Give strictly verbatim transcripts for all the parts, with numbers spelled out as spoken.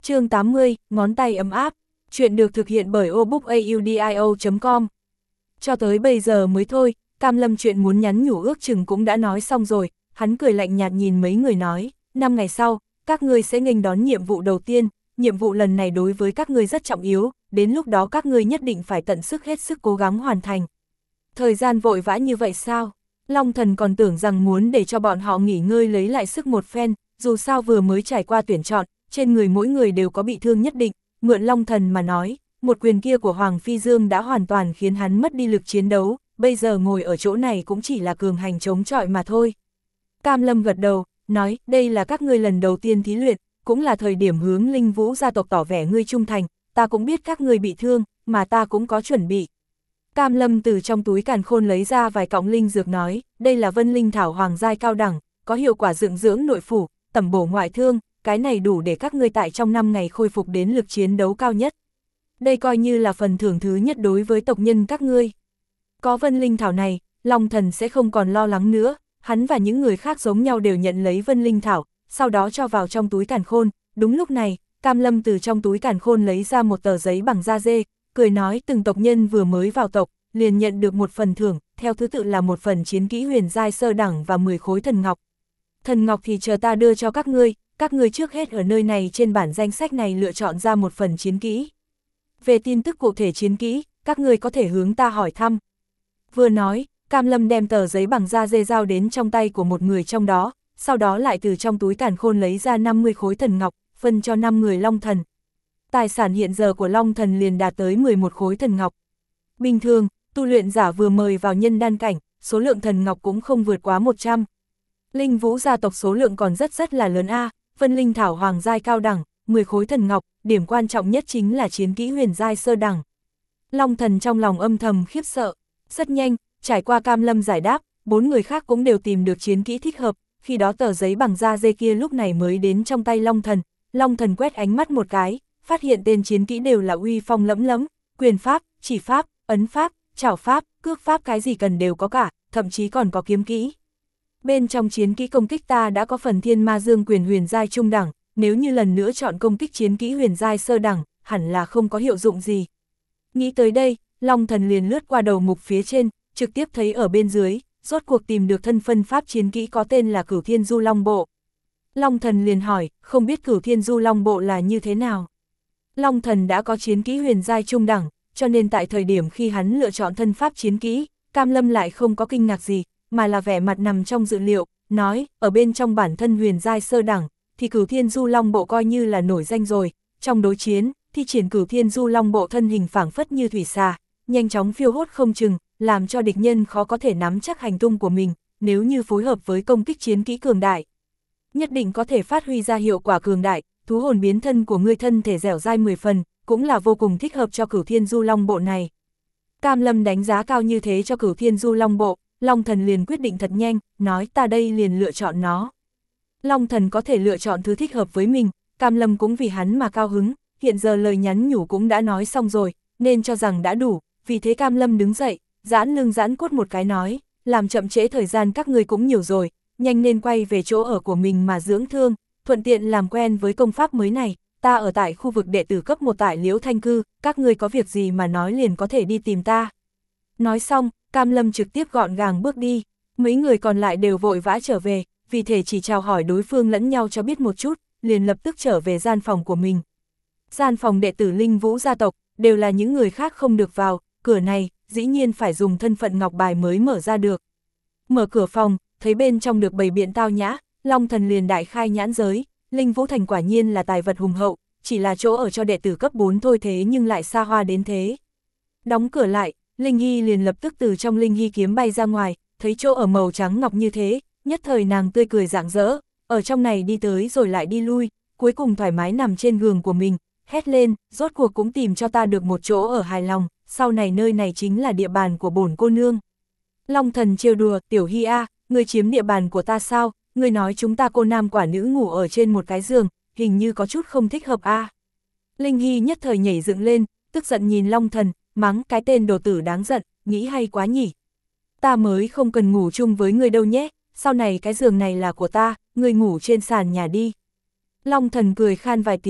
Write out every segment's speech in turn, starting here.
Chương tám mươi, ngón tay ấm áp. Chuyện được thực hiện bởi obookaudio chấm com. Cho tới bây giờ mới thôi, Cam Lâm chuyện muốn nhắn nhủ ước chừng cũng đã nói xong rồi, hắn cười lạnh nhạt nhìn mấy người nói, năm ngày sau, các ngươi sẽ nghênh đón nhiệm vụ đầu tiên, nhiệm vụ lần này đối với các ngươi rất trọng yếu, đến lúc đó các ngươi nhất định phải tận sức hết sức cố gắng hoàn thành. Thời gian vội vã như vậy sao? Long Thần còn tưởng rằng muốn để cho bọn họ nghỉ ngơi lấy lại sức một phen, dù sao vừa mới trải qua tuyển chọn, trên người mỗi người đều có bị thương nhất định, mượn Long Thần mà nói, một quyền kia của Hoàng Phi Dương đã hoàn toàn khiến hắn mất đi lực chiến đấu, bây giờ ngồi ở chỗ này cũng chỉ là cường hành chống chọi mà thôi. Cam Lâm gật đầu, nói, đây là các ngươi lần đầu tiên thí luyện, cũng là thời điểm hướng Linh Vũ gia tộc tỏ vẻ ngươi trung thành, ta cũng biết các ngươi bị thương, mà ta cũng có chuẩn bị. Cam Lâm từ trong túi càn khôn lấy ra vài cọng linh dược nói, đây là vân linh thảo hoàng giai cao đẳng, có hiệu quả dưỡng dưỡng nội phủ, tẩm bổ ngoại thương, cái này đủ để các ngươi tại trong năm ngày khôi phục đến lực chiến đấu cao nhất. Đây coi như là phần thưởng thứ nhất đối với tộc nhân các ngươi. Có vân linh thảo này, Long Thần sẽ không còn lo lắng nữa, hắn và những người khác giống nhau đều nhận lấy vân linh thảo, sau đó cho vào trong túi càn khôn. Đúng lúc này, Cam Lâm từ trong túi càn khôn lấy ra một tờ giấy bằng da dê, cười nói từng tộc nhân vừa mới vào tộc, liền nhận được một phần thưởng, theo thứ tự là một phần chiến kỹ huyền giai sơ đẳng và mười khối thần ngọc. Thần ngọc thì chờ ta đưa cho các ngươi, các ngươi trước hết ở nơi này trên bản danh sách này lựa chọn ra một phần chiến kỹ. Về tin tức cụ thể chiến kỹ, các ngươi có thể hướng ta hỏi thăm. Vừa nói, Cam Lâm đem tờ giấy bằng da dê giao đến trong tay của một người trong đó, sau đó lại từ trong túi càn khôn lấy ra năm mươi khối thần ngọc, phân cho năm người Long Thần. Tài sản hiện giờ của Long Thần liền đạt tới mười một khối thần ngọc. Bình thường, tu luyện giả vừa mời vào nhân đan cảnh, số lượng thần ngọc cũng không vượt quá một trăm. Linh Vũ gia tộc số lượng còn rất rất là lớn a, Vân Linh thảo hoàng giai cao đẳng, mười khối thần ngọc, điểm quan trọng nhất chính là chiến kỹ huyền giai sơ đẳng. Long Thần trong lòng âm thầm khiếp sợ, rất nhanh, trải qua Cam Lâm giải đáp, bốn người khác cũng đều tìm được chiến kỹ thích hợp, khi đó tờ giấy bằng da dê kia lúc này mới đến trong tay Long Thần. Long Thần quét ánh mắt một cái, phát hiện tên chiến kỹ đều là uy phong lẫm lẫm, quyền pháp, chỉ pháp, ấn pháp, trảo pháp, cước pháp cái gì cần đều có cả, thậm chí còn có kiếm kỹ. Bên trong chiến kỹ công kích ta đã có phần Thiên Ma Dương quyền huyền giai trung đẳng, nếu như lần nữa chọn công kích chiến kỹ huyền giai sơ đẳng, hẳn là không có hiệu dụng gì. Nghĩ tới đây, Long Thần liền lướt qua đầu mục phía trên, trực tiếp thấy ở bên dưới, rốt cuộc tìm được thân phân pháp chiến kỹ có tên là Cửu Thiên Du Long Bộ. Long Thần liền hỏi, không biết Cửu Thiên Du Long Bộ là như thế nào? Long Thần đã có chiến kỹ huyền giai trung đẳng, cho nên tại thời điểm khi hắn lựa chọn thân pháp chiến kỹ, Cam Lâm lại không có kinh ngạc gì, mà là vẻ mặt nằm trong dự liệu, nói, ở bên trong bản thân huyền giai sơ đẳng, thì Cửu Thiên Du Long Bộ coi như là nổi danh rồi, trong đối chiến, thi triển Cửu Thiên Du Long Bộ thân hình phảng phất như thủy xà, nhanh chóng phiêu hốt không chừng, làm cho địch nhân khó có thể nắm chắc hành tung của mình, nếu như phối hợp với công kích chiến kỹ cường đại, nhất định có thể phát huy ra hiệu quả cường đại. Thú hồn biến thân của ngươi thân thể dẻo dai mười phần, cũng là vô cùng thích hợp cho Cửu Thiên Du Long Bộ này. Cam Lâm đánh giá cao như thế cho Cửu Thiên Du Long Bộ, Long Thần liền quyết định thật nhanh, nói ta đây liền lựa chọn nó. Long Thần có thể lựa chọn thứ thích hợp với mình, Cam Lâm cũng vì hắn mà cao hứng, hiện giờ lời nhắn nhủ cũng đã nói xong rồi, nên cho rằng đã đủ, vì thế Cam Lâm đứng dậy, giãn lưng giãn cốt một cái nói, làm chậm trễ thời gian các ngươi cũng nhiều rồi, nhanh nên quay về chỗ ở của mình mà dưỡng thương, thuận tiện làm quen với công pháp mới này, ta ở tại khu vực đệ tử cấp một tại Liễu Thanh Cư, các ngươi có việc gì mà nói liền có thể đi tìm ta. Nói xong, Cam Lâm trực tiếp gọn gàng bước đi, mấy người còn lại đều vội vã trở về, vì thể chỉ chào hỏi đối phương lẫn nhau cho biết một chút, liền lập tức trở về gian phòng của mình. Gian phòng đệ tử Linh Vũ gia tộc, đều là những người khác không được vào, cửa này, dĩ nhiên phải dùng thân phận ngọc bài mới mở ra được. Mở cửa phòng, thấy bên trong được bày biện tao nhã, Long Thần liền đại khai nhãn giới, Linh Vũ Thành quả nhiên là tài vật hùng hậu, chỉ là chỗ ở cho đệ tử cấp bốn thôi thế nhưng lại xa hoa đến thế. Đóng cửa lại, Linh Hy liền lập tức từ trong Linh Hy kiếm bay ra ngoài, thấy chỗ ở màu trắng ngọc như thế, nhất thời nàng tươi cười rạng rỡ, ở trong này đi tới rồi lại đi lui, cuối cùng thoải mái nằm trên giường của mình, hét lên, rốt cuộc cũng tìm cho ta được một chỗ ở hài lòng, sau này nơi này chính là địa bàn của bổn cô nương. Long Thần trêu đùa, Tiểu Hy a, ngươi chiếm địa bàn của ta sao? Ngươi nói chúng ta cô nam quả nữ ngủ ở trên một cái giường, hình như có chút không thích hợp a. Linh Hy nhất thời nhảy dựng lên, tức giận nhìn Long Thần, mắng cái tên đồ tử đáng giận, nghĩ hay quá nhỉ. Ta mới không cần ngủ chung với ngươi đâu nhé, sau này cái giường này là của ta, ngươi ngủ trên sàn nhà đi. Long Thần cười khan vài tiếng,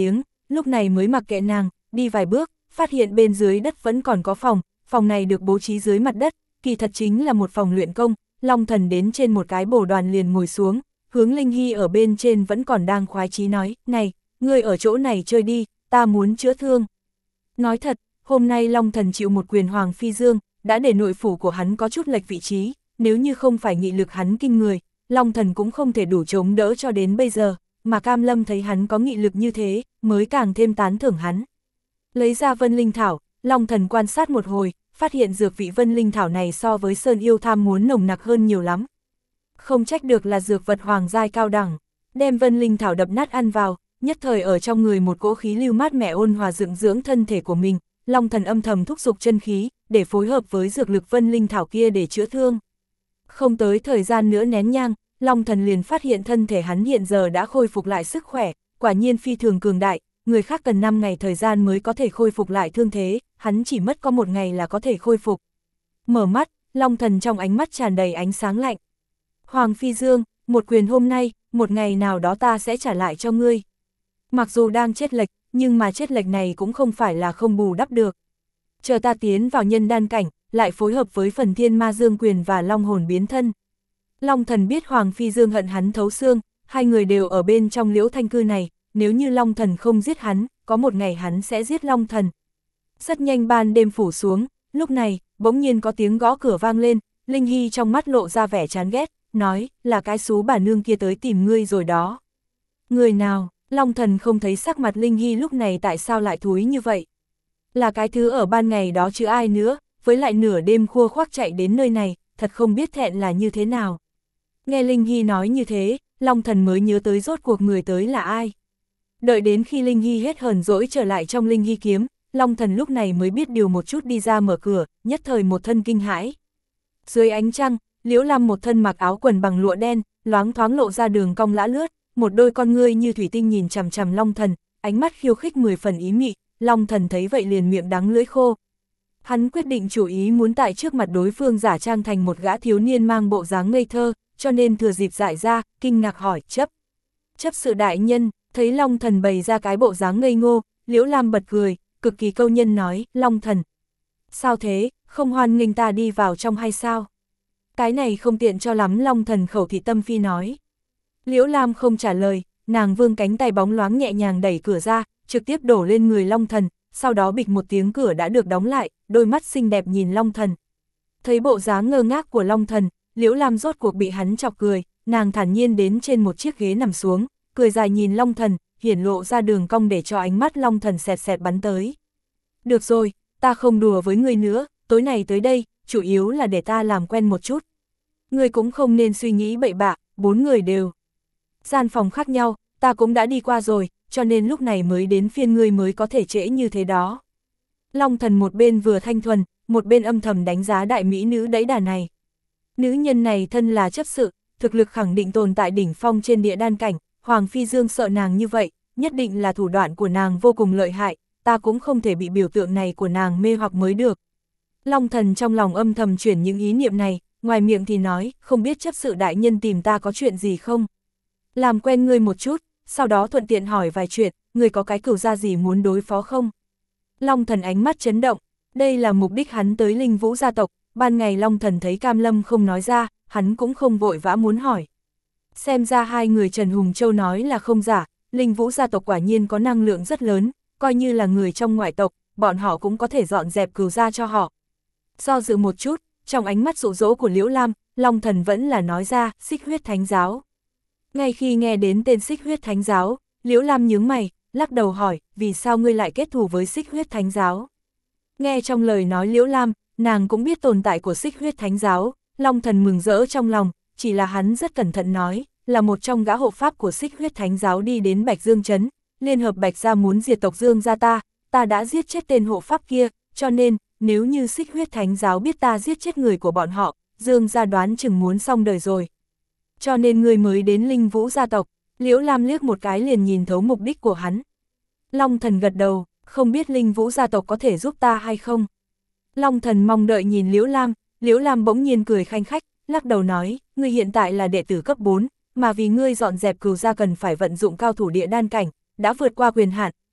lúc này mới mặc kệ nàng, đi vài bước, phát hiện bên dưới đất vẫn còn có phòng, phòng này được bố trí dưới mặt đất, kỳ thật chính là một phòng luyện công. Long Thần đến trên một cái bồ đoàn liền ngồi xuống, hướng Linh Hy ở bên trên vẫn còn đang khoái chí nói, này, ngươi ở chỗ này chơi đi, ta muốn chữa thương. Nói thật, hôm nay Long Thần chịu một quyền Hoàng Phi Dương, đã để nội phủ của hắn có chút lệch vị trí, nếu như không phải nghị lực hắn kinh người, Long Thần cũng không thể đủ chống đỡ cho đến bây giờ, mà Cam Lâm thấy hắn có nghị lực như thế, mới càng thêm tán thưởng hắn. Lấy ra Vân Linh Thảo, Long Thần quan sát một hồi, phát hiện dược vị Vân Linh Thảo này so với Sơn Yêu Tham muốn nồng nặc hơn nhiều lắm. Không trách được là dược vật hoàng giai cao đẳng, đem Vân Linh Thảo đập nát ăn vào, nhất thời ở trong người một cỗ khí lưu mát mẻ ôn hòa dưỡng dưỡng thân thể của mình, Long Thần âm thầm thúc giục chân khí, để phối hợp với dược lực Vân Linh Thảo kia để chữa thương. Không tới thời gian nữa nén nhang, Long Thần liền phát hiện thân thể hắn hiện giờ đã khôi phục lại sức khỏe, quả nhiên phi thường cường đại, người khác cần năm ngày thời gian mới có thể khôi phục lại thương thế, hắn chỉ mất có một ngày là có thể khôi phục. Mở mắt, Long Thần trong ánh mắt tràn đầy ánh sáng lạnh. Hoàng Phi Dương, một quyền hôm nay, một ngày nào đó ta sẽ trả lại cho ngươi. Mặc dù đang chết lệch, nhưng mà chết lệch này cũng không phải là không bù đắp được. Chờ ta tiến vào nhân đan cảnh, lại phối hợp với phần thiên ma dương quyền và long hồn biến thân. Long Thần biết Hoàng Phi Dương hận hắn thấu xương, hai người đều ở bên trong liễu thanh cư này, nếu như Long Thần không giết hắn, có một ngày hắn sẽ giết Long Thần. Rất nhanh ban đêm phủ xuống, lúc này, bỗng nhiên có tiếng gõ cửa vang lên, Linh Hy trong mắt lộ ra vẻ chán ghét, nói, là cái xú bà nương kia tới tìm ngươi rồi đó. Người nào? Long Thần không thấy sắc mặt Linh Hy lúc này tại sao lại thúi như vậy. Là cái thứ ở ban ngày đó chứ ai nữa, với lại nửa đêm khua khoác chạy đến nơi này, thật không biết thẹn là như thế nào. Nghe Linh Hy nói như thế, Long Thần mới nhớ tới rốt cuộc người tới là ai. Đợi đến khi Linh Hy hết hờn dỗi trở lại trong Linh Hy kiếm, Long Thần lúc này mới biết điều một chút đi ra mở cửa, nhất thời một thân kinh hãi. Dưới ánh trăng, Liễu Lam một thân mặc áo quần bằng lụa đen, loáng thoáng lộ ra đường cong lã lướt, một đôi con ngươi như thủy tinh nhìn chằm chằm Long Thần, ánh mắt khiêu khích mười phần ý mị, Long Thần thấy vậy liền miệng đắng lưỡi khô. Hắn quyết định chủ ý muốn tại trước mặt đối phương giả trang thành một gã thiếu niên mang bộ dáng ngây thơ, cho nên thừa dịp giải ra, kinh ngạc hỏi, chấp. Chấp sự đại nhân, thấy Long Thần bày ra cái bộ dáng ngây ngô, Liễu Lam bật cười, cực kỳ câu nhân nói, Long Thần. Sao thế, không hoan nghênh ta đi vào trong hay sao? Cái này không tiện cho lắm, Long Thần khẩu thị tâm phi nói. Liễu Lam không trả lời, nàng vươn cánh tay bóng loáng nhẹ nhàng đẩy cửa ra, trực tiếp đổ lên người Long Thần, sau đó bịch một tiếng cửa đã được đóng lại, đôi mắt xinh đẹp nhìn Long Thần. Thấy bộ dáng ngơ ngác của Long Thần, Liễu Lam rốt cuộc bị hắn chọc cười, nàng thản nhiên đến trên một chiếc ghế nằm xuống, cười dài nhìn Long Thần, hiển lộ ra đường cong để cho ánh mắt Long Thần xẹt xẹt bắn tới. Được rồi, ta không đùa với người nữa, tối nay tới đây, chủ yếu là để ta làm quen một chút. Người cũng không nên suy nghĩ bậy bạ, bốn người đều. Gian phòng khác nhau, ta cũng đã đi qua rồi, cho nên lúc này mới đến phiên ngươi mới có thể trễ như thế đó. Long Thần một bên vừa thanh thuần, một bên âm thầm đánh giá đại mỹ nữ đẫy đà này. Nữ nhân này thân là chấp sự, thực lực khẳng định tồn tại đỉnh phong trên địa đan cảnh, Hoàng Phi Dương sợ nàng như vậy, nhất định là thủ đoạn của nàng vô cùng lợi hại, ta cũng không thể bị biểu tượng này của nàng mê hoặc mới được. Long Thần trong lòng âm thầm chuyển những ý niệm này, ngoài miệng thì nói, không biết chấp sự đại nhân tìm ta có chuyện gì không? Làm quen ngươi một chút, sau đó thuận tiện hỏi vài chuyện, ngươi có cái cửu gia gì muốn đối phó không? Long Thần ánh mắt chấn động, đây là mục đích hắn tới Linh Vũ gia tộc, ban ngày Long Thần thấy Cam Lâm không nói ra, hắn cũng không vội vã muốn hỏi. Xem ra hai người Trần Hùng Châu nói là không giả, Linh Vũ gia tộc quả nhiên có năng lượng rất lớn, coi như là người trong ngoại tộc, bọn họ cũng có thể dọn dẹp cửu gia cho họ. Do dự một chút, trong ánh mắt dụ dỗ của Liễu Lam, Long Thần vẫn là nói ra, Xích Huyết Thánh Giáo. Ngay khi nghe đến tên Xích Huyết Thánh Giáo, Liễu Lam nhướng mày, lắc đầu hỏi, vì sao ngươi lại kết thù với Xích Huyết Thánh Giáo? Nghe trong lời nói Liễu Lam, nàng cũng biết tồn tại của Xích Huyết Thánh Giáo, Long Thần mừng rỡ trong lòng, chỉ là hắn rất cẩn thận nói, là một trong gã hộ pháp của Xích Huyết Thánh Giáo đi đến Bạch Dương Trấn, liên hợp Bạch gia muốn diệt tộc Dương gia ta, ta đã giết chết tên hộ pháp kia, cho nên, nếu như Xích Huyết Thánh Giáo biết ta giết chết người của bọn họ, Dương gia đoán chừng muốn xong đời rồi. Cho nên người mới đến Linh Vũ gia tộc, Liễu Lam liếc một cái liền nhìn thấu mục đích của hắn. Long Thần gật đầu, không biết Linh Vũ gia tộc có thể giúp ta hay không? Long Thần mong đợi nhìn Liễu Lam, Liễu Lam bỗng nhiên cười khanh khách, lắc đầu nói, ngươi hiện tại là đệ tử cấp bốn, mà vì ngươi dọn dẹp cửu gia cần phải vận dụng cao thủ địa đan cảnh, đã vượt qua quyền hạn,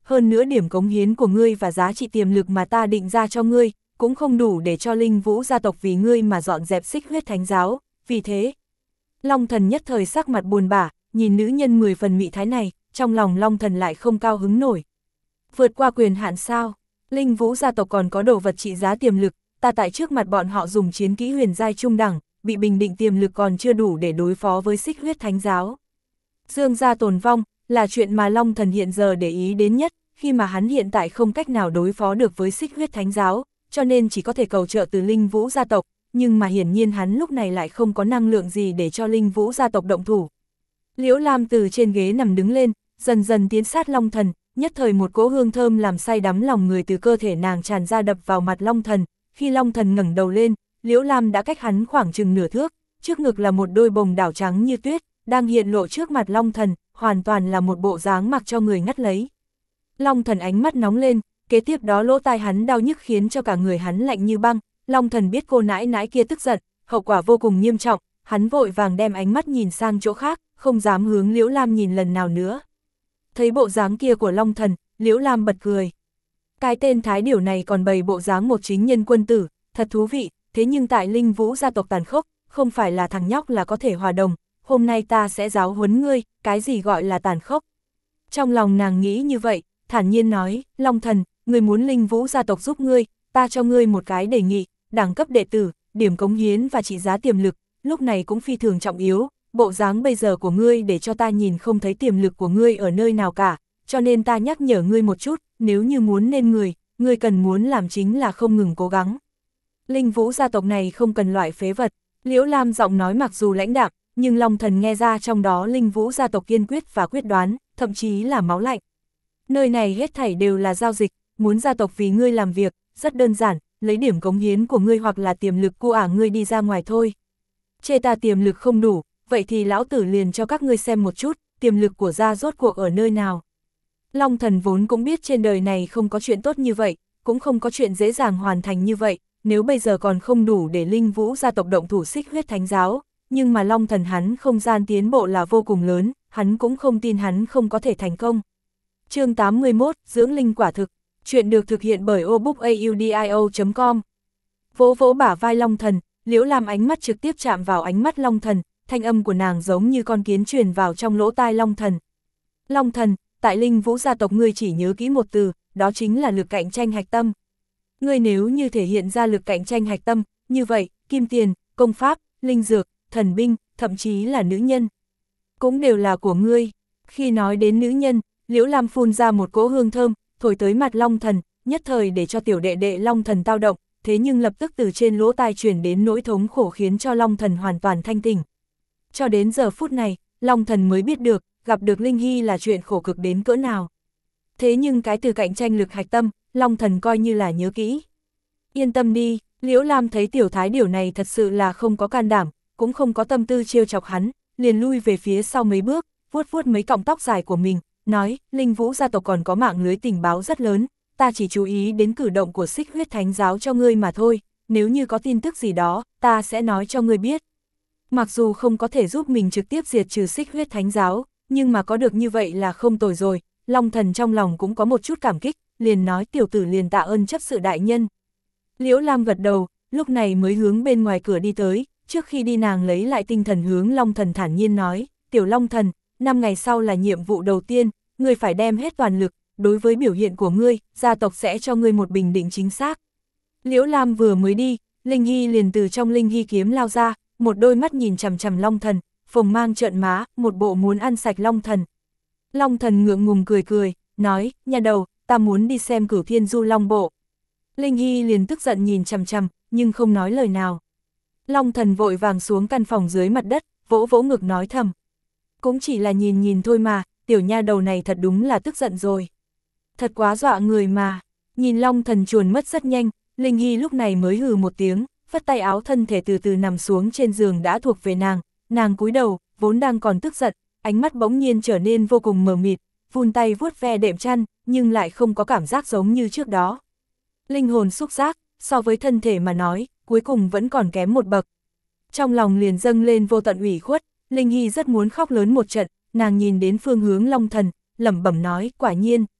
hơn nữa điểm cống hiến của ngươi và giá trị tiềm lực mà ta định ra cho ngươi, cũng không đủ để cho Linh Vũ gia tộc vì ngươi mà dọn dẹp Xích Huyết Thánh giáo, vì thế. Long Thần nhất thời sắc mặt buồn bã, nhìn nữ nhân mười phần mị thái này, trong lòng Long Thần lại không cao hứng nổi. Vượt qua quyền hạn sao? Linh Vũ gia tộc còn có đồ vật trị giá tiềm lực, ta tại trước mặt bọn họ dùng chiến kỹ huyền giai trung đẳng, bị bình định tiềm lực còn chưa đủ để đối phó với Xích Huyết Thánh giáo. Dương gia tồn vong, là chuyện mà Long Thần hiện giờ để ý đến nhất, khi mà hắn hiện tại không cách nào đối phó được với Xích Huyết Thánh giáo, cho nên chỉ có thể cầu trợ từ Linh Vũ gia tộc, nhưng mà hiển nhiên hắn lúc này lại không có năng lượng gì để cho Linh Vũ gia tộc động thủ. Liễu Lam từ trên ghế nằm đứng lên, dần dần tiến sát Long Thần, nhất thời một cỗ hương thơm làm say đắm lòng người từ cơ thể nàng tràn ra đập vào mặt Long Thần, khi Long Thần ngẩng đầu lên, Liễu Lam đã cách hắn khoảng chừng nửa thước, trước ngực là một đôi bồng đảo trắng như tuyết, đang hiện lộ trước mặt Long Thần, hoàn toàn là một bộ dáng mặc cho người ngắt lấy. Long Thần ánh mắt nóng lên, kế tiếp đó lỗ tai hắn đau nhức khiến cho cả người hắn lạnh như băng, Long Thần biết cô nãi nãi kia tức giận, hậu quả vô cùng nghiêm trọng, hắn vội vàng đem ánh mắt nhìn sang chỗ khác, không dám hướng Liễu Lam nhìn lần nào nữa. Thấy bộ dáng kia của Long Thần, Liễu Lam bật cười. Cái tên thái điểu này còn bày bộ dáng một chính nhân quân tử, thật thú vị, thế nhưng tại Linh Vũ gia tộc tàn khốc, không phải là thằng nhóc là có thể hòa đồng, hôm nay ta sẽ giáo huấn ngươi, cái gì gọi là tàn khốc. Trong lòng nàng nghĩ như vậy, thản nhiên nói, Long Thần, ngươi muốn Linh Vũ gia tộc giúp ngươi, ta cho ngươi một cái đề nghị, đẳng cấp đệ tử, điểm cống hiến và trị giá tiềm lực, lúc này cũng phi thường trọng yếu, bộ dáng bây giờ của ngươi để cho ta nhìn không thấy tiềm lực của ngươi ở nơi nào cả, cho nên ta nhắc nhở ngươi một chút, nếu như muốn nên người, ngươi cần muốn làm chính là không ngừng cố gắng. Linh Vũ gia tộc này không cần loại phế vật, Liễu Lam giọng nói mặc dù lãnh đạm, nhưng Long Thần nghe ra trong đó Linh Vũ gia tộc kiên quyết và quyết đoán, thậm chí là máu lạnh. Nơi này hết thảy đều là giao dịch, muốn gia tộc vì ngươi làm việc, rất đơn giản, lấy điểm cống hiến của ngươi hoặc là tiềm lực của ả ngươi đi ra ngoài thôi. Chê ta tiềm lực không đủ, vậy thì lão tử liền cho các ngươi xem một chút, tiềm lực của gia rốt cuộc ở nơi nào. Long Thần vốn cũng biết trên đời này không có chuyện tốt như vậy, cũng không có chuyện dễ dàng hoàn thành như vậy, nếu bây giờ còn không đủ để Linh Vũ gia tộc động thủ Xích Huyết Thánh giáo, nhưng mà Long Thần hắn không gian tiến bộ là vô cùng lớn, hắn cũng không tin hắn không có thể thành công. Chương tám mươi mốt, Dưỡng Linh Quả Thực, chuyện được thực hiện bởi obookaudio chấm com. Vỗ vỗ bả vai Long Thần, Liễu Lam ánh mắt trực tiếp chạm vào ánh mắt Long Thần, thanh âm của nàng giống như con kiến truyền vào trong lỗ tai Long Thần. Long Thần, tại Linh Vũ gia tộc ngươi chỉ nhớ kỹ một từ, đó chính là lực cạnh tranh hạch tâm. Ngươi nếu như thể hiện ra lực cạnh tranh hạch tâm, như vậy, kim tiền, công pháp, linh dược, thần binh, thậm chí là nữ nhân, cũng đều là của ngươi. Khi nói đến nữ nhân, Liễu Lam phun ra một cỗ hương thơm, thổi tới mặt Long Thần, nhất thời để cho tiểu đệ đệ Long Thần tao động, thế nhưng lập tức từ trên lỗ tai truyền đến nỗi thống khổ khiến cho Long Thần hoàn toàn thanh tỉnh. Cho đến giờ phút này, Long Thần mới biết được, gặp được Linh Hy là chuyện khổ cực đến cỡ nào. Thế nhưng cái từ cạnh tranh lực hạch tâm, Long Thần coi như là nhớ kỹ. Yên tâm đi, Liễu Lam thấy tiểu thái điểu này thật sự là không có can đảm, cũng không có tâm tư trêu chọc hắn, liền lui về phía sau mấy bước, vuốt vuốt mấy cọng tóc dài của mình, nói, Linh Vũ gia tộc còn có mạng lưới tình báo rất lớn, ta chỉ chú ý đến cử động của Xích Huyết Thánh giáo cho ngươi mà thôi, nếu như có tin tức gì đó, ta sẽ nói cho ngươi biết. Mặc dù không có thể giúp mình trực tiếp diệt trừ Xích Huyết Thánh giáo, nhưng mà có được như vậy là không tồi rồi, Long Thần trong lòng cũng có một chút cảm kích, liền nói tiểu tử liền tạ ơn chấp sự đại nhân. Liễu Lam gật đầu, lúc này mới hướng bên ngoài cửa đi tới, trước khi đi nàng lấy lại tinh thần hướng Long Thần thản nhiên nói, tiểu Long Thần, năm ngày sau là nhiệm vụ đầu tiên, ngươi phải đem hết toàn lực, đối với biểu hiện của ngươi, gia tộc sẽ cho ngươi một bình định chính xác. Liễu Lam vừa mới đi, Linh Hy liền từ trong Linh Hy kiếm lao ra, một đôi mắt nhìn chằm chằm Long Thần, phồng mang trợn má, một bộ muốn ăn sạch Long Thần. Long Thần ngượng ngùng cười cười, nói, nhà đầu, ta muốn đi xem Cửu Thiên Du Long Bộ. Linh Hy liền tức giận nhìn chằm chằm, nhưng không nói lời nào. Long Thần vội vàng xuống căn phòng dưới mặt đất, vỗ vỗ ngực nói thầm. Cũng chỉ là nhìn nhìn thôi mà, tiểu nha đầu này thật đúng là tức giận rồi. Thật quá dọa người mà. Nhìn Long Thần chuồn mất rất nhanh, Linh Hy lúc này mới hừ một tiếng, phất tay áo thân thể từ từ nằm xuống trên giường đã thuộc về nàng. Nàng cúi đầu, vốn đang còn tức giận, ánh mắt bỗng nhiên trở nên vô cùng mờ mịt, vun tay vuốt ve đệm chăn, nhưng lại không có cảm giác giống như trước đó. Linh hồn xúc giác, so với thân thể mà nói, cuối cùng vẫn còn kém một bậc. Trong lòng liền dâng lên vô tận ủy khuất, Linh Hy rất muốn khóc lớn một trận, nàng nhìn đến phương hướng Long Thần, lẩm bẩm nói, quả nhiên,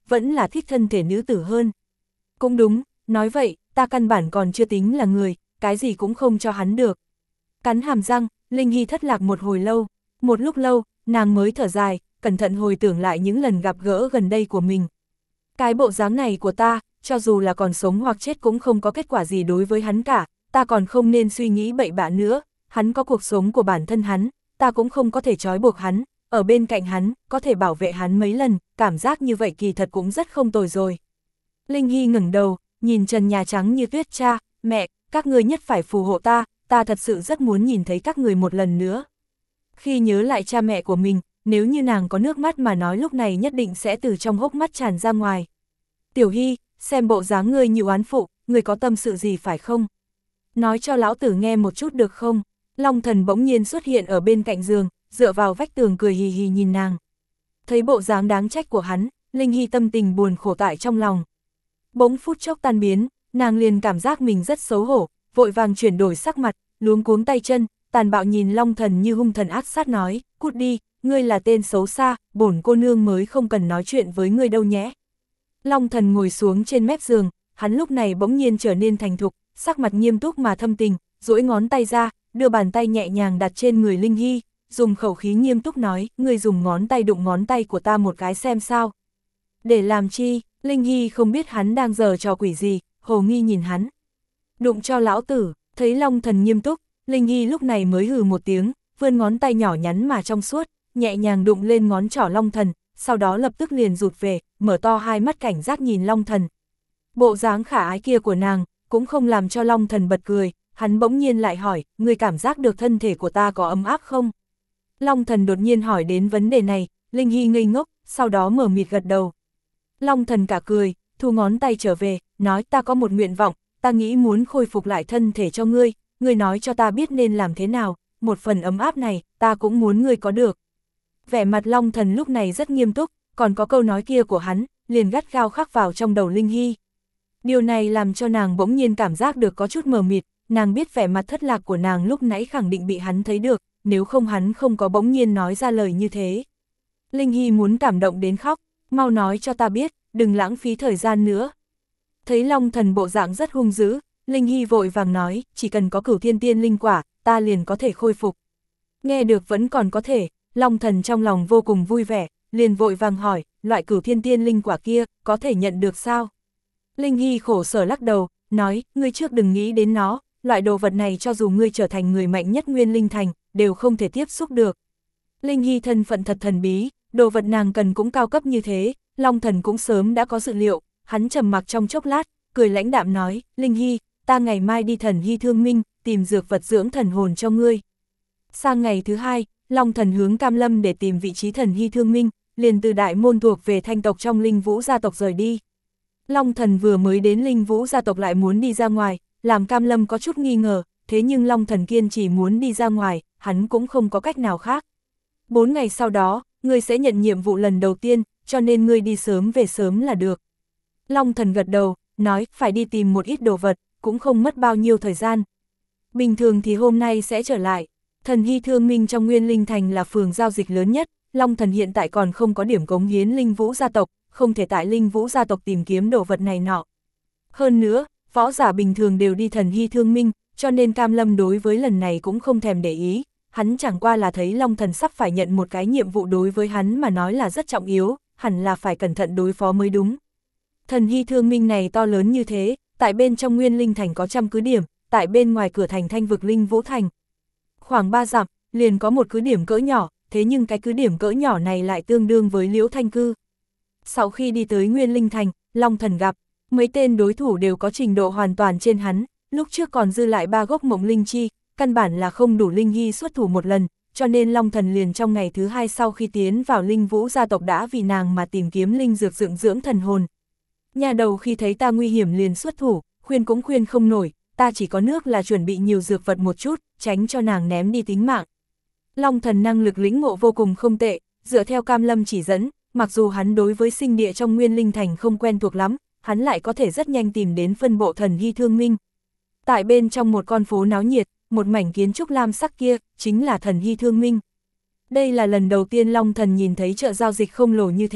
vẫn là thích thân thể nữ tử hơn. Cũng đúng, nói vậy, ta căn bản còn chưa tính là người, cái gì cũng không cho hắn được. Cắn hàm răng, Linh Hy thất lạc một hồi lâu, một lúc lâu, nàng mới thở dài, cẩn thận hồi tưởng lại những lần gặp gỡ gần đây của mình. Cái bộ dáng này của ta, cho dù là còn sống hoặc chết cũng không có kết quả gì đối với hắn cả, ta còn không nên suy nghĩ bậy bạ nữa, hắn có cuộc sống của bản thân hắn, ta cũng không có thể trói buộc hắn, ở bên cạnh hắn, có thể bảo vệ hắn mấy lần, cảm giác như vậy kỳ thật cũng rất không tồi rồi. Linh Hy ngẩng đầu, nhìn trần nhà trắng như tuyết, cha, mẹ, các người nhất phải phù hộ ta, ta thật sự rất muốn nhìn thấy các người một lần nữa. Khi nhớ lại cha mẹ của mình, nếu như nàng có nước mắt mà nói lúc này nhất định sẽ từ trong hốc mắt tràn ra ngoài. Tiểu Hy, xem bộ dáng ngươi như oán phụ, ngươi có tâm sự gì phải không? Nói cho lão tử nghe một chút được không? Long Thần bỗng nhiên xuất hiện ở bên cạnh giường, dựa vào vách tường cười hì hì nhìn nàng. Thấy bộ dáng đáng trách của hắn, Linh Hy tâm tình buồn khổ tại trong lòng. Bỗng phút chốc tan biến, nàng liền cảm giác mình rất xấu hổ, vội vàng chuyển đổi sắc mặt, luống cuống tay chân, tàn bạo nhìn Long Thần như hung thần ác sát nói, cút đi, ngươi là tên xấu xa, bổn cô nương mới không cần nói chuyện với ngươi đâu nhé. Long Thần ngồi xuống trên mép giường, hắn lúc này bỗng nhiên trở nên thành thục, sắc mặt nghiêm túc mà thâm tình, duỗi ngón tay ra, đưa bàn tay nhẹ nhàng đặt trên người Linh Hy, dùng khẩu khí nghiêm túc nói, ngươi dùng ngón tay đụng ngón tay của ta một cái xem sao. Để làm chi? Linh Hy không biết hắn đang giở trò quỷ gì, hồ nghi nhìn hắn. Đụng cho lão tử, thấy Long Thần nghiêm túc, Linh Hy lúc này mới hừ một tiếng, vươn ngón tay nhỏ nhắn mà trong suốt, nhẹ nhàng đụng lên ngón trỏ Long Thần, sau đó lập tức liền rụt về, mở to hai mắt cảnh giác nhìn Long Thần. Bộ dáng khả ái kia của nàng, cũng không làm cho Long Thần bật cười, hắn bỗng nhiên lại hỏi, ngươi cảm giác được thân thể của ta có ấm áp không? Long Thần đột nhiên hỏi đến vấn đề này, Linh Hy ngây ngốc, sau đó mở mịt gật đầu. Long Thần cả cười, thu ngón tay trở về, nói ta có một nguyện vọng, ta nghĩ muốn khôi phục lại thân thể cho ngươi, ngươi nói cho ta biết nên làm thế nào, một phần ấm áp này, ta cũng muốn ngươi có được. Vẻ mặt Long Thần lúc này rất nghiêm túc, còn có câu nói kia của hắn, liền gắt gao khắc vào trong đầu Linh Hy. Điều này làm cho nàng bỗng nhiên cảm giác được có chút mờ mịt, nàng biết vẻ mặt thất lạc của nàng lúc nãy khẳng định bị hắn thấy được, nếu không hắn không có bỗng nhiên nói ra lời như thế. Linh Hy muốn cảm động đến khóc, mau nói cho ta biết, đừng lãng phí thời gian nữa. Thấy Long Thần bộ dạng rất hung dữ, Linh Hy vội vàng nói, chỉ cần có Cửu Thiên Tiên linh quả, ta liền có thể khôi phục. Nghe được vẫn còn có thể, Long Thần trong lòng vô cùng vui vẻ, liền vội vàng hỏi, loại Cửu Thiên Tiên linh quả kia, có thể nhận được sao? Linh Hy khổ sở lắc đầu, nói, ngươi trước đừng nghĩ đến nó, loại đồ vật này cho dù ngươi trở thành người mạnh nhất Nguyên Linh Thành, đều không thể tiếp xúc được. Linh Hy thân phận thật thần bí, đồ vật nàng cần cũng cao cấp như thế, Long Thần cũng sớm đã có dự liệu, hắn trầm mặc trong chốc lát, cười lãnh đạm nói, Linh Hy, ta ngày mai đi Thần Hy Thương Minh, tìm dược vật dưỡng thần hồn cho ngươi. Sang ngày thứ hai, Long Thần hướng Cam Lâm để tìm vị trí Thần Hy Thương Minh, liền từ đại môn thuộc về thanh tộc trong Linh Vũ gia tộc rời đi. Long Thần vừa mới đến Linh Vũ gia tộc lại muốn đi ra ngoài, làm Cam Lâm có chút nghi ngờ, thế nhưng Long Thần kiên chỉ muốn đi ra ngoài, hắn cũng không có cách nào khác. Bốn ngày sau đó, ngươi sẽ nhận nhiệm vụ lần đầu tiên, cho nên ngươi đi sớm về sớm là được. Long Thần gật đầu, nói, phải đi tìm một ít đồ vật, cũng không mất bao nhiêu thời gian. Bình thường thì hôm nay sẽ trở lại. Thần Hy Thương Minh trong Nguyên Linh Thành là phường giao dịch lớn nhất, Long Thần hiện tại còn không có điểm cống hiến Linh Vũ gia tộc, không thể tại Linh Vũ gia tộc tìm kiếm đồ vật này nọ. Hơn nữa, võ giả bình thường đều đi Thần Hy Thương Minh, cho nên Cam Lâm đối với lần này cũng không thèm để ý, hắn chẳng qua là thấy Long Thần sắp phải nhận một cái nhiệm vụ đối với hắn mà nói là rất trọng yếu, hẳn là phải cẩn thận đối phó mới đúng. Thần Hy Thương Minh này to lớn như thế, tại bên trong Nguyên Linh Thành có trăm cứ điểm, tại bên ngoài cửa thành Thanh vực Linh Vũ Thành. Khoảng ba dặm, liền có một cứ điểm cỡ nhỏ, thế nhưng cái cứ điểm cỡ nhỏ này lại tương đương với Liễu Thanh Cư. Sau khi đi tới Nguyên Linh Thành, Long Thần gặp, mấy tên đối thủ đều có trình độ hoàn toàn trên hắn, lúc trước còn dư lại ba gốc mộng linh chi, căn bản là không đủ Linh Hy xuất thủ một lần, cho nên Long Thần liền trong ngày thứ hai sau khi tiến vào Linh Vũ gia tộc đã vì nàng mà tìm kiếm linh dược dưỡng dưỡng thần hồn. Nhà đầu khi thấy ta nguy hiểm liền xuất thủ, khuyên cũng khuyên không nổi, ta chỉ có nước là chuẩn bị nhiều dược vật một chút, tránh cho nàng ném đi tính mạng. Long Thần năng lực lĩnh ngộ vô cùng không tệ, dựa theo Cam Lâm chỉ dẫn, mặc dù hắn đối với sinh địa trong Nguyên Linh Thành không quen thuộc lắm, hắn lại có thể rất nhanh tìm đến phân bộ Thần Hy Thương Minh. Tại bên trong một con phố náo nhiệt, một mảnh kiến trúc lam sắc kia, chính là Thần Hy Thương Minh. Đây là lần đầu tiên Long Thần nhìn thấy chợ giao dịch không lồ như thế,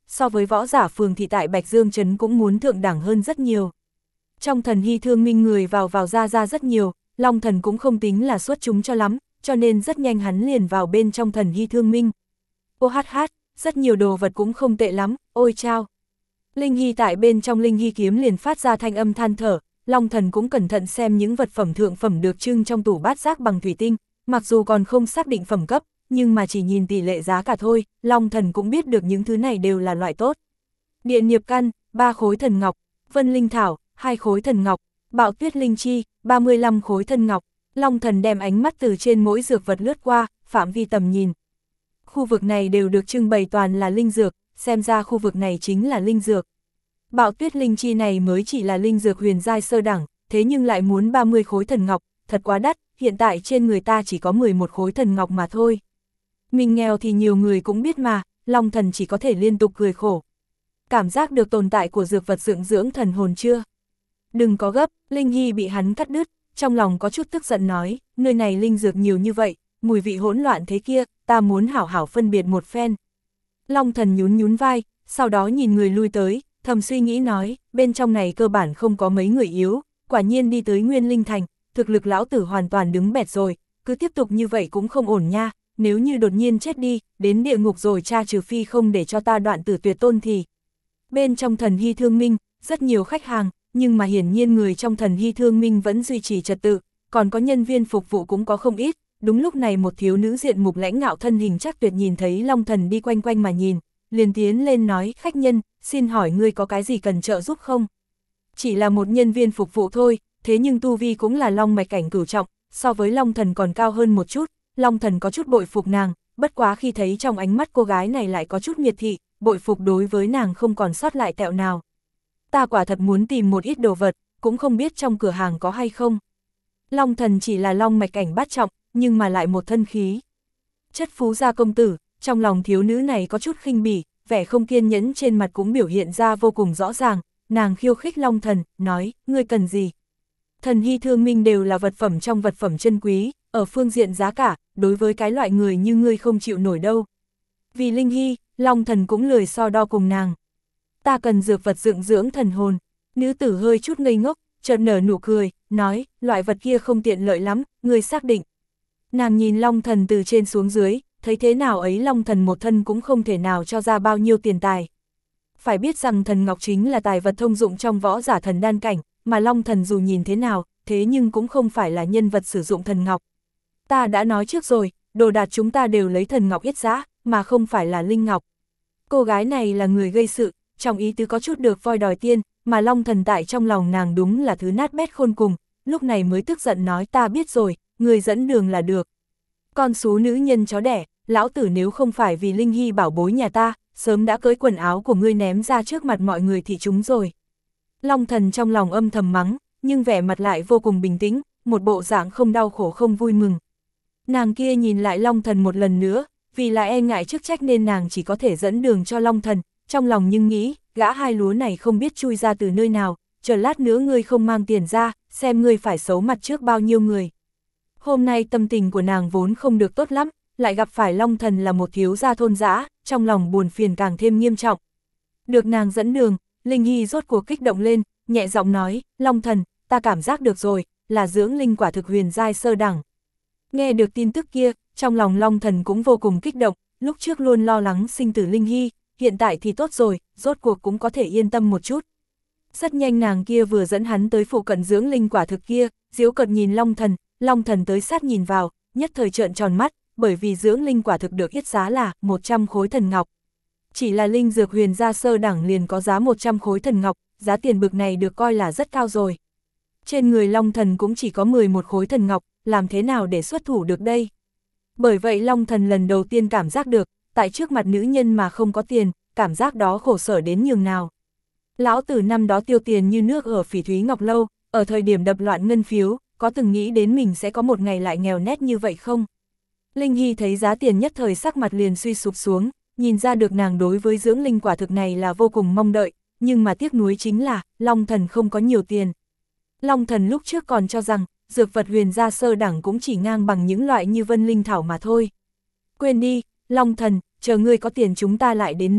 so với võ giả phường thị tại Bạch Dương Trấn cũng muốn thượng đẳng hơn rất nhiều. Trong thần hy thương minh người vào vào ra ra rất nhiều, Long Thần cũng không tính là xuất chúng cho lắm, cho nên rất nhanh hắn liền vào bên trong thần hy thương minh. Ô hát hát, rất nhiều đồ vật cũng không tệ lắm, ôi chao. Linh Hy tại bên trong Linh Hy kiếm liền phát ra thanh âm than thở, Long Thần cũng cẩn thận xem những vật phẩm thượng phẩm được trưng trong tủ bát giác bằng thủy tinh, mặc dù còn không xác định phẩm cấp, nhưng mà chỉ nhìn tỷ lệ giá cả thôi, Long Thần cũng biết được những thứ này đều là loại tốt. Địa Niệp Căn, ba khối thần ngọc, Vân Linh Thảo, hai khối thần ngọc, Bạo Tuyết Linh Chi, ba mươi lăm khối thần ngọc. Long Thần đem ánh mắt từ trên mỗi dược vật lướt qua, phạm vi tầm nhìn. Khu vực này đều được trưng bày toàn là linh dược, xem ra khu vực này chính là linh dược. Bạo Tuyết Linh Chi này mới chỉ là linh dược huyền giai sơ đẳng, thế nhưng lại muốn ba mươi khối thần ngọc, thật quá đắt, hiện tại trên người ta chỉ có mười một khối thần ngọc mà thôi. Mình nghèo thì nhiều người cũng biết mà, Long Thần chỉ có thể liên tục cười khổ. Cảm giác được tồn tại của dược vật dưỡng dưỡng thần hồn chưa? Đừng có gấp, Linh Hy bị hắn cắt đứt, trong lòng có chút tức giận nói, nơi này linh dược nhiều như vậy, mùi vị hỗn loạn thế kia, ta muốn hảo hảo phân biệt một phen. Long Thần nhún nhún vai, sau đó nhìn người lui tới, thầm suy nghĩ nói, bên trong này cơ bản không có mấy người yếu, quả nhiên đi tới Nguyên Linh Thành, thực lực lão tử hoàn toàn đứng bẹt rồi, cứ tiếp tục như vậy cũng không ổn nha, nếu như đột nhiên chết đi, đến địa ngục rồi cha trừ phi không để cho ta đoạn tử tuyệt tôn thì. Bên trong thần hy thương minh, rất nhiều khách hàng, nhưng mà hiển nhiên người trong thần hy thương minh vẫn duy trì trật tự, còn có nhân viên phục vụ cũng có không ít. Đúng lúc này một thiếu nữ diện mục lãnh ngạo thân hình chắc tuyệt nhìn thấy Long Thần đi quanh quanh mà nhìn, liền tiến lên nói, khách nhân, xin hỏi ngươi có cái gì cần trợ giúp không? Chỉ là một nhân viên phục vụ thôi, thế nhưng tu vi cũng là long mạch cảnh cửu trọng, so với Long Thần còn cao hơn một chút, Long Thần có chút bội phục nàng, bất quá khi thấy trong ánh mắt cô gái này lại có chút miệt thị, bội phục đối với nàng không còn sót lại tẹo nào. Ta quả thật muốn tìm một ít đồ vật, cũng không biết trong cửa hàng có hay không. Long Thần chỉ là long mạch cảnh bát trọng, nhưng mà lại một thân khí. Chất phú gia công tử, trong lòng thiếu nữ này có chút khinh bỉ, vẻ không kiên nhẫn trên mặt cũng biểu hiện ra vô cùng rõ ràng, nàng khiêu khích Long Thần, nói, ngươi cần gì? Thần hy thương minh đều là vật phẩm trong vật phẩm chân quý, ở phương diện giá cả, đối với cái loại người như ngươi không chịu nổi đâu. Vì Linh Hy, Long Thần cũng lười so đo cùng nàng. Ta cần dược vật dưỡng dưỡng thần hồn. Nữ tử hơi chút ngây ngốc, chợt nở nụ cười, nói, loại vật kia không tiện lợi lắm, ngươi xác định. Nàng nhìn Long Thần từ trên xuống dưới, thấy thế nào ấy Long Thần một thân cũng không thể nào cho ra bao nhiêu tiền tài. Phải biết rằng thần ngọc chính là tài vật thông dụng trong võ giả thần đan cảnh, mà Long Thần dù nhìn thế nào, thế nhưng cũng không phải là nhân vật sử dụng thần ngọc. Ta đã nói trước rồi, đồ đạc chúng ta đều lấy thần ngọc yết giá, mà không phải là linh ngọc. Cô gái này là người gây sự, trong ý tứ có chút được voi đòi tiên, mà Long Thần tại trong lòng nàng đúng là thứ nát bét khôn cùng, lúc này mới tức giận nói ta biết rồi, người dẫn đường là được. Con số nữ nhân chó đẻ, lão tử nếu không phải vì Linh Hy bảo bối nhà ta, sớm đã cưới quần áo của ngươi ném ra trước mặt mọi người thì chúng rồi. Long Thần trong lòng âm thầm mắng, nhưng vẻ mặt lại vô cùng bình tĩnh, một bộ dạng không đau khổ không vui mừng. Nàng kia nhìn lại Long Thần một lần nữa, vì là e ngại chức trách nên nàng chỉ có thể dẫn đường cho Long Thần, trong lòng nhưng nghĩ, gã hai lúa này không biết chui ra từ nơi nào, chờ lát nữa ngươi không mang tiền ra, xem ngươi phải xấu mặt trước bao nhiêu người. Hôm nay tâm tình của nàng vốn không được tốt lắm, lại gặp phải Long Thần là một thiếu gia thôn dã, trong lòng buồn phiền càng thêm nghiêm trọng. Được nàng dẫn đường, Linh Hy rốt cuộc kích động lên, nhẹ giọng nói, Long Thần, ta cảm giác được rồi, là dưỡng linh quả thực huyền giai sơ đẳng. Nghe được tin tức kia, trong lòng Long Thần cũng vô cùng kích động, lúc trước luôn lo lắng sinh tử Linh Hy, hiện tại thì tốt rồi, rốt cuộc cũng có thể yên tâm một chút. Rất nhanh nàng kia vừa dẫn hắn tới phụ cận dưỡng linh quả thực kia, giễu cợt nhìn Long Thần, Long Thần tới sát nhìn vào, nhất thời trợn tròn mắt, bởi vì dưỡng linh quả thực được yết giá là một trăm khối thần ngọc. Chỉ là linh dược huyền gia sơ đẳng liền có giá một trăm khối thần ngọc, giá tiền bực này được coi là rất cao rồi. Trên người Long Thần cũng chỉ có mười một khối thần ngọc, làm thế nào để xuất thủ được đây? Bởi vậy Long Thần lần đầu tiên cảm giác được, tại trước mặt nữ nhân mà không có tiền, cảm giác đó khổ sở đến nhường nào. Lão tử năm đó tiêu tiền như nước ở Phỉ Thúy Ngọc Lâu, ở thời điểm đập loạn ngân phiếu, có từng nghĩ đến mình sẽ có một ngày lại nghèo nét như vậy không? Linh Hy thấy giá tiền nhất thời sắc mặt liền suy sụp xuống, nhìn ra được nàng đối với dưỡng linh quả thực này là vô cùng mong đợi, nhưng mà tiếc nuối chính là, Long Thần không có nhiều tiền. Long Thần lúc trước còn cho rằng, dược vật huyền gia sơ đẳng cũng chỉ ngang bằng những loại như vân linh thảo mà thôi. Quên đi, Long Thần, chờ ngươi có tiền chúng ta lại đến nữa,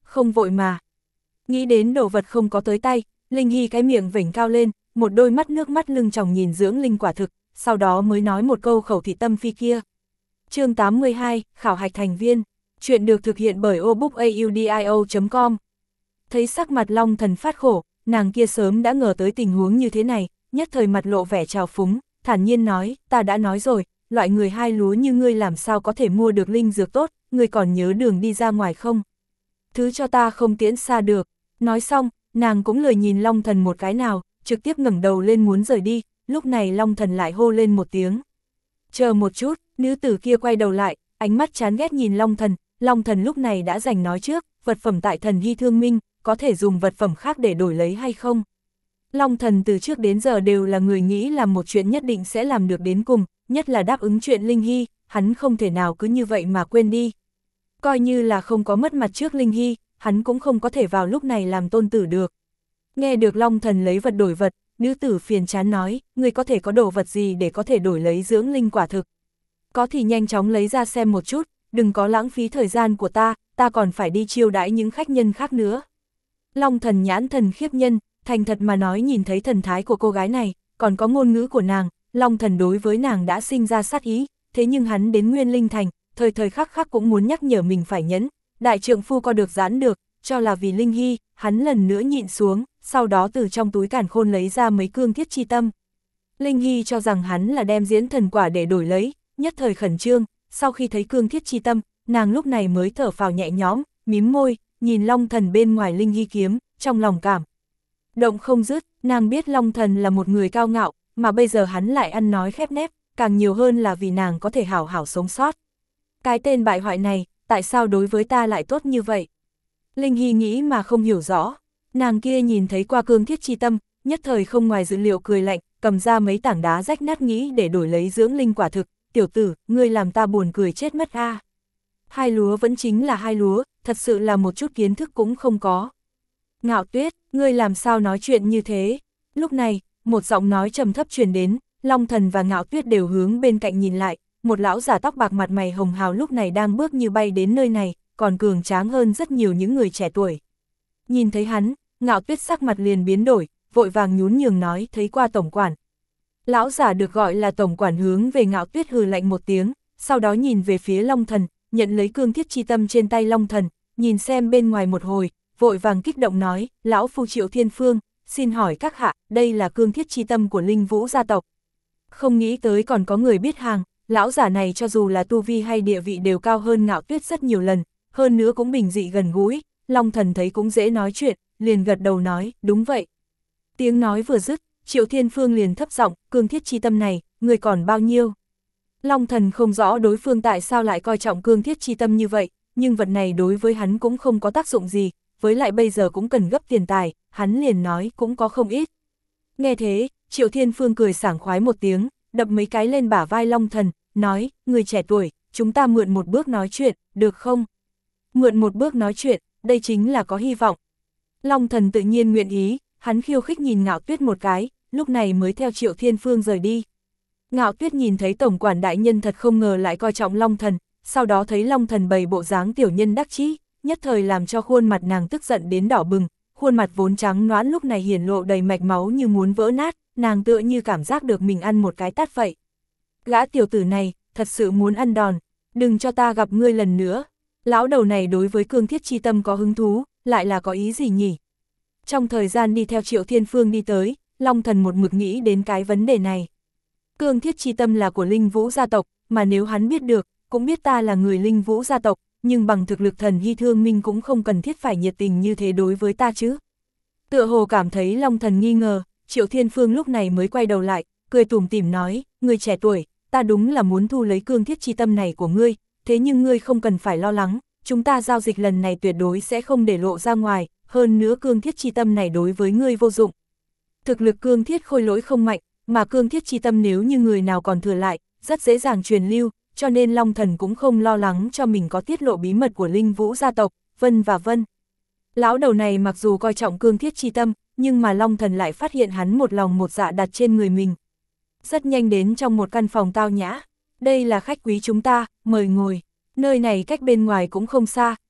không vội mà. Nghĩ đến đồ vật không có tới tay, Linh Hy cái miệng vểnh cao lên, một đôi mắt nước mắt lưng tròng nhìn dưỡng linh quả thực, sau đó mới nói một câu khẩu thị tâm phi kia. chương tám mươi hai, khảo hạch thành viên, chuyện được thực hiện bởi obookaudio chấm com. Thấy sắc mặt Long Thần phát khổ, nàng kia sớm đã ngờ tới tình huống như thế này, nhất thời mặt lộ vẻ trào phúng, thản nhiên nói, ta đã nói rồi, loại người hai lúa như ngươi làm sao có thể mua được linh dược tốt, ngươi còn nhớ đường đi ra ngoài không? Thứ cho ta không tiễn xa được. Nói xong, nàng cũng lười nhìn Long Thần một cái nào, trực tiếp ngẩng đầu lên muốn rời đi, lúc này Long Thần lại hô lên một tiếng. Chờ một chút, nữ tử kia quay đầu lại, ánh mắt chán ghét nhìn Long Thần, Long Thần lúc này đã giành nói trước, vật phẩm tại thần hy thương minh, có thể dùng vật phẩm khác để đổi lấy hay không? Long Thần từ trước đến giờ đều là người nghĩ làm một chuyện nhất định sẽ làm được đến cùng, nhất là đáp ứng chuyện Linh Hy, hắn không thể nào cứ như vậy mà quên đi. Coi như là không có mất mặt trước Linh Hy, hắn cũng không có thể vào lúc này làm tôn tử được. Nghe được Long Thần lấy vật đổi vật, nữ tử phiền chán nói, ngươi có thể có đồ vật gì để có thể đổi lấy dưỡng linh quả thực. Có thì nhanh chóng lấy ra xem một chút, đừng có lãng phí thời gian của ta, ta còn phải đi chiêu đãi những khách nhân khác nữa. Long Thần nhãn thần khiếp nhân, thành thật mà nói nhìn thấy thần thái của cô gái này, còn có ngôn ngữ của nàng, Long Thần đối với nàng đã sinh ra sát ý, thế nhưng hắn đến Nguyên Linh Thành, thời thời khắc khắc cũng muốn nhắc nhở mình phải nhẫn, đại trượng phu co được giãn được, cho là vì Linh Hy, hắn lần nữa nhịn xuống, sau đó từ trong túi càn khôn lấy ra mấy cương thiết chi tâm. Linh Hy cho rằng hắn là đem diễn thần quả để đổi lấy, nhất thời khẩn trương, sau khi thấy cương thiết chi tâm, nàng lúc này mới thở phào nhẹ nhõm, mím môi, nhìn Long Thần bên ngoài Linh Hy kiếm, trong lòng cảm động không dứt, nàng biết Long Thần là một người cao ngạo, mà bây giờ hắn lại ăn nói khép nép, càng nhiều hơn là vì nàng có thể hảo hảo sống sót. Cái tên bại hoại này, tại sao đối với ta lại tốt như vậy? Linh Hy nghĩ mà không hiểu rõ, nàng kia nhìn thấy qua cương thiết chi tâm, nhất thời không ngoài dự liệu cười lạnh, cầm ra mấy tảng đá rách nát nghĩ để đổi lấy dưỡng linh quả thực, tiểu tử, ngươi làm ta buồn cười chết mất a. Hai lúa vẫn chính là hai lúa, thật sự là một chút kiến thức cũng không có. Ngạo Tuyết, ngươi làm sao nói chuyện như thế? Lúc này, một giọng nói trầm thấp truyền đến, Long Thần và Ngạo Tuyết đều hướng bên cạnh nhìn lại, một lão giả tóc bạc mặt mày hồng hào lúc này đang bước như bay đến nơi này, còn cường tráng hơn rất nhiều những người trẻ tuổi. Nhìn thấy hắn, Ngạo Tuyết sắc mặt liền biến đổi, vội vàng nhún nhường nói thấy qua tổng quản. Lão giả được gọi là tổng quản hướng về Ngạo Tuyết hừ lạnh một tiếng, sau đó nhìn về phía Long Thần, nhận lấy cương thiết chi tâm trên tay Long Thần, nhìn xem bên ngoài một hồi, vội vàng kích động nói, lão phu Triệu Thiên Phương, xin hỏi các hạ, đây là cương thiết chi tâm của Linh Vũ gia tộc. Không nghĩ tới còn có người biết hàng, lão giả này cho dù là tu vi hay địa vị đều cao hơn Ngạo Tuyết rất nhiều lần, hơn nữa cũng bình dị gần gũi, Long Thần thấy cũng dễ nói chuyện, liền gật đầu nói, đúng vậy. Tiếng nói vừa dứt, Triệu Thiên Phương liền thấp giọng, cương thiết chi tâm này, người còn bao nhiêu? Long Thần không rõ đối phương tại sao lại coi trọng cương thiết chi tâm như vậy, nhưng vật này đối với hắn cũng không có tác dụng gì, với lại bây giờ cũng cần gấp tiền tài, hắn liền nói cũng có không ít. Nghe thế, Triệu Thiên Phương cười sảng khoái một tiếng, đập mấy cái lên bả vai Long Thần, nói, người trẻ tuổi, chúng ta mượn một bước nói chuyện, được không? Mượn một bước nói chuyện, đây chính là có hy vọng. Long Thần tự nhiên nguyện ý, hắn khiêu khích nhìn Ngạo Tuyết một cái, lúc này mới theo Triệu Thiên Phương rời đi. Ngạo Tuyết nhìn thấy tổng quản đại nhân thật không ngờ lại coi trọng Long Thần, sau đó thấy Long Thần bày bộ dáng tiểu nhân đắc chí, nhất thời làm cho khuôn mặt nàng tức giận đến đỏ bừng, khuôn mặt vốn trắng nõn lúc này hiển lộ đầy mạch máu như muốn vỡ nát, nàng tựa như cảm giác được mình ăn một cái tát vậy. Gã tiểu tử này, thật sự muốn ăn đòn, đừng cho ta gặp ngươi lần nữa. Lão đầu này đối với cương thiết chi tâm có hứng thú, lại là có ý gì nhỉ? Trong thời gian đi theo Triệu Thiên Phương đi tới, Long Thần một mực nghĩ đến cái vấn đề này. Cương thiết chi tâm là của Linh Vũ gia tộc, mà nếu hắn biết được, cũng biết ta là người Linh Vũ gia tộc, nhưng bằng thực lực thần hy thương minh cũng không cần thiết phải nhiệt tình như thế đối với ta chứ. Tựa hồ cảm thấy Long Thần nghi ngờ, Triệu Thiên Phương lúc này mới quay đầu lại, cười tủm tỉm nói, người trẻ tuổi, ta đúng là muốn thu lấy cương thiết chi tâm này của ngươi, thế nhưng ngươi không cần phải lo lắng, chúng ta giao dịch lần này tuyệt đối sẽ không để lộ ra ngoài, hơn nữa cương thiết chi tâm này đối với ngươi vô dụng. Thực lực cương thiết khôi lỗi không mạnh, mà cương thiết chi tâm nếu như người nào còn thừa lại, rất dễ dàng truyền lưu, cho nên Long Thần cũng không lo lắng cho mình có tiết lộ bí mật của Linh Vũ gia tộc, vân và vân. Lão đầu này mặc dù coi trọng cương thiết chi tâm, nhưng mà Long Thần lại phát hiện hắn một lòng một dạ đặt trên người mình. Rất nhanh đến trong một căn phòng tao nhã, đây là khách quý chúng ta, mời ngồi. Nơi này cách bên ngoài cũng không xa,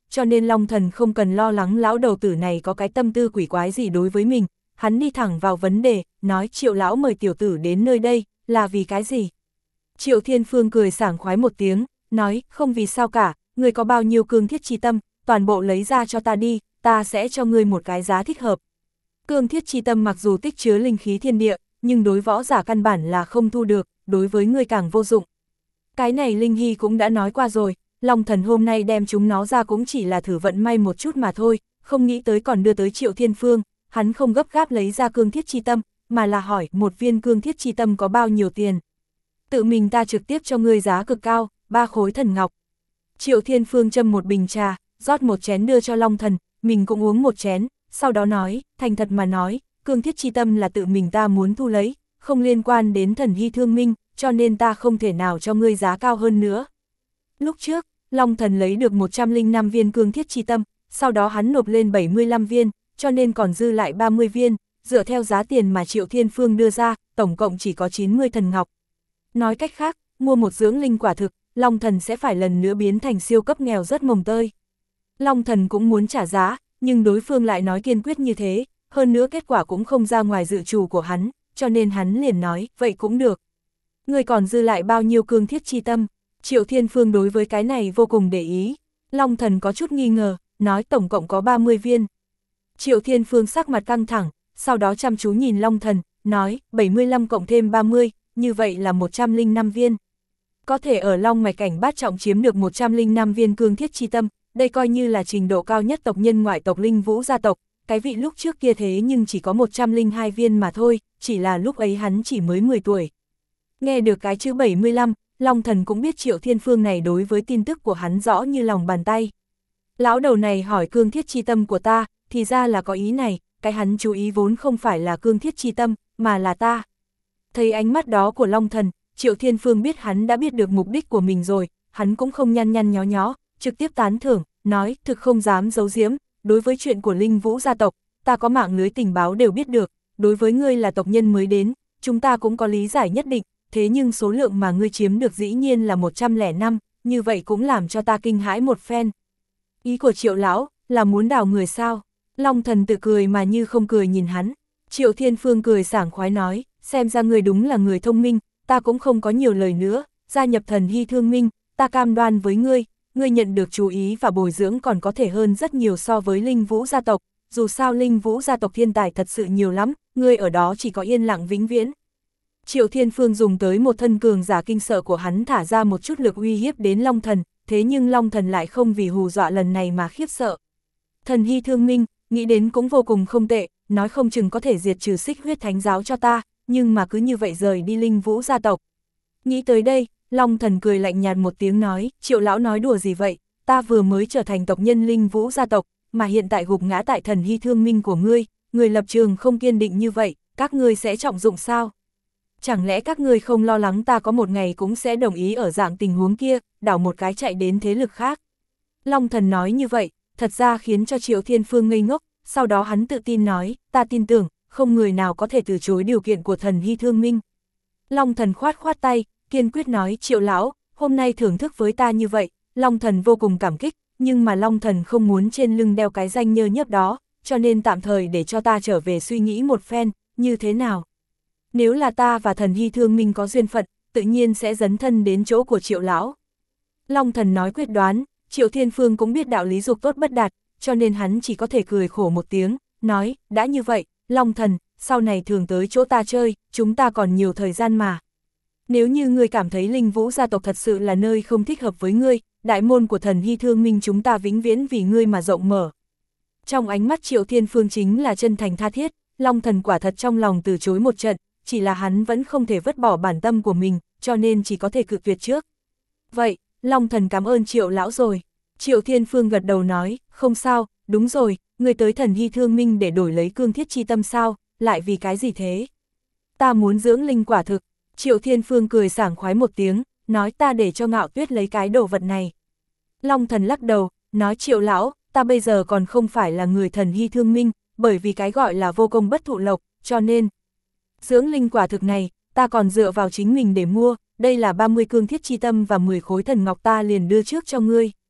cho nên Long Thần không cần lo lắng lão đầu tử này có cái tâm tư quỷ quái gì đối với mình, hắn đi thẳng vào vấn đề, nói Triệu lão mời tiểu tử đến nơi đây, là vì cái gì? Triệu Thiên Phương cười sảng khoái một tiếng, nói, không vì sao cả, người có bao nhiêu cương thiết chi tâm, toàn bộ lấy ra cho ta đi, ta sẽ cho ngươi một cái giá thích hợp. Cương thiết chi tâm mặc dù tích chứa linh khí thiên địa, nhưng đối võ giả căn bản là không thu được, đối với ngươi càng vô dụng. Cái này Linh Hy cũng đã nói qua rồi, Long Thần hôm nay đem chúng nó ra cũng chỉ là thử vận may một chút mà thôi, không nghĩ tới còn đưa tới Triệu Thiên Phương, hắn không gấp gáp lấy ra cương thiết chi tâm, mà là hỏi một viên cương thiết chi tâm có bao nhiêu tiền. Tự mình ta trực tiếp cho ngươi giá cực cao, ba khối thần ngọc. Triệu Thiên Phương châm một bình trà, rót một chén đưa cho Long Thần, mình cũng uống một chén, sau đó nói, thành thật mà nói, cương thiết chi tâm là tự mình ta muốn thu lấy, không liên quan đến thần hy thương minh, cho nên ta không thể nào cho ngươi giá cao hơn nữa. Lúc trước, Long Thần lấy được một trăm lẻ năm viên cương thiết chi tâm, sau đó hắn nộp lên bảy mươi lăm viên, cho nên còn dư lại ba mươi viên, dựa theo giá tiền mà Triệu Thiên Phương đưa ra, tổng cộng chỉ có chín mươi thần ngọc. Nói cách khác, mua một dưỡng linh quả thực, Long Thần sẽ phải lần nữa biến thành siêu cấp nghèo rất mồng tơi. Long Thần cũng muốn trả giá, nhưng đối phương lại nói kiên quyết như thế, hơn nữa kết quả cũng không ra ngoài dự trù của hắn, cho nên hắn liền nói, vậy cũng được. Người còn dư lại bao nhiêu cương thiết chi tâm? Triệu Thiên Phương đối với cái này vô cùng để ý. Long Thần có chút nghi ngờ, nói tổng cộng có ba mươi viên. Triệu Thiên Phương sắc mặt căng thẳng, sau đó chăm chú nhìn Long Thần, nói, bảy mươi lăm cộng thêm ba mươi, như vậy là một trăm lẻ năm viên. Có thể ở Long Mạch Cảnh Bát Trọng chiếm được một trăm lẻ năm viên cương thiết chi tâm, đây coi như là trình độ cao nhất tộc nhân ngoại tộc Linh Vũ gia tộc, cái vị lúc trước kia thế nhưng chỉ có một trăm lẻ hai viên mà thôi, chỉ là lúc ấy hắn chỉ mới mười tuổi. Nghe được cái chữ bảy mươi lăm, Long Thần cũng biết Triệu Thiên Phương này đối với tin tức của hắn rõ như lòng bàn tay. Lão đầu này hỏi cương thiết chi tâm của ta, thì ra là có ý này, cái hắn chú ý vốn không phải là cương thiết chi tâm, mà là ta. Thấy ánh mắt đó của Long Thần, Triệu Thiên Phương biết hắn đã biết được mục đích của mình rồi, hắn cũng không nhăn nhăn nhó nhó, trực tiếp tán thưởng, nói, thực không dám giấu giếm, đối với chuyện của Linh Vũ gia tộc, ta có mạng lưới tình báo đều biết được, đối với ngươi là tộc nhân mới đến, chúng ta cũng có lý giải nhất định, thế nhưng số lượng mà ngươi chiếm được dĩ nhiên là một trăm lẻ năm, như vậy cũng làm cho ta kinh hãi một phen. Ý của Triệu lão là muốn đào người sao? Long Thần tự cười mà như không cười nhìn hắn. Triệu Thiên Phương cười sảng khoái nói, xem ra ngươi đúng là người thông minh, ta cũng không có nhiều lời nữa, gia nhập thần hy thương minh, ta cam đoan với ngươi, ngươi nhận được chú ý và bồi dưỡng còn có thể hơn rất nhiều so với Linh Vũ gia tộc, dù sao Linh Vũ gia tộc thiên tài thật sự nhiều lắm, ngươi ở đó chỉ có yên lặng vĩnh viễn. Triệu Thiên Phương dùng tới một thân cường giả kinh sợ của hắn thả ra một chút lực uy hiếp đến Long Thần, thế nhưng Long Thần lại không vì hù dọa lần này mà khiếp sợ. Thần hy thương minh, nghĩ đến cũng vô cùng không tệ, nói không chừng có thể diệt trừ Xích Huyết Thánh giáo cho ta, nhưng mà cứ như vậy rời đi Linh Vũ gia tộc. Nghĩ tới đây, Long Thần cười lạnh nhạt một tiếng nói, Triệu lão nói đùa gì vậy, ta vừa mới trở thành tộc nhân Linh Vũ gia tộc, mà hiện tại gục ngã tại thần hy thương minh của ngươi, người lập trường không kiên định như vậy, các ngươi sẽ trọng dụng sao? Chẳng lẽ các ngươi không lo lắng ta có một ngày cũng sẽ đồng ý ở dạng tình huống kia, đảo một cái chạy đến thế lực khác? Long Thần nói như vậy, thật ra khiến cho Triệu Thiên Phương ngây ngốc, sau đó hắn tự tin nói, ta tin tưởng, không người nào có thể từ chối điều kiện của thần hy thương minh. Long Thần khoát khoát tay, kiên quyết nói, Triệu lão, hôm nay thưởng thức với ta như vậy, Long Thần vô cùng cảm kích, nhưng mà Long Thần không muốn trên lưng đeo cái danh nhơ nhớp đó, cho nên tạm thời để cho ta trở về suy nghĩ một phen, như thế nào? Nếu là ta và thần hy thương minh có duyên phận, tự nhiên sẽ dấn thân đến chỗ của Triệu lão. Long Thần nói quyết đoán, Triệu Thiên Phương cũng biết đạo lý dục tốt bất đạt, cho nên hắn chỉ có thể cười khổ một tiếng, nói, đã như vậy, Long Thần, sau này thường tới chỗ ta chơi, chúng ta còn nhiều thời gian mà. Nếu như ngươi cảm thấy Linh Vũ gia tộc thật sự là nơi không thích hợp với ngươi, đại môn của thần hy thương minh chúng ta vĩnh viễn vì ngươi mà rộng mở. Trong ánh mắt Triệu Thiên Phương chính là chân thành tha thiết, Long Thần quả thật trong lòng từ chối một trận, chỉ là hắn vẫn không thể vứt bỏ bản tâm của mình, cho nên chỉ có thể cự tuyệt trước. Vậy, Long Thần cảm ơn Triệu lão rồi. Triệu Thiên Phương gật đầu nói, không sao, đúng rồi, ngươi tới thần hy thương minh để đổi lấy cương thiết chi tâm sao, lại vì cái gì thế? Ta muốn dưỡng linh quả thực. Triệu Thiên Phương cười sảng khoái một tiếng, nói ta để cho Ngạo Tuyết lấy cái đồ vật này. Long Thần lắc đầu, nói Triệu lão, ta bây giờ còn không phải là người thần hy thương minh, bởi vì cái gọi là vô công bất thụ lộc, cho nên dưỡng linh quả thực này, ta còn dựa vào chính mình để mua, đây là ba mươi cương thiết chi tâm và mười khối thần ngọc ta liền đưa trước cho ngươi.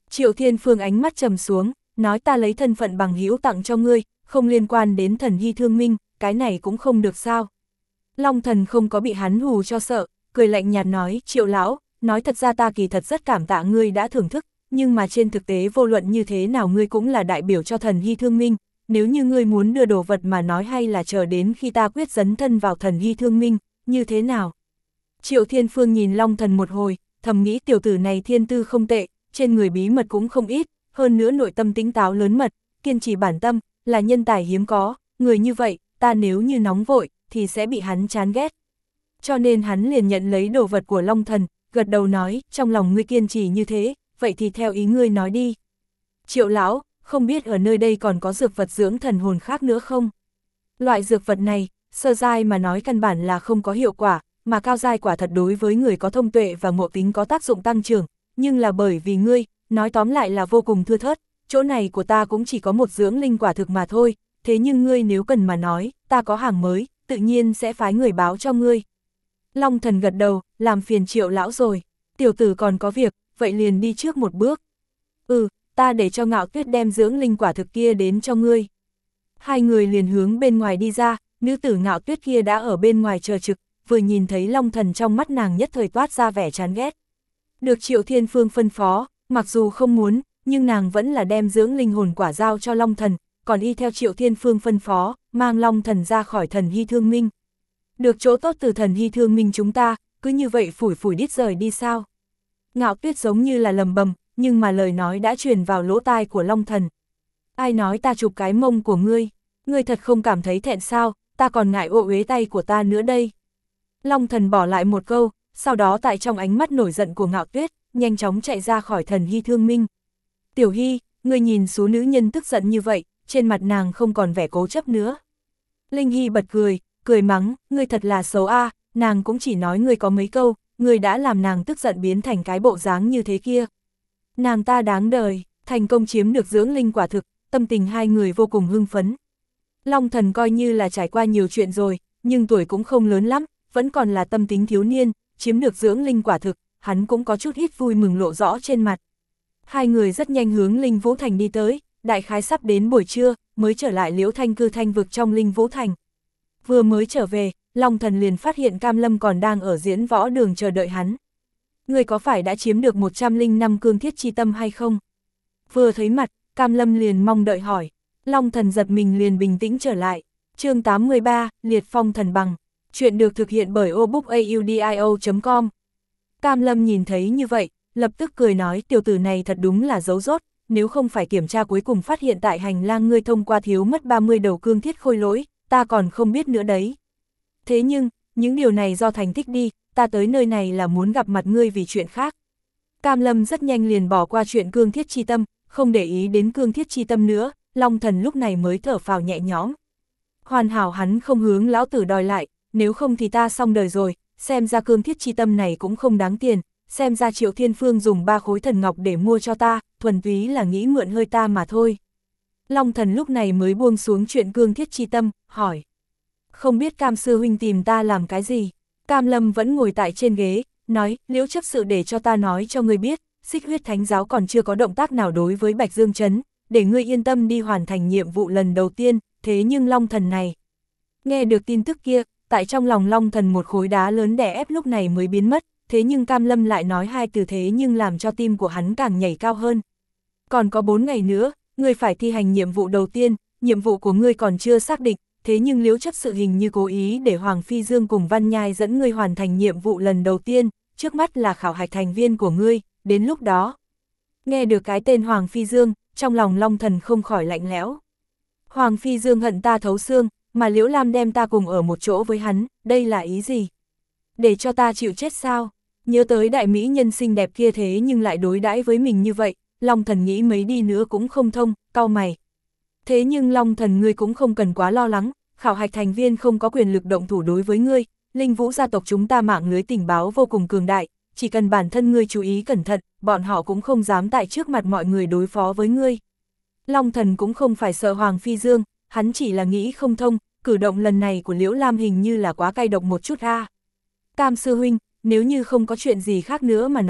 Triệu Thiên Phương ánh mắt trầm xuống, nói ta lấy thân phận bằng hữu tặng cho ngươi, không liên quan đến thần hy thương minh, cái này cũng không được sao. Long Thần không có bị hắn hù cho sợ, cười lạnh nhạt nói, Triệu lão, nói thật ra ta kỳ thật rất cảm tạ ngươi đã thưởng thức, nhưng mà trên thực tế vô luận như thế nào ngươi cũng là đại biểu cho thần hy thương minh, nếu như ngươi muốn đưa đồ vật mà nói hay là chờ đến khi ta quyết dấn thân vào thần hy thương minh, như thế nào? Triệu Thiên Phương nhìn Long Thần một hồi, thầm nghĩ tiểu tử này thiên tư không tệ, trên người bí mật cũng không ít, hơn nữa nội tâm tính táo lớn mật, kiên trì bản tâm, là nhân tài hiếm có, người như vậy, ta nếu như nóng vội, thì sẽ bị hắn chán ghét. Cho nên hắn liền nhận lấy đồ vật của Long Thần, gật đầu nói, trong lòng ngươi kiên trì như thế, vậy thì theo ý ngươi nói đi. Triệu lão, không biết ở nơi đây còn có dược vật dưỡng thần hồn khác nữa không? Loại dược vật này, sơ giai mà nói căn bản là không có hiệu quả, mà cao giai quả thật đối với người có thông tuệ và ngộ tính có tác dụng tăng trưởng, nhưng là bởi vì ngươi, nói tóm lại là vô cùng thưa thớt, chỗ này của ta cũng chỉ có một dưỡng linh quả thực mà thôi, thế nhưng ngươi nếu cần mà nói, ta có hàng mới, tự nhiên sẽ phái người báo cho ngươi. Long Thần gật đầu, làm phiền Triệu lão rồi, tiểu tử còn có việc, vậy liền đi trước một bước. Ừ, ta để cho Ngạo Tuyết đem dưỡng linh quả thực kia đến cho ngươi. Hai người liền hướng bên ngoài đi ra, nữ tử Ngạo Tuyết kia đã ở bên ngoài chờ trực, vừa nhìn thấy Long Thần trong mắt nàng nhất thời toát ra vẻ chán ghét. Được Triệu Thiên Phương phân phó, mặc dù không muốn, nhưng nàng vẫn là đem dưỡng linh hồn quả giao cho Long Thần, còn y theo Triệu Thiên Phương phân phó, mang Long Thần ra khỏi thần hy thương minh. Được chỗ tốt từ thần hy thương minh chúng ta, cứ như vậy phủi phủi đít rời đi sao? Ngạo Tuyết giống như là lầm bầm, nhưng mà lời nói đã truyền vào lỗ tai của Long Thần. Ai nói ta chụp cái mông của ngươi? Ngươi thật không cảm thấy thẹn sao, ta còn ngại ô uế tay của ta nữa đây. Long Thần bỏ lại một câu, sau đó tại trong ánh mắt nổi giận của Ngạo Tuyết, nhanh chóng chạy ra khỏi thần hy thương minh. Tiểu Hy, ngươi nhìn số nữ nhân tức giận như vậy, trên mặt nàng không còn vẻ cố chấp nữa. Linh Hy bật cười, cười mắng, ngươi thật là xấu a, à, nàng cũng chỉ nói ngươi có mấy câu, ngươi đã làm nàng tức giận biến thành cái bộ dáng như thế kia. Nàng ta đáng đời, thành công chiếm được dưỡng linh quả thực, tâm tình hai người vô cùng hưng phấn. Long Thần coi như là trải qua nhiều chuyện rồi, nhưng tuổi cũng không lớn lắm, vẫn còn là tâm tính thiếu niên, chiếm được dưỡng linh quả thực, hắn cũng có chút ít vui mừng lộ rõ trên mặt. Hai người rất nhanh hướng Linh Vũ Thành đi tới, đại khái sắp đến buổi trưa, mới trở lại Liễu Thanh cư thanh vực trong Linh Vũ Thành. Vừa mới trở về, Long Thần liền phát hiện Cam Lâm còn đang ở diễn võ đường chờ đợi hắn. Người có phải đã chiếm được một trăm linh năm cương thiết chi tâm hay không? Vừa thấy mặt, Cam Lâm liền mong đợi hỏi. Long Thần giật mình liền bình tĩnh trở lại. Chương tám mươi ba, Liệt Phong Thần Bằng. Chuyện được thực hiện bởi obookaudio chấm com. Cam Lâm nhìn thấy như vậy, lập tức cười nói tiểu tử này thật đúng là giấu rốt, nếu không phải kiểm tra cuối cùng phát hiện tại hành lang ngươi thông qua thiếu mất ba mươi đầu cương thiết khôi lỗi, ta còn không biết nữa đấy. Thế nhưng, những điều này do thành tích đi, ta tới nơi này là muốn gặp mặt ngươi vì chuyện khác. Cam Lâm rất nhanh liền bỏ qua chuyện cương thiết chi tâm, không để ý đến cương thiết chi tâm nữa, Long Thần lúc này mới thở phào nhẹ nhõm. Hoàn hảo hắn không hướng lão tử đòi lại, nếu không thì ta xong đời rồi, xem ra cương thiết chi tâm này cũng không đáng tiền, xem ra Triệu Thiên Phương dùng ba khối thần ngọc để mua cho ta, thuần túy là nghĩ mượn hơi ta mà thôi. Long Thần lúc này mới buông xuống chuyện cương thiết chi tâm, hỏi. Không biết Cam sư huynh tìm ta làm cái gì? Cam Lâm vẫn ngồi tại trên ghế, nói, Liễu chấp sự để cho ta nói cho ngươi biết, Xích Huyết Thánh giáo còn chưa có động tác nào đối với Bạch Dương Trấn, để ngươi yên tâm đi hoàn thành nhiệm vụ lần đầu tiên, thế nhưng Long Thần này. Nghe được tin tức kia, tại trong lòng Long Thần một khối đá lớn đè ép lúc này mới biến mất, thế nhưng Cam Lâm lại nói hai từ thế nhưng làm cho tim của hắn càng nhảy cao hơn. Còn có bốn ngày nữa, ngươi phải thi hành nhiệm vụ đầu tiên, nhiệm vụ của ngươi còn chưa xác định, thế nhưng Liễu chấp sự hình như cố ý để Hoàng Phi Dương cùng Văn Nhai dẫn ngươi hoàn thành nhiệm vụ lần đầu tiên, trước mắt là khảo hạch thành viên của ngươi, đến lúc đó. Nghe được cái tên Hoàng Phi Dương, trong lòng Long Thần không khỏi lạnh lẽo. Hoàng Phi Dương hận ta thấu xương, mà Liễu Lam đem ta cùng ở một chỗ với hắn, đây là ý gì? Để cho ta chịu chết sao? Nhớ tới đại mỹ nhân xinh đẹp kia thế nhưng lại đối đãi với mình như vậy, Long Thần nghĩ mấy đi nữa cũng không thông, cau mày. Thế nhưng Long Thần ngươi cũng không cần quá lo lắng, khảo hạch thành viên không có quyền lực động thủ đối với ngươi, Linh Vũ gia tộc chúng ta mạng lưới tình báo vô cùng cường đại, chỉ cần bản thân ngươi chú ý cẩn thận, bọn họ cũng không dám tại trước mặt mọi người đối phó với ngươi. Long Thần cũng không phải sợ Hoàng Phi Dương, hắn chỉ là nghĩ không thông, cử động lần này của Liễu Lam hình như là quá cay độc một chút a. Cam sư huynh, nếu như không có chuyện gì khác nữa mà nói,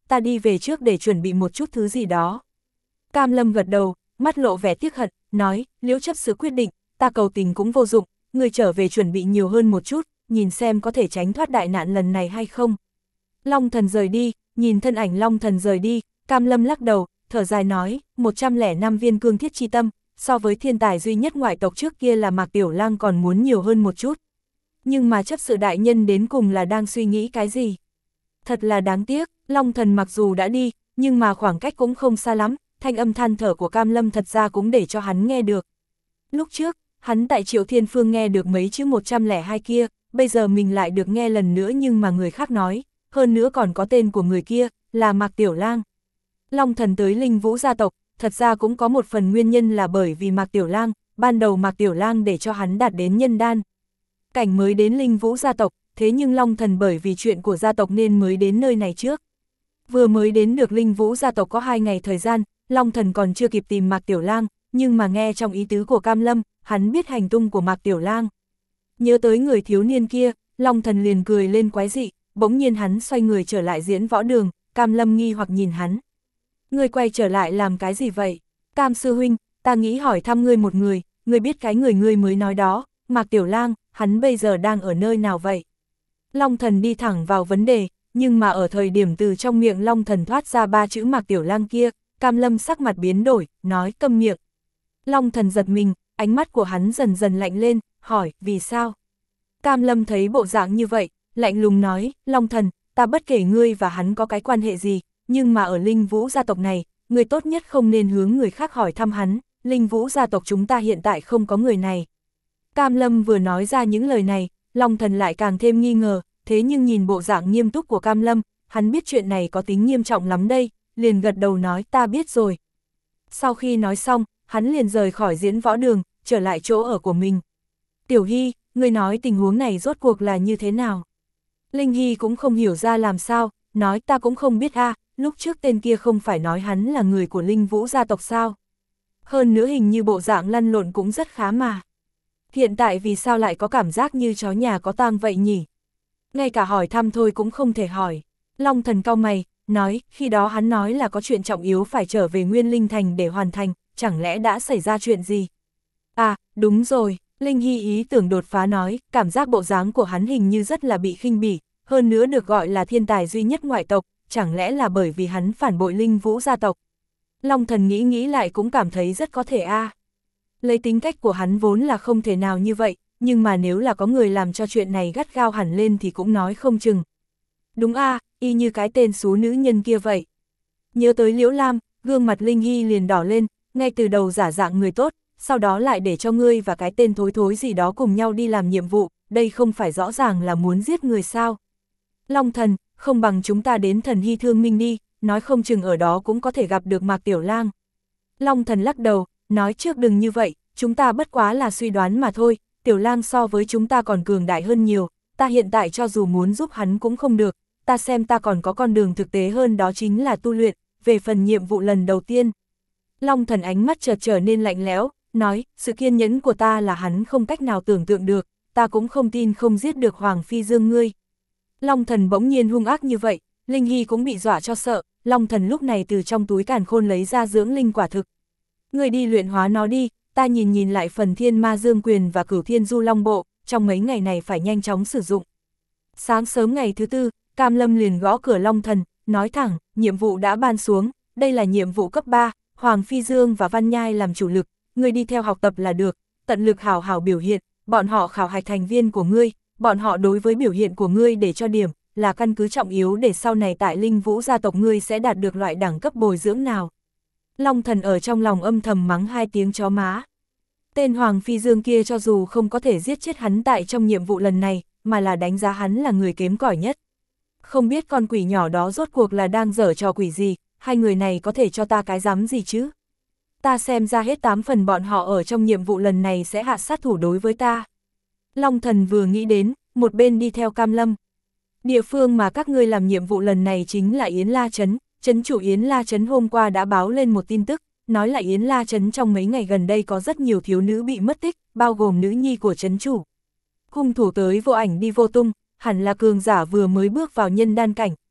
ta đi về trước để chuẩn bị một chút thứ gì đó. Cam Lâm gật đầu, mắt lộ vẻ tiếc hận, nói, Liễu chấp sự quyết định, ta cầu tình cũng vô dụng, người trở về chuẩn bị nhiều hơn một chút, nhìn xem có thể tránh thoát đại nạn lần này hay không. Long Thần rời đi, nhìn thân ảnh Long Thần rời đi, Cam Lâm lắc đầu, thở dài nói, một trăm lẻ năm viên cương thiết chi tâm, so với thiên tài duy nhất ngoại tộc trước kia là Mạc Tiểu Lang còn muốn nhiều hơn một chút. Nhưng mà chấp sự đại nhân đến cùng là đang suy nghĩ cái gì? Thật là đáng tiếc, Long Thần mặc dù đã đi, nhưng mà khoảng cách cũng không xa lắm, thanh âm than thở của Cam Lâm thật ra cũng để cho hắn nghe được. Lúc trước, hắn tại Triệu Thiên Phương nghe được mấy chữ một trăm lẻ hai kia, bây giờ mình lại được nghe lần nữa nhưng mà người khác nói, hơn nữa còn có tên của người kia, là Mạc Tiểu Lang. Long Thần tới Linh Vũ gia tộc, thật ra cũng có một phần nguyên nhân là bởi vì Mạc Tiểu Lang, ban đầu Mạc Tiểu Lang để cho hắn đạt đến nhân đan. Cảnh mới đến Linh Vũ gia tộc, thế nhưng Long Thần bởi vì chuyện của gia tộc nên mới đến nơi này trước. Vừa mới đến được Linh Vũ gia tộc có hai ngày thời gian, Long Thần còn chưa kịp tìm Mạc Tiểu Lang, nhưng mà nghe trong ý tứ của Cam Lâm, hắn biết hành tung của Mạc Tiểu Lang. Nhớ tới người thiếu niên kia, Long Thần liền cười lên quái dị, bỗng nhiên hắn xoay người trở lại diễn võ đường, Cam Lâm nghi hoặc nhìn hắn. Ngươi quay trở lại làm cái gì vậy? Cam sư huynh, ta nghĩ hỏi thăm ngươi một người, ngươi biết cái người ngươi mới nói đó, Mạc Tiểu Lang, hắn bây giờ đang ở nơi nào vậy? Long Thần đi thẳng vào vấn đề, nhưng mà ở thời điểm từ trong miệng Long Thần thoát ra ba chữ Mạc Tiểu Lang kia, Cam Lâm sắc mặt biến đổi, nói câm miệng. Long Thần giật mình, ánh mắt của hắn dần dần lạnh lên, hỏi, vì sao? Cam Lâm thấy bộ dạng như vậy, lạnh lùng nói, Long Thần, ta bất kể ngươi và hắn có cái quan hệ gì, nhưng mà ở Linh Vũ gia tộc này, ngươi tốt nhất không nên hướng người khác hỏi thăm hắn, Linh Vũ gia tộc chúng ta hiện tại không có người này. Cam Lâm vừa nói ra những lời này, Long Thần lại càng thêm nghi ngờ, thế nhưng nhìn bộ dạng nghiêm túc của Cam Lâm, hắn biết chuyện này có tính nghiêm trọng lắm đây, liền gật đầu nói ta biết rồi. Sau khi nói xong, hắn liền rời khỏi diễn võ đường, trở lại chỗ ở của mình. Tiểu Hy, ngươi nói tình huống này rốt cuộc là như thế nào? Linh Hy cũng không hiểu ra làm sao, nói ta cũng không biết a, lúc trước tên kia không phải nói hắn là người của Linh Vũ gia tộc sao? Hơn nữa hình như bộ dạng lăn lộn cũng rất khá mà. Hiện tại vì sao lại có cảm giác như chó nhà có tang vậy nhỉ? Ngay cả hỏi thăm thôi cũng không thể hỏi. Long Thần cau mày, nói, khi đó hắn nói là có chuyện trọng yếu phải trở về Nguyên Linh Thành để hoàn thành, chẳng lẽ đã xảy ra chuyện gì? À, đúng rồi, Linh Hy ý tưởng đột phá nói, cảm giác bộ dáng của hắn hình như rất là bị khinh bỉ, hơn nữa được gọi là thiên tài duy nhất ngoại tộc, chẳng lẽ là bởi vì hắn phản bội Linh Vũ gia tộc? Long Thần nghĩ nghĩ lại cũng cảm thấy rất có thể a. À. Lấy tính cách của hắn vốn là không thể nào như vậy, nhưng mà nếu là có người làm cho chuyện này gắt gao hẳn lên thì cũng nói không chừng. Đúng a, à, y như cái tên xú nữ nhân kia vậy. Nhớ tới Liễu Lam, gương mặt Linh Hy liền đỏ lên, ngay từ đầu giả dạng người tốt, sau đó lại để cho ngươi và cái tên thối thối gì đó cùng nhau đi làm nhiệm vụ, đây không phải rõ ràng là muốn giết người sao. Long Thần, không bằng chúng ta đến Thần Hy Thương Minh đi, nói không chừng ở đó cũng có thể gặp được Mạc Tiểu Lang. Long Thần lắc đầu, nói trước đừng như vậy, chúng ta bất quá là suy đoán mà thôi, Tiểu Lang so với chúng ta còn cường đại hơn nhiều, ta hiện tại cho dù muốn giúp hắn cũng không được, ta xem ta còn có con đường thực tế hơn đó chính là tu luyện, về phần nhiệm vụ lần đầu tiên. Long Thần ánh mắt chợt trở nên lạnh lẽo, nói, sự kiên nhẫn của ta là hắn không cách nào tưởng tượng được, ta cũng không tin không giết được Hoàng Phi Dương ngươi. Long Thần bỗng nhiên hung ác như vậy, Linh Hy cũng bị dọa cho sợ, Long Thần lúc này từ trong túi càn khôn lấy ra dưỡng linh quả thực. Ngươi đi luyện hóa nó đi, ta nhìn nhìn lại phần Thiên Ma Dương Quyền và Cửu Thiên Du Long Bộ, trong mấy ngày này phải nhanh chóng sử dụng. Sáng sớm ngày thứ tư, Cam Lâm liền gõ cửa Long Thần, nói thẳng, nhiệm vụ đã ban xuống, đây là nhiệm vụ cấp ba, Hoàng Phi Dương và Văn Nhai làm chủ lực, ngươi đi theo học tập là được, tận lực hào hào biểu hiện, bọn họ khảo hạch thành viên của ngươi, bọn họ đối với biểu hiện của ngươi để cho điểm, là căn cứ trọng yếu để sau này tại Linh Vũ gia tộc ngươi sẽ đạt được loại đẳng cấp bồi dưỡng nào. Long Thần ở trong lòng âm thầm mắng hai tiếng chó má. Tên Hoàng Phi Dương kia cho dù không có thể giết chết hắn tại trong nhiệm vụ lần này, mà là đánh giá hắn là người kém cỏi nhất. Không biết con quỷ nhỏ đó rốt cuộc là đang giở trò quỷ gì, hai người này có thể cho ta cái dám gì chứ? Ta xem ra hết tám phần bọn họ ở trong nhiệm vụ lần này sẽ hạ sát thủ đối với ta. Long Thần vừa nghĩ đến, một bên đi theo Cam Lâm. Địa phương mà các ngươi làm nhiệm vụ lần này chính là Yến La Trấn, trấn chủ Yến La Trấn hôm qua đã báo lên một tin tức, nói là Yến La Trấn trong mấy ngày gần đây có rất nhiều thiếu nữ bị mất tích, bao gồm nữ nhi của trấn chủ. Hung thủ tới vô ảnh đi vô tung, hẳn là cường giả vừa mới bước vào nhân đan cảnh,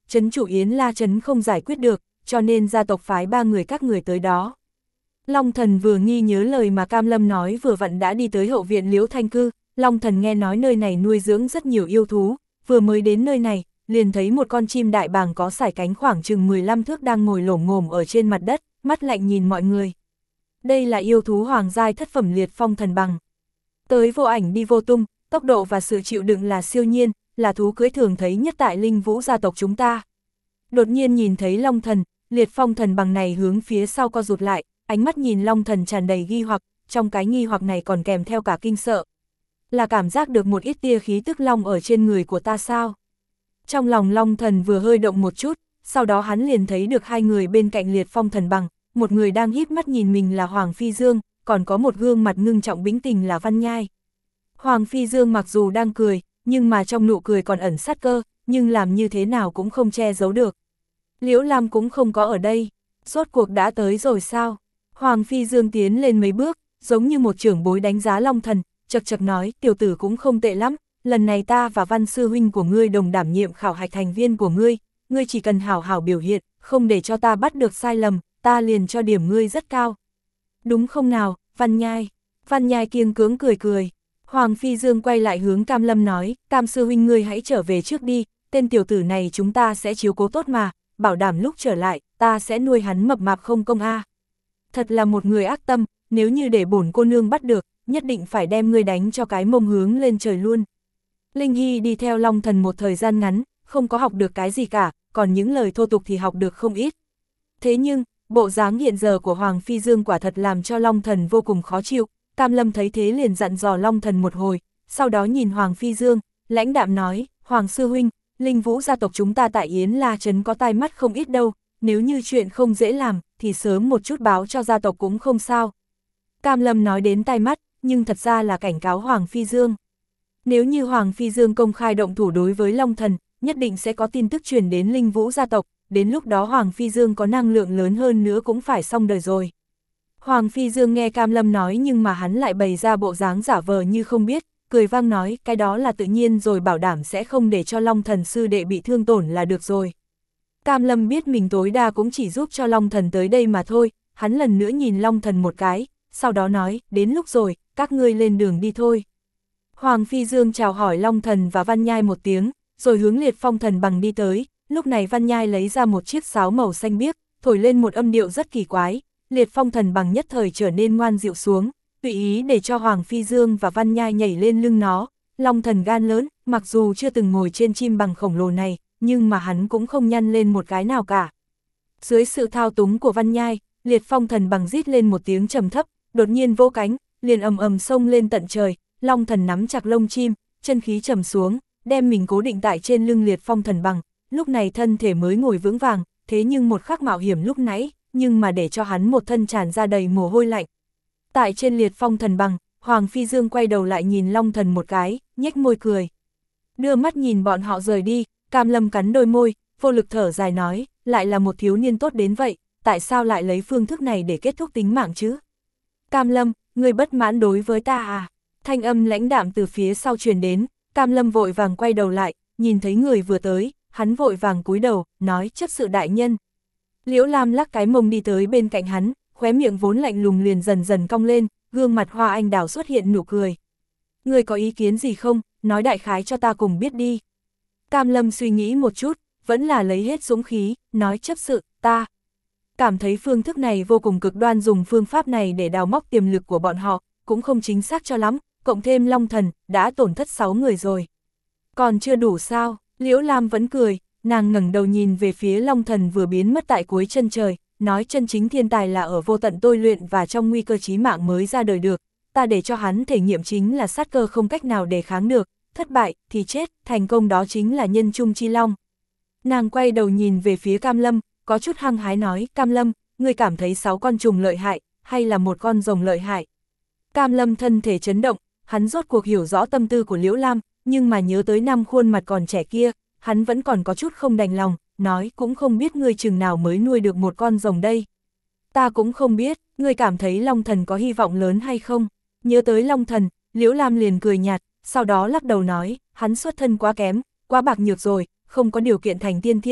trấn chủ Yến La trấn không giải quyết được, cho nên gia tộc phái ba người các người tới đó. Long Thần vừa nghi nhớ lời mà Cam Lâm nói vừa vặn đã đi tới hậu viện Liễu Thanh Cư, Long Thần nghe nói nơi này nuôi dưỡng rất nhiều yêu thú, vừa mới đến nơi này, liền thấy một con chim đại bàng có sải cánh khoảng chừng mười lăm thước đang ngồi lổm ngổm ở trên mặt đất, mắt lạnh nhìn mọi người. Đây là yêu thú hoàng giai thất phẩm liệt phong thần bằng. Tới vô ảnh đi vô tung, tốc độ và sự chịu đựng là siêu nhiên, là thú cưỡi thường thấy nhất tại Linh Vũ gia tộc chúng ta. Đột nhiên nhìn thấy Long Thần, liệt phong thần bằng này hướng phía sau co rụt lại, ánh mắt nhìn Long Thần tràn đầy nghi hoặc, trong cái nghi hoặc này còn kèm theo cả kinh sợ. Là cảm giác được một ít tia khí tức long ở trên người của ta sao? Trong lòng Long Thần vừa hơi động một chút, sau đó hắn liền thấy được hai người bên cạnh liệt phong thần bằng, một người đang híp mắt nhìn mình là Hoàng Phi Dương, còn có một gương mặt ngưng trọng bĩnh tình là Văn Nhai. Hoàng Phi Dương mặc dù đang cười, nhưng mà trong nụ cười còn ẩn sát cơ, nhưng làm như thế nào cũng không che giấu được. Liễu Lam cũng không có ở đây, rốt cuộc đã tới rồi sao? Hoàng Phi Dương tiến lên mấy bước, giống như một trưởng bối đánh giá Long Thần, chật chật nói, tiểu tử cũng không tệ lắm, lần này ta và Văn sư huynh của ngươi đồng đảm nhiệm khảo hạch thành viên của ngươi, ngươi chỉ cần hảo hảo biểu hiện, không để cho ta bắt được sai lầm, ta liền cho điểm ngươi rất cao. Đúng không nào, Văn Nhai? Văn Nhai kiêng cưỡng cười cười. Hoàng Phi Dương quay lại hướng Cam Lâm nói, Cam sư huynh ngươi hãy trở về trước đi, tên tiểu tử này chúng ta sẽ chiếu cố tốt mà, bảo đảm lúc trở lại, ta sẽ nuôi hắn mập mạp không công a. Thật là một người ác tâm, nếu như để bổn cô nương bắt được, nhất định phải đem ngươi đánh cho cái mông hướng lên trời luôn. Linh Hy đi theo Long Thần một thời gian ngắn, không có học được cái gì cả, còn những lời thô tục thì học được không ít. Thế nhưng, bộ dáng hiện giờ của Hoàng Phi Dương quả thật làm cho Long Thần vô cùng khó chịu. Cam Lâm thấy thế liền dặn dò Long Thần một hồi, sau đó nhìn Hoàng Phi Dương, lãnh đạm nói, Hoàng sư huynh, Linh Vũ gia tộc chúng ta tại Yến La trấn có tai mắt không ít đâu, nếu như chuyện không dễ làm, thì sớm một chút báo cho gia tộc cũng không sao. Cam Lâm nói đến tai mắt, nhưng thật ra là cảnh cáo Hoàng Phi Dương. Nếu như Hoàng Phi Dương công khai động thủ đối với Long Thần, nhất định sẽ có tin tức truyền đến Linh Vũ gia tộc, đến lúc đó Hoàng Phi Dương có năng lượng lớn hơn nữa cũng phải xong đời rồi. Hoàng Phi Dương nghe Cam Lâm nói nhưng mà hắn lại bày ra bộ dáng giả vờ như không biết, cười vang nói, cái đó là tự nhiên rồi, bảo đảm sẽ không để cho Long Thần sư đệ bị thương tổn là được rồi. Cam Lâm biết mình tối đa cũng chỉ giúp cho Long Thần tới đây mà thôi, hắn lần nữa nhìn Long Thần một cái, sau đó nói, đến lúc rồi, các ngươi lên đường đi thôi. Hoàng Phi Dương chào hỏi Long Thần và Văn Nhai một tiếng, rồi hướng liệt phong thần bằng đi tới, lúc này Văn Nhai lấy ra một chiếc sáo màu xanh biếc, thổi lên một âm điệu rất kỳ quái, liệt phong thần bằng nhất thời trở nên ngoan dịu xuống, tùy ý để cho Hoàng Phi Dương và Văn Nhai nhảy lên lưng nó. Long Thần gan lớn, mặc dù chưa từng ngồi trên chim bằng khổng lồ này, nhưng mà hắn cũng không nhăn lên một cái nào cả. Dưới sự thao túng của Văn Nhai, liệt phong thần bằng rít lên một tiếng trầm thấp, đột nhiên vỗ cánh, liền ầm ầm xông lên tận trời. Long Thần nắm chặt lông chim, chân khí trầm xuống, đem mình cố định tại trên lưng liệt phong thần bằng, lúc này thân thể mới ngồi vững vàng, thế nhưng một khắc mạo hiểm lúc nãy, nhưng mà để cho hắn một thân tràn ra đầy mồ hôi lạnh. Tại trên liệt phong thần bằng, Hoàng Phi Dương quay đầu lại nhìn Long Thần một cái, nhếch môi cười. Đưa mắt nhìn bọn họ rời đi, Cam Lâm cắn đôi môi, vô lực thở dài nói, lại là một thiếu niên tốt đến vậy, tại sao lại lấy phương thức này để kết thúc tính mạng chứ? Cam Lâm, ngươi bất mãn đối với ta à? Thanh âm lãnh đạm từ phía sau truyền đến, Cam Lâm vội vàng quay đầu lại, nhìn thấy người vừa tới, hắn vội vàng cúi đầu, nói chấp sự đại nhân. Liễu Lam lắc cái mông đi tới bên cạnh hắn, khóe miệng vốn lạnh lùng liền dần dần cong lên, gương mặt hoa anh đào xuất hiện nụ cười. Ngươi có ý kiến gì không, nói đại khái cho ta cùng biết đi. Cam Lâm suy nghĩ một chút, vẫn là lấy hết dũng khí, nói chấp sự, ta cảm thấy phương thức này vô cùng cực đoan, dùng phương pháp này để đào móc tiềm lực của bọn họ, cũng không chính xác cho lắm, cộng thêm Long Thần, đã tổn thất sáu người rồi. Còn chưa đủ sao? Liễu Lam vẫn cười, nàng ngẩng đầu nhìn về phía Long Thần vừa biến mất tại cuối chân trời, nói chân chính thiên tài là ở vô tận tôi luyện và trong nguy cơ chí mạng mới ra đời được, ta để cho hắn thể nghiệm chính là sát cơ không cách nào đề kháng được, thất bại thì chết, thành công đó chính là nhân trung chi long. Nàng quay đầu nhìn về phía Cam Lâm, có chút hăng hái nói, Cam Lâm, ngươi cảm thấy sáu con trùng lợi hại, hay là một con rồng lợi hại? Cam Lâm thân thể chấn động, hắn rốt cuộc hiểu rõ tâm tư của Liễu Lam, nhưng mà nhớ tới năm khuôn mặt còn trẻ kia, hắn vẫn còn có chút không đành lòng, nói cũng không biết ngươi chừng nào mới nuôi được một con rồng đây. Ta cũng không biết, ngươi cảm thấy Long Thần có hy vọng lớn hay không? Nhớ tới Long Thần, Liễu Lam liền cười nhạt, sau đó lắc đầu nói, hắn xuất thân quá kém, quá bạc nhược rồi, không có điều kiện thành tiên thiên,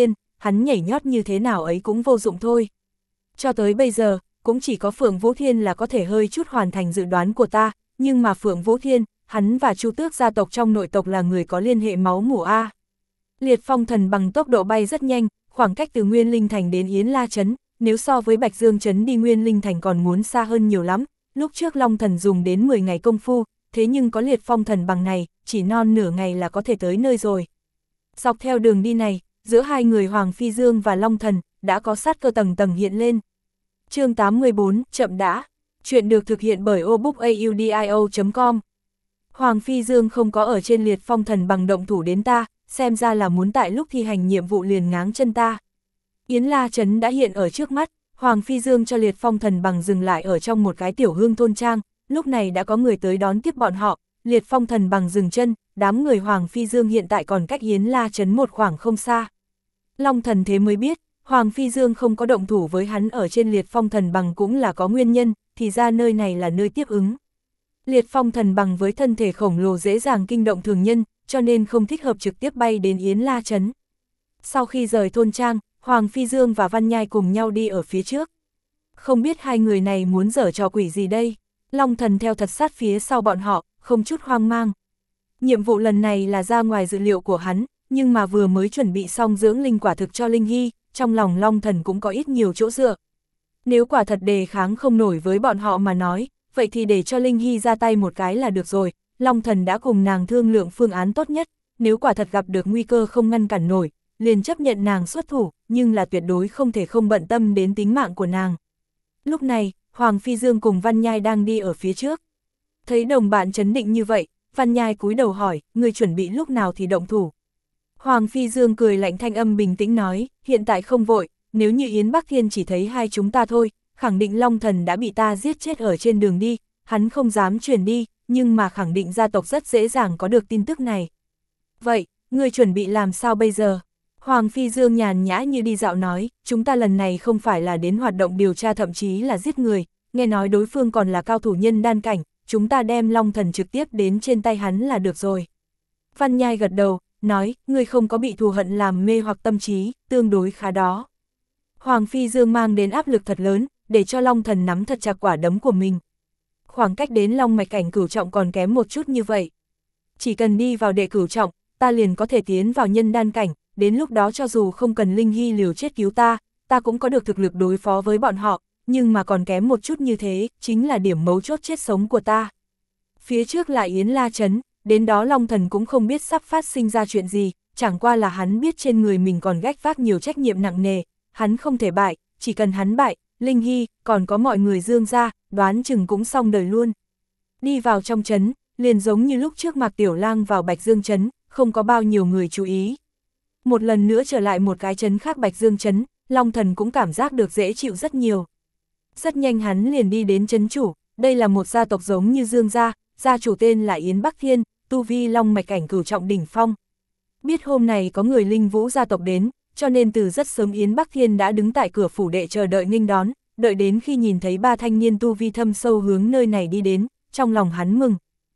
hắn nhảy nhót như thế nào ấy cũng vô dụng thôi. Cho tới bây giờ, cũng chỉ có Phượng Vũ Thiên là có thể hơi chút hoàn thành dự đoán của ta, nhưng mà Phượng Vũ Thiên, hắn và Chu Tước gia tộc trong nội tộc là người có liên hệ máu mủ A. Liệt Phong Thần bằng tốc độ bay rất nhanh, khoảng cách từ Nguyên Linh Thành đến Yến La Trấn, nếu so với Bạch Dương Trấn đi Nguyên Linh Thành còn muốn xa hơn nhiều lắm. Lúc trước Long Thần dùng đến mười ngày công phu, thế nhưng có Liệt Phong Thần bằng này, chỉ non nửa ngày là có thể tới nơi rồi. Dọc theo đường đi này, giữa hai người Hoàng Phi Dương và Long Thần, đã có sát cơ tầng tầng hiện lên. Chương tám mươi bốn, chậm đã. Chuyện được thực hiện bởi obookaudio chấm com. Hoàng Phi Dương không có ở trên Liệt Phong Thần bằng động thủ đến ta, xem ra là muốn tại lúc thi hành nhiệm vụ liền ngáng chân ta. Yến La Trấn đã hiện ở trước mắt, Hoàng Phi Dương cho Liệt Phong Thần bằng dừng lại ở trong một cái tiểu hương thôn trang, lúc này đã có người tới đón tiếp bọn họ, Liệt Phong Thần bằng dừng chân, đám người Hoàng Phi Dương hiện tại còn cách Yến La Trấn một khoảng không xa. Long Thần thế mới biết, Hoàng Phi Dương không có động thủ với hắn ở trên Liệt Phong Thần bằng cũng là có nguyên nhân, thì ra nơi này là nơi tiếp ứng. Liệt Phong Thần bằng với thân thể khổng lồ dễ dàng kinh động thường nhân, cho nên không thích hợp trực tiếp bay đến Yến La Trấn. Sau khi rời thôn trang, Hoàng Phi Dương và Văn Nhai cùng nhau đi ở phía trước. Không biết hai người này muốn giở trò quỷ gì đây? Long Thần theo thật sát phía sau bọn họ, không chút hoang mang. Nhiệm vụ lần này là ra ngoài dự liệu của hắn, nhưng mà vừa mới chuẩn bị xong dưỡng linh quả thực cho Linh Hy, trong lòng Long Thần cũng có ít nhiều chỗ dựa. Nếu quả thật đề kháng không nổi với bọn họ mà nói, vậy thì để cho Linh Hy ra tay một cái là được rồi. Long Thần đã cùng nàng thương lượng phương án tốt nhất, nếu quả thật gặp được nguy cơ không ngăn cản nổi, liền chấp nhận nàng xuất thủ, nhưng là tuyệt đối không thể không bận tâm đến tính mạng của nàng. Lúc này, Hoàng Phi Dương cùng Văn Nhai đang đi ở phía trước. Thấy đồng bạn chấn định như vậy, Văn Nhai cúi đầu hỏi, người chuẩn bị lúc nào thì động thủ. Hoàng Phi Dương cười lạnh thanh âm bình tĩnh nói, hiện tại không vội, nếu như Yến Bắc Thiên chỉ thấy hai chúng ta thôi, khẳng định Long Thần đã bị ta giết chết ở trên đường đi, hắn không dám chuyển đi, nhưng mà khẳng định gia tộc rất dễ dàng có được tin tức này. Vậy, người chuẩn bị làm sao bây giờ? Hoàng Phi Dương nhàn nhã như đi dạo nói, chúng ta lần này không phải là đến hoạt động điều tra thậm chí là giết người, nghe nói đối phương còn là cao thủ nhân đan cảnh, chúng ta đem Long Thần trực tiếp đến trên tay hắn là được rồi. Văn Nhai gật đầu, nói, ngươi không có bị thù hận làm mê hoặc tâm trí, tương đối khá đó. Hoàng Phi Dương mang đến áp lực thật lớn, để cho Long Thần nắm thật chặt quả đấm của mình. Khoảng cách đến Long Mạch cảnh cửu trọng còn kém một chút như vậy. Chỉ cần đi vào đệ cửu trọng, ta liền có thể tiến vào nhân đan cảnh, đến lúc đó cho dù không cần Linh Hy liều chết cứu ta, ta cũng có được thực lực đối phó với bọn họ, nhưng mà còn kém một chút như thế, chính là điểm mấu chốt chết sống của ta. Phía trước là Yến La Trấn, đến đó Long Thần cũng không biết sắp phát sinh ra chuyện gì, chẳng qua là hắn biết trên người mình còn gánh vác nhiều trách nhiệm nặng nề, hắn không thể bại, chỉ cần hắn bại, Linh Hy, còn có mọi người Dương gia, đoán chừng cũng xong đời luôn. Đi vào trong trấn, liền giống như lúc trước Mạc Tiểu Lang vào Bạch Dương trấn, không có bao nhiêu người chú ý. Một lần nữa trở lại một cái trấn khác Bạch Dương trấn, Long Thần cũng cảm giác được dễ chịu rất nhiều. Rất nhanh hắn liền đi đến trấn chủ, đây là một gia tộc giống như Dương gia, gia chủ tên là Yến Bắc Thiên, tu vi Long Mạch cảnh cửu trọng đỉnh phong. Biết hôm nay có người Linh Vũ gia tộc đến, cho nên từ rất sớm Yến Bắc Thiên đã đứng tại cửa phủ đệ chờ đợi nghênh đón, đợi đến khi nhìn thấy ba thanh niên tu vi thâm sâu hướng nơi này đi đến, trong lòng hắn mừng.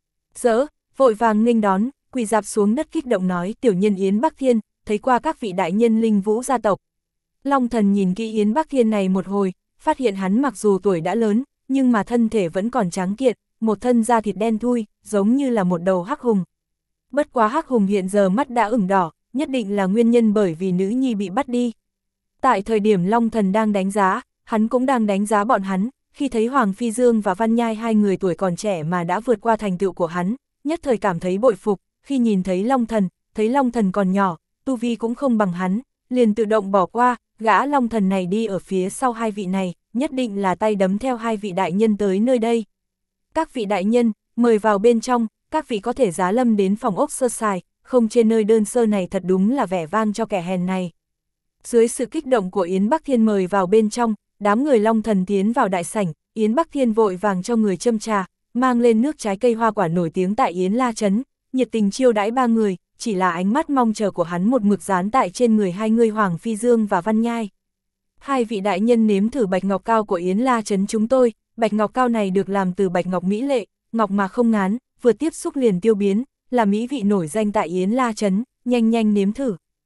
Dỡ, vội vàng nghênh đón, quỳ dạp xuống đất kích động nói, tiểu nhân Yến Bắc Thiên, thấy qua các vị đại nhân Linh Vũ gia tộc. Long Thần nhìn kỹ Yến Bắc Thiên này một hồi, phát hiện hắn mặc dù tuổi đã lớn, nhưng mà thân thể vẫn còn trắng kiện, một thân da thịt đen thui, giống như là một đầu hắc hùng. Bất quá hắc hùng hiện giờ mắt đã ửng đỏ, nhất định là nguyên nhân bởi vì nữ nhi bị bắt đi. Tại thời điểm Long Thần đang đánh giá, hắn cũng đang đánh giá bọn hắn, khi thấy Hoàng Phi Dương và Văn Nhai hai người tuổi còn trẻ mà đã vượt qua thành tựu của hắn, nhất thời cảm thấy bội phục, khi nhìn thấy Long Thần, thấy Long Thần còn nhỏ, tu vi cũng không bằng hắn, liền tự động bỏ qua, gã Long Thần này đi ở phía sau hai vị này, nhất định là tay đấm theo hai vị đại nhân tới nơi đây. Các vị đại nhân, mời vào bên trong, các vị có thể giá lâm đến phòng ốc sơ sài, không trên nơi đơn sơ này thật đúng là vẻ vang cho kẻ hèn này. Dưới sự kích động của Yến Bắc Thiên mời vào bên trong, đám người Long Thần tiến vào đại sảnh, Yến Bắc Thiên vội vàng cho người châm trà, mang lên nước trái cây hoa quả nổi tiếng tại Yến La Trấn, nhiệt tình chiêu đãi ba người, chỉ là ánh mắt mong chờ của hắn một mực dán tại trên người hai người Hoàng Phi Dương và Văn Nhai. Hai vị đại nhân nếm thử bạch ngọc cao của Yến La Trấn chúng tôi, bạch ngọc cao này được làm từ bạch ngọc mỹ lệ, ngọc mà không ngán, vừa tiếp xúc liền tiêu biến, là mỹ vị nổi danh tại Yến La Trấn, nhanh nhanh nếm thử.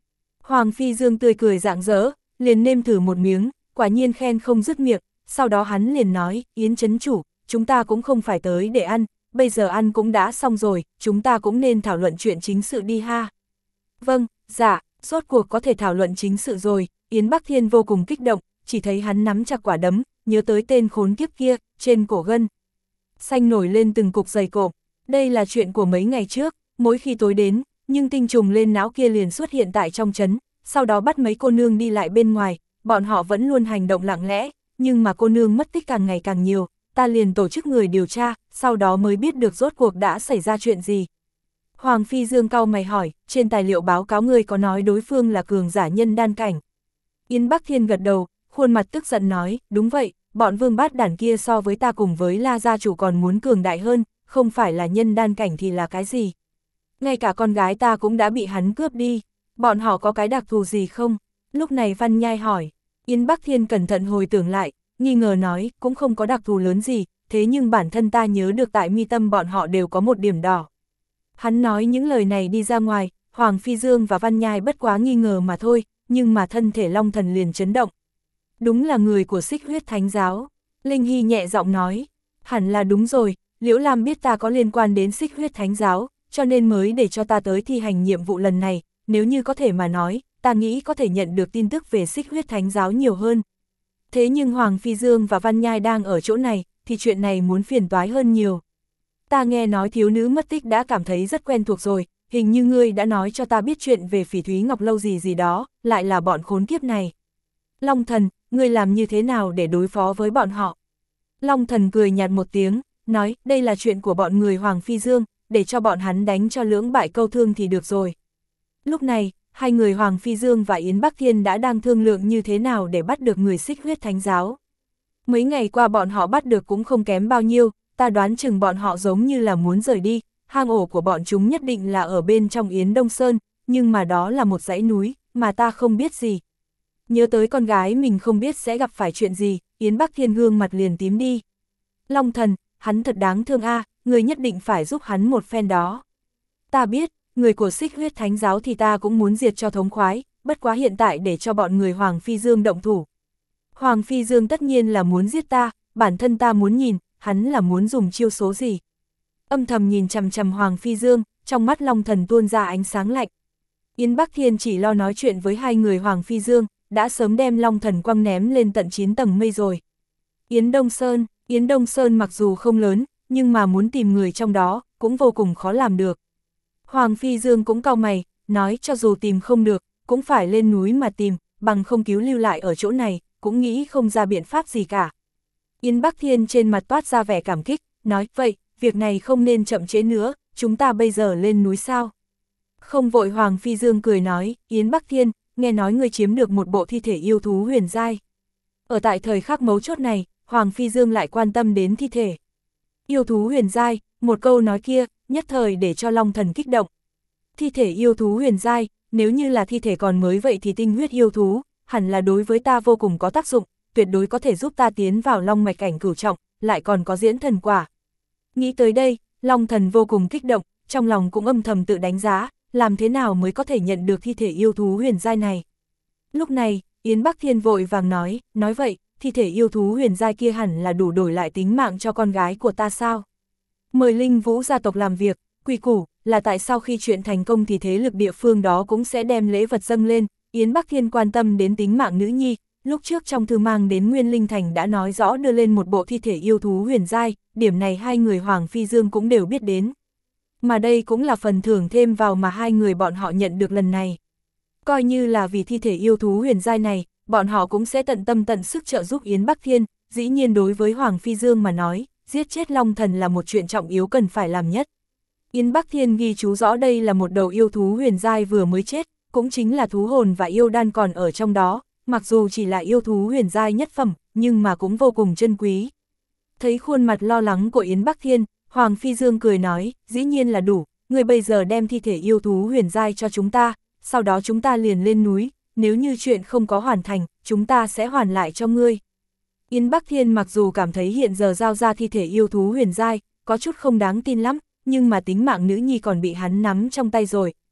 Hoàng Phi Dương tươi cười rạng rỡ, liền nêm thử một miếng, quả nhiên khen không dứt miệng, sau đó hắn liền nói, Yến trấn chủ, chúng ta cũng không phải tới để ăn, bây giờ ăn cũng đã xong rồi, chúng ta cũng nên thảo luận chuyện chính sự đi ha. Vâng, dạ, rốt cuộc có thể thảo luận chính sự rồi, Yến Bắc Thiên vô cùng kích động, chỉ thấy hắn nắm chặt quả đấm, nhớ tới tên khốn kiếp kia, trên cổ gân xanh nổi lên từng cục dày cộm. Đây là chuyện của mấy ngày trước, mỗi khi tối đến, nhưng tinh trùng lên não kia liền xuất hiện tại trong trấn, sau đó bắt mấy cô nương đi lại bên ngoài, bọn họ vẫn luôn hành động lặng lẽ, nhưng mà cô nương mất tích càng ngày càng nhiều, ta liền tổ chức người điều tra, sau đó mới biết được rốt cuộc đã xảy ra chuyện gì. Hoàng Phi Dương cau mày hỏi, trên tài liệu báo cáo ngươi có nói đối phương là cường giả nhân đan cảnh. Yến Bắc Thiên gật đầu, khuôn mặt tức giận nói, đúng vậy, bọn vương bát đản kia so với ta cùng với La gia chủ còn muốn cường đại hơn, không phải là nhân đan cảnh thì là cái gì. Ngay cả con gái ta cũng đã bị hắn cướp đi, bọn họ có cái đặc thù gì không? Lúc này Văn Nhai hỏi, Yến Bắc Thiên cẩn thận hồi tưởng lại, nghi ngờ nói, cũng không có đặc thù lớn gì, thế nhưng bản thân ta nhớ được tại mi tâm bọn họ đều có một điểm đỏ. Hắn nói những lời này đi ra ngoài, Hoàng Phi Dương và Văn Nhai bất quá nghi ngờ mà thôi, nhưng mà thân thể Long Thần liền chấn động. Đúng là người của Xích Huyết Thánh Giáo. Linh Hy nhẹ giọng nói, hẳn là đúng rồi, Liễu Lam biết ta có liên quan đến Xích Huyết Thánh Giáo, cho nên mới để cho ta tới thi hành nhiệm vụ lần này, nếu như có thể mà nói, ta nghĩ có thể nhận được tin tức về Xích Huyết Thánh Giáo nhiều hơn. Thế nhưng Hoàng Phi Dương và Văn Nhai đang ở chỗ này, thì chuyện này muốn phiền toái hơn nhiều. Ta nghe nói thiếu nữ mất tích đã cảm thấy rất quen thuộc rồi, hình như ngươi đã nói cho ta biết chuyện về Phỉ Thúy Ngọc Lâu gì gì đó, lại là bọn khốn kiếp này. Long Thần, ngươi làm như thế nào để đối phó với bọn họ? Long Thần cười nhạt một tiếng, nói, đây là chuyện của bọn người Hoàng Phi Dương, để cho bọn hắn đánh cho lưỡng bại câu thương thì được rồi. Lúc này, hai người Hoàng Phi Dương và Yến Bắc Thiên đã đang thương lượng như thế nào để bắt được người Xích Huyết Thánh Giáo. Mấy ngày qua bọn họ bắt được cũng không kém bao nhiêu, ta đoán chừng bọn họ giống như là muốn rời đi, hang ổ của bọn chúng nhất định là ở bên trong Yến Đông Sơn, nhưng mà đó là một dãy núi, mà ta không biết gì. Nhớ tới con gái mình không biết sẽ gặp phải chuyện gì, Yến Bắc Thiên gương mặt liền tím đi. Long Thần, hắn thật đáng thương a, người nhất định phải giúp hắn một phen đó. Ta biết, người của Xích Huyết Thánh Giáo thì ta cũng muốn diệt cho thống khoái, bất quá hiện tại để cho bọn người Hoàng Phi Dương động thủ. Hoàng Phi Dương tất nhiên là muốn giết ta, bản thân ta muốn nhìn, hắn là muốn dùng chiêu số gì. Âm thầm nhìn chằm chằm Hoàng Phi Dương, trong mắt Long Thần tuôn ra ánh sáng lạnh. Yến Bắc Thiên chỉ lo nói chuyện với hai người Hoàng Phi Dương, đã sớm đem Long Thần quăng ném lên tận chín tầng mây rồi. Yến Đông Sơn, Yến Đông Sơn mặc dù không lớn, nhưng mà muốn tìm người trong đó, cũng vô cùng khó làm được. Hoàng Phi Dương cũng cau mày, nói cho dù tìm không được, cũng phải lên núi mà tìm, bằng không cứu lưu lại ở chỗ này, cũng nghĩ không ra biện pháp gì cả. Yến Bắc Thiên trên mặt toát ra vẻ cảm kích, nói, vậy, việc này không nên chậm trễ nữa, chúng ta bây giờ lên núi sao? Không vội. Hoàng Phi Dương cười nói, Yến Bắc Thiên, nghe nói ngươi chiếm được một bộ thi thể yêu thú huyền giai. Ở tại thời khắc mấu chốt này, Hoàng Phi Dương lại quan tâm đến thi thể. Yêu thú huyền giai, một câu nói kia, nhất thời để cho Long Thần kích động. Thi thể yêu thú huyền giai, nếu như là thi thể còn mới vậy thì tinh huyết yêu thú, hẳn là đối với ta vô cùng có tác dụng, tuyệt đối có thể giúp ta tiến vào long mạch cảnh cửu trọng, lại còn có diễn thần quả. Nghĩ tới đây, Long Thần vô cùng kích động, trong lòng cũng âm thầm tự đánh giá, làm thế nào mới có thể nhận được thi thể yêu thú huyền giai này. Lúc này, Yến Bắc Thiên vội vàng nói, nói vậy, thi thể yêu thú huyền giai kia hẳn là đủ đổi lại tính mạng cho con gái của ta sao? Mời Linh Vũ gia tộc làm việc, quy củ, là tại sao khi chuyện thành công thì thế lực địa phương đó cũng sẽ đem lễ vật dâng lên. Yến Bắc Thiên quan tâm đến tính mạng nữ nhi, lúc trước trong thư mang đến Nguyên Linh Thành đã nói rõ đưa lên một bộ thi thể yêu thú huyền giai, điểm này hai người Hoàng Phi Dương cũng đều biết đến. Mà đây cũng là phần thưởng thêm vào mà hai người bọn họ nhận được lần này. Coi như là vì thi thể yêu thú huyền giai này, bọn họ cũng sẽ tận tâm tận sức trợ giúp Yến Bắc Thiên, dĩ nhiên đối với Hoàng Phi Dương mà nói, giết chết Long Thần là một chuyện trọng yếu cần phải làm nhất. Yến Bắc Thiên ghi chú rõ đây là một đầu yêu thú huyền giai vừa mới chết, cũng chính là thú hồn và yêu đan còn ở trong đó, mặc dù chỉ là yêu thú huyền giai nhất phẩm, nhưng mà cũng vô cùng chân quý. Thấy khuôn mặt lo lắng của Yến Bắc Thiên, Hoàng Phi Dương cười nói, dĩ nhiên là đủ, người bây giờ đem thi thể yêu thú huyền giai cho chúng ta, sau đó chúng ta liền lên núi, nếu như chuyện không có hoàn thành, chúng ta sẽ hoàn lại cho ngươi. Yến Bắc Thiên mặc dù cảm thấy hiện giờ giao ra thi thể yêu thú huyền giai, có chút không đáng tin lắm, nhưng mà tính mạng nữ nhi còn bị hắn nắm trong tay rồi,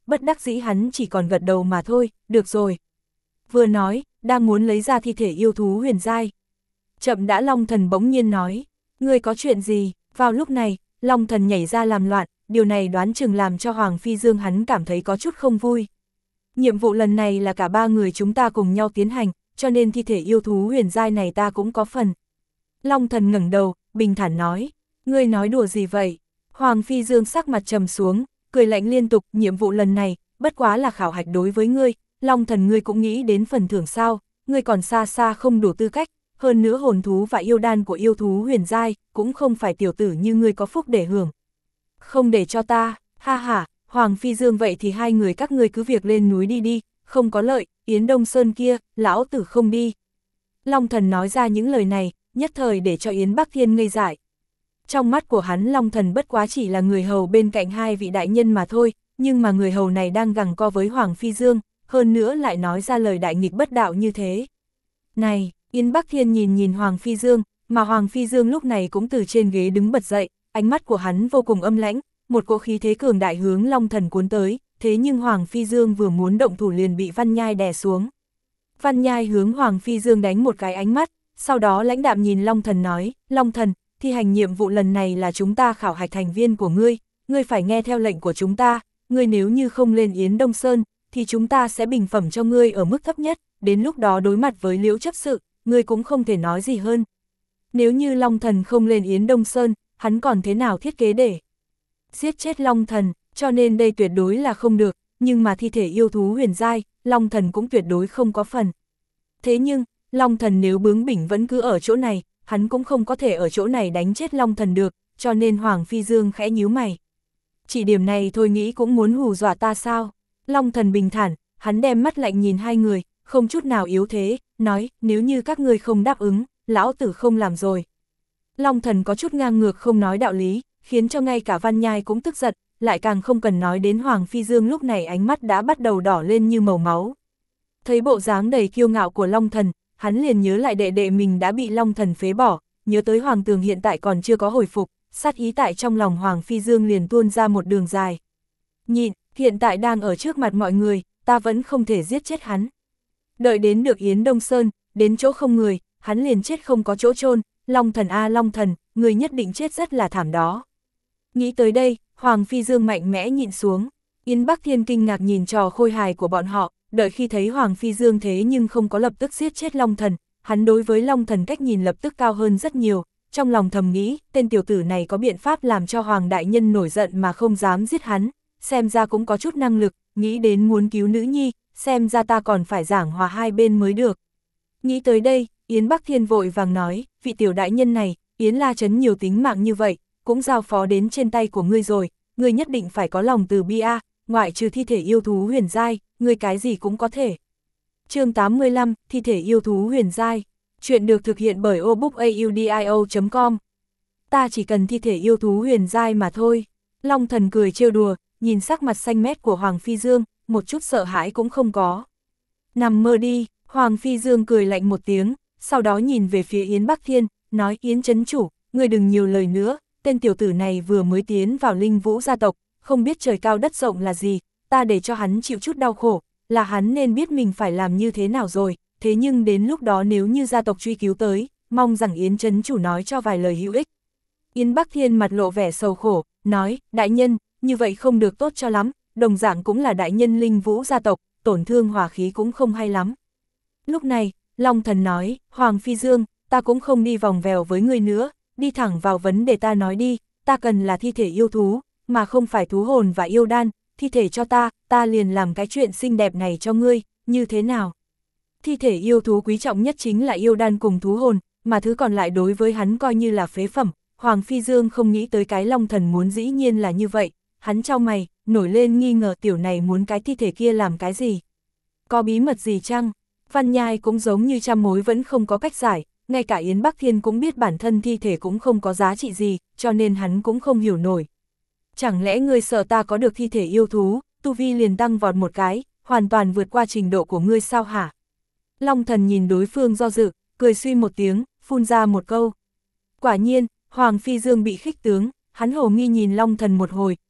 bất đắc dĩ hắn chỉ còn gật đầu mà thôi, được rồi. Vừa nói, đang muốn lấy ra thi thể yêu thú huyền giai. Chậm đã Long Thần bỗng nhiên nói, ngươi có chuyện gì? Vào lúc này, Long Thần nhảy ra làm loạn, điều này đoán chừng làm cho Hoàng Phi Dương hắn cảm thấy có chút không vui. Nhiệm vụ lần này là cả ba người chúng ta cùng nhau tiến hành, cho nên thi thể yêu thú huyền giai này ta cũng có phần. Long Thần ngẩng đầu, bình thản nói, ngươi nói đùa gì vậy? Hoàng Phi Dương sắc mặt trầm xuống, cười lạnh liên tục, nhiệm vụ lần này, bất quá là khảo hạch đối với ngươi, Long Thần ngươi cũng nghĩ đến phần thưởng sao, ngươi còn xa xa không đủ tư cách, hơn nữa hồn thú và yêu đan của yêu thú huyền giai, cũng không phải tiểu tử như ngươi có phúc để hưởng. Không để cho ta, ha ha, Hoàng Phi Dương vậy thì hai người các ngươi cứ việc lên núi đi đi, không có lợi, Yến Đông Sơn kia, lão tử không đi. Long Thần nói ra những lời này, nhất thời để cho Yến Bắc Thiên ngây dại. Trong mắt của hắn Long Thần bất quá chỉ là người hầu bên cạnh hai vị đại nhân mà thôi, nhưng mà người hầu này đang giằng co với Hoàng Phi Dương, hơn nữa lại nói ra lời đại nghịch bất đạo như thế. Này, Yến Bắc Thiên nhìn nhìn Hoàng Phi Dương, mà Hoàng Phi Dương lúc này cũng từ trên ghế đứng bật dậy, ánh mắt của hắn vô cùng âm lãnh, một cỗ khí thế cường đại hướng Long Thần cuốn tới, thế nhưng Hoàng Phi Dương vừa muốn động thủ liền bị Văn Nhai đè xuống. Văn Nhai hướng Hoàng Phi Dương đánh một cái ánh mắt, sau đó lãnh đạm nhìn Long Thần nói, Long Thần, thi hành nhiệm vụ lần này là chúng ta khảo hạch thành viên của ngươi, ngươi phải nghe theo lệnh của chúng ta, ngươi nếu như không lên Yến Đông Sơn, thì chúng ta sẽ bình phẩm cho ngươi ở mức thấp nhất, đến lúc đó đối mặt với Liễu chấp sự, ngươi cũng không thể nói gì hơn. Nếu như Long Thần không lên Yến Đông Sơn, hắn còn thế nào thiết kế để giết chết Long Thần, cho nên đây tuyệt đối là không được, nhưng mà thi thể yêu thú huyền giai, Long Thần cũng tuyệt đối không có phần. Thế nhưng, Long Thần nếu bướng bỉnh vẫn cứ ở chỗ này, hắn cũng không có thể ở chỗ này đánh chết Long Thần được, cho nên Hoàng Phi Dương khẽ nhíu mày. Chỉ điểm này thôi nghĩ cũng muốn hù dọa ta sao? Long Thần bình thản, hắn đem mắt lạnh nhìn hai người, không chút nào yếu thế, nói, nếu như các ngươi không đáp ứng, lão tử không làm rồi. Long Thần có chút ngang ngược không nói đạo lý, khiến cho ngay cả Văn Nhai cũng tức giận, lại càng không cần nói đến Hoàng Phi Dương lúc này ánh mắt đã bắt đầu đỏ lên như màu máu. Thấy bộ dáng đầy kiêu ngạo của Long Thần, hắn liền nhớ lại đệ đệ mình đã bị Long Thần phế bỏ, nhớ tới Hoàng Tường hiện tại còn chưa có hồi phục, sát ý tại trong lòng Hoàng Phi Dương liền tuôn ra một đường dài. Nhịn, hiện tại đang ở trước mặt mọi người, ta vẫn không thể giết chết hắn. Đợi đến được Yến Đông Sơn, đến chỗ không người, hắn liền chết không có chỗ chôn. Long Thần a Long Thần, người nhất định chết rất là thảm đó. Nghĩ tới đây, Hoàng Phi Dương mạnh mẽ nhịn xuống, Yến Bắc Thiên kinh ngạc nhìn trò khôi hài của bọn họ, đợi khi thấy Hoàng Phi Dương thế nhưng không có lập tức giết chết Long Thần, hắn đối với Long Thần cách nhìn lập tức cao hơn rất nhiều, trong lòng thầm nghĩ, tên tiểu tử này có biện pháp làm cho Hoàng Đại Nhân nổi giận mà không dám giết hắn, xem ra cũng có chút năng lực, nghĩ đến muốn cứu nữ nhi, xem ra ta còn phải giảng hòa hai bên mới được. Nghĩ tới đây, Yến Bắc Thiên vội vàng nói, vị tiểu đại nhân này, Yến La Trấn nhiều tính mạng như vậy, cũng giao phó đến trên tay của ngươi rồi, ngươi nhất định phải có lòng từ bi a, ngoại trừ thi thể yêu thú huyền giai, ngươi cái gì cũng có thể. Chương tám mươi lăm, thi thể yêu thú huyền giai. Chuyện được thực hiện bởi obookaudio chấm com. Ta chỉ cần thi thể yêu thú huyền giai mà thôi. Long Thần cười trêu đùa, nhìn sắc mặt xanh mét của Hoàng Phi Dương, một chút sợ hãi cũng không có. Nằm mơ đi, Hoàng Phi Dương cười lạnh một tiếng, sau đó nhìn về phía Yến Bắc Thiên, nói Yến Trấn Chủ, ngươi đừng nhiều lời nữa, tên tiểu tử này vừa mới tiến vào Linh Vũ gia tộc, không biết trời cao đất rộng là gì, ta để cho hắn chịu chút đau khổ, là hắn nên biết mình phải làm như thế nào rồi, thế nhưng đến lúc đó nếu như gia tộc truy cứu tới, mong rằng Yến Trấn Chủ nói cho vài lời hữu ích. Yến Bắc Thiên mặt lộ vẻ sầu khổ, nói, đại nhân, như vậy không được tốt cho lắm, đồng dạng cũng là đại nhân Linh Vũ gia tộc, tổn thương hòa khí cũng không hay lắm. Lúc này, Long Thần nói, Hoàng Phi Dương, ta cũng không đi vòng vèo với ngươi nữa, đi thẳng vào vấn đề ta nói đi, ta cần là thi thể yêu thú, mà không phải thú hồn và yêu đan, thi thể cho ta, ta liền làm cái chuyện xinh đẹp này cho ngươi, như thế nào? Thi thể yêu thú quý trọng nhất chính là yêu đan cùng thú hồn, mà thứ còn lại đối với hắn coi như là phế phẩm. Hoàng Phi Dương không nghĩ tới cái Long Thần muốn dĩ nhiên là như vậy, hắn chau mày, nổi lên nghi ngờ tiểu này muốn cái thi thể kia làm cái gì? Có bí mật gì chăng? Văn Nhai cũng giống như trăm mối vẫn không có cách giải, ngay cả Yến Bắc Thiên cũng biết bản thân thi thể cũng không có giá trị gì, cho nên hắn cũng không hiểu nổi. Chẳng lẽ ngươi sợ ta có được thi thể yêu thú, tu vi liền tăng vọt một cái, hoàn toàn vượt qua trình độ của ngươi sao hả? Long Thần nhìn đối phương do dự, cười suy một tiếng, phun ra một câu. Quả nhiên, Hoàng Phi Dương bị khích tướng, hắn hồ nghi nhìn Long Thần một hồi,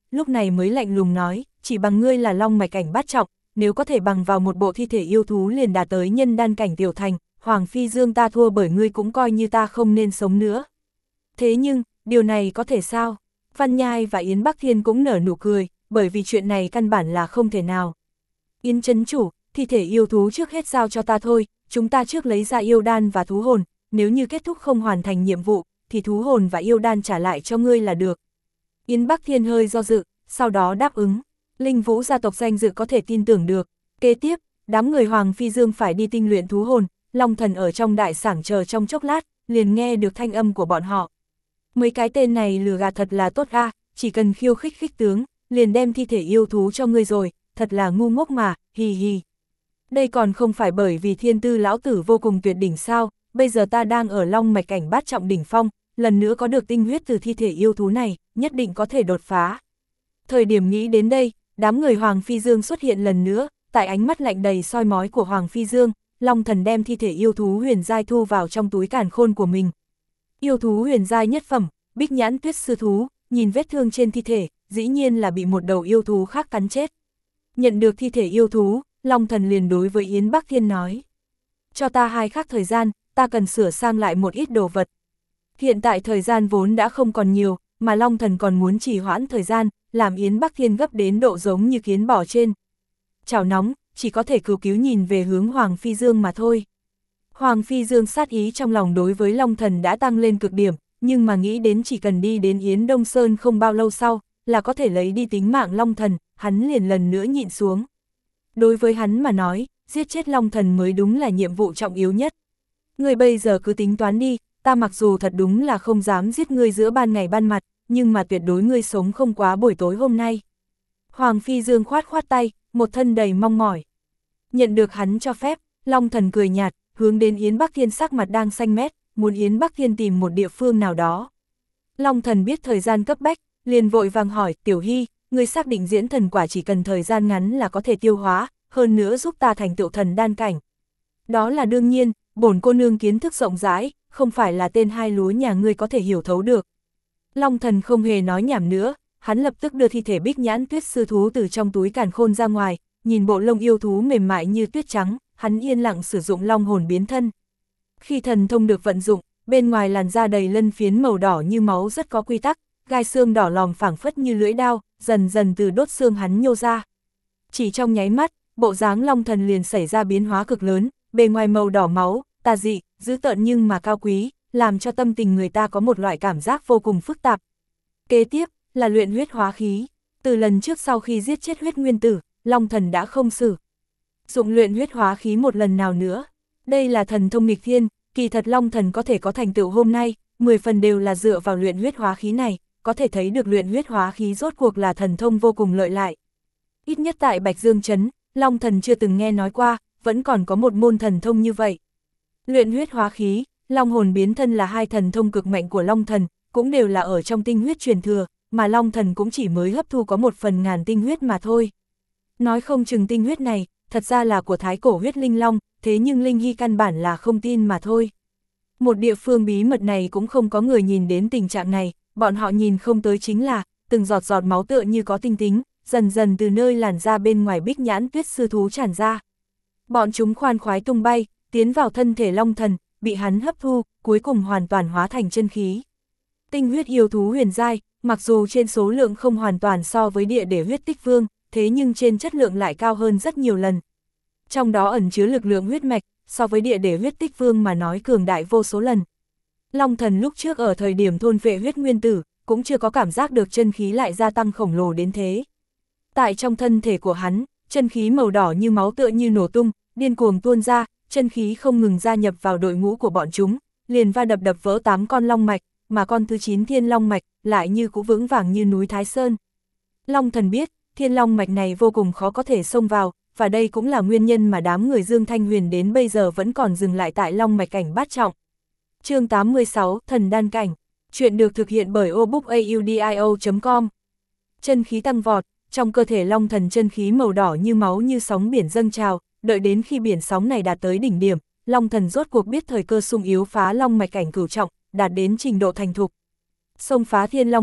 lúc này mới lạnh lùng nói, chỉ bằng ngươi là long mạch cảnh bát trọng, nếu có thể bằng vào một bộ thi thể yêu thú liền đạt tới nhân đan cảnh tiểu thành, Hoàng Phi Dương ta thua bởi ngươi cũng coi như ta không nên sống nữa. Thế nhưng, điều này có thể sao? Văn Nhai và Yến Bắc Thiên cũng nở nụ cười, bởi vì chuyện này căn bản là không thể nào. Yến Trấn Chủ, thi thể yêu thú trước hết giao cho ta thôi, chúng ta trước lấy ra yêu đan và thú hồn, nếu như kết thúc không hoàn thành nhiệm vụ, thì thú hồn và yêu đan trả lại cho ngươi là được. Yến Bắc Thiên hơi do dự, sau đó đáp ứng. Linh Vũ gia tộc danh dự có thể tin tưởng được. Kế tiếp, đám người Hoàng Phi Dương phải đi tinh luyện thú hồn, Long Thần ở trong đại sảnh chờ trong chốc lát, liền nghe được thanh âm của bọn họ. Mấy cái tên này lừa gạt thật là tốt a, chỉ cần khiêu khích khích tướng, liền đem thi thể yêu thú cho ngươi rồi, thật là ngu ngốc mà, hì hì. Đây còn không phải bởi vì thiên tư lão tử vô cùng tuyệt đỉnh sao, bây giờ ta đang ở long mạch cảnh bát trọng đỉnh phong, lần nữa có được tinh huyết từ thi thể yêu thú này, nhất định có thể đột phá. Thời điểm nghĩ đến đây, đám người Hoàng Phi Dương xuất hiện lần nữa, tại ánh mắt lạnh đầy soi mói của Hoàng Phi Dương, Long Thần đem thi thể yêu thú huyền giai thu vào trong túi càn khôn của mình. Yêu thú huyền giai nhất phẩm, Bích Nhãn Tuyết Sư Thú, nhìn vết thương trên thi thể, dĩ nhiên là bị một đầu yêu thú khác cắn chết. Nhận được thi thể yêu thú, Long Thần liền đối với Yến Bắc Thiên nói. Cho ta hai khắc thời gian, ta cần sửa sang lại một ít đồ vật. Hiện tại thời gian vốn đã không còn nhiều, mà Long Thần còn muốn trì hoãn thời gian, làm Yến Bắc Thiên gấp đến độ giống như kiến bò trên. Chảo nóng, chỉ có thể cứu cứu nhìn về hướng Hoàng Phi Dương mà thôi. Hoàng Phi Dương sát ý trong lòng đối với Long Thần đã tăng lên cực điểm, nhưng mà nghĩ đến chỉ cần đi đến Yến Đông Sơn không bao lâu sau, là có thể lấy đi tính mạng Long Thần, hắn liền lần nữa nhịn xuống. Đối với hắn mà nói, giết chết Long Thần mới đúng là nhiệm vụ trọng yếu nhất. Người bây giờ cứ tính toán đi, ta mặc dù thật đúng là không dám giết ngươi giữa ban ngày ban mặt, nhưng mà tuyệt đối ngươi sống không quá buổi tối hôm nay. Hoàng Phi Dương khoát khoát tay, một thân đầy mong mỏi. Nhận được hắn cho phép, Long Thần cười nhạt, hướng đến Yến Bắc Thiên sắc mặt đang xanh mét, muốn Yến Bắc Thiên tìm một địa phương nào đó. Long Thần biết thời gian cấp bách, liền vội vàng hỏi, Tiểu Hy, ngươi xác định diễn thần quả chỉ cần thời gian ngắn là có thể tiêu hóa, hơn nữa giúp ta thành tựu thần đan cảnh. Đó là đương nhiên, bổn cô nương kiến thức rộng rãi, không phải là tên hai lúa nhà ngươi có thể hiểu thấu được. Long Thần không hề nói nhảm nữa, hắn lập tức đưa thi thể Bích Nhãn Tuyết Sư Thú từ trong túi càn khôn ra ngoài, nhìn bộ lông yêu thú mềm mại như tuyết trắng, hắn yên lặng sử dụng long hồn biến thân. Khi thần thông được vận dụng, bên ngoài làn da đầy lân phiến màu đỏ như máu rất có quy tắc, gai xương đỏ lòm phảng phất như lưỡi đao, dần dần từ đốt xương hắn nhô ra. Chỉ trong nháy mắt, bộ dáng Long Thần liền xảy ra biến hóa cực lớn, bề ngoài màu đỏ máu, tà dị, dữ tợn nhưng mà cao quý, làm cho tâm tình người ta có một loại cảm giác vô cùng phức tạp. Kế tiếp, là luyện huyết hóa khí. Từ lần trước sau khi giết chết huyết nguyên tử, Long Thần đã không sử dụng luyện huyết hóa khí một lần nào nữa. Đây là thần thông nghịch thiên, kỳ thật Long Thần có thể có thành tựu hôm nay, mười phần đều là dựa vào luyện huyết hóa khí này, có thể thấy được luyện huyết hóa khí rốt cuộc là thần thông vô cùng lợi hại. Ít nhất tại Bạch Dương Trấn, Long Thần chưa từng nghe nói qua, vẫn còn có một môn thần thông như vậy. Luyện huyết hóa khí, Long hồn biến thân là hai thần thông cực mạnh của Long Thần, cũng đều là ở trong tinh huyết truyền thừa, mà Long Thần cũng chỉ mới hấp thu có một phần ngàn tinh huyết mà thôi. Nói không chừng tinh huyết này, thật ra là của thái cổ huyết linh long, thế nhưng Linh Hy căn bản là không tin mà thôi. Một địa phương bí mật này cũng không có người nhìn đến tình trạng này, bọn họ nhìn không tới chính là, từng giọt giọt máu tựa như có tinh tính, dần dần từ nơi làn da bên ngoài Bích Nhãn Tuyết Sư Thú tràn ra. Bọn chúng khoan khoái tung bay, tiến vào thân thể Long Thần, bị hắn hấp thu, cuối cùng hoàn toàn hóa thành chân khí. Tinh huyết yêu thú huyền giai, mặc dù trên số lượng không hoàn toàn so với địa để huyết tích vương, thế nhưng trên chất lượng lại cao hơn rất nhiều lần. Trong đó ẩn chứa lực lượng huyết mạch, so với địa để huyết tích vương mà nói cường đại vô số lần. Long Thần lúc trước ở thời điểm thôn vệ huyết nguyên tử, cũng chưa có cảm giác được chân khí lại gia tăng khổng lồ đến thế. Tại trong thân thể của hắn, chân khí màu đỏ như máu tựa như nổ tung, điên cuồng tuôn ra, chân khí không ngừng gia nhập vào đội ngũ của bọn chúng, liền va đập đập vỡ tám con long mạch, mà con thứ chín thiên long mạch lại như cũ vững vàng như núi Thái Sơn. Long Thần biết, thiên long mạch này vô cùng khó có thể xông vào, và đây cũng là nguyên nhân mà đám người Dương Thanh Huyền đến bây giờ vẫn còn dừng lại tại long mạch cảnh bát trọng. Chương tám mươi sáu, Thần Đan Cảnh. Chuyện được thực hiện bởi obookaudio chấm com. Chân khí tăng vọt, trong cơ thể Long Thần chân khí màu đỏ như máu như sóng biển dâng trào, đợi đến khi biển sóng này đạt tới đỉnh điểm, Long Thần rốt cuộc biết thời cơ sung yếu phá long mạch cảnh cửu trọng, đạt đến trình độ thành thục. Xông phá thiên long mạch,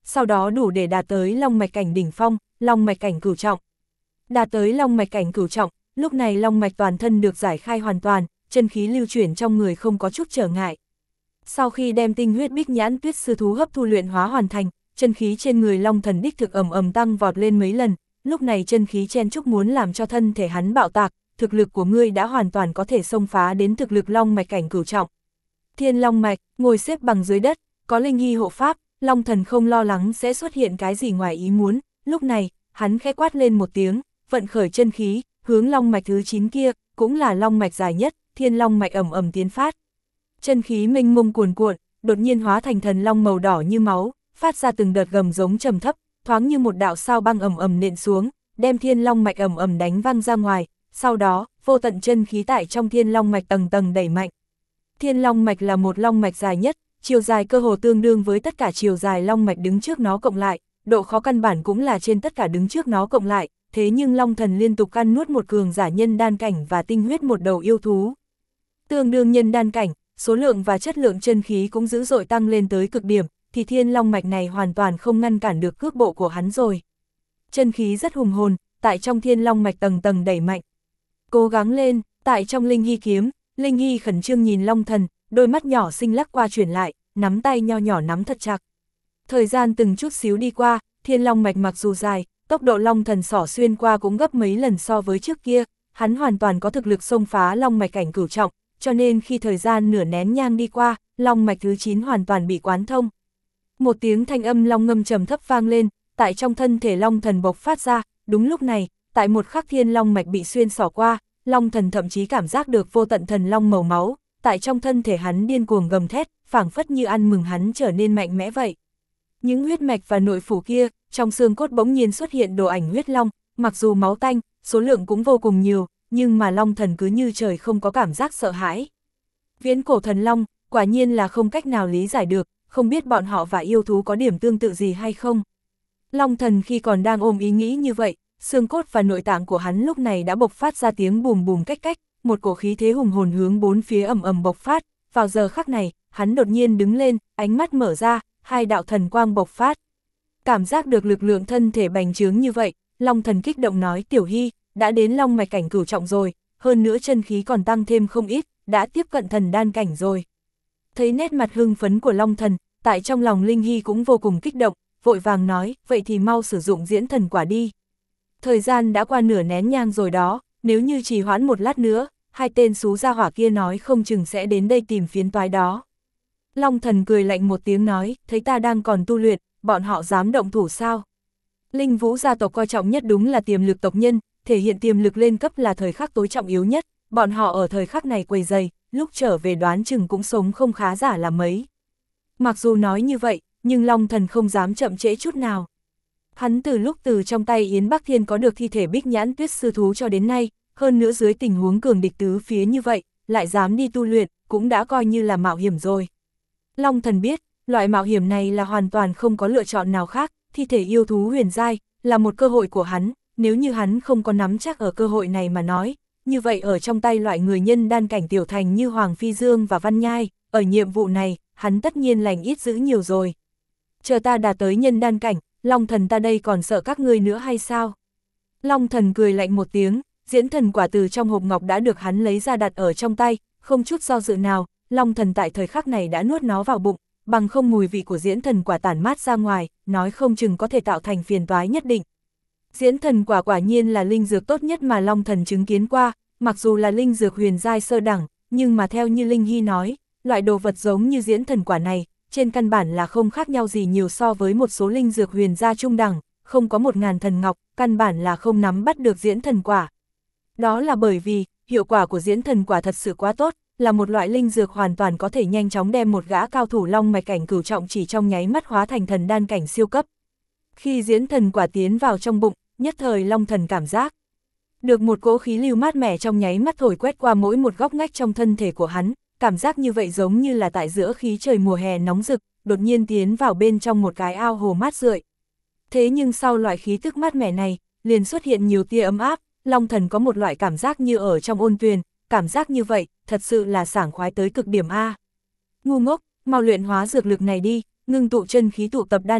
sau đó đủ để đạt tới long mạch cảnh đỉnh phong, long mạch cảnh cửu trọng. Đạt tới long mạch cảnh cửu trọng, lúc này long mạch toàn thân được giải khai hoàn toàn, chân khí lưu chuyển trong người không có chút trở ngại. Sau khi đem tinh huyết Bích Nhãn Tuyết sư thú hấp thu luyện hóa hoàn thành, chân khí trên người Long Thần đích thực ầm ầm tăng vọt lên mấy lần, lúc này chân khí chen chúc muốn làm cho thân thể hắn bạo tạc, thực lực của ngươi đã hoàn toàn có thể xông phá đến thực lực long mạch cảnh cửu trọng. Thiên Long mạch, ngồi xếp bằng dưới đất, có linh hy hộ pháp, Long Thần không lo lắng sẽ xuất hiện cái gì ngoài ý muốn, lúc này, hắn khẽ quát lên một tiếng, vận khởi chân khí, hướng long mạch thứ chín kia, cũng là long mạch dài nhất, Thiên Long mạch ầm ầm tiến phát. Chân khí mênh mông cuồn cuộn, đột nhiên hóa thành thần long màu đỏ như máu, phát ra từng đợt gầm giống trầm thấp, thoáng như một đạo sao băng ầm ầm nện xuống, đem Thiên Long mạch ầm ầm đánh văng ra ngoài, sau đó, vô tận chân khí tại trong Thiên Long mạch tầng tầng đẩy mạnh. Thiên Long mạch là một long mạch dài nhất, chiều dài cơ hồ tương đương với tất cả chiều dài long mạch đứng trước nó cộng lại, độ khó căn bản cũng là trên tất cả đứng trước nó cộng lại, thế nhưng Long Thần liên tục ăn nuốt một cường giả nhân đan cảnh và tinh huyết một đầu yêu thú. Tương đương nhân đan cảnh, số lượng và chất lượng chân khí cũng dữ dội tăng lên tới cực điểm, thì Thiên Long mạch này hoàn toàn không ngăn cản được cước bộ của hắn rồi. Chân khí rất hùng hồn, tại trong Thiên Long mạch tầng tầng đẩy mạnh. Cố gắng lên, tại trong Linh Hy kiếm, Linh Hy khẩn trương nhìn Long Thần, đôi mắt nhỏ xinh lắc qua chuyển lại, nắm tay nho nhỏ nắm thật chặt. Thời gian từng chút xíu đi qua, Thiên Long mạch mặc dù dài, tốc độ Long Thần xỏ xuyên qua cũng gấp mấy lần so với trước kia, hắn hoàn toàn có thực lực xông phá long mạch cảnh cửu trọng, cho nên khi thời gian nửa nén nhang đi qua, long mạch thứ chín hoàn toàn bị quán thông. Một tiếng thanh âm long ngâm trầm thấp vang lên, tại trong thân thể Long Thần bộc phát ra, đúng lúc này, tại một khắc Thiên Long mạch bị xuyên xỏ qua, Long Thần thậm chí cảm giác được vô tận thần long màu máu, tại trong thân thể hắn điên cuồng gầm thét, phảng phất như ăn mừng hắn trở nên mạnh mẽ vậy. Những huyết mạch và nội phủ kia, trong xương cốt bỗng nhiên xuất hiện đồ ảnh huyết long, mặc dù máu tanh, số lượng cũng vô cùng nhiều, nhưng mà Long Thần cứ như trời không có cảm giác sợ hãi. Viễn cổ thần long, quả nhiên là không cách nào lý giải được, không biết bọn họ và yêu thú có điểm tương tự gì hay không. Long Thần khi còn đang ôm ý nghĩ như vậy, xương cốt và nội tạng của hắn lúc này đã bộc phát ra tiếng bùm bùm cách cách, một cổ khí thế hùng hồn hướng bốn phía ầm ầm bộc phát, vào giờ khắc này, hắn đột nhiên đứng lên, ánh mắt mở ra, hai đạo thần quang bộc phát. Cảm giác được lực lượng thân thể bành trướng như vậy, Long Thần kích động nói Tiểu Hy, đã đến long mạch cảnh cửu trọng rồi, hơn nữa chân khí còn tăng thêm không ít, đã tiếp cận thần đan cảnh rồi. Thấy nét mặt hưng phấn của Long Thần, tại trong lòng Linh Hy cũng vô cùng kích động, vội vàng nói, vậy thì mau sử dụng diễn thần quả đi. Thời gian đã qua nửa nén nhang rồi đó, nếu như trì hoãn một lát nữa, hai tên xú gia hỏa kia nói không chừng sẽ đến đây tìm phiến toái đó. Long Thần cười lạnh một tiếng nói, thấy ta đang còn tu luyện, bọn họ dám động thủ sao? Linh Vũ gia tộc coi trọng nhất đúng là tiềm lực tộc nhân, thể hiện tiềm lực lên cấp là thời khắc tối trọng yếu nhất, bọn họ ở thời khắc này quầy dày, lúc trở về đoán chừng cũng sống không khá giả là mấy. Mặc dù nói như vậy, nhưng Long Thần không dám chậm trễ chút nào. Hắn từ lúc từ trong tay Yến Bắc Thiên có được thi thể Bích Nhãn Tuyết sư thú cho đến nay, hơn nữa dưới tình huống cường địch tứ phía như vậy, lại dám đi tu luyện, cũng đã coi như là mạo hiểm rồi. Long Thần biết, loại mạo hiểm này là hoàn toàn không có lựa chọn nào khác, thi thể yêu thú huyền giai, là một cơ hội của hắn, nếu như hắn không có nắm chắc ở cơ hội này mà nói, như vậy ở trong tay loại người nhân đan cảnh tiểu thành như Hoàng Phi Dương và Văn Nhai, ở nhiệm vụ này, hắn tất nhiên lành ít dữ nhiều rồi. Chờ ta đạt tới nhân đan cảnh, Long Thần ta đây còn sợ các ngươi nữa hay sao? Long Thần cười lạnh một tiếng, diễn thần quả từ trong hộp ngọc đã được hắn lấy ra đặt ở trong tay, không chút do dự nào, Long Thần tại thời khắc này đã nuốt nó vào bụng, bằng không mùi vị của diễn thần quả tản mát ra ngoài, nói không chừng có thể tạo thành phiền toái nhất định. Diễn thần quả quả nhiên là linh dược tốt nhất mà Long Thần chứng kiến qua, mặc dù là linh dược huyền giai sơ đẳng, nhưng mà theo như Linh Hy nói, loại đồ vật giống như diễn thần quả này, trên căn bản là không khác nhau gì nhiều so với một số linh dược huyền gia trung đẳng, không có một ngàn thần ngọc, căn bản là không nắm bắt được diễn thần quả. Đó là bởi vì, hiệu quả của diễn thần quả thật sự quá tốt, là một loại linh dược hoàn toàn có thể nhanh chóng đem một gã cao thủ long mạch cảnh cửu trọng chỉ trong nháy mắt hóa thành thần đan cảnh siêu cấp. Khi diễn thần quả tiến vào trong bụng, nhất thời Long Thần cảm giác được một cỗ khí lưu mát mẻ trong nháy mắt thổi quét qua mỗi một góc ngách trong thân thể của hắn, cảm giác như vậy giống như là tại giữa khí trời mùa hè nóng rực, đột nhiên tiến vào bên trong một cái ao hồ mát rượi. Thế nhưng sau loại khí tức mát mẻ này, liền xuất hiện nhiều tia ấm áp, Long Thần có một loại cảm giác như ở trong ôn tuyền, cảm giác như vậy, thật sự là sảng khoái tới cực điểm A. Ngu ngốc, mau luyện hóa dược lực này đi, ngưng tụ chân khí tụ tập đan điền,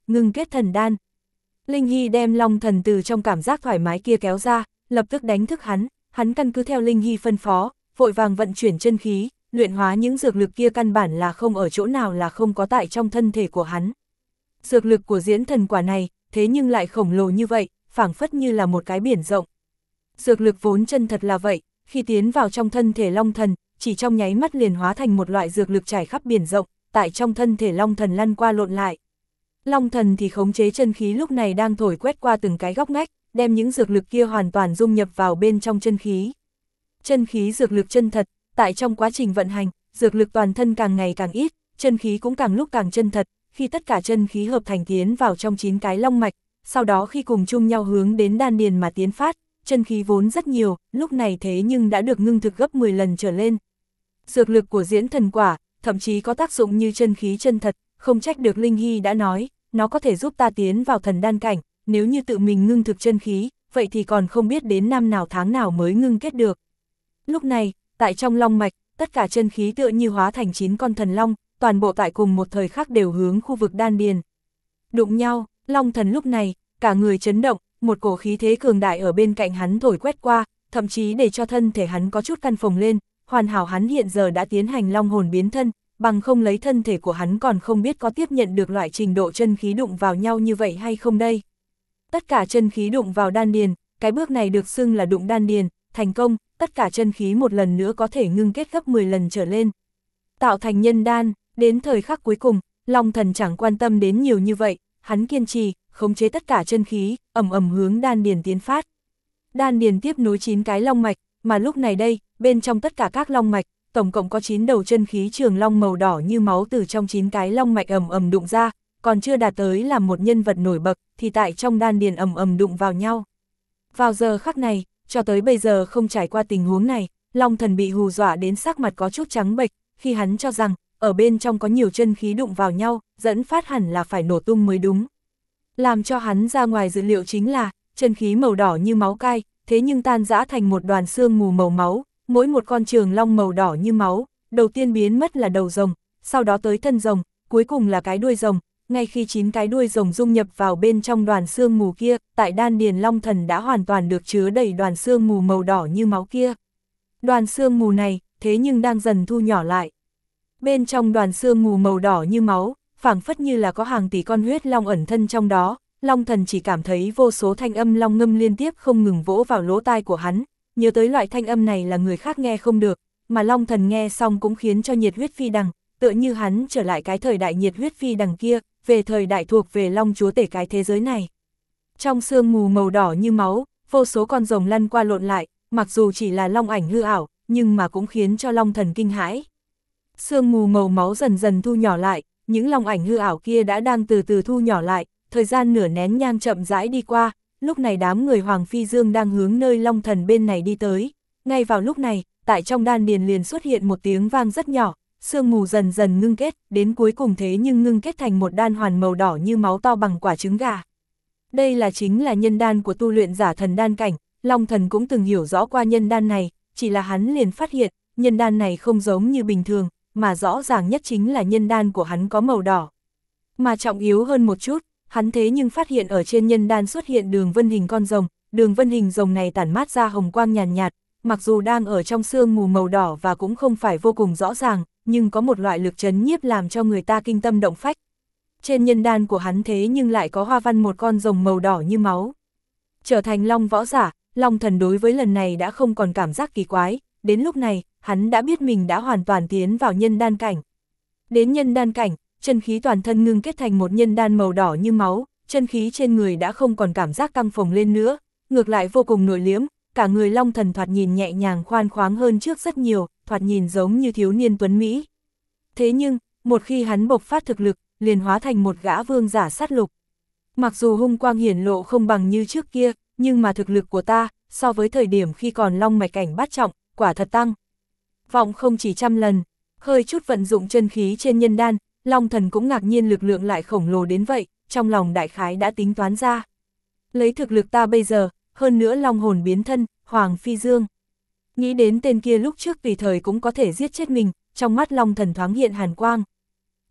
ngưng kết thần đan. Linh Hy đem Long Thần từ trong cảm giác thoải mái kia kéo ra, lập tức đánh thức hắn, hắn căn cứ theo Linh Hy phân phó, vội vàng vận chuyển chân khí, luyện hóa những dược lực kia căn bản là không ở chỗ nào là không có tại trong thân thể của hắn. Dược lực của diễn thần quả này, thế nhưng lại khổng lồ như vậy, phảng phất như là một cái biển rộng. Dược lực vốn chân thật là vậy, khi tiến vào trong thân thể Long Thần, chỉ trong nháy mắt liền hóa thành một loại dược lực trải khắp biển rộng, tại trong thân thể Long Thần lăn qua lộn lại. Long Thần thì khống chế chân khí lúc này đang thổi quét qua từng cái góc ngách, đem những dược lực kia hoàn toàn dung nhập vào bên trong chân khí. Chân khí dược lực chân thật, tại trong quá trình vận hành, dược lực toàn thân càng ngày càng ít, chân khí cũng càng lúc càng chân thật, khi tất cả chân khí hợp thành tiến vào trong chín cái long mạch, sau đó khi cùng chung nhau hướng đến đan điền mà tiến phát, chân khí vốn rất nhiều, lúc này thế nhưng đã được ngưng thực gấp mười lần trở lên. Dược lực của diễn thần quả, thậm chí có tác dụng như chân khí chân thật, không trách được Linh Hy đã nói, nó có thể giúp ta tiến vào thần đan cảnh, nếu như tự mình ngưng thực chân khí, vậy thì còn không biết đến năm nào tháng nào mới ngưng kết được. Lúc này, tại trong long mạch, tất cả chân khí tựa như hóa thành chín con thần long, toàn bộ tại cùng một thời khắc đều hướng khu vực đan điền. Đụng nhau, Long Thần lúc này, cả người chấn động, một cổ khí thế cường đại ở bên cạnh hắn thổi quét qua, thậm chí để cho thân thể hắn có chút căn phồng lên, hoàn hảo hắn hiện giờ đã tiến hành long hồn biến thân, bằng không lấy thân thể của hắn còn không biết có tiếp nhận được loại trình độ chân khí đụng vào nhau như vậy hay không đây. Tất cả chân khí đụng vào đan điền, cái bước này được xưng là đụng đan điền, thành công, tất cả chân khí một lần nữa có thể ngưng kết gấp mười lần trở lên. Tạo thành nhân đan, đến thời khắc cuối cùng, Long Thần chẳng quan tâm đến nhiều như vậy, hắn kiên trì, khống chế tất cả chân khí, ầm ầm hướng đan điền tiến phát. Đan điền tiếp nối chín cái long mạch, mà lúc này đây, bên trong tất cả các long mạch, tổng cộng có chín đầu chân khí trường long màu đỏ như máu từ trong chín cái long mạch ầm ầm đụng ra, còn chưa đạt tới là một nhân vật nổi bật, thì tại trong đan điền ầm ầm đụng vào nhau. Vào giờ khắc này, cho tới bây giờ không trải qua tình huống này, Long Thần bị hù dọa đến sắc mặt có chút trắng bệch, khi hắn cho rằng, ở bên trong có nhiều chân khí đụng vào nhau, dẫn phát hẳn là phải nổ tung mới đúng. Làm cho hắn ra ngoài dự liệu chính là, chân khí màu đỏ như máu cay, thế nhưng tan rã thành một đoàn xương mù màu máu, mỗi một con trường long màu đỏ như máu, đầu tiên biến mất là đầu rồng, sau đó tới thân rồng, cuối cùng là cái đuôi rồng, ngay khi chín cái đuôi rồng dung nhập vào bên trong đoàn xương mù kia, tại đan điền Long Thần đã hoàn toàn được chứa đầy đoàn xương mù màu đỏ như máu kia. Đoàn xương mù này, thế nhưng đang dần thu nhỏ lại. Bên trong đoàn xương mù màu đỏ như máu, phảng phất như là có hàng tỷ con huyết long ẩn thân trong đó, Long Thần chỉ cảm thấy vô số thanh âm long ngâm liên tiếp không ngừng vỗ vào lỗ tai của hắn, nhớ tới loại thanh âm này là người khác nghe không được, mà Long Thần nghe xong cũng khiến cho nhiệt huyết phi đằng, tựa như hắn trở lại cái thời đại nhiệt huyết phi đằng kia, về thời đại thuộc về Long Chúa Tể cái thế giới này. Trong sương mù màu đỏ như máu, vô số con rồng lăn qua lộn lại, mặc dù chỉ là long ảnh hư ảo, nhưng mà cũng khiến cho Long Thần kinh hãi. Sương mù màu máu dần dần thu nhỏ lại, những long ảnh hư ảo kia đã đang từ từ thu nhỏ lại, thời gian nửa nén nhang chậm rãi đi qua, lúc này đám người Hoàng Phi Dương đang hướng nơi Long Thần bên này đi tới. Ngay vào lúc này, tại trong đan điền liền xuất hiện một tiếng vang rất nhỏ, sương mù dần dần ngưng kết, đến cuối cùng thế nhưng ngưng kết thành một đan hoàn màu đỏ như máu to bằng quả trứng gà. Đây là chính là nhân đan của tu luyện giả thần đan cảnh, Long Thần cũng từng hiểu rõ qua nhân đan này, chỉ là hắn liền phát hiện, nhân đan này không giống như bình thường, mà rõ ràng nhất chính là nhân đan của hắn có màu đỏ. Mà trọng yếu hơn một chút, hắn thế nhưng phát hiện ở trên nhân đan xuất hiện đường vân hình con rồng, đường vân hình rồng này tản mát ra hồng quang nhàn nhạt, nhạt, mặc dù đang ở trong sương mù màu đỏ và cũng không phải vô cùng rõ ràng, nhưng có một loại lực chấn nhiếp làm cho người ta kinh tâm động phách. Trên nhân đan của hắn thế nhưng lại có hoa văn một con rồng màu đỏ như máu. Trở thành long võ giả, Long Thần đối với lần này đã không còn cảm giác kỳ quái, đến lúc này, hắn đã biết mình đã hoàn toàn tiến vào nhân đan cảnh. Đến nhân đan cảnh, chân khí toàn thân ngưng kết thành một nhân đan màu đỏ như máu, chân khí trên người đã không còn cảm giác căng phồng lên nữa, ngược lại vô cùng nội liễm, cả người Long Thần thoạt nhìn nhẹ nhàng khoan khoáng hơn trước rất nhiều, thoạt nhìn giống như thiếu niên tuấn Mỹ. Thế nhưng, một khi hắn bộc phát thực lực, liền hóa thành một gã vương giả sát lục. Mặc dù hung quang hiển lộ không bằng như trước kia, nhưng mà thực lực của ta, so với thời điểm khi còn long mạch cảnh bát trọng, quả thật tăng. Vọng không chỉ trăm lần, hơi chút vận dụng chân khí trên nhân đan, Long Thần cũng ngạc nhiên lực lượng lại khổng lồ đến vậy, trong lòng đại khái đã tính toán ra. Lấy thực lực ta bây giờ, hơn nữa long hồn biến thân, Hoàng Phi Dương. Nghĩ đến tên kia lúc trước tùy thời cũng có thể giết chết mình, trong mắt Long Thần thoáng hiện hàn quang.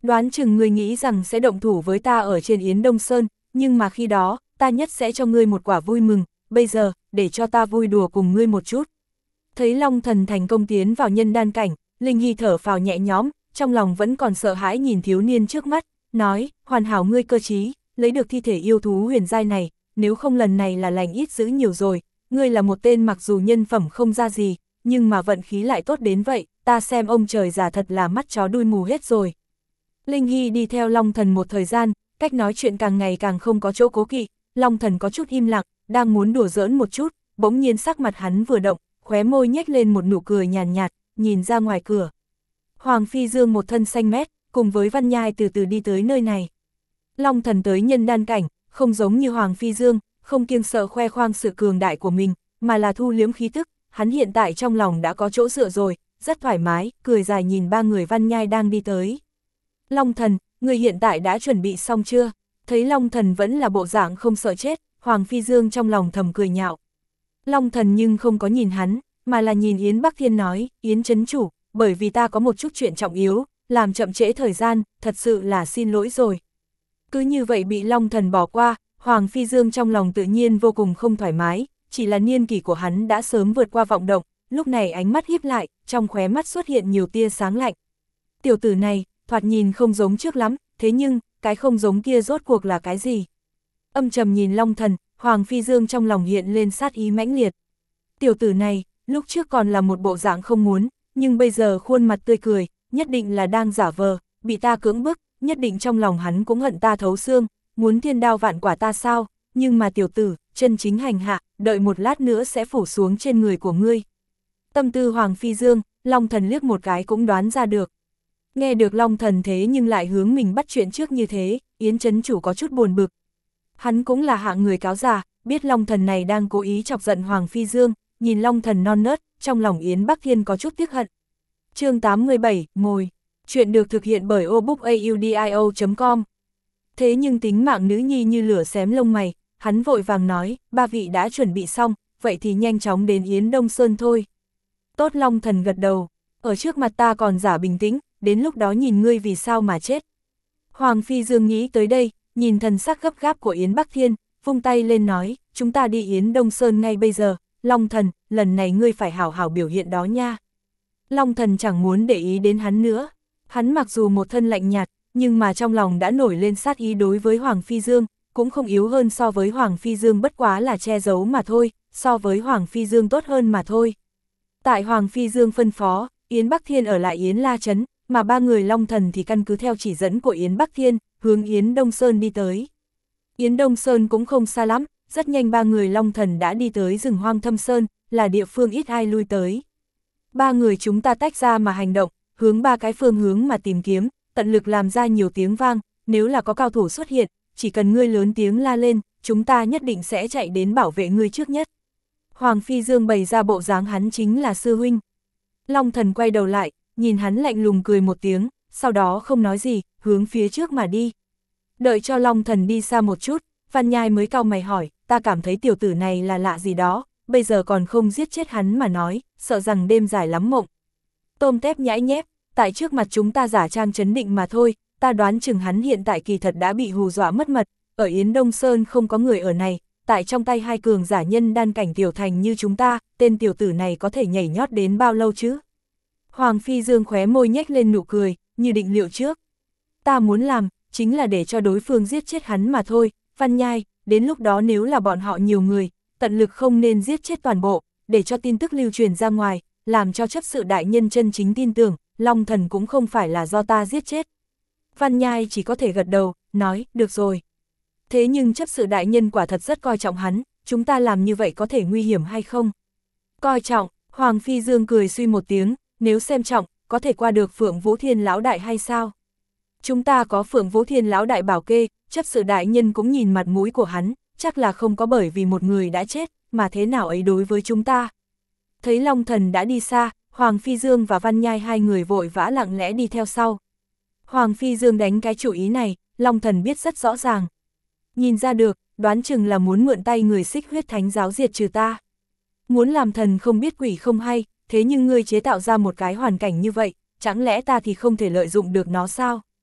Đoán chừng ngươi nghĩ rằng sẽ động thủ với ta ở trên Yến Đông Sơn, nhưng mà khi đó, ta nhất sẽ cho ngươi một quả vui mừng, bây giờ, để cho ta vui đùa cùng ngươi một chút. Thấy Long Thần thành công tiến vào nhân đan cảnh, Linh Hy thở phào nhẹ nhõm, trong lòng vẫn còn sợ hãi nhìn thiếu niên trước mắt, nói, hoàn hảo ngươi cơ trí, lấy được thi thể yêu thú huyền giai này, nếu không lần này là lành ít dữ nhiều rồi, ngươi là một tên mặc dù nhân phẩm không ra gì, nhưng mà vận khí lại tốt đến vậy, ta xem ông trời già thật là mắt chó đuôi mù hết rồi. Linh Hy đi theo Long Thần một thời gian, cách nói chuyện càng ngày càng không có chỗ cố kỵ, Long Thần có chút im lặng, đang muốn đùa giỡn một chút, bỗng nhiên sắc mặt hắn vừa động, khóe môi nhếch lên một nụ cười nhàn nhạt, nhạt, nhìn ra ngoài cửa. Hoàng Phi Dương một thân xanh mét, cùng với Văn Nhai từ từ đi tới nơi này. Long Thần tới nhân đan cảnh, không giống như Hoàng Phi Dương, không kiêng sợ khoe khoang sự cường đại của mình, mà là thu liếm khí tức, hắn hiện tại trong lòng đã có chỗ dựa rồi, rất thoải mái, cười dài nhìn ba người Văn Nhai đang đi tới. Long Thần, người hiện tại đã chuẩn bị xong chưa? Thấy Long Thần vẫn là bộ dạng không sợ chết, Hoàng Phi Dương trong lòng thầm cười nhạo. Long Thần nhưng không có nhìn hắn, mà là nhìn Yến Bắc Thiên nói, Yến Trấn Chủ, bởi vì ta có một chút chuyện trọng yếu, làm chậm trễ thời gian, thật sự là xin lỗi rồi. Cứ như vậy bị Long Thần bỏ qua, Hoàng Phi Dương trong lòng tự nhiên vô cùng không thoải mái, chỉ là niên kỷ của hắn đã sớm vượt qua vọng động, lúc này ánh mắt híp lại, trong khóe mắt xuất hiện nhiều tia sáng lạnh. Tiểu tử này, thoạt nhìn không giống trước lắm, thế nhưng, cái không giống kia rốt cuộc là cái gì? Âm trầm nhìn Long Thần, Hoàng Phi Dương trong lòng hiện lên sát ý mãnh liệt. Tiểu tử này, lúc trước còn là một bộ dạng không muốn, nhưng bây giờ khuôn mặt tươi cười, nhất định là đang giả vờ, bị ta cưỡng bức, nhất định trong lòng hắn cũng hận ta thấu xương, muốn thiên đao vạn quả ta sao, nhưng mà tiểu tử, chân chính hành hạ, đợi một lát nữa sẽ phủ xuống trên người của ngươi. Tâm tư Hoàng Phi Dương, Long Thần liếc một cái cũng đoán ra được. Nghe được Long Thần thế nhưng lại hướng mình bắt chuyện trước như thế, Yến Trấn Chủ có chút buồn bực. Hắn cũng là hạng người cáo già, biết Long Thần này đang cố ý chọc giận Hoàng Phi Dương, nhìn Long Thần non nớt, trong lòng Yến Bắc Thiên có chút tiếc hận. Chương tám mươi bảy, Mồi. Chuyện được thực hiện bởi obookaudio chấm com. Thế nhưng tính mạng nữ nhi như lửa xém lông mày, hắn vội vàng nói, ba vị đã chuẩn bị xong, vậy thì nhanh chóng đến Yến Đông Sơn thôi. Tốt. Long Thần gật đầu, ở trước mặt ta còn giả bình tĩnh, đến lúc đó nhìn ngươi vì sao mà chết. Hoàng Phi Dương nghĩ tới đây, nhìn thần sắc gấp gáp của Yến Bắc Thiên, vung tay lên nói, chúng ta đi Yến Đông Sơn ngay bây giờ, Long Thần, lần này ngươi phải hảo hảo biểu hiện đó nha. Long Thần chẳng muốn để ý đến hắn nữa, hắn mặc dù một thân lạnh nhạt, nhưng mà trong lòng đã nổi lên sát ý đối với Hoàng Phi Dương, cũng không yếu hơn so với Hoàng Phi Dương, bất quá là che giấu mà thôi, so với Hoàng Phi Dương tốt hơn mà thôi. Tại Hoàng Phi Dương phân phó, Yến Bắc Thiên ở lại Yến La Trấn, mà ba người Long Thần thì căn cứ theo chỉ dẫn của Yến Bắc Thiên, hướng Yến Đông Sơn đi tới. Yến Đông Sơn cũng không xa lắm, rất nhanh ba người Long Thần đã đi tới rừng hoang thâm sơn, là địa phương ít ai lui tới. Ba người chúng ta tách ra mà hành động, hướng ba cái phương hướng mà tìm kiếm, tận lực làm ra nhiều tiếng vang, nếu là có cao thủ xuất hiện, chỉ cần ngươi lớn tiếng la lên, chúng ta nhất định sẽ chạy đến bảo vệ ngươi trước nhất. Hoàng Phi Dương bày ra bộ dáng hắn chính là sư huynh. Long Thần quay đầu lại, nhìn hắn lạnh lùng cười một tiếng, sau đó không nói gì, hướng phía trước mà đi. Đợi cho Long Thần đi xa một chút, Văn Nhai mới cau mày hỏi, ta cảm thấy tiểu tử này là lạ gì đó, bây giờ còn không giết chết hắn mà nói, sợ rằng đêm dài lắm mộng. Tôm tép nhãi nhép, tại trước mặt chúng ta giả trang trấn định mà thôi, ta đoán chừng hắn hiện tại kỳ thật đã bị hù dọa mất mật, ở Yến Đông Sơn không có người ở này, tại trong tay hai cường giả nhân đan cảnh tiểu thành như chúng ta, tên tiểu tử này có thể nhảy nhót đến bao lâu chứ? Hoàng Phi Dương khóe môi nhếch lên nụ cười, như định liệu trước. Ta muốn làm, chính là để cho đối phương giết chết hắn mà thôi, Văn Nhai, đến lúc đó nếu là bọn họ nhiều người, tận lực không nên giết chết toàn bộ, để cho tin tức lưu truyền ra ngoài, làm cho chấp sự đại nhân chân chính tin tưởng, Long Thần cũng không phải là do ta giết chết. Văn Nhai chỉ có thể gật đầu, nói, được rồi. Thế nhưng chấp sự đại nhân quả thật rất coi trọng hắn, chúng ta làm như vậy có thể nguy hiểm hay không? Coi trọng, Hoàng Phi Dương cười suy một tiếng, nếu xem trọng, có thể qua được Phượng Vũ Thiên lão đại hay sao? Chúng ta có Phượng Vũ Thiên lão đại bảo kê, chấp sự đại nhân cũng nhìn mặt mũi của hắn, chắc là không có bởi vì một người đã chết, mà thế nào ấy đối với chúng ta. Thấy Long Thần đã đi xa, Hoàng Phi Dương và Văn Nhai hai người vội vã lặng lẽ đi theo sau. Hoàng Phi Dương đánh cái chủ ý này, Long Thần biết rất rõ ràng. Nhìn ra được, đoán chừng là muốn mượn tay người Xích Huyết Thánh giáo diệt trừ ta. Muốn làm thần không biết quỷ không hay, thế nhưng ngươi chế tạo ra một cái hoàn cảnh như vậy, chẳng lẽ ta thì không thể lợi dụng được nó sao?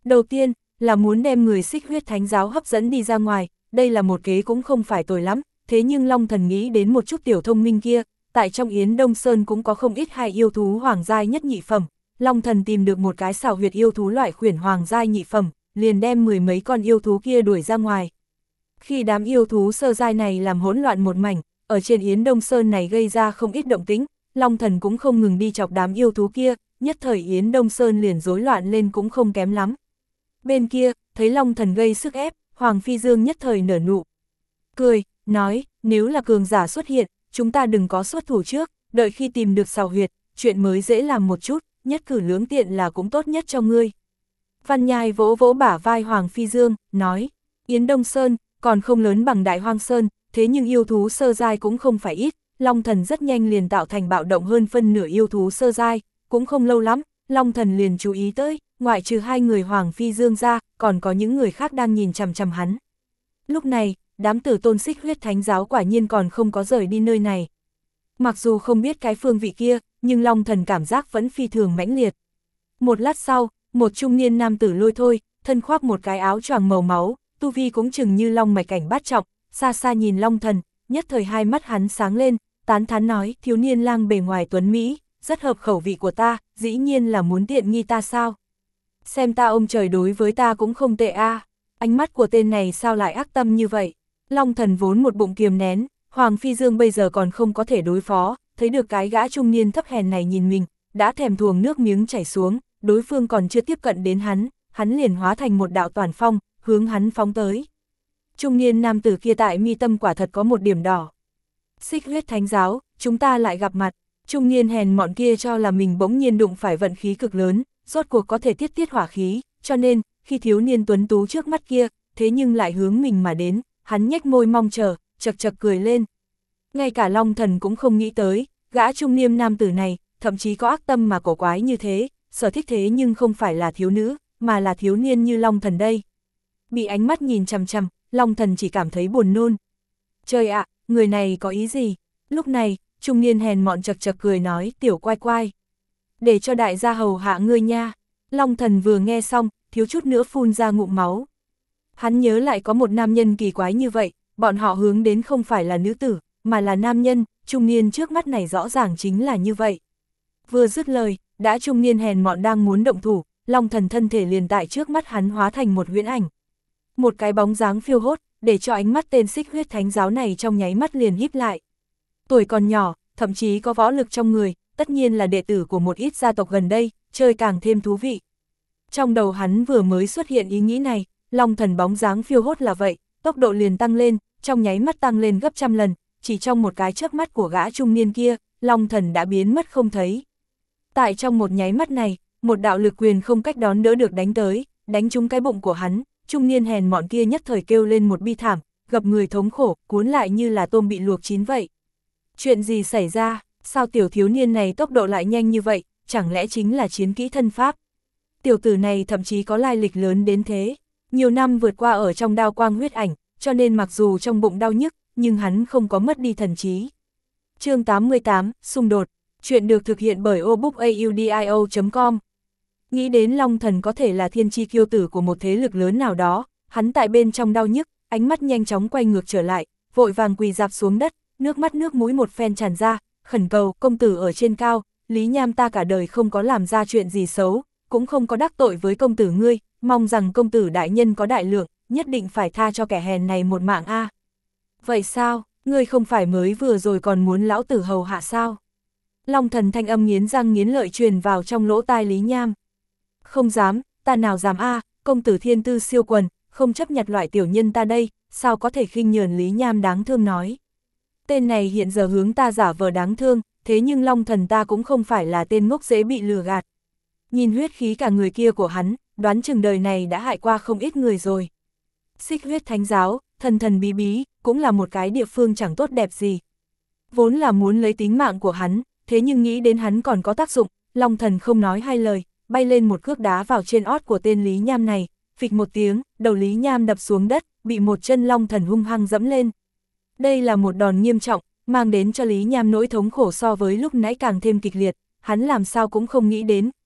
Đầu tiên, là muốn đem người Xích Huyết Thánh Giáo hấp dẫn đi ra ngoài, đây là một kế cũng không phải tồi lắm, thế nhưng Long Thần nghĩ đến một chút tiểu thông minh kia, tại trong Yến Đông Sơn cũng có không ít hai yêu thú hoàng giai nhất nhị phẩm, Long Thần tìm được một cái xảo huyệt yêu thú loại khuyển hoàng giai nhị phẩm, liền đem mười mấy con yêu thú kia đuổi ra ngoài. Khi đám yêu thú sơ giai này làm hỗn loạn một mảnh, ở trên Yến Đông Sơn này gây ra không ít động tĩnh, Long Thần cũng không ngừng đi chọc đám yêu thú kia, nhất thời Yến Đông Sơn liền rối loạn lên cũng không kém lắm. Bên kia, thấy Long Thần gây sức ép, Hoàng Phi Dương nhất thời nở nụ cười, nói, nếu là cường giả xuất hiện, chúng ta đừng có xuất thủ trước, đợi khi tìm được xào huyệt, chuyện mới dễ làm một chút, nhất cử lưỡng tiện là cũng tốt nhất cho ngươi. Văn Nhai vỗ vỗ bả vai Hoàng Phi Dương, nói, Yến Đông Sơn, còn không lớn bằng Đại Hoang Sơn, thế nhưng yêu thú sơ giai cũng không phải ít, Long Thần rất nhanh liền tạo thành bạo động hơn phân nửa yêu thú sơ giai, cũng không lâu lắm, Long Thần liền chú ý tới, ngoại trừ hai người Hoàng Phi Dương ra, còn có những người khác đang nhìn chằm chằm hắn. Lúc này, đám tử tôn Xích Huyết Thánh Giáo quả nhiên còn không có rời đi nơi này. Mặc dù không biết cái phương vị kia, nhưng Long Thần cảm giác vẫn phi thường mãnh liệt. Một lát sau, một trung niên nam tử Lôi Thôi, thân khoác một cái áo choàng màu máu, tu vi cũng chừng như long mạch cảnh bát trọng, xa xa nhìn Long Thần, nhất thời hai mắt hắn sáng lên, tán thán nói, thiếu niên lang bề ngoài tuấn Mỹ, rất hợp khẩu vị của ta, dĩ nhiên là muốn tiện nghi ta sao? Xem ta ông trời đối với ta cũng không tệ a. À. Ánh mắt của tên này sao lại ác tâm như vậy? Long Thần vốn một bụng kiềm nén, Hoàng Phi Dương bây giờ còn không có thể đối phó, thấy được cái gã trung niên thấp hèn này nhìn mình, đã thèm thuồng nước miếng chảy xuống, đối phương còn chưa tiếp cận đến hắn, hắn liền hóa thành một đạo toàn phong, hướng hắn phóng tới. Trung niên nam tử kia tại mi tâm quả thật có một điểm đỏ. Xích Huyết Thánh Giáo, chúng ta lại gặp mặt. Trung niên hèn mọn kia cho là mình bỗng nhiên đụng phải vận khí cực lớn, rốt cuộc có thể tiết tiết hỏa khí, cho nên, khi thiếu niên tuấn tú trước mắt kia, thế nhưng lại hướng mình mà đến, hắn nhếch môi mong chờ, chật chật cười lên. Ngay cả Long Thần cũng không nghĩ tới, gã trung niên nam tử này, thậm chí có ác tâm mà cổ quái như thế, sở thích thế nhưng không phải là thiếu nữ, mà là thiếu niên như Long Thần đây. Bị ánh mắt nhìn chằm chằm, Long Thần chỉ cảm thấy buồn nôn. Trời ạ, người này có ý gì? Lúc này, trung niên hèn mọn chật chật cười nói, tiểu quai quai. Để cho đại gia hầu hạ ngươi nha. Long Thần vừa nghe xong, thiếu chút nữa phun ra ngụm máu. Hắn nhớ lại có một nam nhân kỳ quái như vậy, bọn họ hướng đến không phải là nữ tử, mà là nam nhân, trung niên trước mắt này rõ ràng chính là như vậy. Vừa dứt lời, đã trung niên hèn mọn đang muốn động thủ, Long Thần thân thể liền tại trước mắt hắn hóa thành một huyễn ảnh. Một cái bóng dáng phiêu hốt, để cho ánh mắt tên Xích Huyết Thánh Giáo này trong nháy mắt liền híp lại. Tuổi còn nhỏ, thậm chí có võ lực trong người, tất nhiên là đệ tử của một ít gia tộc gần đây, chơi càng thêm thú vị. Trong đầu hắn vừa mới xuất hiện ý nghĩ này, Long Thần bóng dáng phiêu hốt là vậy, tốc độ liền tăng lên, trong nháy mắt tăng lên gấp trăm lần, chỉ trong một cái chớp mắt của gã trung niên kia, Long Thần đã biến mất không thấy. Tại trong một nháy mắt này, một đạo lực quyền không cách đón đỡ được đánh tới, đánh trúng cái bụng của hắn, trung niên hèn mọn kia nhất thời kêu lên một bi thảm, gặp người thống khổ, cuốn lại như là tôm bị luộc chín vậy. Chuyện gì xảy ra, sao tiểu thiếu niên này tốc độ lại nhanh như vậy, chẳng lẽ chính là chiến kỹ thân pháp? Tiểu tử này thậm chí có lai lịch lớn đến thế, nhiều năm vượt qua ở trong đao quang huyết ảnh, cho nên mặc dù trong bụng đau nhức, nhưng hắn không có mất đi thần trí. Chương tám mươi tám, xung đột, chuyện được thực hiện bởi obookaudio chấm com. Nghĩ đến Long Thần có thể là thiên chi kiêu tử của một thế lực lớn nào đó, hắn tại bên trong đau nhức, ánh mắt nhanh chóng quay ngược trở lại, vội vàng quỳ dạp xuống đất, nước mắt nước mũi một phen tràn ra, khẩn cầu, công tử ở trên cao, Lý Nham ta cả đời không có làm ra chuyện gì xấu, cũng không có đắc tội với công tử ngươi, mong rằng công tử đại nhân có đại lượng, nhất định phải tha cho kẻ hèn này một mạng a. Vậy sao, ngươi không phải mới vừa rồi còn muốn lão tử hầu hạ sao? Long Thần thanh âm nghiến răng nghiến lợi truyền vào trong lỗ tai Lý Nham. Không dám, ta nào dám a, công tử thiên tư siêu quần, không chấp nhặt loại tiểu nhân ta đây, sao có thể khinh nhờn, Lý Nham đáng thương nói. Tên này hiện giờ hướng ta giả vờ đáng thương, thế nhưng Long Thần ta cũng không phải là tên ngốc dễ bị lừa gạt. Nhìn huyết khí cả người kia của hắn, đoán chừng đời này đã hại qua không ít người rồi. Xích Huyết Thánh Giáo, thần thần bí bí, cũng là một cái địa phương chẳng tốt đẹp gì. Vốn là muốn lấy tính mạng của hắn, thế nhưng nghĩ đến hắn còn có tác dụng, Long Thần không nói hai lời, bay lên một cước đá vào trên ót của tên Lý Nham này, phịch một tiếng, đầu Lý Nham đập xuống đất, bị một chân Long Thần hung hăng dẫm lên. Đây là một đòn nghiêm trọng, mang đến cho Lý Nham nỗi thống khổ so với lúc nãy càng thêm kịch liệt, hắn làm sao cũng không nghĩ đến,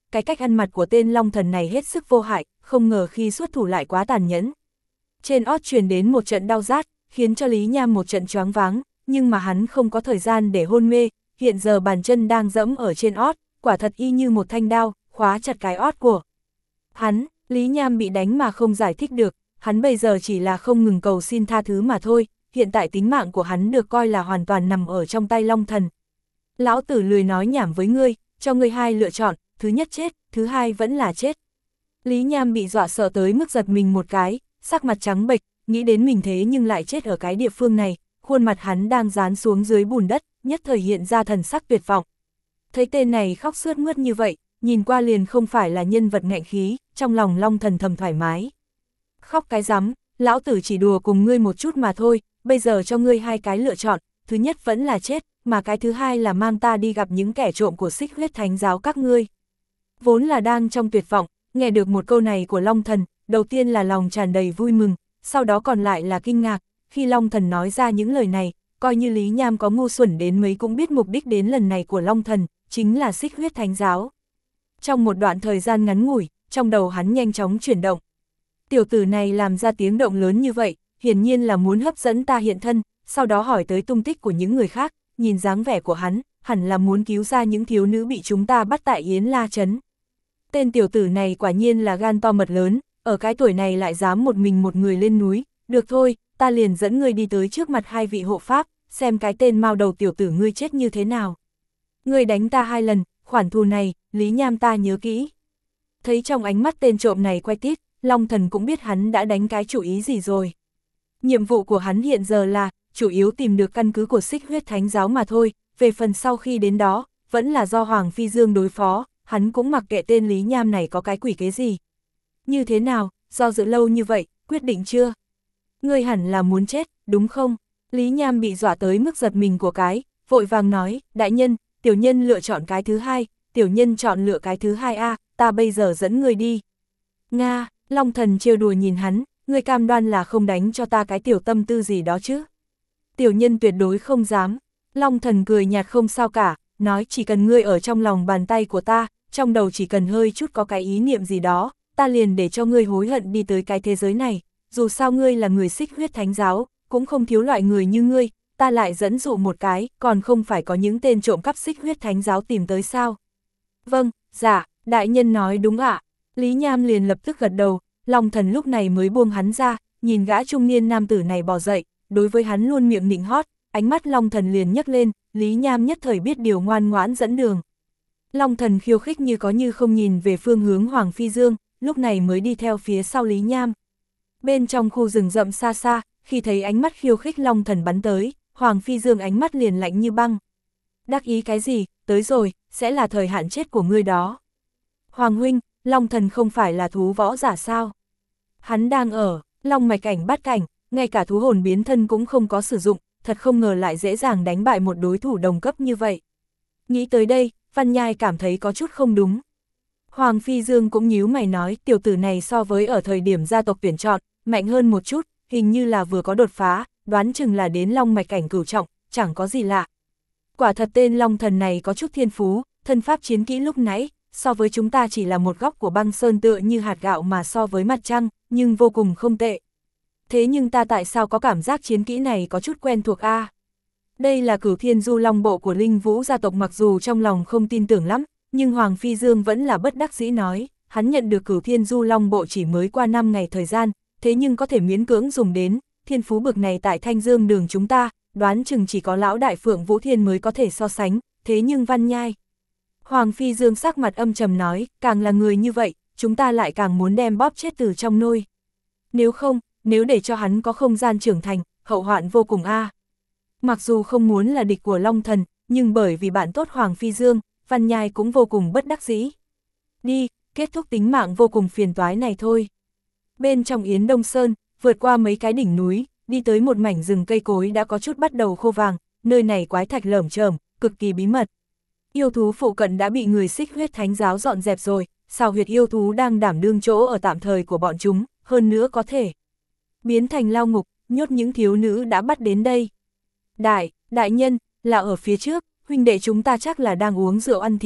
cái cách ăn mặc của tên long thần này hết sức vô hại, không ngờ khi xuất thủ lại quá tàn nhẫn. Trên ót truyền đến một trận đau rát, khiến cho Lý Nham một trận choáng váng, nhưng mà hắn không có thời gian để hôn mê, hiện giờ bàn chân đang dẫm ở trên ót, quả thật y như một thanh đao, khóa chặt cái ót của hắn. Lý Nham bị đánh mà không giải thích được, hắn bây giờ chỉ là không ngừng cầu xin tha thứ mà thôi, hiện tại tính mạng của hắn được coi là hoàn toàn nằm ở trong tay long thần. Lão tử lười nói nhảm với ngươi, cho ngươi hai lựa chọn, thứ nhất chết, thứ hai vẫn là chết. Lý Nham bị dọa sợ tới mức giật mình một cái, sắc mặt trắng bệch, nghĩ đến mình thế nhưng lại chết ở cái địa phương này, khuôn mặt hắn đang dán xuống dưới bùn đất, nhất thời hiện ra thần sắc tuyệt vọng. Thấy tên này khóc sướt mướt như vậy, nhìn qua liền không phải là nhân vật ngạnh khí, trong lòng long thần thầm thoải mái. Khóc cái rắm, lão tử chỉ đùa cùng ngươi một chút mà thôi, bây giờ cho ngươi hai cái lựa chọn, thứ nhất vẫn là chết, mà cái thứ hai là mang ta đi gặp những kẻ trộm của Xích Huyết Thánh giáo các ngươi. Vốn là đang trong tuyệt vọng, nghe được một câu này của long thần, đầu tiên là lòng tràn đầy vui mừng, sau đó còn lại là kinh ngạc, khi long thần nói ra những lời này, coi như Lý Nham có ngu xuẩn đến mấy cũng biết mục đích đến lần này của long thần, chính là Xích Huyết Thánh giáo. Trong một đoạn thời gian ngắn ngủi, trong đầu hắn nhanh chóng chuyển động. Tiểu tử này làm ra tiếng động lớn như vậy, hiển nhiên là muốn hấp dẫn ta hiện thân, sau đó hỏi tới tung tích của những người khác, nhìn dáng vẻ của hắn, hẳn là muốn cứu ra những thiếu nữ bị chúng ta bắt tại Yến La Trấn. Tên tiểu tử này quả nhiên là gan to mật lớn, ở cái tuổi này lại dám một mình một người lên núi, được thôi, ta liền dẫn ngươi đi tới trước mặt hai vị hộ pháp, xem cái tên mao đầu tiểu tử ngươi chết như thế nào. Ngươi đánh ta hai lần, khoản thù này, Lý Nham ta nhớ kỹ. Thấy trong ánh mắt tên trộm này quay tít, long thần cũng biết hắn đã đánh cái chủ ý gì rồi. Nhiệm vụ của hắn hiện giờ là, chủ yếu tìm được căn cứ của Xích Huyết Thánh giáo mà thôi, về phần sau khi đến đó, vẫn là do Hoàng Phi Dương đối phó, hắn cũng mặc kệ tên Lý Nham này có cái quỷ kế gì. Như thế nào, do dự lâu như vậy, quyết định chưa? Ngươi hẳn là muốn chết, đúng không? Lý Nham bị dọa tới mức giật mình của cái, vội vàng nói, đại nhân, tiểu nhân lựa chọn cái thứ hai, tiểu nhân chọn lựa cái thứ hai a, ta bây giờ dẫn ngươi đi. Nga, long thần trêu đùa nhìn hắn, ngươi cam đoan là không đánh cho ta cái tiểu tâm tư gì đó chứ? Tiểu nhân tuyệt đối không dám. Long thần cười nhạt không sao cả, nói chỉ cần ngươi ở trong lòng bàn tay của ta, trong đầu chỉ cần hơi chút có cái ý niệm gì đó, ta liền để cho ngươi hối hận đi tới cái thế giới này, dù sao ngươi là người Xích Huyết Thánh giáo, cũng không thiếu loại người như ngươi, ta lại dẫn dụ một cái, còn không phải có những tên trộm cắp Xích Huyết Thánh giáo tìm tới sao? Vâng, dạ, đại nhân nói đúng ạ. Lý Nham liền lập tức gật đầu, long thần lúc này mới buông hắn ra, nhìn gã trung niên nam tử này bò dậy, đối với hắn luôn miệng nịnh hót, ánh mắt long thần liền nhấc lên, Lý Nham nhất thời biết điều ngoan ngoãn dẫn đường. Long thần khiêu khích như có như không nhìn về phương hướng Hoàng Phi Dương, lúc này mới đi theo phía sau Lý Nham. Bên trong khu rừng rậm xa xa, khi thấy ánh mắt khiêu khích long thần bắn tới, Hoàng Phi Dương ánh mắt liền lạnh như băng. Đắc ý cái gì, tới rồi, sẽ là thời hạn chết của ngươi đó. Hoàng huynh, long thần không phải là thú võ giả sao? Hắn đang ở, long mạch cảnh bắt cảnh, ngay cả thú hồn biến thân cũng không có sử dụng, thật không ngờ lại dễ dàng đánh bại một đối thủ đồng cấp như vậy. Nghĩ tới đây, Văn Nhai cảm thấy có chút không đúng. Hoàng Phi Dương cũng nhíu mày nói, tiểu tử này so với ở thời điểm gia tộc tuyển chọn, mạnh hơn một chút, hình như là vừa có đột phá, đoán chừng là đến long mạch cảnh cửu trọng, chẳng có gì lạ. Quả thật tên long thần này có chút thiên phú, thân pháp chiến kỹ lúc nãy, so với chúng ta chỉ là một góc của băng sơn tựa như hạt gạo mà so với mặt trăng, nhưng vô cùng không tệ. Thế nhưng ta tại sao có cảm giác chiến kỹ này có chút quen thuộc a? À? Đây là Cửu Thiên Du Long bộ của Linh Vũ gia tộc, mặc dù trong lòng không tin tưởng lắm, nhưng Hoàng Phi Dương vẫn là bất đắc dĩ nói, hắn nhận được Cửu Thiên Du Long bộ chỉ mới qua năm ngày thời gian, thế nhưng có thể miễn cưỡng dùng đến, thiên phú bực này tại Thanh Dương đường chúng ta, đoán chừng chỉ có lão đại Phượng Vũ Thiên mới có thể so sánh, thế nhưng Văn Nhai. Hoàng Phi Dương sắc mặt âm trầm nói, càng là người như vậy, chúng ta lại càng muốn đem bóp chết từ trong nôi. Nếu không, nếu để cho hắn có không gian trưởng thành, hậu hoạn vô cùng a. À. Mặc dù không muốn là địch của Long Thần, nhưng bởi vì bạn tốt Hoàng Phi Dương, Văn Nhai cũng vô cùng bất đắc dĩ. Đi, kết thúc tính mạng vô cùng phiền toái này thôi. Bên trong Yến Đông Sơn, vượt qua mấy cái đỉnh núi, đi tới một mảnh rừng cây cối đã có chút bắt đầu khô vàng, nơi này quái thạch lởm chởm, cực kỳ bí mật. Yêu thú phụ cận đã bị người Xích Huyết Thánh giáo dọn dẹp rồi, xào huyệt yêu thú đang đảm đương chỗ ở tạm thời của bọn chúng, hơn nữa có thể biến thành lao ngục, nhốt những thiếu nữ đã bắt đến đây. Đại, đại nhân, là ở phía trước, huynh đệ chúng ta chắc là đang uống rượu ăn thịt,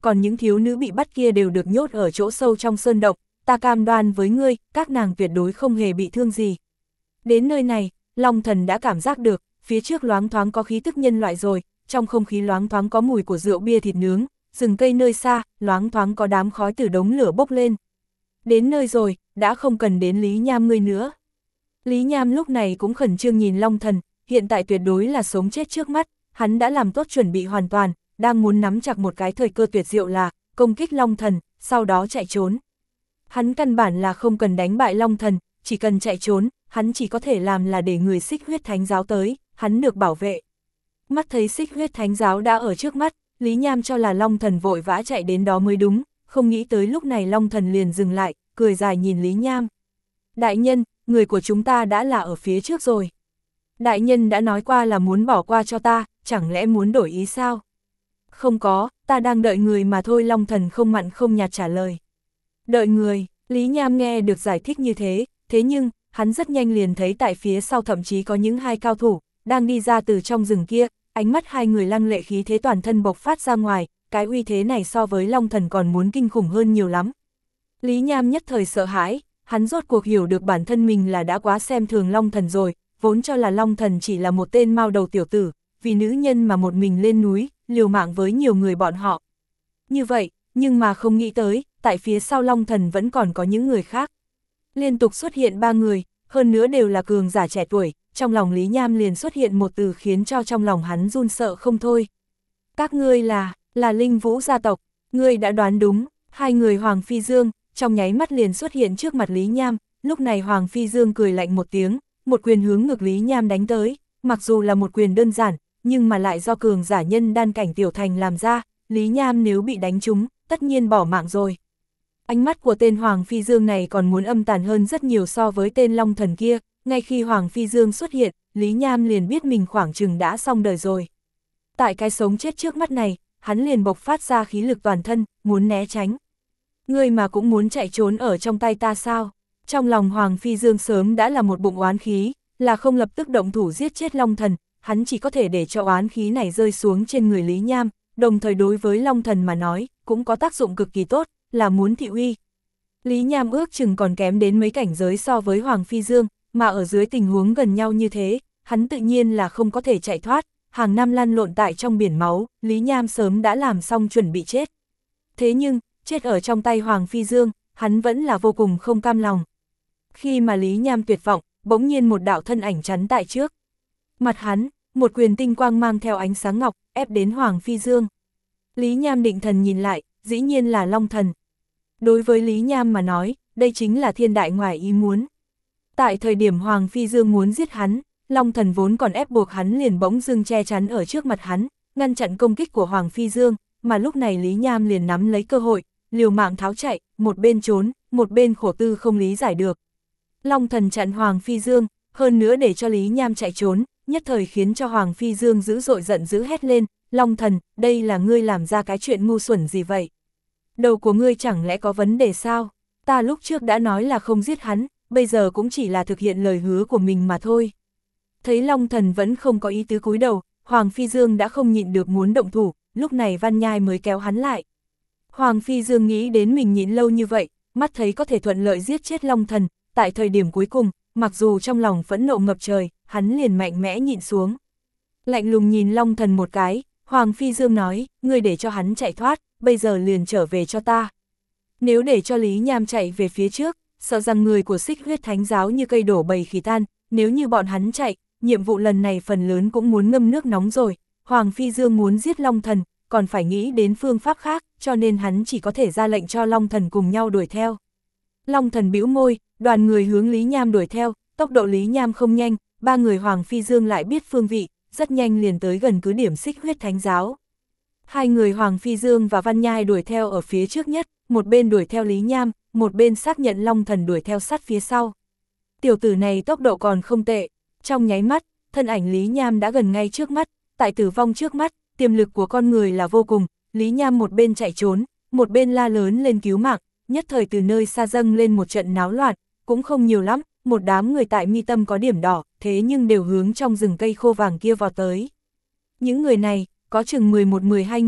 còn những thiếu nữ bị bắt kia đều được nhốt ở chỗ sâu trong sơn động, ta cam đoan với ngươi, các nàng tuyệt đối không hề bị thương gì. Đến nơi này, Long Thần đã cảm giác được, phía trước loáng thoáng có khí tức nhân loại rồi, trong không khí loáng thoáng có mùi của rượu bia thịt nướng, rừng cây nơi xa, loáng thoáng có đám khói từ đống lửa bốc lên. Đến nơi rồi, đã không cần đến Lý Nham ngươi nữa. Lý Nham lúc này cũng khẩn trương nhìn Long Thần, hiện tại tuyệt đối là sống chết trước mắt, hắn đã làm tốt chuẩn bị hoàn toàn, đang muốn nắm chặt một cái thời cơ tuyệt diệu là công kích Long Thần, sau đó chạy trốn. Hắn căn bản là không cần đánh bại Long Thần, chỉ cần chạy trốn, hắn chỉ có thể làm là để người Xích Huyết Thánh Giáo tới, hắn được bảo vệ. Mắt thấy Xích Huyết Thánh Giáo đã ở trước mắt, Lý Nham cho là Long Thần vội vã chạy đến đó mới đúng, không nghĩ tới lúc này Long Thần liền dừng lại, cười dài nhìn Lý Nham. Đại nhân, người của chúng ta đã là ở phía trước rồi. Đại nhân đã nói qua là muốn bỏ qua cho ta, chẳng lẽ muốn đổi ý sao? Không có, ta đang đợi người mà thôi, Long Thần không mặn không nhạt trả lời. Đợi người, Lý Nham nghe được giải thích như thế, thế nhưng, hắn rất nhanh liền thấy tại phía sau thậm chí có những hai cao thủ, đang đi ra từ trong rừng kia, ánh mắt hai người lăng lệ khí thế toàn thân bộc phát ra ngoài, cái uy thế này so với Long Thần còn muốn kinh khủng hơn nhiều lắm. Lý Nham nhất thời sợ hãi, hắn rốt cuộc hiểu được bản thân mình là đã quá xem thường Long Thần rồi, vốn cho là Long Thần chỉ là một tên mao đầu tiểu tử, vì nữ nhân mà một mình lên núi, liều mạng với nhiều người bọn họ. Như vậy, nhưng mà không nghĩ tới, tại phía sau Long Thần vẫn còn có những người khác. Liên tục xuất hiện ba người, hơn nữa đều là cường giả trẻ tuổi, trong lòng Lý Nham liền xuất hiện một từ khiến cho trong lòng hắn run sợ không thôi. Các ngươi là, là Linh Vũ gia tộc, ngươi đã đoán đúng, hai người Hoàng Phi Dương, trong nháy mắt liền xuất hiện trước mặt Lý Nham, lúc này Hoàng Phi Dương cười lạnh một tiếng, một quyền hướng ngực Lý Nham đánh tới, mặc dù là một quyền đơn giản, nhưng mà lại do cường giả nhân đan cảnh tiểu thành làm ra, Lý Nham nếu bị đánh trúng, tất nhiên bỏ mạng rồi. Ánh mắt của tên Hoàng Phi Dương này còn muốn âm tàn hơn rất nhiều so với tên Long Thần kia, ngay khi Hoàng Phi Dương xuất hiện, Lý Nham liền biết mình khoảng chừng đã xong đời rồi. Tại cái sống chết trước mắt này, hắn liền bộc phát ra khí lực toàn thân, muốn né tránh. Ngươi mà cũng muốn chạy trốn ở trong tay ta sao? Trong lòng Hoàng Phi Dương sớm đã là một bụng oán khí, là không lập tức động thủ giết chết Long Thần, hắn chỉ có thể để cho oán khí này rơi xuống trên người Lý Nham, đồng thời đối với Long Thần mà nói, cũng có tác dụng cực kỳ tốt, là muốn thị uy. Lý Nham ước chừng còn kém đến mấy cảnh giới so với Hoàng Phi Dương, mà ở dưới tình huống gần nhau như thế, hắn tự nhiên là không có thể chạy thoát, hàng năm lăn lộn tại trong biển máu, Lý Nham sớm đã làm xong chuẩn bị chết. Thế nhưng, chết ở trong tay Hoàng Phi Dương, hắn vẫn là vô cùng không cam lòng. Khi mà Lý Nham tuyệt vọng, bỗng nhiên một đạo thân ảnh chắn tại trước. Mặt hắn, một quyền tinh quang mang theo ánh sáng ngọc, ép đến Hoàng Phi Dương. Lý Nham định thần nhìn lại, dĩ nhiên là Long Thần. Đối với Lý Nham mà nói, đây chính là thiên đại ngoài ý muốn. Tại thời điểm Hoàng Phi Dương muốn giết hắn, Long Thần vốn còn ép buộc hắn liền bỗng dưng che chắn ở trước mặt hắn, ngăn chặn công kích của Hoàng Phi Dương, mà lúc này Lý Nham liền nắm lấy cơ hội, liều mạng tháo chạy, một bên trốn, một bên khổ tư không lý giải được. Long Thần chặn Hoàng Phi Dương, hơn nữa để cho Lý Nham chạy trốn, nhất thời khiến cho Hoàng Phi Dương dữ dội giận dữ hét lên, Long Thần, đây là ngươi làm ra cái chuyện ngu xuẩn gì vậy? Đầu của ngươi chẳng lẽ có vấn đề sao? Ta lúc trước đã nói là không giết hắn, bây giờ cũng chỉ là thực hiện lời hứa của mình mà thôi. Thấy Long Thần vẫn không có ý tứ cúi đầu, Hoàng Phi Dương đã không nhịn được muốn động thủ, lúc này Văn Nhai mới kéo hắn lại. Hoàng Phi Dương nghĩ đến mình nhịn lâu như vậy, mắt thấy có thể thuận lợi giết chết Long Thần, tại thời điểm cuối cùng, mặc dù trong lòng phẫn nộ ngập trời, hắn liền mạnh mẽ nhịn xuống. Lạnh lùng nhìn Long Thần một cái, Hoàng Phi Dương nói, ngươi để cho hắn chạy thoát, bây giờ liền trở về cho ta. Nếu để cho Lý Nham chạy về phía trước, sợ rằng người của Xích Huyết Thánh Giáo như cây đổ bầy khỉ tan, nếu như bọn hắn chạy, nhiệm vụ lần này phần lớn cũng muốn ngâm nước nóng rồi. Hoàng Phi Dương muốn giết Long Thần, còn phải nghĩ đến phương pháp khác, cho nên hắn chỉ có thể ra lệnh cho Long Thần cùng nhau đuổi theo. Long Thần bĩu môi, đoàn người hướng Lý Nham đuổi theo, tốc độ Lý Nham không nhanh, ba người Hoàng Phi Dương lại biết phương vị, rất nhanh liền tới gần cứ điểm Xích Huyết Thánh Giáo. Hai người Hoàng Phi Dương và Văn Nhai đuổi theo ở phía trước nhất, một bên đuổi theo Lý Nham, một bên xác nhận Long Thần đuổi theo sát phía sau. Tiểu tử này tốc độ còn không tệ, trong nháy mắt, thân ảnh Lý Nham đã gần ngay trước mắt, tại tử vong trước mắt, tiềm lực của con người là vô cùng, Lý Nham một bên chạy trốn, một bên la lớn lên cứu mạng, nhất thời từ nơi xa dâng lên một trận náo loạn, cũng không nhiều lắm, một đám người tại mi tâm có điểm đỏ, thế nhưng đều hướng trong rừng cây khô vàng kia vào tới. Những người này, có chừng mười một mười hai người,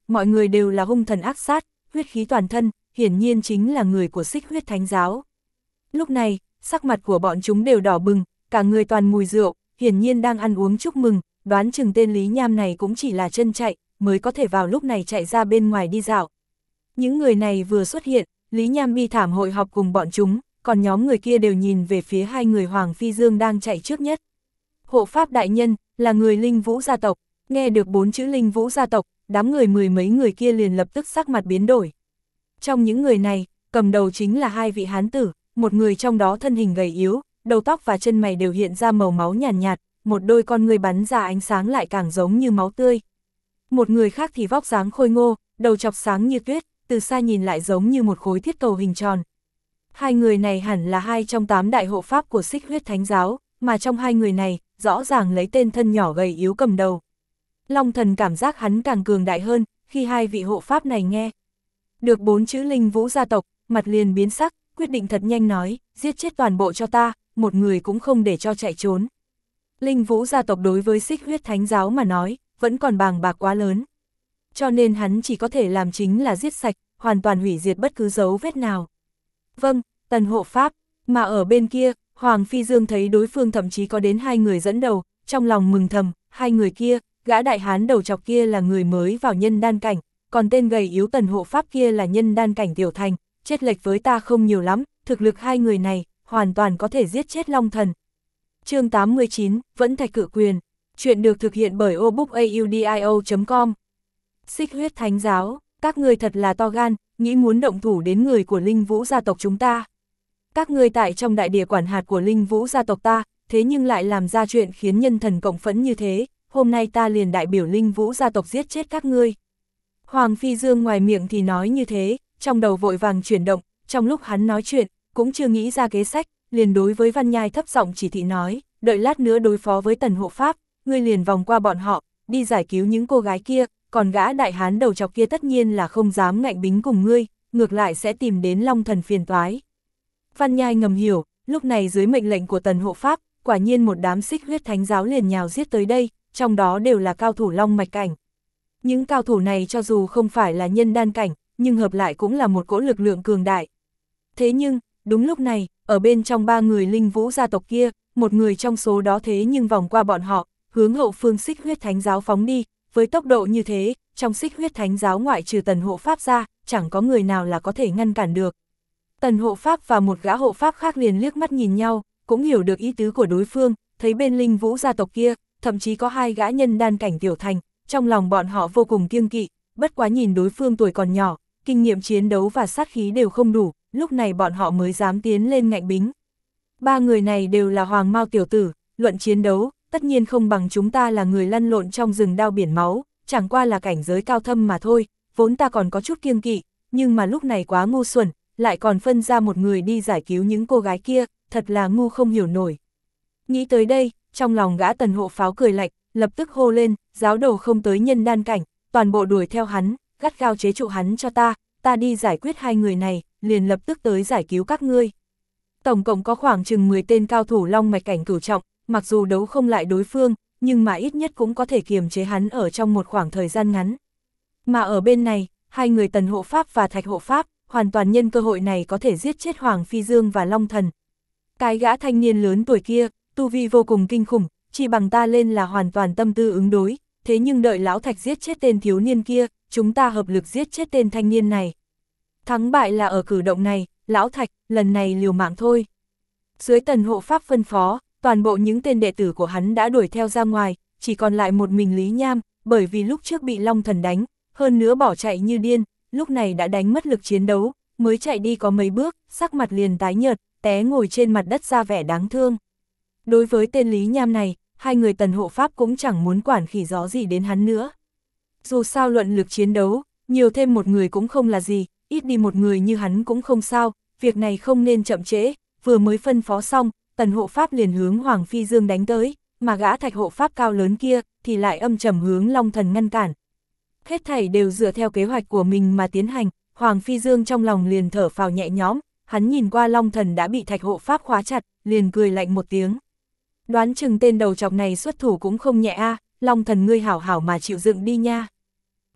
mọi người đều là hung thần ác sát, huyết khí toàn thân, hiển nhiên chính là người của Xích Huyết Thánh giáo. Lúc này, sắc mặt của bọn chúng đều đỏ bừng, cả người toàn mùi rượu, hiển nhiên đang ăn uống chúc mừng, đoán chừng tên Lý Nham này cũng chỉ là chân chạy, mới có thể vào lúc này chạy ra bên ngoài đi dạo. Những người này vừa xuất hiện, Lý Nham bi thảm hội họp cùng bọn chúng, còn nhóm người kia đều nhìn về phía hai người Hoàng Phi Dương đang chạy trước nhất. Hộ pháp đại nhân, là người Linh Vũ gia tộc, nghe được bốn chữ Linh Vũ gia tộc, đám người mười mấy người kia liền lập tức sắc mặt biến đổi. Trong những người này, cầm đầu chính là hai vị hán tử, một người trong đó thân hình gầy yếu, đầu tóc và chân mày đều hiện ra màu máu nhàn nhạt, nhạt, một đôi con người bắn ra ánh sáng lại càng giống như máu tươi. Một người khác thì vóc dáng khôi ngô, đầu chọc sáng như tuyết, từ xa nhìn lại giống như một khối thiết cầu hình tròn. Hai người này hẳn là hai trong tám đại hộ pháp của Xích Huyết Thánh giáo, mà trong hai người này, rõ ràng lấy tên thân nhỏ gầy yếu cầm đầu. Long Thần cảm giác hắn càng cường đại hơn, khi hai vị hộ pháp này nghe được bốn chữ Linh Vũ gia tộc, mặt liền biến sắc, quyết định thật nhanh nói, giết chết toàn bộ cho ta, một người cũng không để cho chạy trốn. Linh Vũ gia tộc đối với Xích Huyết Thánh giáo mà nói, vẫn còn bàng bạc quá lớn. Cho nên hắn chỉ có thể làm chính là giết sạch, hoàn toàn hủy diệt bất cứ dấu vết nào. Vâng, Tần hộ pháp, mà ở bên kia, Hoàng Phi Dương thấy đối phương thậm chí có đến hai người dẫn đầu, trong lòng mừng thầm, hai người kia, gã đại hán đầu chọc kia là người mới vào nhân đan cảnh, còn tên gầy yếu Tần hộ pháp kia là nhân đan cảnh tiểu thành, chết lệch với ta không nhiều lắm, thực lực hai người này, hoàn toàn có thể giết chết Long Thần. Chương tám mươi chín, Vẫn Thạch Cự Quyền, chuyện được thực hiện bởi obookaudio chấm com. Xích Huyết Thánh giáo, các ngươi thật là to gan, nghĩ muốn động thủ đến người của Linh Vũ gia tộc chúng ta. Các ngươi tại trong đại địa quản hạt của Linh Vũ gia tộc ta, thế nhưng lại làm ra chuyện khiến nhân thần cộng phẫn như thế, hôm nay ta liền đại biểu Linh Vũ gia tộc giết chết các ngươi. Hoàng Phi Dương ngoài miệng thì nói như thế, trong đầu vội vàng chuyển động, trong lúc hắn nói chuyện, cũng chưa nghĩ ra kế sách, liền đối với Văn Nhai thấp giọng chỉ thị nói, đợi lát nữa đối phó với Tần hộ pháp, ngươi liền vòng qua bọn họ, đi giải cứu những cô gái kia, còn gã đại hán đầu chọc kia tất nhiên là không dám ngạnh bính cùng ngươi, ngược lại sẽ tìm đến Long Thần phiền toái. Văn Nhai ngầm hiểu, lúc này dưới mệnh lệnh của Tần hộ pháp, quả nhiên một đám Xích Huyết Thánh giáo liền nhào giết tới đây, trong đó đều là cao thủ long mạch cảnh. Những cao thủ này cho dù không phải là nhân đan cảnh, nhưng hợp lại cũng là một cỗ lực lượng cường đại. Thế nhưng, đúng lúc này, ở bên trong ba người Linh Vũ gia tộc kia, một người trong số đó thế nhưng vòng qua bọn họ, hướng hậu phương Xích Huyết Thánh giáo phóng đi, với tốc độ như thế, trong Xích Huyết Thánh giáo ngoại trừ Tần hộ pháp ra, chẳng có người nào là có thể ngăn cản được. Tần hộ pháp và một gã hộ pháp khác liền liếc mắt nhìn nhau, cũng hiểu được ý tứ của đối phương, thấy bên Linh Vũ gia tộc kia, thậm chí có hai gã nhân đan cảnh tiểu thành, trong lòng bọn họ vô cùng kiêng kỵ, bất quá nhìn đối phương tuổi còn nhỏ, kinh nghiệm chiến đấu và sát khí đều không đủ, lúc này bọn họ mới dám tiến lên ngạnh bính. Ba người này đều là hoàng mao tiểu tử, luận chiến đấu, tất nhiên không bằng chúng ta là người lăn lộn trong rừng đao biển máu, chẳng qua là cảnh giới cao thâm mà thôi, vốn ta còn có chút kiêng kỵ, nhưng mà lúc này quá ngu xuẩn, lại còn phân ra một người đi giải cứu những cô gái kia, thật là ngu không hiểu nổi. Nghĩ tới đây, trong lòng gã Tần hộ pháo cười lạnh, lập tức hô lên, giáo đầu không tới nhân đan cảnh, toàn bộ đuổi theo hắn, gắt gao chế trụ hắn cho ta, ta đi giải quyết hai người này, liền lập tức tới giải cứu các ngươi. Tổng cộng có khoảng chừng mười tên cao thủ long mạch cảnh cửu trọng, mặc dù đấu không lại đối phương, nhưng mà ít nhất cũng có thể kiềm chế hắn ở trong một khoảng thời gian ngắn. Mà ở bên này, hai người Tần hộ pháp và Thạch hộ pháp, hoàn toàn nhân cơ hội này có thể giết chết Hoàng Phi Dương và Long Thần. Cái gã thanh niên lớn tuổi kia, tu vi vô cùng kinh khủng, chỉ bằng ta lên là hoàn toàn tâm tư ứng đối, thế nhưng đợi lão Thạch giết chết tên thiếu niên kia, chúng ta hợp lực giết chết tên thanh niên này. Thắng bại là ở cử động này, lão Thạch, lần này liều mạng thôi. Dưới Tần hộ pháp phân phó, toàn bộ những tên đệ tử của hắn đã đuổi theo ra ngoài, chỉ còn lại một mình Lý Nham, bởi vì lúc trước bị Long Thần đánh, hơn nữa bỏ chạy như điên, lúc này đã đánh mất lực chiến đấu, mới chạy đi có mấy bước, sắc mặt liền tái nhợt, té ngồi trên mặt đất ra vẻ đáng thương. Đối với tên Lý Nham này, hai người Tần hộ pháp cũng chẳng muốn quản khỉ gió gì đến hắn nữa. Dù sao luận lực chiến đấu, nhiều thêm một người cũng không là gì, ít đi một người như hắn cũng không sao, việc này không nên chậm trễ, vừa mới phân phó xong, Tần hộ pháp liền hướng Hoàng Phi Dương đánh tới, mà gã Thạch hộ pháp cao lớn kia thì lại âm trầm hướng Long Thần ngăn cản. Hết thảy đều dựa theo kế hoạch của mình mà tiến hành, Hoàng Phi Dương trong lòng liền thở phào nhẹ nhõm, hắn nhìn qua Long Thần đã bị Thạch hộ pháp khóa chặt, liền cười lạnh một tiếng. Đoán chừng tên đầu chọc này xuất thủ cũng không nhẹ a, à, Long Thần ngươi hảo hảo mà chịu dựng đi nha.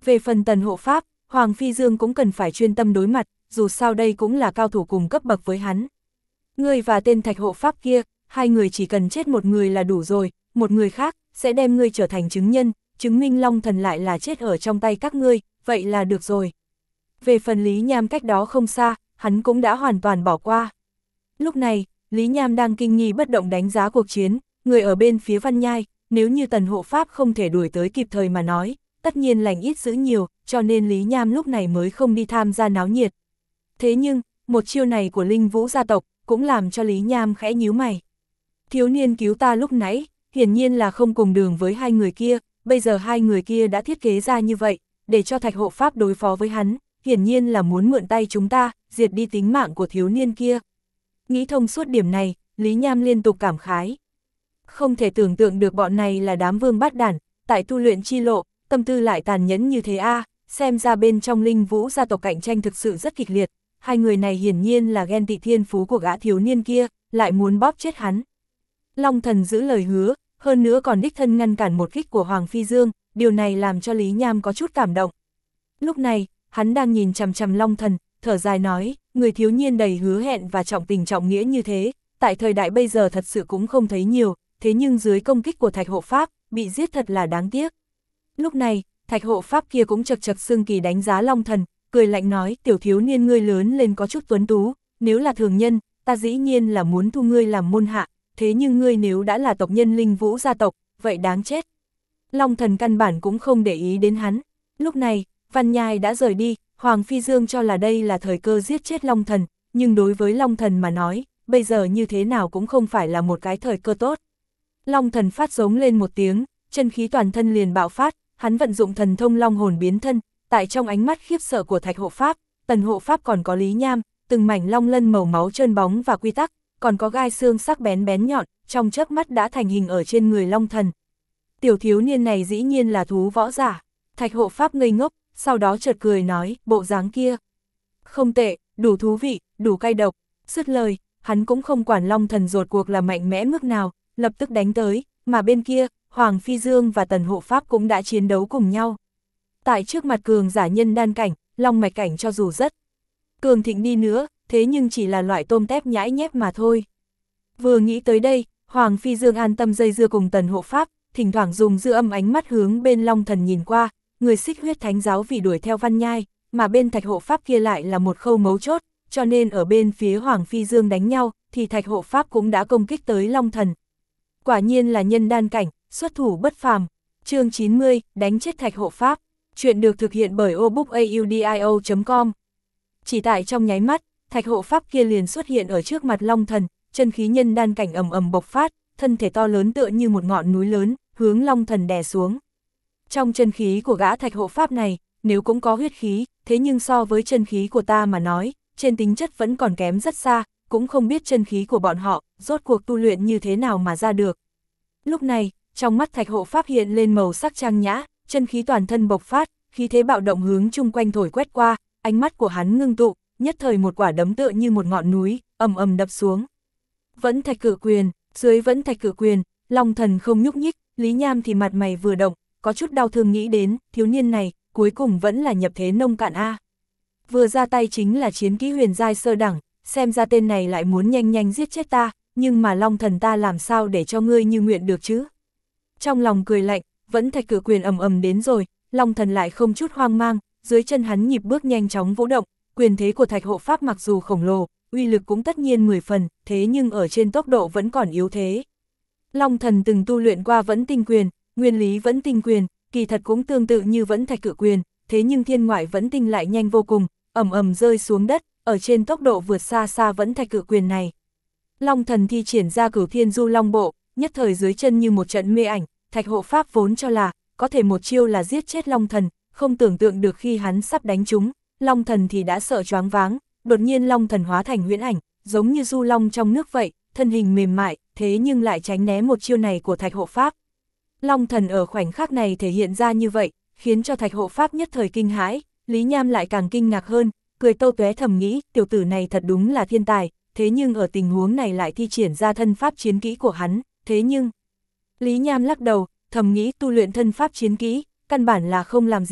Về phần Tần hộ pháp, Hoàng Phi Dương cũng cần phải chuyên tâm đối mặt, dù sao đây cũng là cao thủ cùng cấp bậc với hắn. Ngươi và tên Thạch hộ pháp kia, hai người chỉ cần chết một người là đủ rồi, một người khác sẽ đem ngươi trở thành chứng nhân, chứng minh Long Thần lại là chết ở trong tay các ngươi, vậy là được rồi. Về phần Lý Nham cách đó không xa, hắn cũng đã hoàn toàn bỏ qua. Lúc này, Lý Nham đang kinh nghi bất động đánh giá cuộc chiến, người ở bên phía Văn Nhai, nếu như Tần hộ pháp không thể đuổi tới kịp thời mà nói, tất nhiên lành ít dữ nhiều, cho nên Lý Nham lúc này mới không đi tham gia náo nhiệt. Thế nhưng, một chiêu này của Linh Vũ gia tộc, cũng làm cho Lý Nham khẽ nhíu mày. Thiếu niên cứu ta lúc nãy, hiển nhiên là không cùng đường với hai người kia, bây giờ hai người kia đã thiết kế ra như vậy, để cho Thạch hộ pháp đối phó với hắn, hiển nhiên là muốn mượn tay chúng ta, diệt đi tính mạng của thiếu niên kia. Nghĩ thông suốt điểm này, Lý Nham liên tục cảm khái. Không thể tưởng tượng được bọn này là đám vương bát đản, tại tu luyện chi lộ, tâm tư lại tàn nhẫn như thế a, à, xem ra bên trong Linh Vũ gia tộc cạnh tranh thực sự rất kịch liệt, hai người này hiển nhiên là ghen tị thiên phú của gã thiếu niên kia, lại muốn bóp chết hắn. Long Thần giữ lời hứa, hơn nữa còn đích thân ngăn cản một kích của Hoàng Phi Dương, điều này làm cho Lý Nham có chút cảm động. Lúc này, hắn đang nhìn chằm chằm Long Thần, thở dài nói, người thiếu niên đầy hứa hẹn và trọng tình trọng nghĩa như thế, tại thời đại bây giờ thật sự cũng không thấy nhiều, thế nhưng dưới công kích của Thạch hộ pháp, bị giết thật là đáng tiếc. Lúc này, Thạch hộ pháp kia cũng chật chật xương kỳ đánh giá Long Thần, cười lạnh nói, tiểu thiếu niên ngươi lớn lên có chút tuấn tú, nếu là thường nhân, ta dĩ nhiên là muốn thu ngươi làm môn hạ, thế nhưng ngươi nếu đã là tộc nhân Linh Vũ gia tộc, vậy đáng chết. Long Thần căn bản cũng không để ý đến hắn. Lúc này, Văn Nhai đã rời đi, Hoàng Phi Dương cho là đây là thời cơ giết chết Long Thần, nhưng đối với Long Thần mà nói, bây giờ như thế nào cũng không phải là một cái thời cơ tốt. Long Thần phát giống lên một tiếng, chân khí toàn thân liền bạo phát, hắn vận dụng thần thông long hồn biến thân, tại trong ánh mắt khiếp sợ của Thạch hộ pháp, Tần hộ pháp còn có Lý Nham, từng mảnh long lân màu máu trơn bóng và quy tắc, còn có gai xương sắc bén bén nhọn, trong chớp mắt đã thành hình ở trên người Long Thần. Tiểu thiếu niên này dĩ nhiên là thú võ giả. Thạch hộ pháp ngây ngốc, sau đó chợt cười nói, bộ dáng kia. Không tệ, đủ thú vị, đủ cay độc. Dứt lời, hắn cũng không quản Long Thần rốt cuộc là mạnh mẽ mức nào, lập tức đánh tới, mà bên kia, Hoàng Phi Dương và Tần hộ pháp cũng đã chiến đấu cùng nhau. Tại trước mặt cường giả nhân đan cảnh, long mạch cảnh cho dù rất cường thịnh đi nữa, thế nhưng chỉ là loại tôm tép nhãi nhép mà thôi. Vừa nghĩ tới đây, Hoàng Phi Dương an tâm dây dưa cùng Tần hộ pháp, thỉnh thoảng dùng dư âm ánh mắt hướng bên Long Thần nhìn qua, người Xích Huyết Thánh giáo vì đuổi theo Văn Nhai, mà bên Thạch hộ pháp kia lại là một khâu mấu chốt, cho nên ở bên phía Hoàng Phi Dương đánh nhau, thì Thạch hộ pháp cũng đã công kích tới Long Thần. Quả nhiên là nhân đan cảnh, xuất thủ bất phàm. Chương chín mươi, đánh chết Thạch hộ pháp. Chuyện được thực hiện bởi o book audio chấm com. Chỉ tại trong nháy mắt, Thạch hộ pháp kia liền xuất hiện ở trước mặt Long Thần, chân khí nhân đan cảnh ầm ầm bộc phát, thân thể to lớn tựa như một ngọn núi lớn, hướng Long Thần đè xuống. Trong chân khí của gã Thạch hộ pháp này, nếu cũng có huyết khí, thế nhưng so với chân khí của ta mà nói, trên tính chất vẫn còn kém rất xa, cũng không biết chân khí của bọn họ, rốt cuộc tu luyện như thế nào mà ra được. Lúc này, trong mắt Thạch hộ pháp hiện lên màu sắc trang nhã, chân khí toàn thân bộc phát, khí thế bạo động hướng chung quanh thổi quét qua, ánh mắt của hắn ngưng tụ, nhất thời một quả đấm tựa như một ngọn núi, ầm ầm đập xuống. Vẫn Thạch cự quyền, dưới Vẫn Thạch cự quyền, Long Thần không nhúc nhích, Lý Nham thì mặt mày vừa động, có chút đau thương nghĩ đến, thiếu niên này, cuối cùng vẫn là nhập thế nông cạn a. Vừa ra tay chính là chiến kỹ huyền giai sơ đẳng, xem ra tên này lại muốn nhanh nhanh giết chết ta, nhưng mà Long Thần ta làm sao để cho ngươi như nguyện được chứ? Trong lòng cười lạnh, Vẫn Thạch cự quyền ầm ầm đến rồi, Long Thần lại không chút hoang mang, dưới chân hắn nhịp bước nhanh chóng vũ động, quyền thế của Thạch hộ pháp mặc dù khổng lồ, uy lực cũng tất nhiên mười phần, thế nhưng ở trên tốc độ vẫn còn yếu thế. Long Thần từng tu luyện qua Vẫn Tinh quyền, nguyên lý Vẫn Tinh quyền, kỳ thật cũng tương tự như Vẫn Thạch cự quyền, thế nhưng thiên ngoại Vẫn Tinh lại nhanh vô cùng, ầm ầm rơi xuống đất, ở trên tốc độ vượt xa xa Vẫn Thạch cự quyền này. Long Thần thi triển ra Cửu Thiên Du Long bộ, nhất thời dưới chân như một trận mê ảnh, Thạch hộ pháp vốn cho là có thể một chiêu là giết chết Long Thần, không tưởng tượng được khi hắn sắp đánh trúng, Long Thần thì đã sợ choáng váng, đột nhiên Long Thần hóa thành huyễn ảnh, giống như du long trong nước vậy, thân hình mềm mại, thế nhưng lại tránh né một chiêu này của Thạch hộ pháp. Long Thần ở khoảnh khắc này thể hiện ra như vậy, khiến cho Thạch hộ pháp nhất thời kinh hãi, Lý Nham lại càng kinh ngạc hơn, cười tâu tóe thầm nghĩ, tiểu tử này thật đúng là thiên tài, thế nhưng ở tình huống này lại thi triển ra thân pháp chiến kỹ của hắn, thế nhưng... Lý Nham lắc đầu, thầm nghĩ tu luyện thân pháp chiến kỹ, căn bản là không làm gì được,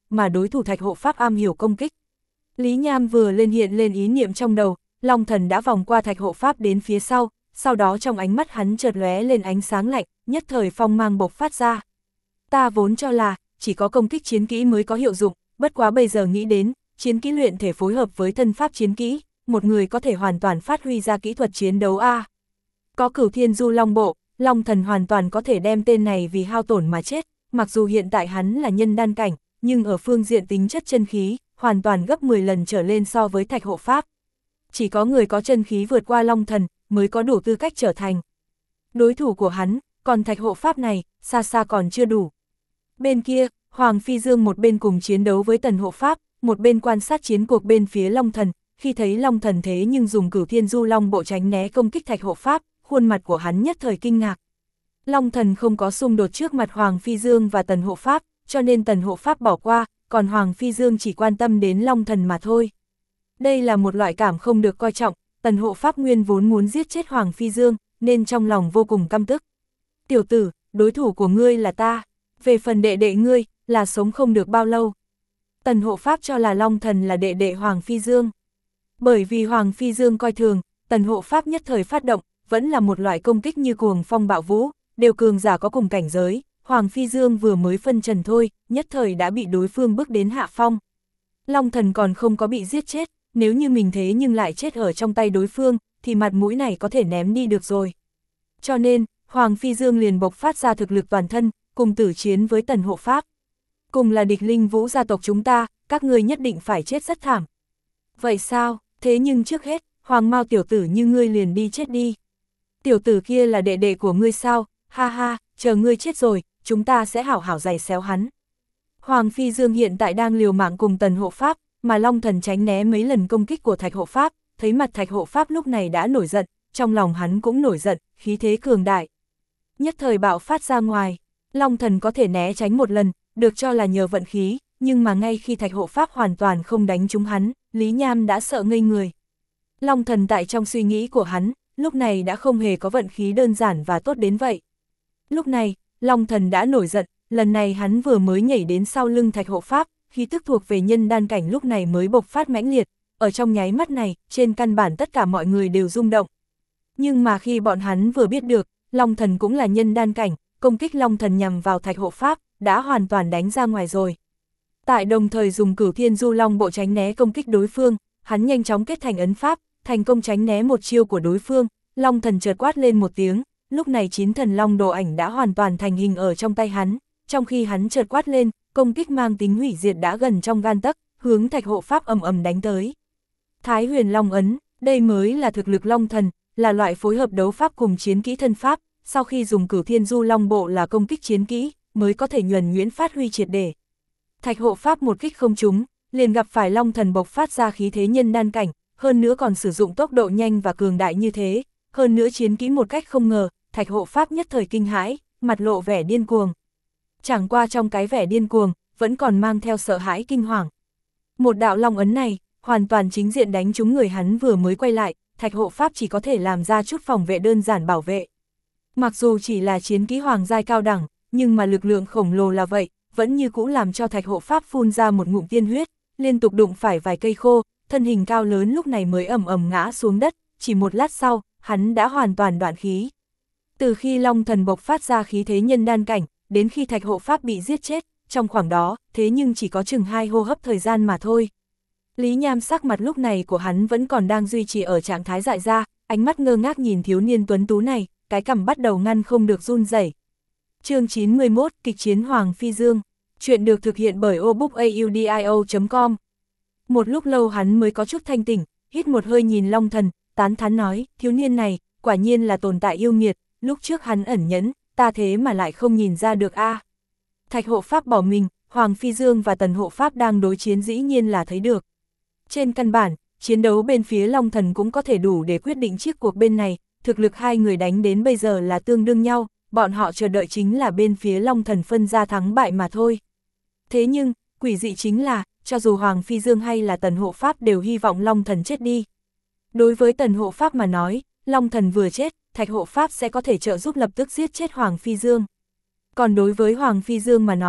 mà đối thủ Thạch Hộ Pháp am hiểu công kích. Lý Nham vừa lên hiện lên ý niệm trong đầu, Long Thần đã vòng qua Thạch Hộ Pháp đến phía sau, sau đó trong ánh mắt hắn chợt lóe lên ánh sáng lạnh, nhất thời phong mang bộc phát ra. Ta vốn cho là, chỉ có công kích chiến kỹ mới có hiệu dụng, bất quá bây giờ nghĩ đến, chiến kỹ luyện thể phối hợp với thân pháp chiến kỹ, một người có thể hoàn toàn phát huy ra kỹ thuật chiến đấu a. Có Cửu Thiên Du Long Bộ, Long Thần hoàn toàn có thể đem tên này vì hao tổn mà chết, mặc dù hiện tại hắn là nhân đan cảnh, nhưng ở phương diện tính chất chân khí, hoàn toàn gấp mười lần trở lên so với Thạch Hộ Pháp. Chỉ có người có chân khí vượt qua Long Thần, mới có đủ tư cách trở thành đối thủ của hắn, còn Thạch Hộ Pháp này, xa xa còn chưa đủ. Bên kia, Hoàng Phi Dương một bên cùng chiến đấu với Tần Hộ Pháp, một bên quan sát chiến cuộc bên phía Long Thần, khi thấy Long Thần thế nhưng dùng Cửu Thiên Du Long Bộ tránh né công kích Thạch Hộ Pháp, khuôn mặt của hắn nhất thời kinh ngạc. Long Thần không có xung đột trước mặt Hoàng Phi Dương và Tần Hộ Pháp, cho nên Tần Hộ Pháp bỏ qua, còn Hoàng Phi Dương chỉ quan tâm đến Long Thần mà thôi. Đây là một loại cảm không được coi trọng, Tần Hộ Pháp nguyên vốn muốn giết chết Hoàng Phi Dương, nên trong lòng vô cùng căm tức. Tiểu tử, đối thủ của ngươi là ta, về phần đệ đệ ngươi, là sống không được bao lâu. Tần Hộ Pháp cho là Long Thần là đệ đệ Hoàng Phi Dương. Bởi vì Hoàng Phi Dương coi thường, Tần Hộ Pháp nhất thời phát động, vẫn là một loại công kích như cuồng phong bạo vũ, đều cường giả có cùng cảnh giới. Hoàng Phi Dương vừa mới phân trần thôi, nhất thời đã bị đối phương bước đến hạ phong. Long Thần còn không có bị giết chết, nếu như mình thế nhưng lại chết ở trong tay đối phương, thì mặt mũi này có thể ném đi được rồi. Cho nên, Hoàng Phi Dương liền bộc phát ra thực lực toàn thân, cùng tử chiến với Tần Hộ Pháp. Cùng là địch Linh Vũ gia tộc chúng ta, các ngươi nhất định phải chết rất thảm. Vậy sao, thế nhưng trước hết, Hoàng Mao tiểu tử như ngươi liền đi chết đi. Tiểu tử kia là đệ đệ của ngươi sao, ha ha, chờ ngươi chết rồi, chúng ta sẽ hảo hảo giày xéo hắn. Hoàng Phi Dương hiện tại đang liều mạng cùng Tần Hộ Pháp, mà Long Thần tránh né mấy lần công kích của Thạch Hộ Pháp, thấy mặt Thạch Hộ Pháp lúc này đã nổi giận, trong lòng hắn cũng nổi giận, khí thế cường đại. Nhất thời bạo phát ra ngoài, Long Thần có thể né tránh một lần, được cho là nhờ vận khí, nhưng mà ngay khi Thạch Hộ Pháp hoàn toàn không đánh trúng hắn, Lý Nham đã sợ ngây người. Long Thần tại trong suy nghĩ của hắn, lúc này đã không hề có vận khí đơn giản và tốt đến vậy. Lúc này, Long Thần đã nổi giận, lần này hắn vừa mới nhảy đến sau lưng Thạch Hộ Pháp, khí tức thuộc về nhân đan cảnh lúc này mới bộc phát mãnh liệt, ở trong nháy mắt này, trên căn bản tất cả mọi người đều rung động. Nhưng mà khi bọn hắn vừa biết được, Long Thần cũng là nhân đan cảnh, công kích Long Thần nhằm vào Thạch Hộ Pháp, đã hoàn toàn đánh ra ngoài rồi. Tại đồng thời dùng Cửu Thiên Du Long Bộ tránh né công kích đối phương, hắn nhanh chóng kết thành ấn pháp, thành công tránh né một chiêu của đối phương, Long Thần chợt quát lên một tiếng, lúc này chín thần long đồ ảnh đã hoàn toàn thành hình ở trong tay hắn, trong khi hắn chợt quát lên, công kích mang tính hủy diệt đã gần trong gan tấc, hướng Thạch Hộ Pháp ầm ầm đánh tới. Thái Huyền Long ấn, đây mới là thực lực Long Thần, là loại phối hợp đấu pháp cùng chiến kỹ thân pháp, sau khi dùng Cửu Thiên Du Long Bộ là công kích chiến kỹ, mới có thể nhuần nhuyễn phát huy triệt để. Thạch Hộ Pháp một kích không trúng, liền gặp phải Long Thần bộc phát ra khí thế nhân đan cảnh, hơn nữa còn sử dụng tốc độ nhanh và cường đại như thế, hơn nữa chiến kỹ một cách không ngờ, Thạch Hộ Pháp nhất thời kinh hãi, mặt lộ vẻ điên cuồng. Chẳng qua trong cái vẻ điên cuồng, vẫn còn mang theo sợ hãi kinh hoàng. Một đạo long ấn này, hoàn toàn chính diện đánh trúng người hắn vừa mới quay lại, Thạch Hộ Pháp chỉ có thể làm ra chút phòng vệ đơn giản bảo vệ. Mặc dù chỉ là chiến kỹ hoàng giai cao đẳng, nhưng mà lực lượng khổng lồ là vậy, vẫn như cũ làm cho Thạch Hộ Pháp phun ra một ngụm tiên huyết, liên tục đụng phải vài cây khô, thân hình cao lớn lúc này mới ầm ầm ngã xuống đất, chỉ một lát sau, hắn đã hoàn toàn đoạn khí. Từ khi Long Thần bộc phát ra khí thế nhân đan cảnh, đến khi Thạch Hộ Pháp bị giết chết, trong khoảng đó, thế nhưng chỉ có chừng hai hô hấp thời gian mà thôi. Lý Nham sắc mặt lúc này của hắn vẫn còn đang duy trì ở trạng thái dại ra, ánh mắt ngơ ngác nhìn thiếu niên tuấn tú này, cái cằm bắt đầu ngăn không được run rẩy. Chương chín mươi mốt, kịch chiến Hoàng Phi Dương. Chuyện được thực hiện bởi obookaudio chấm com. Một lúc lâu hắn mới có chút thanh tỉnh, hít một hơi nhìn Long Thần, tán thán nói, thiếu niên này, quả nhiên là tồn tại yêu nghiệt, lúc trước hắn ẩn nhẫn, ta thế mà lại không nhìn ra được a. À. Thạch Hộ Pháp bỏ mình, Hoàng Phi Dương và Tần Hộ Pháp đang đối chiến dĩ nhiên là thấy được. Trên căn bản, chiến đấu bên phía Long Thần cũng có thể đủ để quyết định chiếc cuộc bên này, thực lực hai người đánh đến bây giờ là tương đương nhau, bọn họ chờ đợi chính là bên phía Long Thần phân ra thắng bại mà thôi. Thế nhưng, quỷ dị chính là, cho dù Hoàng Phi Dương hay là Tần Hộ Pháp đều hy vọng Long Thần chết đi. Đối với Tần Hộ Pháp mà nói, Long Thần vừa chết, Thạch Hộ Pháp sẽ có thể trợ giúp lập tức giết chết Hoàng Phi Dương. Còn đối với Hoàng Phi Dương mà nói,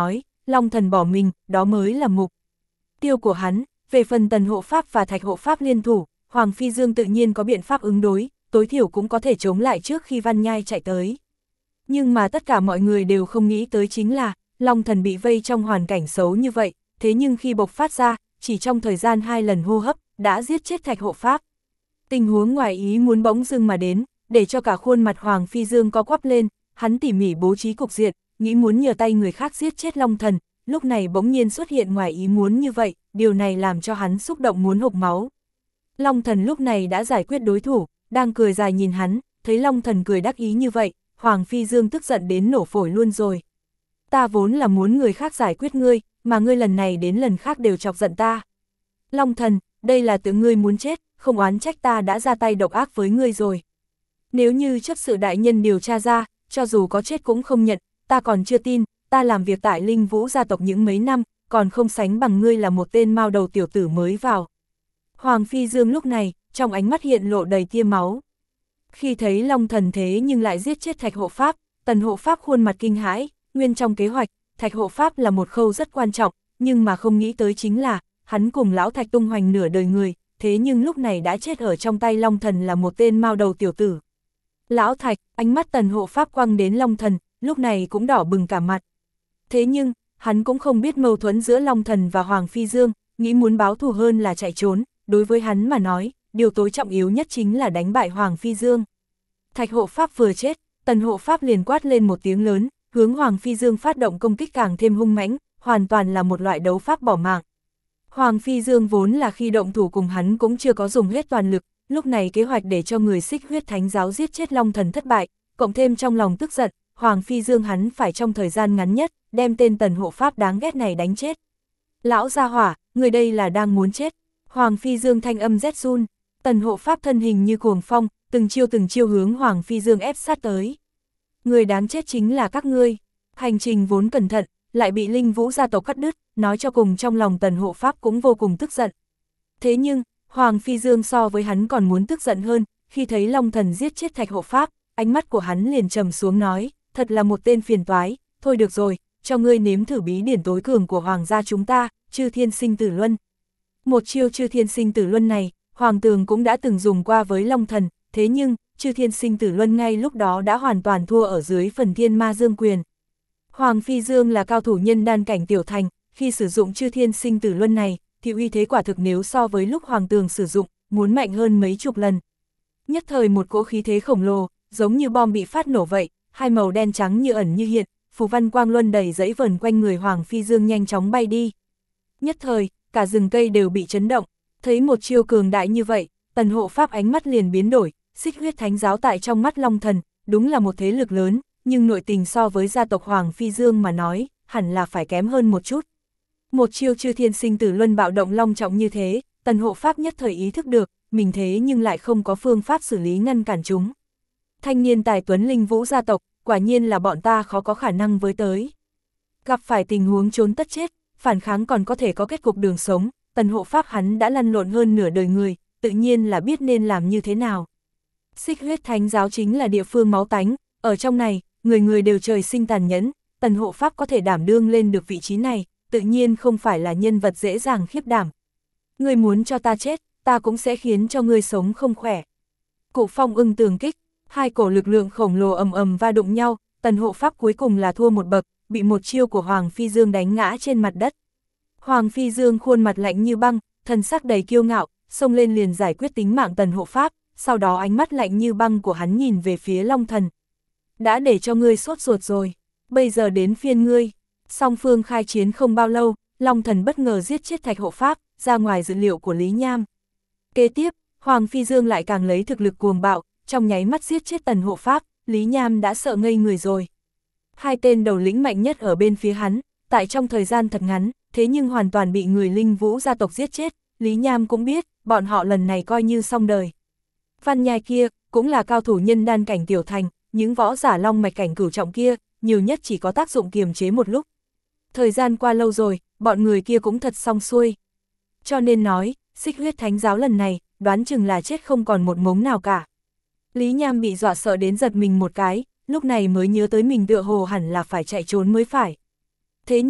Long Thần bỏ mình, đó mới là mục tiêu của hắn. Về phần Tần hộ pháp và Thạch hộ pháp liên thủ, Hoàng Phi Dương tự nhiên có biện pháp ứng đối, tối thiểu cũng có thể chống lại trước khi Văn Nhai chạy tới. Nhưng mà tất cả mọi người đều không nghĩ tới chính là, Long Thần bị vây trong hoàn cảnh xấu như vậy, thế nhưng khi bộc phát ra, chỉ trong thời gian hai lần hô hấp, đã giết chết Thạch hộ pháp. Tình huống ngoài ý muốn bỗng dưng mà đến, để cho cả khuôn mặt Hoàng Phi Dương co quắp lên, hắn tỉ mỉ bố trí cục diện, nghĩ muốn nhờ tay người khác giết chết Long Thần, lúc này bỗng nhiên xuất hiện ngoài ý muốn như vậy, điều này làm cho hắn xúc động muốn hộc máu. Long Thần lúc này đã giải quyết đối thủ, đang cười dài nhìn hắn, thấy Long Thần cười đắc ý như vậy, Hoàng Phi Dương tức giận đến nổ phổi luôn rồi. Ta vốn là muốn người khác giải quyết ngươi, mà ngươi lần này đến lần khác đều chọc giận ta. Long Thần, đây là tự ngươi muốn chết, không oán trách ta đã ra tay độc ác với ngươi rồi. Nếu như chấp sự đại nhân điều tra ra, cho dù có chết cũng không nhận, ta còn chưa tin, ta làm việc tại Linh Vũ gia tộc những mấy năm, còn không sánh bằng ngươi là một tên mao đầu tiểu tử mới vào. Hoàng Phi Dương lúc này, trong ánh mắt hiện lộ đầy tia máu. Khi thấy Long Thần thế nhưng lại giết chết Thạch hộ pháp, Tần hộ pháp khuôn mặt kinh hãi, nguyên trong kế hoạch, Thạch hộ pháp là một khâu rất quan trọng, nhưng mà không nghĩ tới chính là, hắn cùng lão Thạch tung hoành nửa đời người, thế nhưng lúc này đã chết ở trong tay Long Thần là một tên mao đầu tiểu tử. Lão Thạch, ánh mắt Tần hộ pháp quăng đến Long Thần, lúc này cũng đỏ bừng cả mặt. Thế nhưng, hắn cũng không biết mâu thuẫn giữa Long Thần và Hoàng Phi Dương, nghĩ muốn báo thù hơn là chạy trốn, đối với hắn mà nói, điều tối trọng yếu nhất chính là đánh bại Hoàng Phi Dương. Thạch hộ pháp vừa chết, Tần hộ pháp liền quát lên một tiếng lớn, hướng Hoàng Phi Dương phát động công kích càng thêm hung mãnh, hoàn toàn là một loại đấu pháp bỏ mạng. Hoàng Phi Dương vốn là khi động thủ cùng hắn cũng chưa có dùng hết toàn lực, lúc này kế hoạch để cho người Xích Huyết Thánh giáo giết chết Long Thần thất bại, cộng thêm trong lòng tức giận, Hoàng Phi Dương hắn phải trong thời gian ngắn nhất, đem tên Tần hộ pháp đáng ghét này đánh chết. Lão gia hỏa, người đây là đang muốn chết. Hoàng Phi Dương thanh âm rét run, Tần hộ pháp thân hình như cuồng phong, từng chiêu từng chiêu hướng Hoàng Phi Dương ép sát tới. Người đáng chết chính là các ngươi. Hành trình vốn cẩn thận, lại bị Linh Vũ gia tộc cắt đứt, nói cho cùng trong lòng Tần hộ pháp cũng vô cùng tức giận. Thế nhưng, Hoàng Phi Dương so với hắn còn muốn tức giận hơn, khi thấy Long Thần giết chết Thạch hộ pháp, ánh mắt của hắn liền trầm xuống nói, thật là một tên phiền toái, thôi được rồi, cho ngươi nếm thử bí điển tối cường của Hoàng gia chúng ta, Chư Thiên Sinh Tử Luân. Một chiêu Chư Thiên Sinh Tử Luân này, Hoàng Tường cũng đã từng dùng qua với Long Thần, thế nhưng, Chư Thiên Sinh Tử Luân ngay lúc đó đã hoàn toàn thua ở dưới phần Thiên Ma Dương Quyền. Hoàng Phi Dương là cao thủ nhân đan cảnh tiểu thành, khi sử dụng Chư Thiên Sinh Tử Luân này, thì uy thế quả thực nếu so với lúc Hoàng Tường sử dụng, muốn mạnh hơn mấy chục lần. Nhất thời một cỗ khí thế khổng lồ, giống như bom bị phát nổ vậy, hai màu đen trắng như ẩn như hiện, phù văn quang luân đầy dãy vờn quanh người Hoàng Phi Dương nhanh chóng bay đi. Nhất thời, cả rừng cây đều bị chấn động, thấy một chiêu cường đại như vậy, Tần hộ pháp ánh mắt liền biến đổi, Xích Huyết Thánh giáo tại trong mắt Long Thần, đúng là một thế lực lớn, nhưng nội tình so với gia tộc Hoàng Phi Dương mà nói, hẳn là phải kém hơn một chút. Một chiêu Chư Thiên Sinh Tử Luân bạo động long trọng như thế, Tần hộ pháp nhất thời ý thức được, mình thế nhưng lại không có phương pháp xử lý ngăn cản chúng. Thanh niên tài tuấn Linh Vũ gia tộc, quả nhiên là bọn ta khó có khả năng với tới. Gặp phải tình huống trốn tất chết, phản kháng còn có thể có kết cục đường sống, Tần hộ pháp hắn đã lăn lộn hơn nửa đời người, tự nhiên là biết nên làm như thế nào. Xích Huyết Thánh giáo chính là địa phương máu tánh, ở trong này, người người đều trời sinh tàn nhẫn, Tần hộ pháp có thể đảm đương lên được vị trí này, tự nhiên không phải là nhân vật dễ dàng khiếp đảm. Ngươi muốn cho ta chết, ta cũng sẽ khiến cho ngươi sống không khỏe. Cụ phong ưng tường kích, hai cổ lực lượng khổng lồ ầm ầm va đụng nhau, Tần hộ pháp cuối cùng là thua một bậc, bị một chiêu của Hoàng Phi Dương đánh ngã trên mặt đất. Hoàng Phi Dương khuôn mặt lạnh như băng, thần sắc đầy kiêu ngạo, xông lên liền giải quyết tính mạng Tần hộ pháp, sau đó ánh mắt lạnh như băng của hắn nhìn về phía Long Thần. Đã để cho ngươi sốt ruột rồi, bây giờ đến phiên ngươi. Song phương khai chiến không bao lâu, Long Thần bất ngờ giết chết Thạch hộ pháp, ra ngoài dự liệu của Lý Nham. Kế tiếp, Hoàng Phi Dương lại càng lấy thực lực cuồng bạo, trong nháy mắt giết chết Tần hộ pháp, Lý Nham đã sợ ngây người rồi. Hai tên đầu lĩnh mạnh nhất ở bên phía hắn, tại trong thời gian thật ngắn, thế nhưng hoàn toàn bị người Linh Vũ gia tộc giết chết, Lý Nham cũng biết, bọn họ lần này coi như xong đời. Văn Nhai kia, cũng là cao thủ nhân đan cảnh tiểu thành, những võ giả long mạch cảnh cửu trọng kia, nhiều nhất chỉ có tác dụng kiềm chế một lúc. Thời gian qua lâu rồi, bọn người kia cũng thật xong xuôi. Cho nên nói, Xích Huyết Thánh giáo lần này, đoán chừng là chết không còn một mống nào cả. Lý Nham bị dọa sợ đến giật mình một cái, lúc này mới nhớ tới mình tựa hồ hẳn là phải chạy trốn mới phải. Thế nhưng,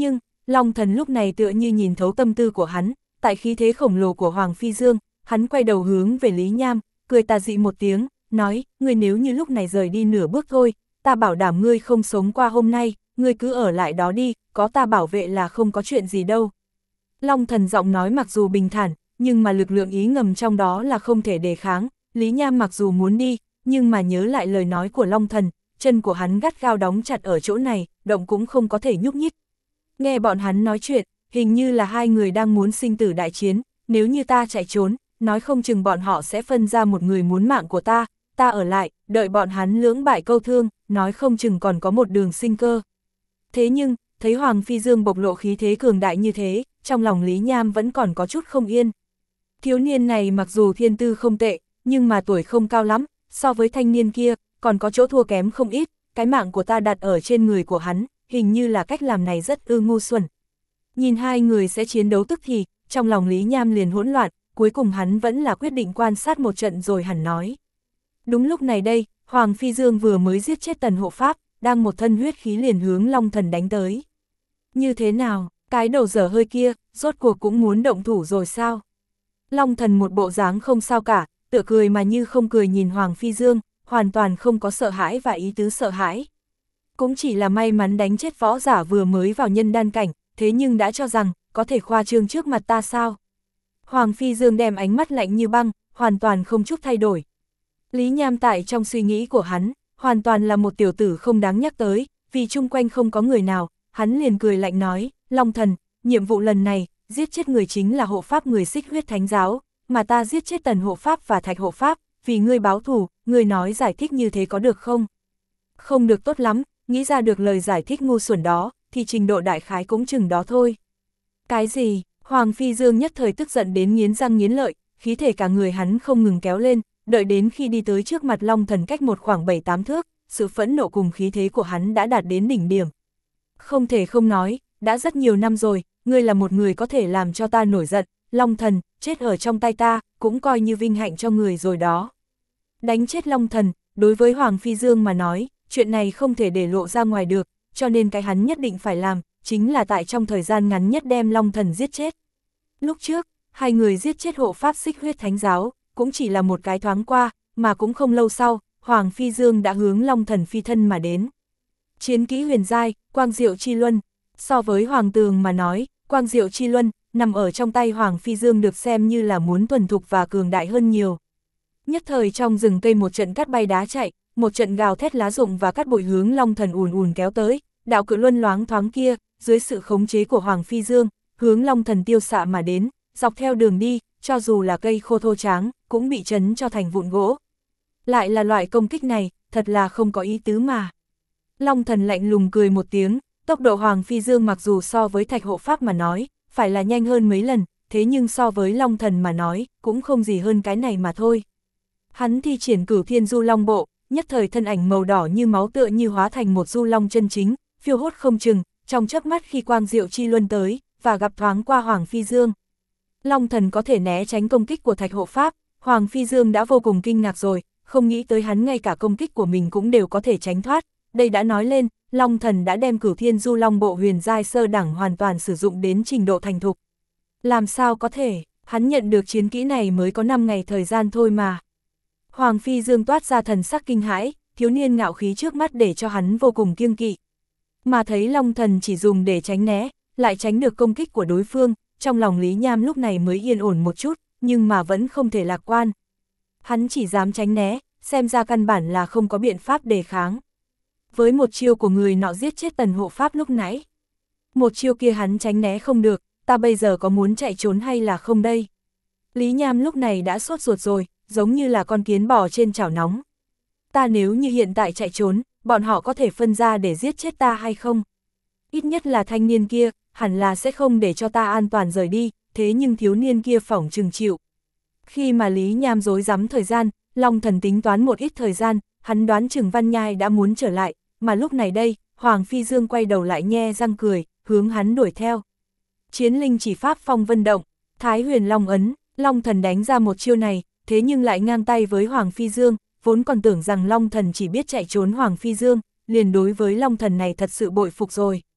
Long Thần lúc này tựa như nhìn thấu tâm tư của hắn, tại khí thế khổng lồ của Hoàng Phi Dương, hắn quay đầu hướng về Lý Nham, cười tà dị một tiếng, nói, ngươi nếu như lúc này rời đi nửa bước thôi, ta bảo đảm ngươi không sống qua hôm nay, ngươi cứ ở lại đó đi, có ta bảo vệ là không có chuyện gì đâu. Long Thần giọng nói mặc dù bình thản, nhưng mà lực lượng ý ngầm trong đó là không thể đề kháng, Lý Nham mặc dù muốn đi, nhưng mà nhớ lại lời nói của Long Thần, chân của hắn gắt gao đóng chặt ở chỗ này, động cũng không có thể nhúc nhích. Nghe bọn hắn nói chuyện, hình như là hai người đang muốn sinh tử đại chiến, nếu như ta chạy trốn, nói không chừng bọn họ sẽ phân ra một người muốn mạng của ta, ta ở lại, đợi bọn hắn lưỡng bại câu thương, nói không chừng còn có một đường sinh cơ. Thế nhưng, thấy Hoàng Phi Dương bộc lộ khí thế cường đại như thế, trong lòng Lý Nham vẫn còn có chút không yên. Thiếu niên này mặc dù thiên tư không tệ, nhưng mà tuổi không cao lắm, so với thanh niên kia, còn có chỗ thua kém không ít, cái mạng của ta đặt ở trên người của hắn, hình như là cách làm này rất ư ngu xuẩn. Nhìn hai người sẽ chiến đấu tức thì, trong lòng Lý Nham liền hỗn loạn, cuối cùng hắn vẫn là quyết định quan sát một trận rồi hẳn nói. Đúng lúc này đây, Hoàng Phi Dương vừa mới giết chết Tần Hộ Pháp, đang một thân huyết khí liền hướng Long Thần đánh tới. Như thế nào, cái đầu dở hơi kia, rốt cuộc cũng muốn động thủ rồi sao? Long Thần một bộ dáng không sao cả, tựa cười mà như không cười nhìn Hoàng Phi Dương, hoàn toàn không có sợ hãi và ý tứ sợ hãi. Cũng chỉ là may mắn đánh chết võ giả vừa mới vào nhân đan cảnh, thế nhưng đã cho rằng, có thể khoa trương trước mặt ta sao? Hoàng Phi Dương đem ánh mắt lạnh như băng, hoàn toàn không chút thay đổi. Lý Nham tại trong suy nghĩ của hắn, hoàn toàn là một tiểu tử không đáng nhắc tới, vì chung quanh không có người nào, hắn liền cười lạnh nói, Long Thần, nhiệm vụ lần này, giết chết người chính là hộ pháp người Xích Huyết Thánh Giáo, mà ta giết chết Tần Hộ Pháp và Thạch Hộ Pháp, vì ngươi báo thù, ngươi nói giải thích như thế có được không? Không được tốt lắm, nghĩ ra được lời giải thích ngu xuẩn đó, thì trình độ đại khái cũng chừng đó thôi. Cái gì? Hoàng Phi Dương nhất thời tức giận đến nghiến răng nghiến lợi, khí thể cả người hắn không ngừng kéo lên, đợi đến khi đi tới trước mặt Long Thần cách một khoảng bảy tám thước, sự phẫn nộ cùng khí thế của hắn đã đạt đến đỉnh điểm. Không thể không nói, đã rất nhiều năm rồi, ngươi là một người có thể làm cho ta nổi giận, Long Thần, chết ở trong tay ta, cũng coi như vinh hạnh cho người rồi đó. Đánh chết Long Thần, đối với Hoàng Phi Dương mà nói, chuyện này không thể để lộ ra ngoài được, cho nên cái hắn nhất định phải làm, chính là tại trong thời gian ngắn nhất đem Long Thần giết chết. Lúc trước, hai người giết chết hộ pháp Xích Huyết Thánh Giáo, cũng chỉ là một cái thoáng qua, mà cũng không lâu sau, Hoàng Phi Dương đã hướng Long Thần phi thân mà đến. Chiến kỹ huyền giai, Quang Diệu Chi Luân, so với Hoàng Tường mà nói, Quang Diệu Chi Luân, nằm ở trong tay Hoàng Phi Dương được xem như là muốn thuần thục và cường đại hơn nhiều. Nhất thời trong rừng cây một trận cát bay đá chạy, một trận gào thét lá rụng và cát bụi hướng Long Thần ùn ùn kéo tới, đạo cự luân loáng thoáng kia, dưới sự khống chế của Hoàng Phi Dương, hướng Long Thần tiêu xạ mà đến, dọc theo đường đi, cho dù là cây khô thô tráng, cũng bị chấn cho thành vụn gỗ. Lại là loại công kích này, thật là không có ý tứ mà. Long Thần lạnh lùng cười một tiếng, tốc độ Hoàng Phi Dương mặc dù so với Thạch Hộ Pháp mà nói, phải là nhanh hơn mấy lần, thế nhưng so với Long Thần mà nói, cũng không gì hơn cái này mà thôi. Hắn thi triển Cửu Thiên Du Long Bộ, nhất thời thân ảnh màu đỏ như máu tựa như hóa thành một du long chân chính, phiêu hốt không chừng, trong chớp mắt khi Quang Diệu Chi Luân tới, và gặp thoáng qua Hoàng Phi Dương. Long Thần có thể né tránh công kích của Thạch Hộ Pháp, Hoàng Phi Dương đã vô cùng kinh ngạc rồi, không nghĩ tới hắn ngay cả công kích của mình cũng đều có thể tránh thoát. Đây đã nói lên, Long Thần đã đem Cửu Thiên Du Long Bộ huyền giai sơ đẳng hoàn toàn sử dụng đến trình độ thành thục. Làm sao có thể, hắn nhận được chiến kỹ này mới có năm ngày thời gian thôi mà. Hoàng Phi Dương toát ra thần sắc kinh hãi, thiếu niên ngạo khí trước mắt để cho hắn vô cùng kiêng kỵ. Mà thấy Long Thần chỉ dùng để tránh né, lại tránh được công kích của đối phương, trong lòng Lý Nham lúc này mới yên ổn một chút, nhưng mà vẫn không thể lạc quan. Hắn chỉ dám tránh né, xem ra căn bản là không có biện pháp đề kháng. Với một chiêu của người nọ giết chết Tần Hộ Pháp lúc nãy. Một chiêu kia hắn tránh né không được, ta bây giờ có muốn chạy trốn hay là không đây? Lý Nham lúc này đã sốt ruột rồi, giống như là con kiến bò trên chảo nóng. Ta nếu như hiện tại chạy trốn, bọn họ có thể phân ra để giết chết ta hay không? Ít nhất là thanh niên kia, hẳn là sẽ không để cho ta an toàn rời đi, thế nhưng thiếu niên kia phỏng chừng chịu. Khi mà Lý Nham rối rắm thời gian, Long Thần tính toán một ít thời gian, hắn đoán chừng Văn Nhai đã muốn trở lại, mà lúc này đây, Hoàng Phi Dương quay đầu lại nhe răng cười, hướng hắn đuổi theo. Chiến linh chỉ pháp phong vân động, Thái Huyền Long ấn, Long Thần đánh ra một chiêu này, thế nhưng lại ngang tay với Hoàng Phi Dương, vốn còn tưởng rằng Long Thần chỉ biết chạy trốn Hoàng Phi Dương, liền đối với Long Thần này thật sự bội phục rồi.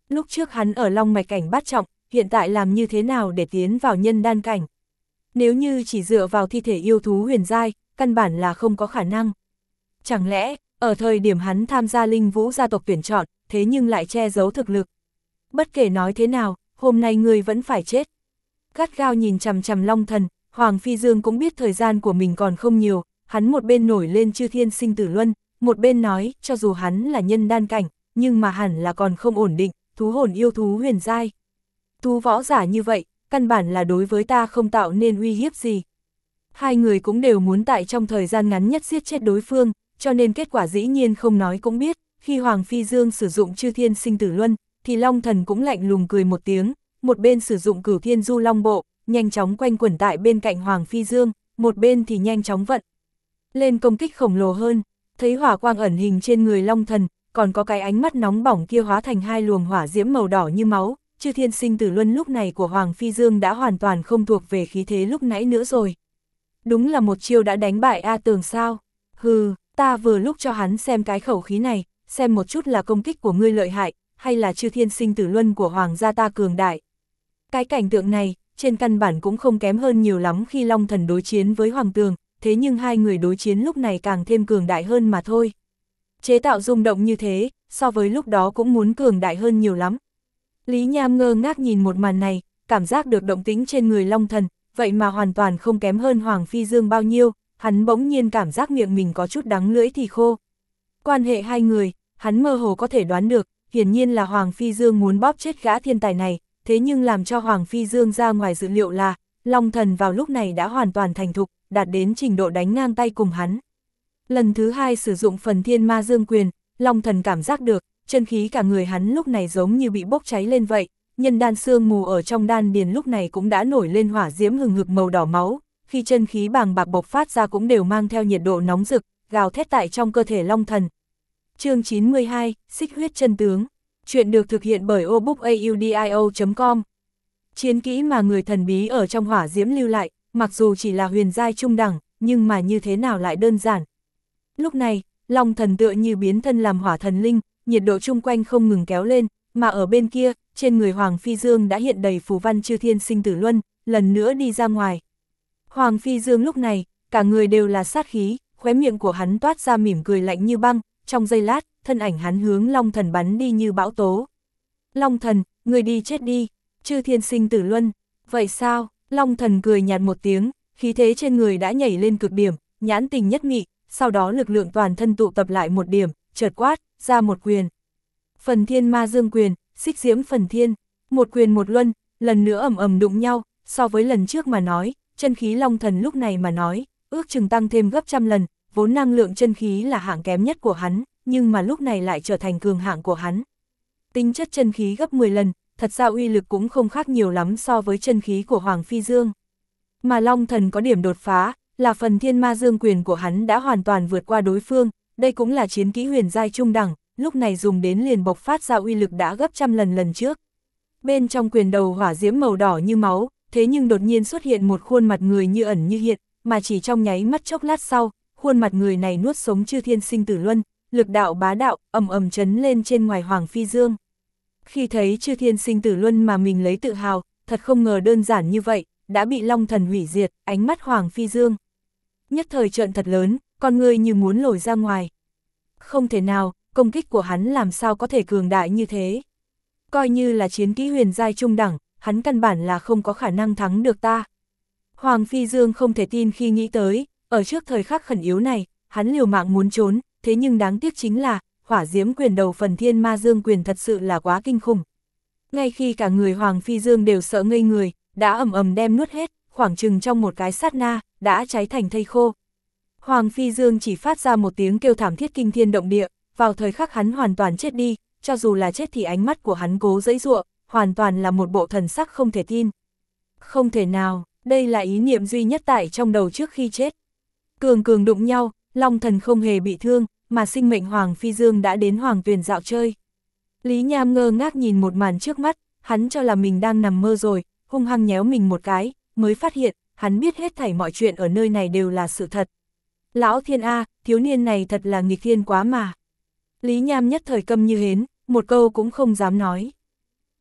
Lúc trước hắn ở Long Mạch cảnh bát trọng, hiện tại làm như thế nào để tiến vào nhân đan cảnh? Nếu như chỉ dựa vào thi thể yêu thú huyền giai, căn bản là không có khả năng. Chẳng lẽ, ở thời điểm hắn tham gia Linh Vũ gia tộc tuyển chọn, thế nhưng lại che giấu thực lực? Bất kể nói thế nào, hôm nay ngươi vẫn phải chết. Gắt gao nhìn chằm chằm Long Thần, Hoàng Phi Dương cũng biết thời gian của mình còn không nhiều, hắn một bên nổi lên chư thiên sinh tử luân, một bên nói, cho dù hắn là nhân đan cảnh, nhưng mà hẳn là còn không ổn định, thú hồn yêu thú huyền giai. Thú võ giả như vậy, căn bản là đối với ta không tạo nên uy hiếp gì. Hai người cũng đều muốn tại trong thời gian ngắn nhất giết chết đối phương, cho nên kết quả dĩ nhiên không nói cũng biết, khi Hoàng Phi Dương sử dụng chư thiên sinh tử luân, thì Long Thần cũng lạnh lùng cười một tiếng, một bên sử dụng cửu thiên du long bộ, nhanh chóng quanh quẩn tại bên cạnh Hoàng Phi Dương, một bên thì nhanh chóng vận lên công kích khổng lồ hơn, thấy hỏa quang ẩn hình trên người Long Thần, còn có cái ánh mắt nóng bỏng kia hóa thành hai luồng hỏa diễm màu đỏ như máu, chư thiên sinh tử luân lúc này của Hoàng Phi Dương đã hoàn toàn không thuộc về khí thế lúc nãy nữa rồi. Đúng là một chiêu đã đánh bại A Tường sao? Hừ, ta vừa lúc cho hắn xem cái khẩu khí này, xem một chút là công kích của ngươi lợi hại, hay là chư thiên sinh tử luân của Hoàng gia ta cường đại. Cái cảnh tượng này, trên căn bản cũng không kém hơn nhiều lắm khi Long Thần đối chiến với Hoàng Tường, thế nhưng hai người đối chiến lúc này càng thêm cường đại hơn mà thôi. Chế tạo rung động như thế, so với lúc đó cũng muốn cường đại hơn nhiều lắm. Lý Nham ngơ ngác nhìn một màn này, cảm giác được động tĩnh trên người Long Thần, vậy mà hoàn toàn không kém hơn Hoàng Phi Dương bao nhiêu, hắn bỗng nhiên cảm giác miệng mình có chút đắng lưỡi thì khô. Quan hệ hai người, hắn mơ hồ có thể đoán được, hiển nhiên là Hoàng Phi Dương muốn bóp chết gã thiên tài này, thế nhưng làm cho Hoàng Phi Dương ra ngoài dự liệu là, Long Thần vào lúc này đã hoàn toàn thành thục, đạt đến trình độ đánh ngang tay cùng hắn. Lần thứ hai sử dụng phần thiên ma dương quyền, Long Thần cảm giác được, chân khí cả người hắn lúc này giống như bị bốc cháy lên vậy, nhân đan xương mù ở trong đan điền lúc này cũng đã nổi lên hỏa diễm hừng hực màu đỏ máu, khi chân khí bàng bạc bộc phát ra cũng đều mang theo nhiệt độ nóng rực, gào thét tại trong cơ thể Long Thần. Chương chín mươi hai, Xích huyết chân tướng. Chuyện được thực hiện bởi obookaudio chấm com. Chiến kỹ mà người thần bí ở trong hỏa diễm lưu lại, mặc dù chỉ là huyền giai trung đẳng, nhưng mà như thế nào lại đơn giản. Lúc này, Long Thần tựa như biến thân làm hỏa thần linh, nhiệt độ chung quanh không ngừng kéo lên, mà ở bên kia, trên người Hoàng Phi Dương đã hiện đầy phù văn chư thiên sinh tử luân, lần nữa đi ra ngoài. Hoàng Phi Dương lúc này, cả người đều là sát khí, khóe miệng của hắn toát ra mỉm cười lạnh như băng, trong giây lát, thân ảnh hắn hướng Long Thần bắn đi như bão tố. Long Thần, người đi chết đi, chư thiên sinh tử luân, vậy sao? Long Thần cười nhạt một tiếng, khí thế trên người đã nhảy lên cực điểm, nhãn tình nhất mị, sau đó lực lượng toàn thân tụ tập lại một điểm, chợt quát, ra một quyền. Phần thiên ma dương quyền, xích diễm phần thiên, một quyền một luân, lần nữa ầm ầm đụng nhau, so với lần trước mà nói, chân khí Long Thần lúc này mà nói, ước chừng tăng thêm gấp trăm lần, vốn năng lượng chân khí là hạng kém nhất của hắn, nhưng mà lúc này lại trở thành cường hạng của hắn. Tính chất chân khí gấp mười lần, thật ra uy lực cũng không khác nhiều lắm so với chân khí của Hoàng Phi Dương. Mà Long Thần có điểm đột phá, là phần thiên ma dương quyền của hắn đã hoàn toàn vượt qua đối phương, đây cũng là chiến kỹ huyền giai trung đẳng, lúc này dùng đến liền bộc phát ra uy lực đã gấp trăm lần lần trước. Bên trong quyền đầu hỏa diễm màu đỏ như máu, thế nhưng đột nhiên xuất hiện một khuôn mặt người như ẩn như hiện, mà chỉ trong nháy mắt chốc lát sau, khuôn mặt người này nuốt sống chư thiên sinh tử luân, lực đạo bá đạo, ầm ầm chấn lên trên ngoài Hoàng Phi Dương. Khi thấy chư thiên sinh tử luân mà mình lấy tự hào, thật không ngờ đơn giản như vậy, đã bị Long Thần hủy diệt, ánh mắt Hoàng Phi Dương nhất thời trợn thật lớn, con người như muốn lồi ra ngoài. Không thể nào, công kích của hắn làm sao có thể cường đại như thế. Coi như là chiến kỹ huyền giai trung đẳng, hắn căn bản là không có khả năng thắng được ta. Hoàng Phi Dương không thể tin khi nghĩ tới, ở trước thời khắc khẩn yếu này, hắn liều mạng muốn trốn, thế nhưng đáng tiếc chính là, hỏa diễm quyền đầu phần thiên ma dương quyền thật sự là quá kinh khủng. Ngay khi cả người Hoàng Phi Dương đều sợ ngây người, đã ầm ầm đem nuốt hết, khoảng chừng trong một cái sát na, đã cháy thành thây khô. Hoàng Phi Dương chỉ phát ra một tiếng kêu thảm thiết kinh thiên động địa, vào thời khắc hắn hoàn toàn chết đi, cho dù là chết thì ánh mắt của hắn cố giãy giụa, hoàn toàn là một bộ thần sắc không thể tin. Không thể nào, đây là ý niệm duy nhất tại trong đầu trước khi chết. Cường cường đụng nhau, Long Thần không hề bị thương, mà sinh mệnh Hoàng Phi Dương đã đến Hoàng Tuyền dạo chơi. Lý Nham ngơ ngác nhìn một màn trước mắt, hắn cho là mình đang nằm mơ rồi, hung hăng nhéo mình một cái, mới phát hiện, hắn biết hết thảy mọi chuyện ở nơi này đều là sự thật. Lão Thiên A, thiếu niên này thật là nghịch thiên quá mà. Lý Nham nhất thời câm như hến, một câu cũng không dám nói.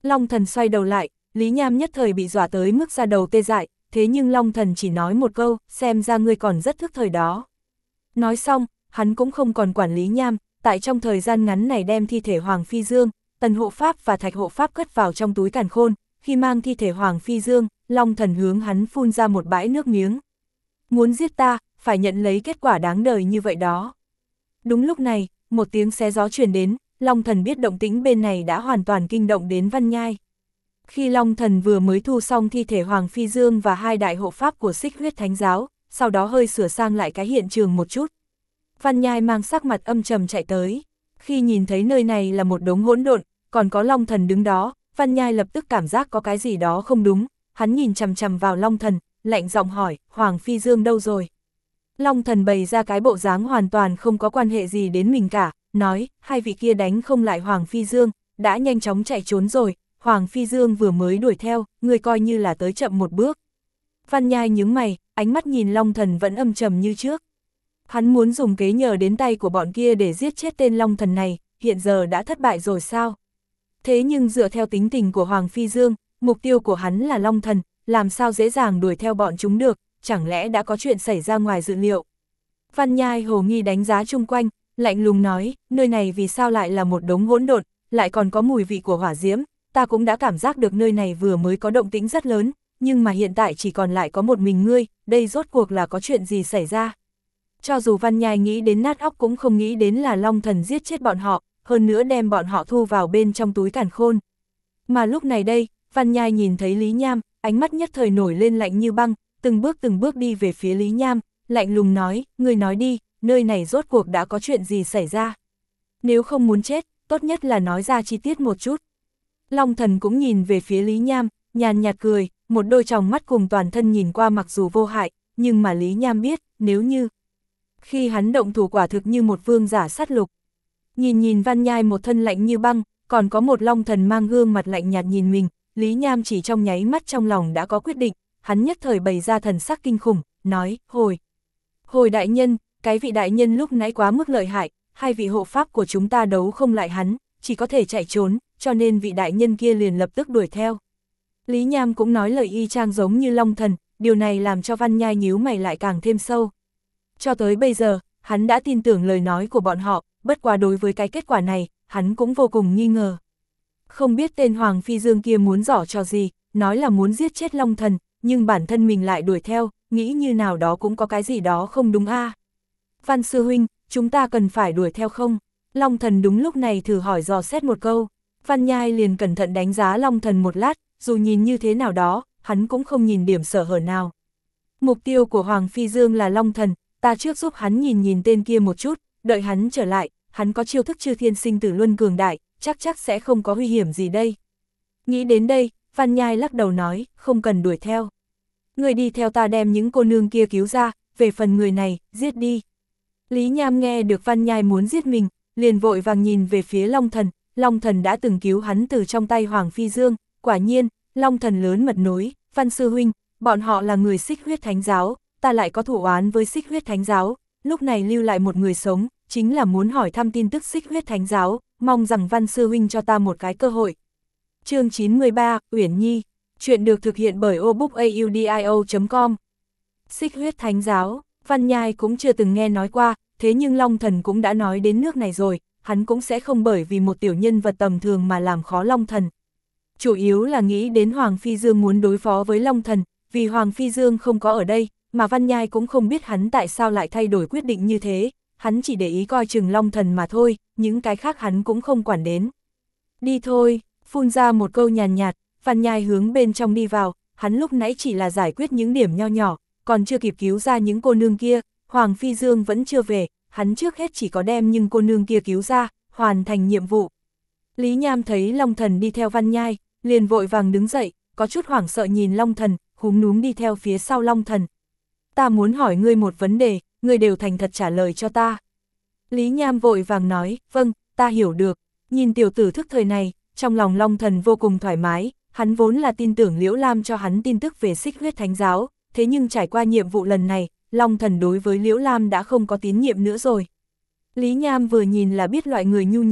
Long Thần xoay đầu lại, Lý Nham nhất thời bị dọa tới mức da đầu tê dại, thế nhưng Long Thần chỉ nói một câu, xem ra ngươi còn rất thức thời đó. Nói xong, hắn cũng không còn quản Lý Nham, tại trong thời gian ngắn này đem thi thể Hoàng Phi Dương, Tần hộ pháp và Thạch hộ pháp cất vào trong túi càn khôn, khi mang thi thể Hoàng Phi Dương, Long Thần hướng hắn phun ra một bãi nước miếng. Muốn giết ta, phải nhận lấy kết quả đáng đời như vậy đó. Đúng lúc này, một tiếng xé gió truyền đến, Long Thần biết động tĩnh bên này đã hoàn toàn kinh động đến Văn Nhai. Khi Long Thần vừa mới thu xong thi thể Hoàng Phi Dương và hai đại hộ pháp của Xích Huyết Thánh Giáo, sau đó hơi sửa sang lại cái hiện trường một chút. Văn Nhai mang sắc mặt âm trầm chạy tới. Khi nhìn thấy nơi này là một đống hỗn độn, còn có Long Thần đứng đó, Văn Nhai lập tức cảm giác có cái gì đó không đúng. Hắn nhìn chằm chằm vào Long Thần, lạnh giọng hỏi, Hoàng Phi Dương đâu rồi? Long Thần bày ra cái bộ dáng hoàn toàn không có quan hệ gì đến mình cả, nói, hai vị kia đánh không lại Hoàng Phi Dương, đã nhanh chóng chạy trốn rồi, Hoàng Phi Dương vừa mới đuổi theo, người coi như là tới chậm một bước. Văn Nhai nhướng mày, ánh mắt nhìn Long Thần vẫn âm trầm như trước. Hắn muốn dùng kế nhờ đến tay của bọn kia để giết chết tên Long Thần này, hiện giờ đã thất bại rồi sao? Thế nhưng dựa theo tính tình của Hoàng Phi Dương, mục tiêu của hắn là Long Thần, làm sao dễ dàng đuổi theo bọn chúng được, chẳng lẽ đã có chuyện xảy ra ngoài dự liệu? Văn Nhai hồ nghi đánh giá chung quanh, lạnh lùng nói, nơi này vì sao lại là một đống hỗn độn, lại còn có mùi vị của hỏa diễm, ta cũng đã cảm giác được nơi này vừa mới có động tĩnh rất lớn, nhưng mà hiện tại chỉ còn lại có một mình ngươi, đây rốt cuộc là có chuyện gì xảy ra? Cho dù Văn Nhai nghĩ đến nát óc cũng không nghĩ đến là Long Thần giết chết bọn họ, hơn nữa đem bọn họ thu vào bên trong túi càn khôn. Mà lúc này đây, Văn Nhai nhìn thấy Lý Nham, ánh mắt nhất thời nổi lên lạnh như băng, từng bước từng bước đi về phía Lý Nham, lạnh lùng nói, ngươi nói đi, nơi này rốt cuộc đã có chuyện gì xảy ra? Nếu không muốn chết, tốt nhất là nói ra chi tiết một chút. Long Thần cũng nhìn về phía Lý Nham, nhàn nhạt cười, một đôi tròng mắt cùng toàn thân nhìn qua mặc dù vô hại, nhưng mà Lý Nham biết, nếu như... Khi hắn động thủ quả thực như một vương giả sát lục. Nhìn nhìn Văn Nhai một thân lạnh như băng, còn có một Long Thần mang gương mặt lạnh nhạt nhìn mình, Lý Nham chỉ trong nháy mắt trong lòng đã có quyết định, hắn nhất thời bày ra thần sắc kinh khủng, nói, hồi. Hồi đại nhân, cái vị đại nhân lúc nãy quá mức lợi hại, hai vị hộ pháp của chúng ta đấu không lại hắn, chỉ có thể chạy trốn, cho nên vị đại nhân kia liền lập tức đuổi theo. Lý Nham cũng nói lời y chang giống như Long Thần, điều này làm cho Văn Nhai nhíu mày lại càng thêm sâu. Cho tới bây giờ, hắn đã tin tưởng lời nói của bọn họ, bất quá đối với cái kết quả này, hắn cũng vô cùng nghi ngờ. Không biết tên Hoàng Phi Dương kia muốn giỏ trò gì, nói là muốn giết chết Long Thần, nhưng bản thân mình lại đuổi theo, nghĩ như nào đó cũng có cái gì đó không đúng a. À? Văn sư huynh, chúng ta cần phải đuổi theo không? Long Thần đúng lúc này thử hỏi dò xét một câu. Văn Nhai liền cẩn thận đánh giá Long Thần một lát, dù nhìn như thế nào đó, hắn cũng không nhìn điểm sở hở nào. Mục tiêu của Hoàng Phi Dương là Long Thần, ta trước giúp hắn nhìn nhìn tên kia một chút, đợi hắn trở lại, hắn có chiêu thức chư thiên sinh tử luân cường đại, chắc chắc sẽ không có nguy hiểm gì đây. Nghĩ đến đây, Văn Nhai lắc đầu nói, không cần đuổi theo. Người đi theo ta đem những cô nương kia cứu ra, về phần người này, giết đi. Lý Nham nghe được Văn Nhai muốn giết mình, liền vội vàng nhìn về phía Long Thần, Long Thần đã từng cứu hắn từ trong tay Hoàng Phi Dương, quả nhiên, Long Thần lớn mật nối, Văn sư huynh, bọn họ là người Xích Huyết Thánh Giáo, ta lại có thủ oán với Xích Huyết Thánh Giáo, lúc này lưu lại một người sống, chính là muốn hỏi thăm tin tức Xích Huyết Thánh Giáo, mong rằng Văn sư huynh cho ta một cái cơ hội. Chương chín mươi ba, Uyển Nhi, chuyện được thực hiện bởi obookaudio chấm com. Xích Huyết Thánh Giáo, Văn Nhai cũng chưa từng nghe nói qua, thế nhưng Long Thần cũng đã nói đến nước này rồi, hắn cũng sẽ không bởi vì một tiểu nhân vật tầm thường mà làm khó Long Thần. Chủ yếu là nghĩ đến Hoàng Phi Dương muốn đối phó với Long Thần, vì Hoàng Phi Dương không có ở đây, mà Văn Nhai cũng không biết hắn tại sao lại thay đổi quyết định như thế, hắn chỉ để ý coi chừng Long Thần mà thôi, những cái khác hắn cũng không quản đến. Đi thôi, phun ra một câu nhàn nhạt, Văn Nhai hướng bên trong đi vào, hắn lúc nãy chỉ là giải quyết những điểm nho nhỏ, còn chưa kịp cứu ra những cô nương kia, Hoàng Phi Dương vẫn chưa về, hắn trước hết chỉ có đem những cô nương kia cứu ra, hoàn thành nhiệm vụ. Lý Nham thấy Long Thần đi theo Văn Nhai, liền vội vàng đứng dậy, có chút hoảng sợ nhìn Long Thần, húm núm đi theo phía sau Long Thần. Ta muốn hỏi ngươi một vấn đề, ngươi đều thành thật trả lời cho ta. Lý Nham vội vàng nói, vâng, ta hiểu được. Nhìn tiểu tử thức thời này, trong lòng Long Thần vô cùng thoải mái, hắn vốn là tin tưởng Liễu Lam cho hắn tin tức về Xích Huyết Thánh Giáo, thế nhưng trải qua nhiệm vụ lần này, Long Thần đối với Liễu Lam đã không có tín nhiệm nữa rồi. Lý Nham vừa nhìn là biết loại người nhu nhược,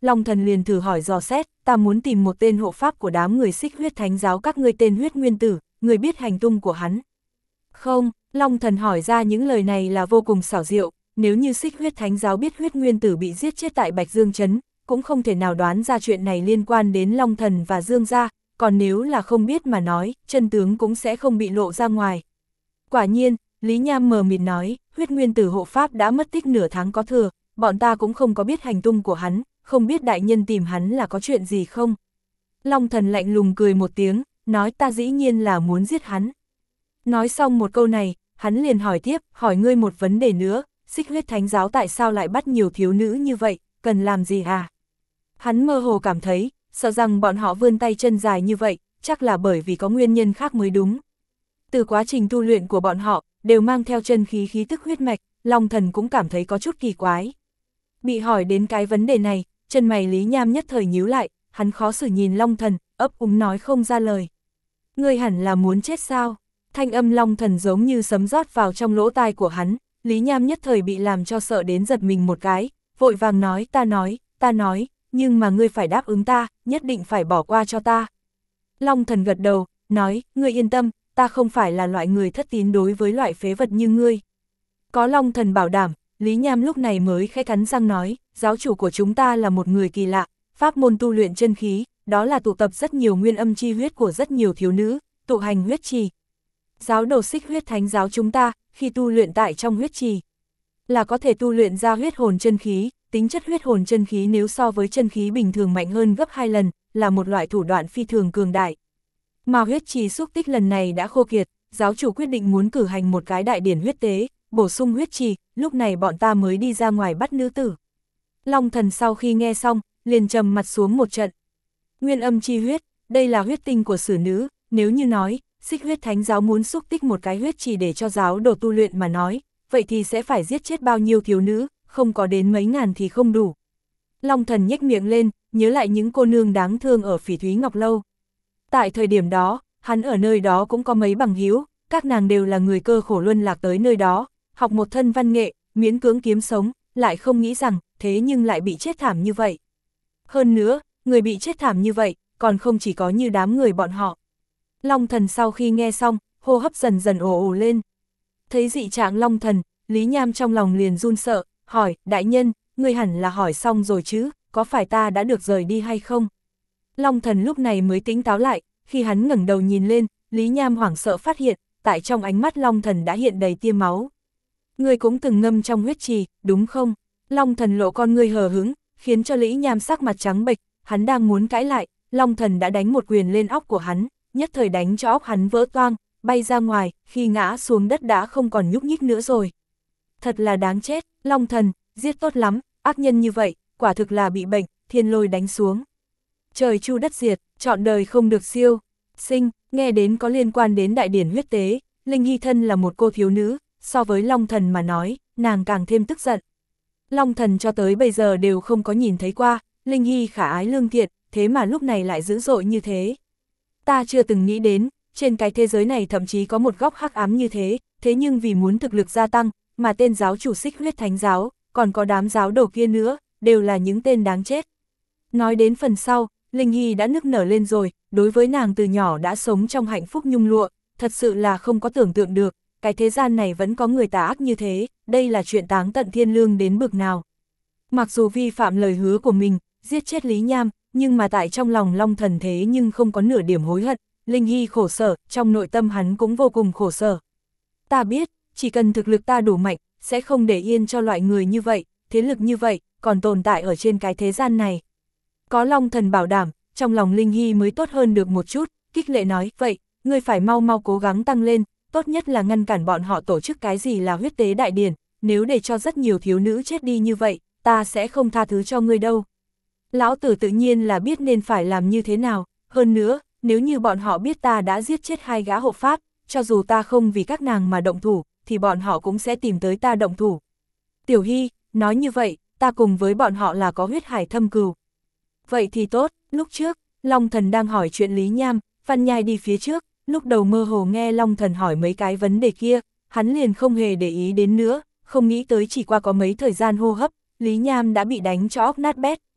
Long Thần liền thử hỏi dò xét, ta muốn tìm một tên hộ pháp của đám người Xích Huyết Thánh giáo các ngươi tên Huyết Nguyên Tử, người biết hành tung của hắn. Không, Long Thần hỏi ra những lời này là vô cùng xảo diệu, nếu như Xích Huyết Thánh giáo biết Huyết Nguyên Tử bị giết chết tại Bạch Dương Trấn, cũng không thể nào đoán ra chuyện này liên quan đến Long Thần và Dương gia, còn nếu là không biết mà nói, chân tướng cũng sẽ không bị lộ ra ngoài. Quả nhiên, Lý Nham mờ mịt nói, Huyết Nguyên Tử hộ pháp đã mất tích nửa tháng có thừa, bọn ta cũng không có biết hành tung của hắn, không biết đại nhân tìm hắn là có chuyện gì không. Long Thần lạnh lùng cười một tiếng, nói ta dĩ nhiên là muốn giết hắn. Nói xong một câu này, hắn liền hỏi tiếp, hỏi ngươi một vấn đề nữa, Xích Huyết Thánh giáo tại sao lại bắt nhiều thiếu nữ như vậy, cần làm gì à? Hắn mơ hồ cảm thấy, sợ rằng bọn họ vươn tay chân dài như vậy, chắc là bởi vì có nguyên nhân khác mới đúng. Từ quá trình tu luyện của bọn họ, đều mang theo chân khí khí tức huyết mạch, Long Thần cũng cảm thấy có chút kỳ quái. Bị hỏi đến cái vấn đề này, chân mày Lý Nham nhất thời nhíu lại, hắn khó xử nhìn Long Thần, ấp úng nói không ra lời. Ngươi hẳn là muốn chết sao? Thanh âm Long Thần giống như sấm rót vào trong lỗ tai của hắn, Lý Nham nhất thời bị làm cho sợ đến giật mình một cái, vội vàng nói ta nói, ta nói, nhưng mà ngươi phải đáp ứng ta, nhất định phải bỏ qua cho ta. Long Thần gật đầu, nói, ngươi yên tâm, ta không phải là loại người thất tín đối với loại phế vật như ngươi. Có Long Thần bảo đảm, Lý Nham lúc này mới khẽ cắn răng nói, giáo chủ của chúng ta là một người kỳ lạ, pháp môn tu luyện chân khí, đó là tụ tập rất nhiều nguyên âm chi huyết của rất nhiều thiếu nữ, tụ hành huyết trì. Giáo đồ Xích Huyết Thánh giáo chúng ta, khi tu luyện tại trong huyết trì, là có thể tu luyện ra huyết hồn chân khí, tính chất huyết hồn chân khí nếu so với chân khí bình thường mạnh hơn gấp hai lần, là một loại thủ đoạn phi thường cường đại. Mà huyết trì xúc tích lần này đã khô kiệt, giáo chủ quyết định muốn cử hành một cái đại điển huyết tế, bổ sung huyết trì, lúc này bọn ta mới đi ra ngoài bắt nữ tử. Long Thần sau khi nghe xong, liền trầm mặt xuống một trận. Nguyên âm chi huyết, đây là huyết tinh của sử nữ, nếu như nói, Xích Huyết Thánh giáo muốn xúc tích một cái huyết trì để cho giáo đồ tu luyện mà nói, vậy thì sẽ phải giết chết bao nhiêu thiếu nữ, không có đến mấy ngàn thì không đủ. Long Thần nhếch miệng lên, nhớ lại những cô nương đáng thương ở Phỉ Thúy Ngọc Lâu. Tại thời điểm đó, hắn ở nơi đó cũng có mấy bằng hữu, các nàng đều là người cơ khổ luân lạc tới nơi đó, học một thân văn nghệ, miễn cưỡng kiếm sống, lại không nghĩ rằng, thế nhưng lại bị chết thảm như vậy. Hơn nữa, người bị chết thảm như vậy, còn không chỉ có như đám người bọn họ. Long Thần sau khi nghe xong, hô hấp dần dần ồ ồ lên. Thấy dị trạng Long Thần, Lý Nham trong lòng liền run sợ, hỏi, đại nhân, ngươi hẳn là hỏi xong rồi chứ, có phải ta đã được rời đi hay không? Long Thần lúc này mới tỉnh táo lại, khi hắn ngẩng đầu nhìn lên, Lý Nham hoảng sợ phát hiện, tại trong ánh mắt Long Thần đã hiện đầy tia máu. Ngươi cũng từng ngâm trong huyết trì, đúng không? Long Thần lộ con ngươi hờ hững, khiến cho Lý Nham sắc mặt trắng bệch, hắn đang muốn cãi lại, Long Thần đã đánh một quyền lên óc của hắn, nhất thời đánh cho óc hắn vỡ toang, bay ra ngoài, khi ngã xuống đất đã không còn nhúc nhích nữa rồi. Thật là đáng chết, Long Thần, giết tốt lắm, ác nhân như vậy, quả thực là bị bệnh, thiên lôi đánh xuống. Trời chu đất diệt, trọn đời không được siêu, sinh, nghe đến có liên quan đến đại điển huyết tế, Linh Hy thân là một cô thiếu nữ, so với Long Thần mà nói, nàng càng thêm tức giận. Long Thần cho tới bây giờ đều không có nhìn thấy qua, Linh Hy khả ái lương thiện, thế mà lúc này lại dữ dội như thế. Ta chưa từng nghĩ đến, trên cái thế giới này thậm chí có một góc hắc ám như thế, thế nhưng vì muốn thực lực gia tăng, mà tên giáo chủ Xích Huyết Thánh giáo, còn có đám giáo đồ kia nữa, đều là những tên đáng chết. Nói đến phần sau, Linh Hy đã nức nở lên rồi, đối với nàng từ nhỏ đã sống trong hạnh phúc nhung lụa, thật sự là không có tưởng tượng được, cái thế gian này vẫn có người tà ác như thế, đây là chuyện táng tận thiên lương đến bực nào. Mặc dù vi phạm lời hứa của mình, giết chết Lý Nham, nhưng mà tại trong lòng Long Thần thế nhưng không có nửa điểm hối hận, Linh Hy khổ sở, trong nội tâm hắn cũng vô cùng khổ sở. Ta biết, chỉ cần thực lực ta đủ mạnh, sẽ không để yên cho loại người như vậy, thế lực như vậy, còn tồn tại ở trên cái thế gian này. Có Long Thần bảo đảm, trong lòng Linh Hy mới tốt hơn được một chút, kích lệ nói, vậy, ngươi phải mau mau cố gắng tăng lên, tốt nhất là ngăn cản bọn họ tổ chức cái gì là huyết tế đại điển, nếu để cho rất nhiều thiếu nữ chết đi như vậy, ta sẽ không tha thứ cho ngươi đâu. Lão tử tự nhiên là biết nên phải làm như thế nào, hơn nữa, nếu như bọn họ biết ta đã giết chết hai gã hộ pháp, cho dù ta không vì các nàng mà động thủ, thì bọn họ cũng sẽ tìm tới ta động thủ. Tiểu Hy, nói như vậy, ta cùng với bọn họ là có huyết hải thâm cừu. Vậy thì tốt, lúc trước, Long Thần đang hỏi chuyện Lý Nham, Văn Nhai đi phía trước, lúc đầu mơ hồ nghe Long Thần hỏi mấy cái vấn đề kia, hắn liền không hề để ý đến nữa, không nghĩ tới chỉ qua có mấy thời gian hô hấp, Lý Nham đã bị đánh cho óc nát bét,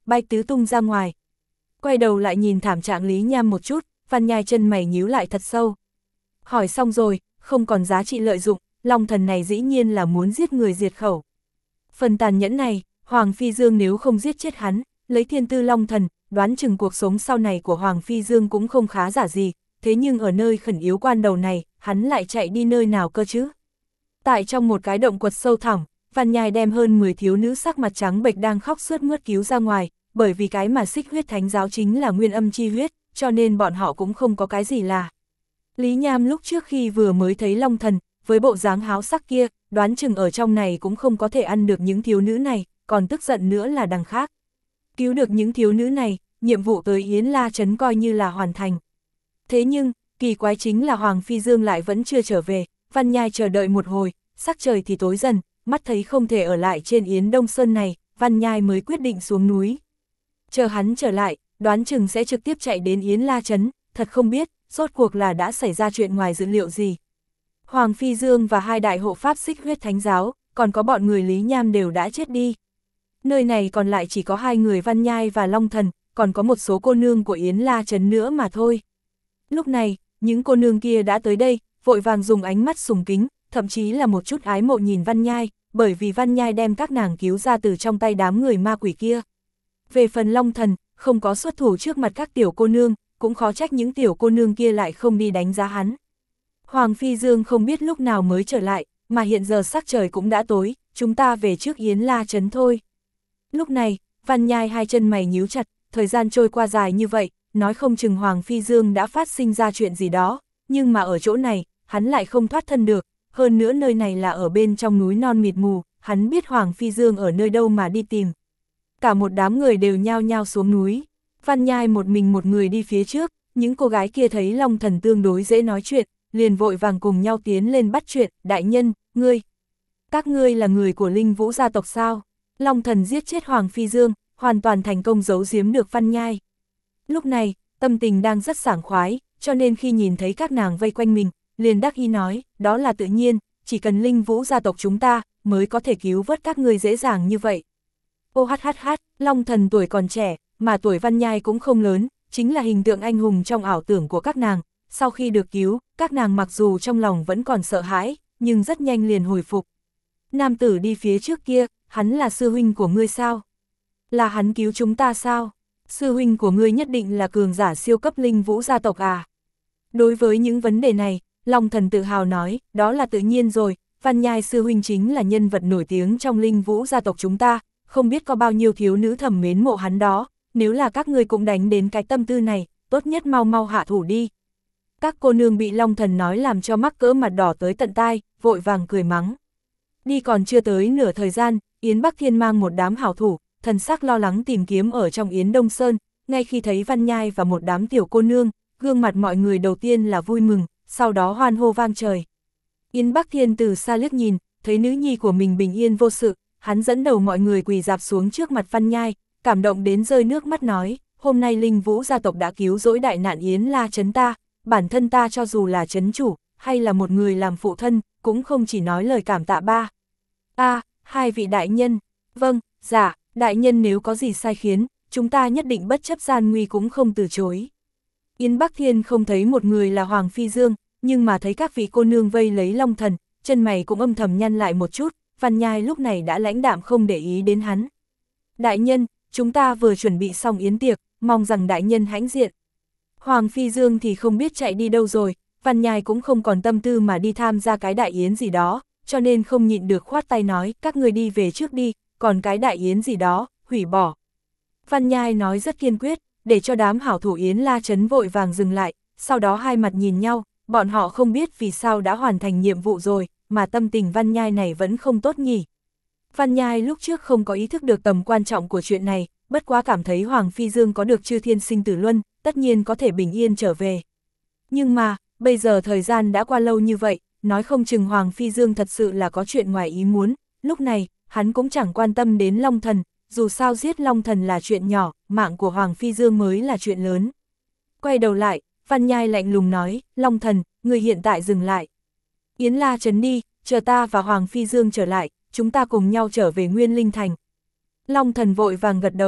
bay tứ tung ra ngoài. Quay đầu lại nhìn thảm trạng Lý Nham một chút, Văn Nhai chân mày nhíu lại thật sâu. Hỏi xong rồi, không còn giá trị lợi dụng, Long Thần này dĩ nhiên là muốn giết người diệt khẩu. Phần tàn nhẫn này, Hoàng Phi Dương nếu không giết chết hắn, lấy thiên tư Long Thần, đoán chừng cuộc sống sau này của Hoàng Phi Dương cũng không khá giả gì, thế nhưng ở nơi khẩn yếu quan đầu này, hắn lại chạy đi nơi nào cơ chứ? Tại trong một cái động quật sâu thẳm, Văn Nhai đem hơn mười thiếu nữ sắc mặt trắng bệch đang khóc sướt mướt cứu ra ngoài, bởi vì cái mà xích huyết thánh giáo chính là nguyên âm chi huyết, cho nên bọn họ cũng không có cái gì là. Lý Nham lúc trước khi vừa mới thấy Long Thần, với bộ dáng háo sắc kia, đoán chừng ở trong này cũng không có thể ăn được những thiếu nữ này, còn tức giận nữa là đằng khác. Cứu được những thiếu nữ này, nhiệm vụ tới Yến La Trấn coi như là hoàn thành. Thế nhưng, kỳ quái chính là Hoàng Phi Dương lại vẫn chưa trở về, Văn Nhai chờ đợi một hồi, sắc trời thì tối dần, mắt thấy không thể ở lại trên Yến Đông Sơn này, Văn Nhai mới quyết định xuống núi. Chờ hắn trở lại, đoán chừng sẽ trực tiếp chạy đến Yến La Trấn, thật không biết, rốt cuộc là đã xảy ra chuyện ngoài dự liệu gì. Hoàng Phi Dương và hai đại hộ pháp xích huyết thánh giáo, còn có bọn người Lý Nham đều đã chết đi. Nơi này còn lại chỉ có hai người Văn Nhai và Long Thần, còn có một số cô nương của Yến La Trấn nữa mà thôi. Lúc này, những cô nương kia đã tới đây, vội vàng dùng ánh mắt sùng kính, thậm chí là một chút ái mộ nhìn Văn Nhai, bởi vì Văn Nhai đem các nàng cứu ra từ trong tay đám người ma quỷ kia. Về phần Long Thần, không có xuất thủ trước mặt các tiểu cô nương, cũng khó trách những tiểu cô nương kia lại không đi đánh giá hắn. Hoàng Phi Dương không biết lúc nào mới trở lại, mà hiện giờ sắc trời cũng đã tối, chúng ta về trước Yến La Trấn thôi. Lúc này, Văn Nhai hai chân mày nhíu chặt, thời gian trôi qua dài như vậy, nói không chừng Hoàng Phi Dương đã phát sinh ra chuyện gì đó, nhưng mà ở chỗ này, hắn lại không thoát thân được, hơn nữa nơi này là ở bên trong núi non mịt mù, hắn biết Hoàng Phi Dương ở nơi đâu mà đi tìm. Cả một đám người đều nhao nhao xuống núi, Văn Nhai một mình một người đi phía trước, những cô gái kia thấy Long Thần tương đối dễ nói chuyện, liền vội vàng cùng nhau tiến lên bắt chuyện, đại nhân, ngươi. Các ngươi là người của Linh Vũ gia tộc sao? Long Thần giết chết Hoàng Phi Dương, hoàn toàn thành công giấu giếm được Văn Nhai. Lúc này, tâm tình đang rất sảng khoái, cho nên khi nhìn thấy các nàng vây quanh mình, liền đắc ý nói, đó là tự nhiên, chỉ cần Linh Vũ gia tộc chúng ta, mới có thể cứu vớt các ngươi dễ dàng như vậy. Ô hát hát hát, Long Thần tuổi còn trẻ, mà tuổi Văn Nhai cũng không lớn, chính là hình tượng anh hùng trong ảo tưởng của các nàng. Sau khi được cứu, các nàng mặc dù trong lòng vẫn còn sợ hãi, nhưng rất nhanh liền hồi phục. Nam tử đi phía trước kia, hắn là sư huynh của ngươi sao? Là hắn cứu chúng ta sao? Sư huynh của ngươi nhất định là cường giả siêu cấp Linh Vũ gia tộc à? Đối với những vấn đề này, Long Thần tự hào nói, đó là tự nhiên rồi, Văn Nhai sư huynh chính là nhân vật nổi tiếng trong Linh Vũ gia tộc chúng ta, không biết có bao nhiêu thiếu nữ thầm mến mộ hắn đó, nếu là các ngươi cũng đánh đến cái tâm tư này, tốt nhất mau mau hạ thủ đi. Các cô nương bị Long Thần nói làm cho mắc cỡ mặt đỏ tới tận tai, vội vàng cười mắng. Đi còn chưa tới nửa thời gian, Yến Bắc Thiên mang một đám hảo thủ, thần sắc lo lắng tìm kiếm ở trong Yến Đông Sơn, ngay khi thấy Văn Nhai và một đám tiểu cô nương, gương mặt mọi người đầu tiên là vui mừng, sau đó hoan hô vang trời. Yến Bắc Thiên từ xa liếc nhìn, thấy nữ nhi của mình bình yên vô sự, hắn dẫn đầu mọi người quỳ dạp xuống trước mặt Văn Nhai, cảm động đến rơi nước mắt nói, hôm nay Linh Vũ gia tộc đã cứu rỗi đại nạn Yến La Trấn ta, bản thân ta cho dù là trấn chủ, hay là một người làm phụ thân, cũng không chỉ nói lời cảm tạ ba. A, à, hai vị đại nhân, vâng, dạ, đại nhân nếu có gì sai khiến, chúng ta nhất định bất chấp gian nguy cũng không từ chối. Yến Bắc Thiên không thấy một người là Hoàng Phi Dương, nhưng mà thấy các vị cô nương vây lấy Long Thần, chân mày cũng âm thầm nhăn lại một chút, Văn Nhai lúc này đã lãnh đạm không để ý đến hắn. Đại nhân, chúng ta vừa chuẩn bị xong yến tiệc, mong rằng đại nhân hãnh diện. Hoàng Phi Dương thì không biết chạy đi đâu rồi, Văn Nhai cũng không còn tâm tư mà đi tham gia cái đại yến gì đó, cho nên không nhịn được khoát tay nói, các người đi về trước đi, còn cái đại yến gì đó, hủy bỏ. Văn Nhai nói rất kiên quyết, để cho đám hảo thủ Yến La Trấn vội vàng dừng lại, sau đó hai mặt nhìn nhau, bọn họ không biết vì sao đã hoàn thành nhiệm vụ rồi, mà tâm tình Văn Nhai này vẫn không tốt nhỉ. Văn Nhai lúc trước không có ý thức được tầm quan trọng của chuyện này, bất quá cảm thấy Hoàng Phi Dương có được chư thiên sinh tử luân, tất nhiên có thể bình yên trở về. Nhưng mà, bây giờ thời gian đã qua lâu như vậy, nói không chừng Hoàng Phi Dương thật sự là có chuyện ngoài ý muốn, lúc này, hắn cũng chẳng quan tâm đến Long Thần, dù sao giết Long Thần là chuyện nhỏ, mạng của Hoàng Phi Dương mới là chuyện lớn. Quay đầu lại, Văn Nhai lạnh lùng nói, Long Thần, người hiện tại dừng lại. Yến La Trấn đi, chờ ta và Hoàng Phi Dương trở lại, chúng ta cùng nhau trở về Nguyên Linh Thành. Long Thần vội vàng gật đầu,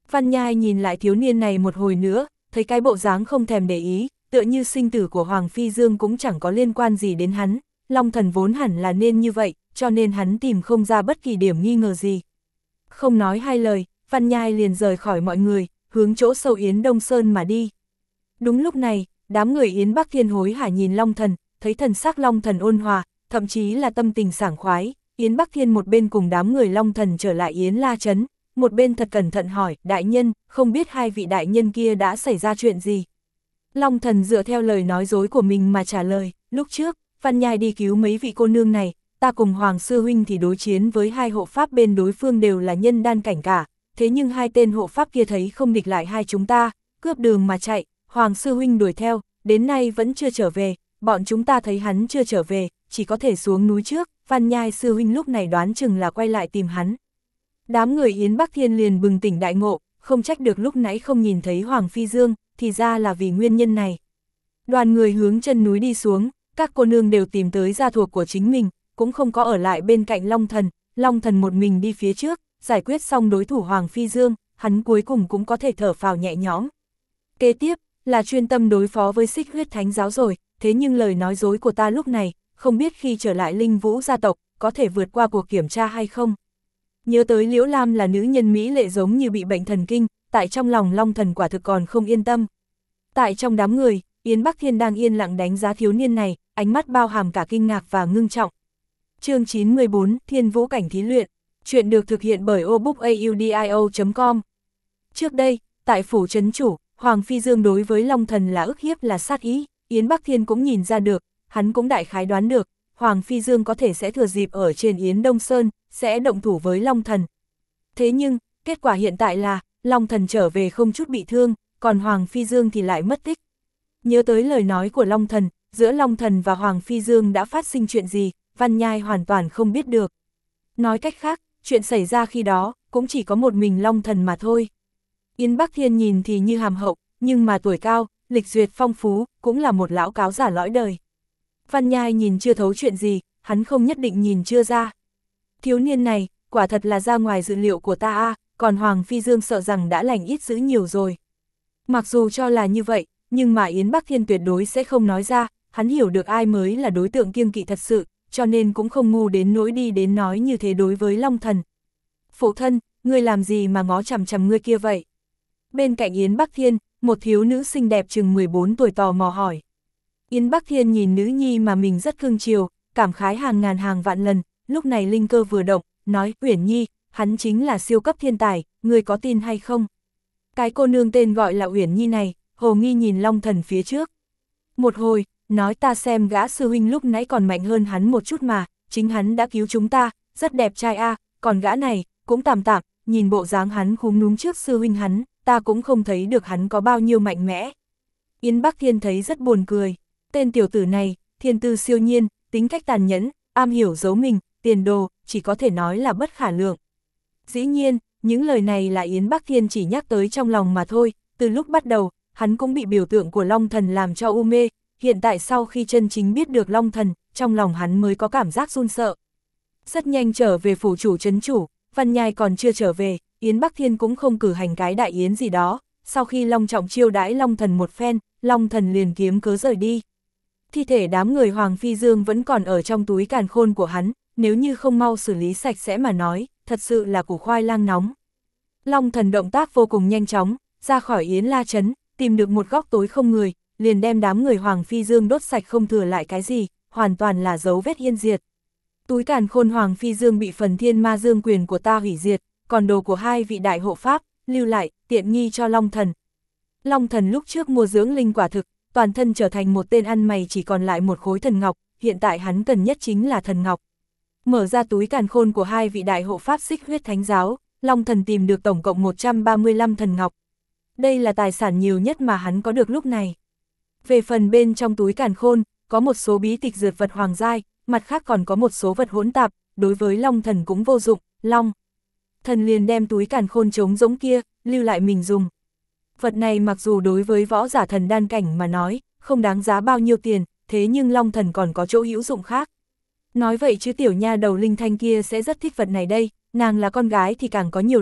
Văn Nhai nhìn lại thiếu niên này một hồi nữa, thấy cái bộ dáng không thèm để ý, tựa như sinh tử của Hoàng Phi Dương cũng chẳng có liên quan gì đến hắn, Long Thần vốn hẳn là nên như vậy, cho nên hắn tìm không ra bất kỳ điểm nghi ngờ gì. Không nói hai lời, Văn Nhai liền rời khỏi mọi người, hướng chỗ sâu Yến Đông Sơn mà đi. Đúng lúc này, đám người Yến Bắc Thiên hối hả nhìn Long Thần, thấy thần sắc Long Thần ôn hòa, thậm chí là tâm tình sảng khoái, Yến Bắc Thiên một bên cùng đám người Long Thần trở lại Yến La Trấn, một bên thật cẩn thận hỏi, đại nhân, không biết hai vị đại nhân kia đã xảy ra chuyện gì? Long Thần dựa theo lời nói dối của mình mà trả lời, lúc trước, Văn Nhai đi cứu mấy vị cô nương này, ta cùng Hoàng Sư Huynh thì đối chiến với hai hộ pháp bên đối phương đều là nhân đan cảnh cả, thế nhưng hai tên hộ pháp kia thấy không địch lại hai chúng ta, cướp đường mà chạy, Hoàng Sư Huynh đuổi theo, đến nay vẫn chưa trở về, bọn chúng ta thấy hắn chưa trở về, chỉ có thể xuống núi trước, Văn Nhai Sư Huynh lúc này đoán chừng là quay lại tìm hắn. Đám người Yến Bắc Thiên liền bừng tỉnh đại ngộ, không trách được lúc nãy không nhìn thấy Hoàng Phi Dương, thì ra là vì nguyên nhân này. Đoàn người hướng chân núi đi xuống, các cô nương đều tìm tới gia thuộc của chính mình, cũng không có ở lại bên cạnh Long Thần, Long Thần một mình đi phía trước, giải quyết xong đối thủ Hoàng Phi Dương, hắn cuối cùng cũng có thể thở phào nhẹ nhõm. Kế tiếp, là chuyên tâm đối phó với Xích Huyết Thánh giáo rồi, thế nhưng lời nói dối của ta lúc này, không biết khi trở lại Linh Vũ gia tộc, có thể vượt qua cuộc kiểm tra hay không. Nhớ tới Liễu Lam là nữ nhân mỹ lệ giống như bị bệnh thần kinh, tại trong lòng Long Thần quả thực còn không yên tâm. Tại trong đám người, Yến Bắc Thiên đang yên lặng đánh giá thiếu niên này, ánh mắt bao hàm cả kinh ngạc và ngưng trọng. Chương chín mươi bốn, Thiên Vũ Cảnh Thí Luyện. Chuyện được thực hiện bởi obookaudio chấm com. Trước đây, tại phủ trấn chủ, Hoàng Phi Dương đối với Long Thần là ức hiếp là sát ý, Yến Bắc Thiên cũng nhìn ra được, hắn cũng đại khái đoán được, Hoàng Phi Dương có thể sẽ thừa dịp ở trên Yến Đông Sơn, sẽ động thủ với Long Thần. Thế nhưng, kết quả hiện tại là, Long Thần trở về không chút bị thương, còn Hoàng Phi Dương thì lại mất tích. Nhớ tới lời nói của Long Thần, giữa Long Thần và Hoàng Phi Dương đã phát sinh chuyện gì, Văn Nhai hoàn toàn không biết được. Nói cách khác, chuyện xảy ra khi đó, cũng chỉ có một mình Long Thần mà thôi. Yến Bắc Thiên nhìn thì như hàm hậu, nhưng mà tuổi cao, lịch duyệt phong phú, cũng là một lão cáo giả lõi đời. Văn Nhai nhìn chưa thấu chuyện gì, hắn không nhất định nhìn chưa ra. Thiếu niên này, quả thật là ra ngoài dự liệu của ta a, còn Hoàng Phi Dương sợ rằng đã lành ít dữ nhiều rồi. Mặc dù cho là như vậy, nhưng mà Yến Bắc Thiên tuyệt đối sẽ không nói ra, hắn hiểu được ai mới là đối tượng kiêng kỵ thật sự, cho nên cũng không ngu đến nỗi đi đến nói như thế đối với Long Thần. Phụ thân, ngươi làm gì mà ngó chằm chằm ngươi kia vậy? Bên cạnh Yến Bắc Thiên, một thiếu nữ xinh đẹp chừng mười bốn tuổi tò mò hỏi. Yến Bắc Thiên nhìn nữ nhi mà mình rất cưng chiều, cảm khái hàng ngàn hàng vạn lần, lúc này linh cơ vừa động, nói, Uyển Nhi, hắn chính là siêu cấp thiên tài, ngươi có tin hay không? Cái cô nương tên gọi là Uyển Nhi này, hồ nghi nhìn Long Thần phía trước. Một hồi, nói ta xem gã sư huynh lúc nãy còn mạnh hơn hắn một chút mà, chính hắn đã cứu chúng ta, rất đẹp trai a, còn gã này, cũng tạm tạm, nhìn bộ dáng hắn khúm núm trước sư huynh hắn, ta cũng không thấy được hắn có bao nhiêu mạnh mẽ. Yến Bắc Thiên thấy rất buồn cười, tên tiểu tử này, thiên tư siêu nhiên, tính cách tàn nhẫn, am hiểu giấu mình, tiền đồ, chỉ có thể nói là bất khả lượng. Dĩ nhiên, những lời này là Yến Bắc Thiên chỉ nhắc tới trong lòng mà thôi, từ lúc bắt đầu, hắn cũng bị biểu tượng của Long Thần làm cho u mê, hiện tại sau khi chân chính biết được Long Thần, trong lòng hắn mới có cảm giác run sợ. Rất nhanh trở về phủ chủ trấn chủ, Văn Nhai còn chưa trở về, Yến Bắc Thiên cũng không cử hành cái đại yến gì đó, sau khi long trọng chiêu đãi Long Thần một phen, Long Thần liền kiếm cớ rời đi. Thi thể đám người Hoàng Phi Dương vẫn còn ở trong túi càn khôn của hắn, nếu như không mau xử lý sạch sẽ mà nói, thật sự là củ khoai lang nóng. Long Thần động tác vô cùng nhanh chóng, ra khỏi Yến La Trấn, tìm được một góc tối không người, liền đem đám người Hoàng Phi Dương đốt sạch không thừa lại cái gì, hoàn toàn là dấu vết yên diệt. Túi càn khôn Hoàng Phi Dương bị phần thiên ma dương quyền của ta hủy diệt, còn đồ của hai vị đại hộ pháp, lưu lại, tiện nghi cho Long Thần. Long Thần lúc trước mua dưỡng linh quả thực, toàn thân trở thành một tên ăn mày chỉ còn lại một khối thần ngọc, hiện tại hắn cần nhất chính là thần ngọc. Mở ra túi càn khôn của hai vị đại hộ pháp Xích Huyết Thánh giáo, Long Thần tìm được tổng cộng một trăm ba mươi lăm thần ngọc. Đây là tài sản nhiều nhất mà hắn có được lúc này. Về phần bên trong túi càn khôn, có một số bí tịch dược vật hoàng giai, mặt khác còn có một số vật hỗn tạp, đối với Long Thần cũng vô dụng, Long Thần liền đem túi càn khôn trống rỗng kia, lưu lại mình dùng. Vật này mặc dù đối với võ giả thần đan cảnh mà nói, không đáng giá bao nhiêu tiền, thế nhưng Long Thần còn có chỗ hữu dụng khác. Nói vậy chứ tiểu nha đầu Linh Thanh kia sẽ rất thích vật này đây, nàng là con gái thì càng có nhiều đồ,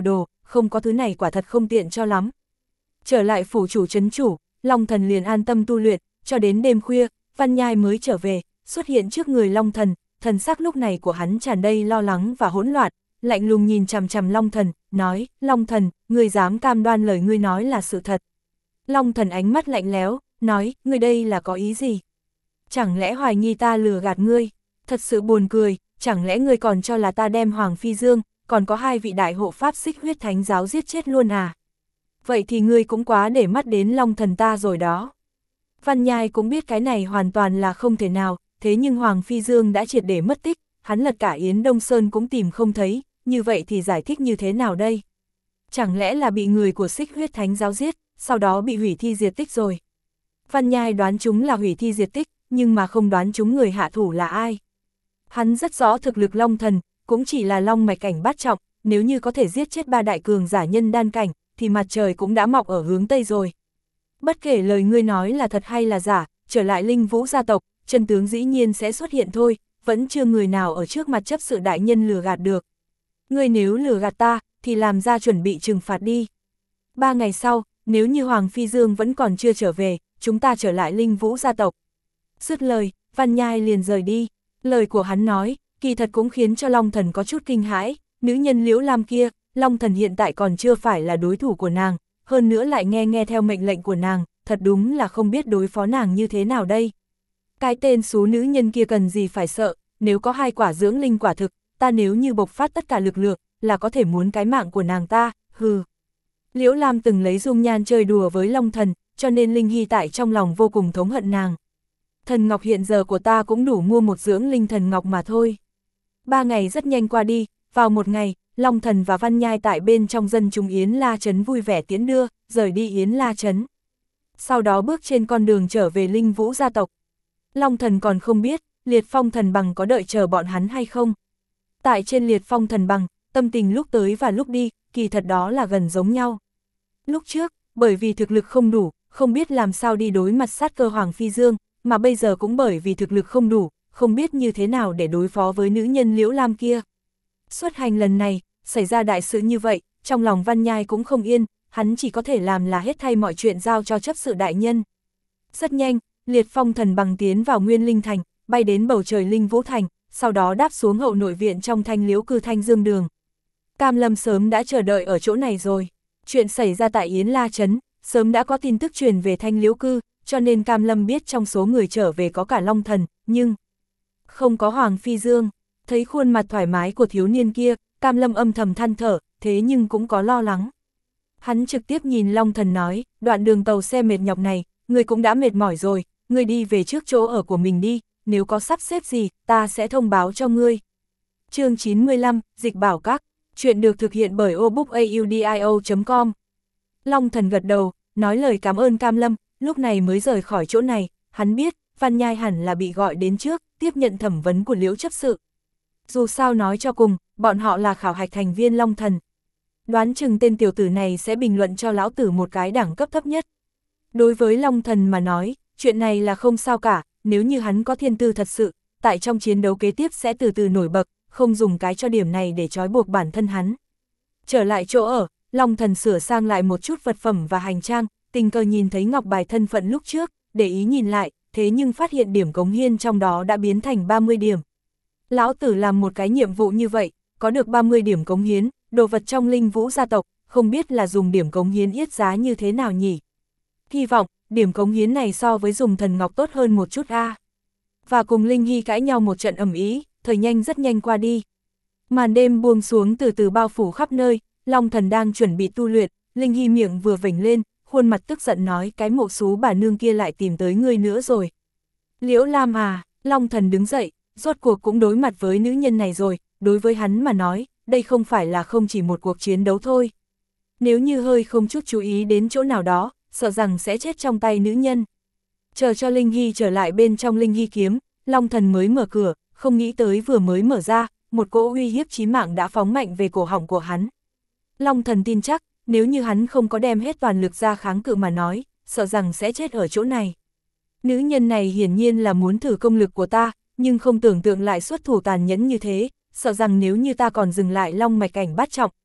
không có thứ này quả thật không tiện cho lắm. Trở lại phủ chủ trấn chủ, Long Thần liền an tâm tu luyện, cho đến đêm khuya, Văn Nhai mới trở về, xuất hiện trước người Long Thần, thần sắc lúc này của hắn tràn đầy lo lắng và hỗn loạn, lạnh lùng nhìn chằm chằm Long Thần, nói, Long Thần, ngươi dám cam đoan lời ngươi nói là sự thật. Long Thần ánh mắt lạnh lẽo, nói, ngươi đây là có ý gì? Chẳng lẽ hoài nghi ta lừa gạt ngươi? Thật sự buồn cười, chẳng lẽ ngươi còn cho là ta đem Hoàng Phi Dương, còn có hai vị đại hộ pháp Xích Huyết Thánh giáo giết chết luôn à? Vậy thì ngươi cũng quá để mắt đến Long Thần ta rồi đó. Văn Nhai cũng biết cái này hoàn toàn là không thể nào, thế nhưng Hoàng Phi Dương đã triệt để mất tích, hắn lật cả Yến Đông Sơn cũng tìm không thấy, như vậy thì giải thích như thế nào đây? Chẳng lẽ là bị người của Xích Huyết Thánh giáo giết, sau đó bị hủy thi diệt tích rồi? Văn Nhai đoán chúng là hủy thi diệt tích, nhưng mà không đoán chúng người hạ thủ là ai. Hắn rất rõ thực lực Long Thần, cũng chỉ là long mạch cảnh bát trọng, nếu như có thể giết chết ba đại cường giả nhân đan cảnh, thì mặt trời cũng đã mọc ở hướng Tây rồi. Bất kể lời ngươi nói là thật hay là giả, trở lại Linh Vũ gia tộc, chân tướng dĩ nhiên sẽ xuất hiện thôi, vẫn chưa người nào ở trước mặt chấp sự đại nhân lừa gạt được. Ngươi nếu lừa gạt ta, thì làm ra chuẩn bị trừng phạt đi. Ba ngày sau, nếu như Hoàng Phi Dương vẫn còn chưa trở về, chúng ta trở lại Linh Vũ gia tộc. Dứt lời, Văn Nhai liền rời đi. Lời của hắn nói, kỳ thật cũng khiến cho Long Thần có chút kinh hãi, nữ nhân Liễu Lam kia, Long Thần hiện tại còn chưa phải là đối thủ của nàng, hơn nữa lại nghe nghe theo mệnh lệnh của nàng, thật đúng là không biết đối phó nàng như thế nào đây. Cái tên xú nữ nhân kia cần gì phải sợ, nếu có hai quả dưỡng linh quả thực, ta nếu như bộc phát tất cả lực lượng, là có thể muốn cái mạng của nàng ta, hừ. Liễu Lam từng lấy dung nhan chơi đùa với Long Thần, cho nên Linh Hy tại trong lòng vô cùng thống hận nàng. Thần ngọc hiện giờ của ta cũng đủ mua một dưỡng linh thần ngọc mà thôi. Ba ngày rất nhanh qua đi, vào một ngày, Long Thần và Văn Nhai tại bên trong dân chúng Yến La Trấn vui vẻ tiến đưa, rời đi Yến La Trấn. Sau đó bước trên con đường trở về Linh Vũ gia tộc. Long Thần còn không biết, Liệt Phong Thần Bằng có đợi chờ bọn hắn hay không. Tại trên Liệt Phong Thần Bằng, tâm tình lúc tới và lúc đi, kỳ thật đó là gần giống nhau. Lúc trước, bởi vì thực lực không đủ, không biết làm sao đi đối mặt sát cơ Hoàng Phi Dương, mà bây giờ cũng bởi vì thực lực không đủ, không biết như thế nào để đối phó với nữ nhân Liễu Lam kia. Xuất hành lần này, xảy ra đại sự như vậy, trong lòng Văn Nhai cũng không yên, hắn chỉ có thể làm là hết thay mọi chuyện giao cho chấp sự đại nhân. Rất nhanh, Liệt Phong Thần Bằng tiến vào Nguyên Linh Thành, bay đến bầu trời Linh Vũ Thành, sau đó đáp xuống hậu nội viện trong Thanh Liễu cư Thanh Dương Đường. Cam Lâm sớm đã chờ đợi ở chỗ này rồi. Chuyện xảy ra tại Yến La Trấn, sớm đã có tin tức truyền về Thanh Liễu cư, cho nên Cam Lâm biết trong số người trở về có cả Long Thần, nhưng không có Hoàng Phi Dương. Thấy khuôn mặt thoải mái của thiếu niên kia, Cam Lâm âm thầm than thở, thế nhưng cũng có lo lắng. Hắn trực tiếp nhìn Long Thần nói, đoạn đường tàu xe mệt nhọc này, ngươi cũng đã mệt mỏi rồi, ngươi đi về trước chỗ ở của mình đi, nếu có sắp xếp gì, ta sẽ thông báo cho ngươi. Chương chín mươi lăm, Dịch Bảo Các, chuyện được thực hiện bởi obookaudio chấm com. Long Thần gật đầu, nói lời cảm ơn Cam Lâm, lúc này mới rời khỏi chỗ này, hắn biết, Văn Nhai hẳn là bị gọi đến trước, tiếp nhận thẩm vấn của Liễu chấp sự. Dù sao nói cho cùng, bọn họ là khảo hạch thành viên Long Thần. Đoán chừng tên tiểu tử này sẽ bình luận cho lão tử một cái đẳng cấp thấp nhất. Đối với Long Thần mà nói, chuyện này là không sao cả, nếu như hắn có thiên tư thật sự, tại trong chiến đấu kế tiếp sẽ từ từ nổi bật, không dùng cái cho điểm này để trói buộc bản thân hắn. Trở lại chỗ ở, Long Thần sửa sang lại một chút vật phẩm và hành trang, tình cờ nhìn thấy ngọc bài thân phận lúc trước, để ý nhìn lại, thế nhưng phát hiện điểm cống hiến trong đó đã biến thành ba mươi điểm. Lão tử làm một cái nhiệm vụ như vậy, có được ba mươi điểm cống hiến, đồ vật trong Linh Vũ gia tộc, không biết là dùng điểm cống hiến yết giá như thế nào nhỉ? Hy vọng, điểm cống hiến này so với dùng thần ngọc tốt hơn một chút a. À. Và cùng Linh Hy cãi nhau một trận ầm ĩ, thời nhanh rất nhanh qua đi. Màn đêm buông xuống từ từ bao phủ khắp nơi, Long Thần đang chuẩn bị tu luyện, Linh Hy miệng vừa vểnh lên, khuôn mặt tức giận nói cái mộ xú bà nương kia lại tìm tới ngươi nữa rồi. Liễu Lam à, Long Thần đứng dậy, rốt cuộc cũng đối mặt với nữ nhân này rồi, đối với hắn mà nói, đây không phải là không chỉ một cuộc chiến đấu thôi. Nếu như hơi không chút chú ý đến chỗ nào đó, sợ rằng sẽ chết trong tay nữ nhân. Chờ cho Linh Hy trở lại bên trong Linh Hy kiếm, Long Thần mới mở cửa, không nghĩ tới vừa mới mở ra, một cỗ uy hiếp chí mạng đã phóng mạnh về cổ họng của hắn. Long Thần tin chắc, nếu như hắn không có đem hết toàn lực ra kháng cự mà nói, sợ rằng sẽ chết ở chỗ này. Nữ nhân này hiển nhiên là muốn thử công lực của ta, nhưng không tưởng tượng lại xuất thủ tàn nhẫn như thế, sợ rằng nếu như ta còn dừng lại long mạch cảnh bát trọng,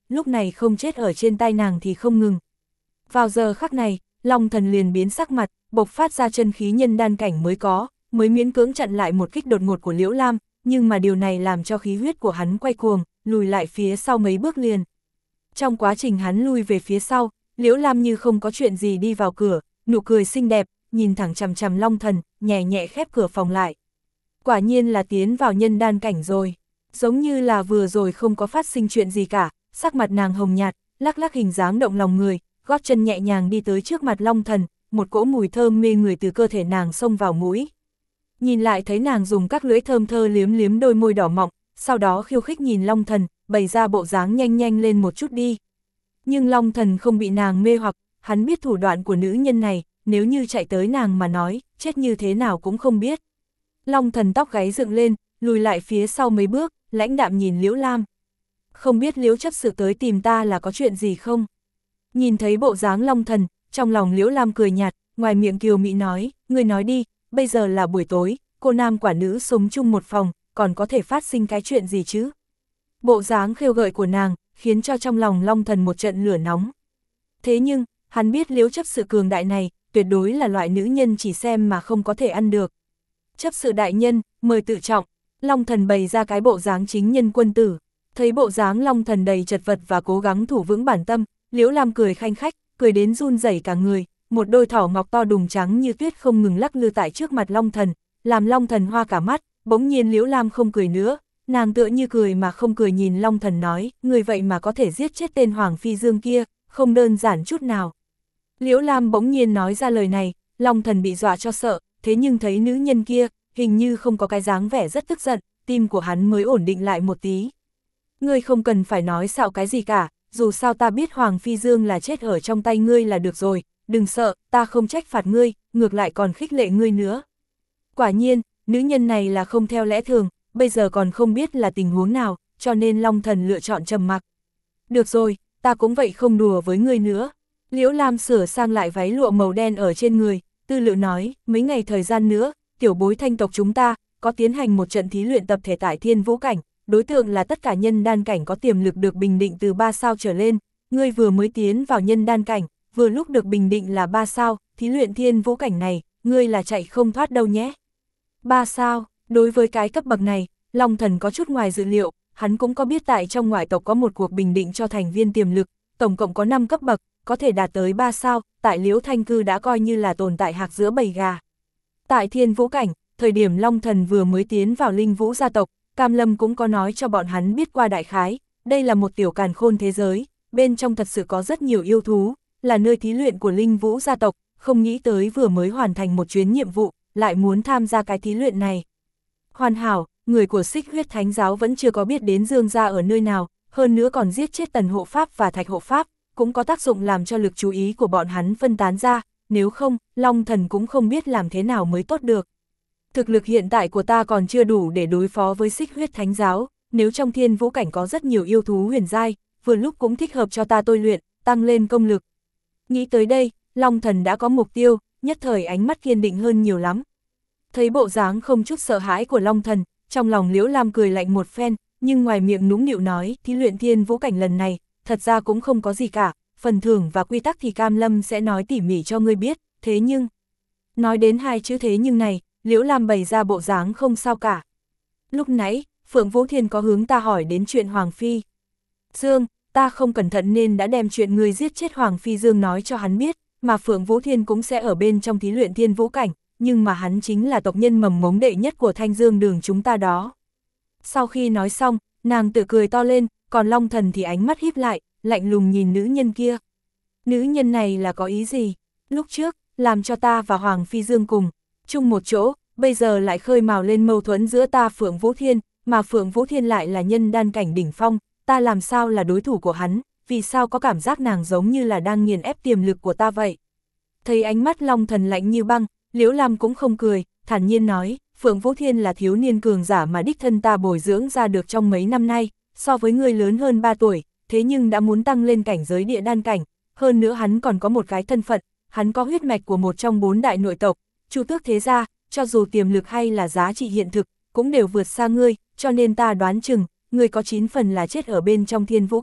lúc này không chết ở trên tay nàng thì không ngừng. Vào giờ khắc này, Long Thần liền biến sắc mặt, bộc phát ra chân khí nhân đan cảnh mới có, mới miễn cưỡng chặn lại một kích đột ngột của Liễu Lam, nhưng mà điều này làm cho khí huyết của hắn quay cuồng, lùi lại phía sau mấy bước liền. Trong quá trình hắn lui về phía sau, Liễu Lam như không có chuyện gì đi vào cửa, nụ cười xinh đẹp, nhìn thẳng chằm chằm Long Thần, nhẹ nhẹ khép cửa phòng lại. Quả nhiên là tiến vào nhân đan cảnh rồi, giống như là vừa rồi không có phát sinh chuyện gì cả, sắc mặt nàng hồng nhạt, lắc lắc hình dáng động lòng người, gót chân nhẹ nhàng đi tới trước mặt Long Thần, một cỗ mùi thơm mê người từ cơ thể nàng xông vào mũi. Nhìn lại thấy nàng dùng các lưỡi thơm thơ liếm liếm đôi môi đỏ mọng, sau đó khiêu khích nhìn Long Thần, bày ra bộ dáng nhanh nhanh lên một chút đi. Nhưng Long Thần không bị nàng mê hoặc, hắn biết thủ đoạn của nữ nhân này, nếu như chạy tới nàng mà nói, chết như thế nào cũng không biết. Long Thần tóc gáy dựng lên, lùi lại phía sau mấy bước, lãnh đạm nhìn Liễu Lam. Không biết Liễu chấp sự tới tìm ta là có chuyện gì không? Nhìn thấy bộ dáng Long Thần, trong lòng Liễu Lam cười nhạt, ngoài miệng kiều mị nói, ngươi nói đi, bây giờ là buổi tối, cô nam quả nữ sống chung một phòng, còn có thể phát sinh cái chuyện gì chứ? Bộ dáng khêu gợi của nàng, khiến cho trong lòng Long Thần một trận lửa nóng. Thế nhưng, hắn biết Liễu chấp sự cường đại này, tuyệt đối là loại nữ nhân chỉ xem mà không có thể ăn được. Chấp sự đại nhân, mời tự trọng, Long Thần bày ra cái bộ dáng chính nhân quân tử. Thấy bộ dáng Long Thần đầy chật vật và cố gắng thủ vững bản tâm, Liễu Lam cười khanh khách, cười đến run rẩy cả người, một đôi thỏ ngọc to đùng trắng như tuyết không ngừng lắc lư tại trước mặt Long Thần, làm Long Thần hoa cả mắt. Bỗng nhiên Liễu Lam không cười nữa, nàng tựa như cười mà không cười nhìn Long Thần nói, người vậy mà có thể giết chết tên Hoàng Phi Dương kia, không đơn giản chút nào. Liễu Lam bỗng nhiên nói ra lời này, Long Thần bị dọa cho sợ, thế nhưng thấy nữ nhân kia, hình như không có cái dáng vẻ rất tức giận, tim của hắn mới ổn định lại một tí. Ngươi không cần phải nói xạo cái gì cả, dù sao ta biết Hoàng Phi Dương là chết ở trong tay ngươi là được rồi, đừng sợ, ta không trách phạt ngươi, ngược lại còn khích lệ ngươi nữa. Quả nhiên, nữ nhân này là không theo lẽ thường, bây giờ còn không biết là tình huống nào, cho nên Long Thần lựa chọn trầm mặc. Được rồi, ta cũng vậy không đùa với ngươi nữa. Liễu Lam sửa sang lại váy lụa màu đen ở trên người, tư lự nói, mấy ngày thời gian nữa, tiểu bối thanh tộc chúng ta, có tiến hành một trận thí luyện tập thể tại Thiên Vũ Cảnh, đối tượng là tất cả nhân đan cảnh có tiềm lực được bình định từ ba sao trở lên, ngươi vừa mới tiến vào nhân đan cảnh, vừa lúc được bình định là ba sao, thí luyện Thiên Vũ Cảnh này, ngươi là chạy không thoát đâu nhé. Ba sao, đối với cái cấp bậc này, Long Thần có chút ngoài dự liệu, hắn cũng có biết tại trong ngoại tộc có một cuộc bình định cho thành viên tiềm lực, tổng cộng có năm cấp bậc, có thể đạt tới ba sao, tại Liễu Thanh Cư đã coi như là tồn tại hạc giữa bầy gà. Tại Thiên Vũ Cảnh, thời điểm Long Thần vừa mới tiến vào Linh Vũ gia tộc, Cam Lâm cũng có nói cho bọn hắn biết qua đại khái, đây là một tiểu càn khôn thế giới, bên trong thật sự có rất nhiều yêu thú, là nơi thí luyện của Linh Vũ gia tộc, không nghĩ tới vừa mới hoàn thành một chuyến nhiệm vụ, lại muốn tham gia cái thí luyện này. Hoàn hảo, người của Xích Huyết Thánh giáo vẫn chưa có biết đến Dương gia ở nơi nào, hơn nữa còn giết chết Tần hộ pháp và Thạch hộ pháp, cũng có tác dụng làm cho lực chú ý của bọn hắn phân tán ra, nếu không, Long Thần cũng không biết làm thế nào mới tốt được. Thực lực hiện tại của ta còn chưa đủ để đối phó với Xích Huyết Thánh giáo, nếu trong Thiên Vũ Cảnh có rất nhiều yêu thú huyền giai, vừa lúc cũng thích hợp cho ta tôi luyện, tăng lên công lực. Nghĩ tới đây, Long Thần đã có mục tiêu, nhất thời ánh mắt kiên định hơn nhiều lắm. Thấy bộ dáng không chút sợ hãi của Long Thần, trong lòng Liễu Lam cười lạnh một phen, nhưng ngoài miệng nũng nịu nói, thí luyện Thiên Vũ Cảnh lần này, thật ra cũng không có gì cả, phần thưởng và quy tắc thì Cam Lâm sẽ nói tỉ mỉ cho ngươi biết, thế nhưng... Nói đến hai chữ thế nhưng này, Liễu Lam bày ra bộ dáng không sao cả. Lúc nãy, Phượng Vũ Thiên có hướng ta hỏi đến chuyện Hoàng Phi Dương, ta không cẩn thận nên đã đem chuyện người giết chết Hoàng Phi Dương nói cho hắn biết, mà Phượng Vũ Thiên cũng sẽ ở bên trong thí luyện Thiên Vũ Cảnh, nhưng mà hắn chính là tộc nhân mầm mống đệ nhất của Thanh Dương đường chúng ta đó. Sau khi nói xong, nàng tự cười to lên, còn Long Thần thì ánh mắt híp lại, lạnh lùng nhìn nữ nhân kia. Nữ nhân này là có ý gì? Lúc trước, làm cho ta và Hoàng Phi Dương cùng chung một chỗ, bây giờ lại khơi mào lên mâu thuẫn giữa ta Phượng Vũ Thiên, mà Phượng Vũ Thiên lại là nhân đan cảnh đỉnh phong, ta làm sao là đối thủ của hắn, vì sao có cảm giác nàng giống như là đang nghiền ép tiềm lực của ta vậy? Thấy ánh mắt Long Thần lạnh như băng, Liễu Lam cũng không cười, thản nhiên nói, Phượng Vũ Thiên là thiếu niên cường giả mà đích thân ta bồi dưỡng ra được trong mấy năm nay, so với người lớn hơn ba tuổi, thế nhưng đã muốn tăng lên cảnh giới địa đan cảnh, hơn nữa hắn còn có một cái thân phận, hắn có huyết mạch của một trong bốn đại nội tộc, Chu Tước thế gia, cho dù tiềm lực hay là giá trị hiện thực, cũng đều vượt xa ngươi, cho nên ta đoán chừng, ngươi có chín phần là chết ở bên trong Thiên Vũ Cảnh,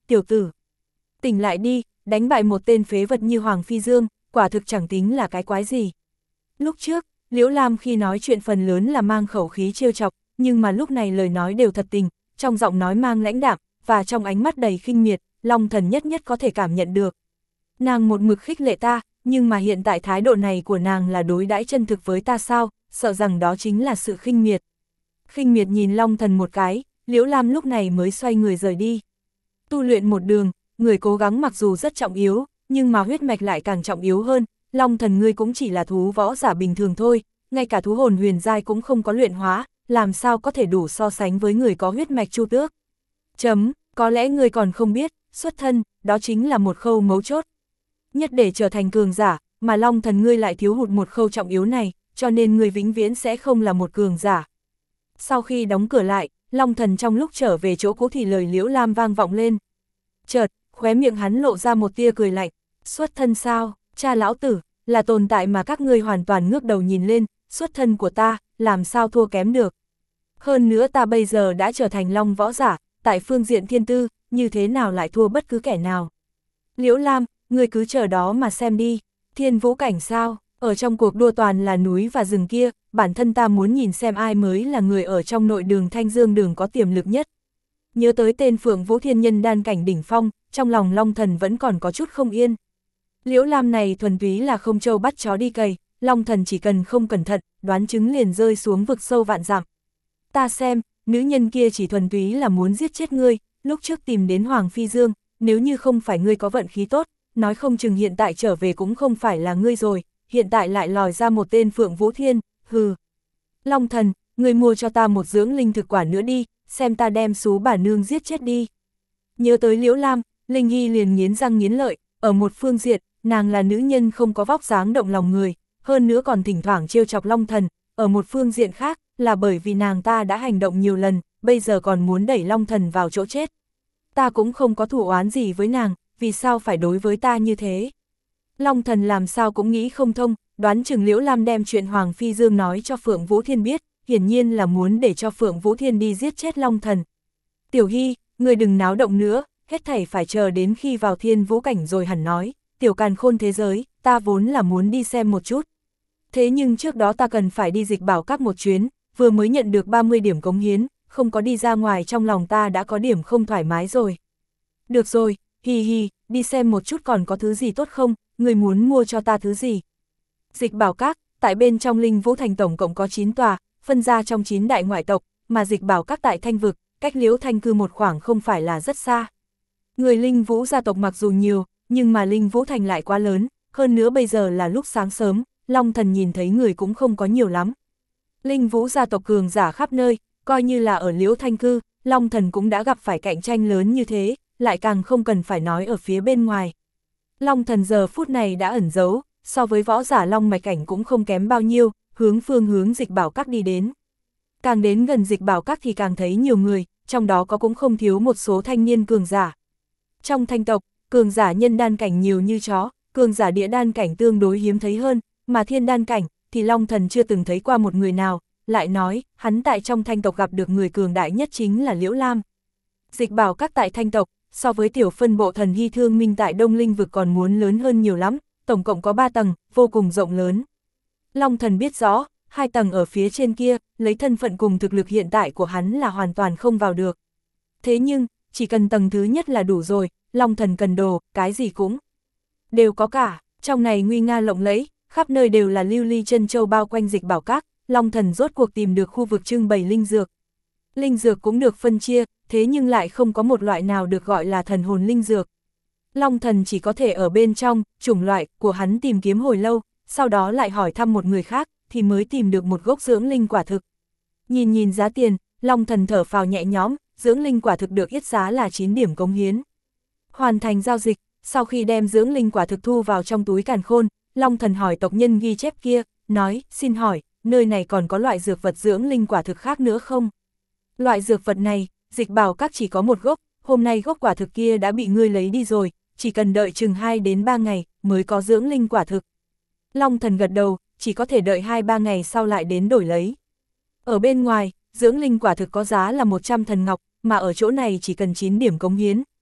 tiểu tử. Tỉnh lại đi, đánh bại một tên phế vật như Hoàng Phi Dương, quả thực chẳng tính là cái quái gì. Lúc trước, Liễu Lam khi nói chuyện phần lớn là mang khẩu khí trêu chọc, nhưng mà lúc này lời nói đều thật tình, trong giọng nói mang lãnh đạm, và trong ánh mắt đầy khinh miệt, Long Thần nhất nhất có thể cảm nhận được. Nàng một mực khích lệ ta, nhưng mà hiện tại thái độ này của nàng là đối đãi chân thực với ta sao, sợ rằng đó chính là sự khinh miệt. Khinh miệt nhìn Long Thần một cái, Liễu Lam lúc này mới xoay người rời đi. Tu luyện một đường, người cố gắng mặc dù rất trọng yếu, nhưng mà huyết mạch lại càng trọng yếu hơn, Long Thần ngươi cũng chỉ là thú võ giả bình thường thôi, ngay cả thú hồn huyền giai cũng không có luyện hóa, làm sao có thể đủ so sánh với người có huyết mạch Chu Tước. Chấm, có lẽ ngươi còn không biết, xuất thân, đó chính là một khâu mấu chốt. Nhất để trở thành cường giả, mà Long Thần ngươi lại thiếu hụt một khâu trọng yếu này, cho nên ngươi vĩnh viễn sẽ không là một cường giả. Sau khi đóng cửa lại, Long Thần trong lúc trở về chỗ cũ thì lời Liễu Lam vang vọng lên. Chợt, khóe miệng hắn lộ ra một tia cười lạnh, xuất thân sao, cha lão tử, là tồn tại mà các ngươi hoàn toàn ngước đầu nhìn lên, xuất thân của ta, làm sao thua kém được. Hơn nữa ta bây giờ đã trở thành Long võ giả, tại phương diện thiên tư, như thế nào lại thua bất cứ kẻ nào. Liễu Lam, ngươi cứ chờ đó mà xem đi, thiên vũ cảnh sao, ở trong cuộc đua toàn là núi và rừng kia, bản thân ta muốn nhìn xem ai mới là người ở trong nội đường Thanh Dương đường có tiềm lực nhất. Nhớ tới tên Phượng Vũ Thiên Nhân đan cảnh đỉnh phong, trong lòng Long Thần vẫn còn có chút không yên. Liễu Lam này thuần túy là không trâu bắt chó đi cày, Long Thần chỉ cần không cẩn thận, đoán chứng liền rơi xuống vực sâu vạn dặm. Ta xem, nữ nhân kia chỉ thuần túy là muốn giết chết ngươi, lúc trước tìm đến Hoàng Phi Dương, nếu như không phải ngươi có vận khí tốt, nói không chừng hiện tại trở về cũng không phải là ngươi rồi, hiện tại lại lòi ra một tên Phượng Vũ Thiên, hừ. Long Thần, ngươi mua cho ta một dưỡng linh thực quả nữa đi, xem ta đem xú bà nương giết chết đi. Nhớ tới Liễu Lam, Linh Hy liền nghiến răng nghiến lợi, ở một phương diện, nàng là nữ nhân không có vóc dáng động lòng người, hơn nữa còn thỉnh thoảng trêu chọc Long Thần, ở một phương diện khác, là bởi vì nàng ta đã hành động nhiều lần, bây giờ còn muốn đẩy Long Thần vào chỗ chết. Ta cũng không có thù oán gì với nàng, vì sao phải đối với ta như thế? Long Thần làm sao cũng nghĩ không thông, đoán chừng Liễu Lam đem chuyện Hoàng Phi Dương nói cho Phượng Vũ Thiên biết, hiển nhiên là muốn để cho Phượng Vũ Thiên đi giết chết Long Thần. Tiểu Hy, người đừng náo động nữa, hết thảy phải chờ đến khi vào thiên vũ cảnh rồi hẳn nói, tiểu càn khôn thế giới, ta vốn là muốn đi xem một chút. Thế nhưng trước đó ta cần phải đi dịch bảo các một chuyến, vừa mới nhận được ba mươi điểm cống hiến, không có đi ra ngoài trong lòng ta đã có điểm không thoải mái rồi. Được rồi, hì hì, đi xem một chút còn có thứ gì tốt không, người muốn mua cho ta thứ gì. Dịch bảo các, tại bên trong Linh Vũ Thành tổng cộng có chín tòa, phân ra trong chín đại ngoại tộc, mà dịch bảo các tại Thanh Vực, cách Liễu Thanh cư một khoảng không phải là rất xa. Người Linh Vũ gia tộc mặc dù nhiều, nhưng mà Linh Vũ Thành lại quá lớn, hơn nữa bây giờ là lúc sáng sớm, Long Thần nhìn thấy người cũng không có nhiều lắm. Linh Vũ gia tộc cường giả khắp nơi, coi như là ở Liễu Thanh cư, Long Thần cũng đã gặp phải cạnh tranh lớn như thế, lại càng không cần phải nói ở phía bên ngoài. Long Thần giờ phút này đã ẩn giấu, so với võ giả Long Mạch Cảnh cũng không kém bao nhiêu, hướng phương hướng dịch bảo các đi đến. Càng đến gần dịch bảo các thì càng thấy nhiều người, trong đó có cũng không thiếu một số thanh niên cường giả. Trong thanh tộc, cường giả nhân đan cảnh nhiều như chó, cường giả địa đan cảnh tương đối hiếm thấy hơn, mà thiên đan cảnh thì Long Thần chưa từng thấy qua một người nào, lại nói, hắn tại trong thanh tộc gặp được người cường đại nhất chính là Liễu Lam. Dịch bảo các tại thanh tộc, so với tiểu phân bộ thần hy thương minh tại Đông Linh vực còn muốn lớn hơn nhiều lắm, tổng cộng có ba tầng, vô cùng rộng lớn. Long Thần biết rõ, hai tầng ở phía trên kia, lấy thân phận cùng thực lực hiện tại của hắn là hoàn toàn không vào được. Thế nhưng, chỉ cần tầng thứ nhất là đủ rồi, Long Thần cần đồ, cái gì cũng đều có cả, trong này nguy nga lộng lẫy, khắp nơi đều là lưu ly chân châu bao quanh dịch bảo các, Long Thần rốt cuộc tìm được khu vực trưng bày linh dược. Linh dược cũng được phân chia, thế nhưng lại không có một loại nào được gọi là thần hồn linh dược. Long Thần chỉ có thể ở bên trong, chủng loại của hắn tìm kiếm hồi lâu, sau đó lại hỏi thăm một người khác, thì mới tìm được một gốc dưỡng linh quả thực. Nhìn nhìn giá tiền, Long Thần thở phào nhẹ nhõm, dưỡng linh quả thực được yết giá là chín điểm cống hiến. Hoàn thành giao dịch, sau khi đem dưỡng linh quả thực thu vào trong túi càn khôn, Long Thần hỏi tộc nhân ghi chép kia, nói, xin hỏi, nơi này còn có loại dược vật dưỡng linh quả thực khác nữa không? Loại dược vật này, dịch bảo các chỉ có một gốc, hôm nay gốc quả thực kia đã bị ngươi lấy đi rồi, chỉ cần đợi chừng hai đến ba ngày mới có dưỡng linh quả thực. Long Thần gật đầu, chỉ có thể đợi hai ba ngày sau lại đến đổi lấy. Ở bên ngoài, dưỡng linh quả thực có giá là một trăm thần ngọc, mà ở chỗ này chỉ cần chín điểm cống hiến,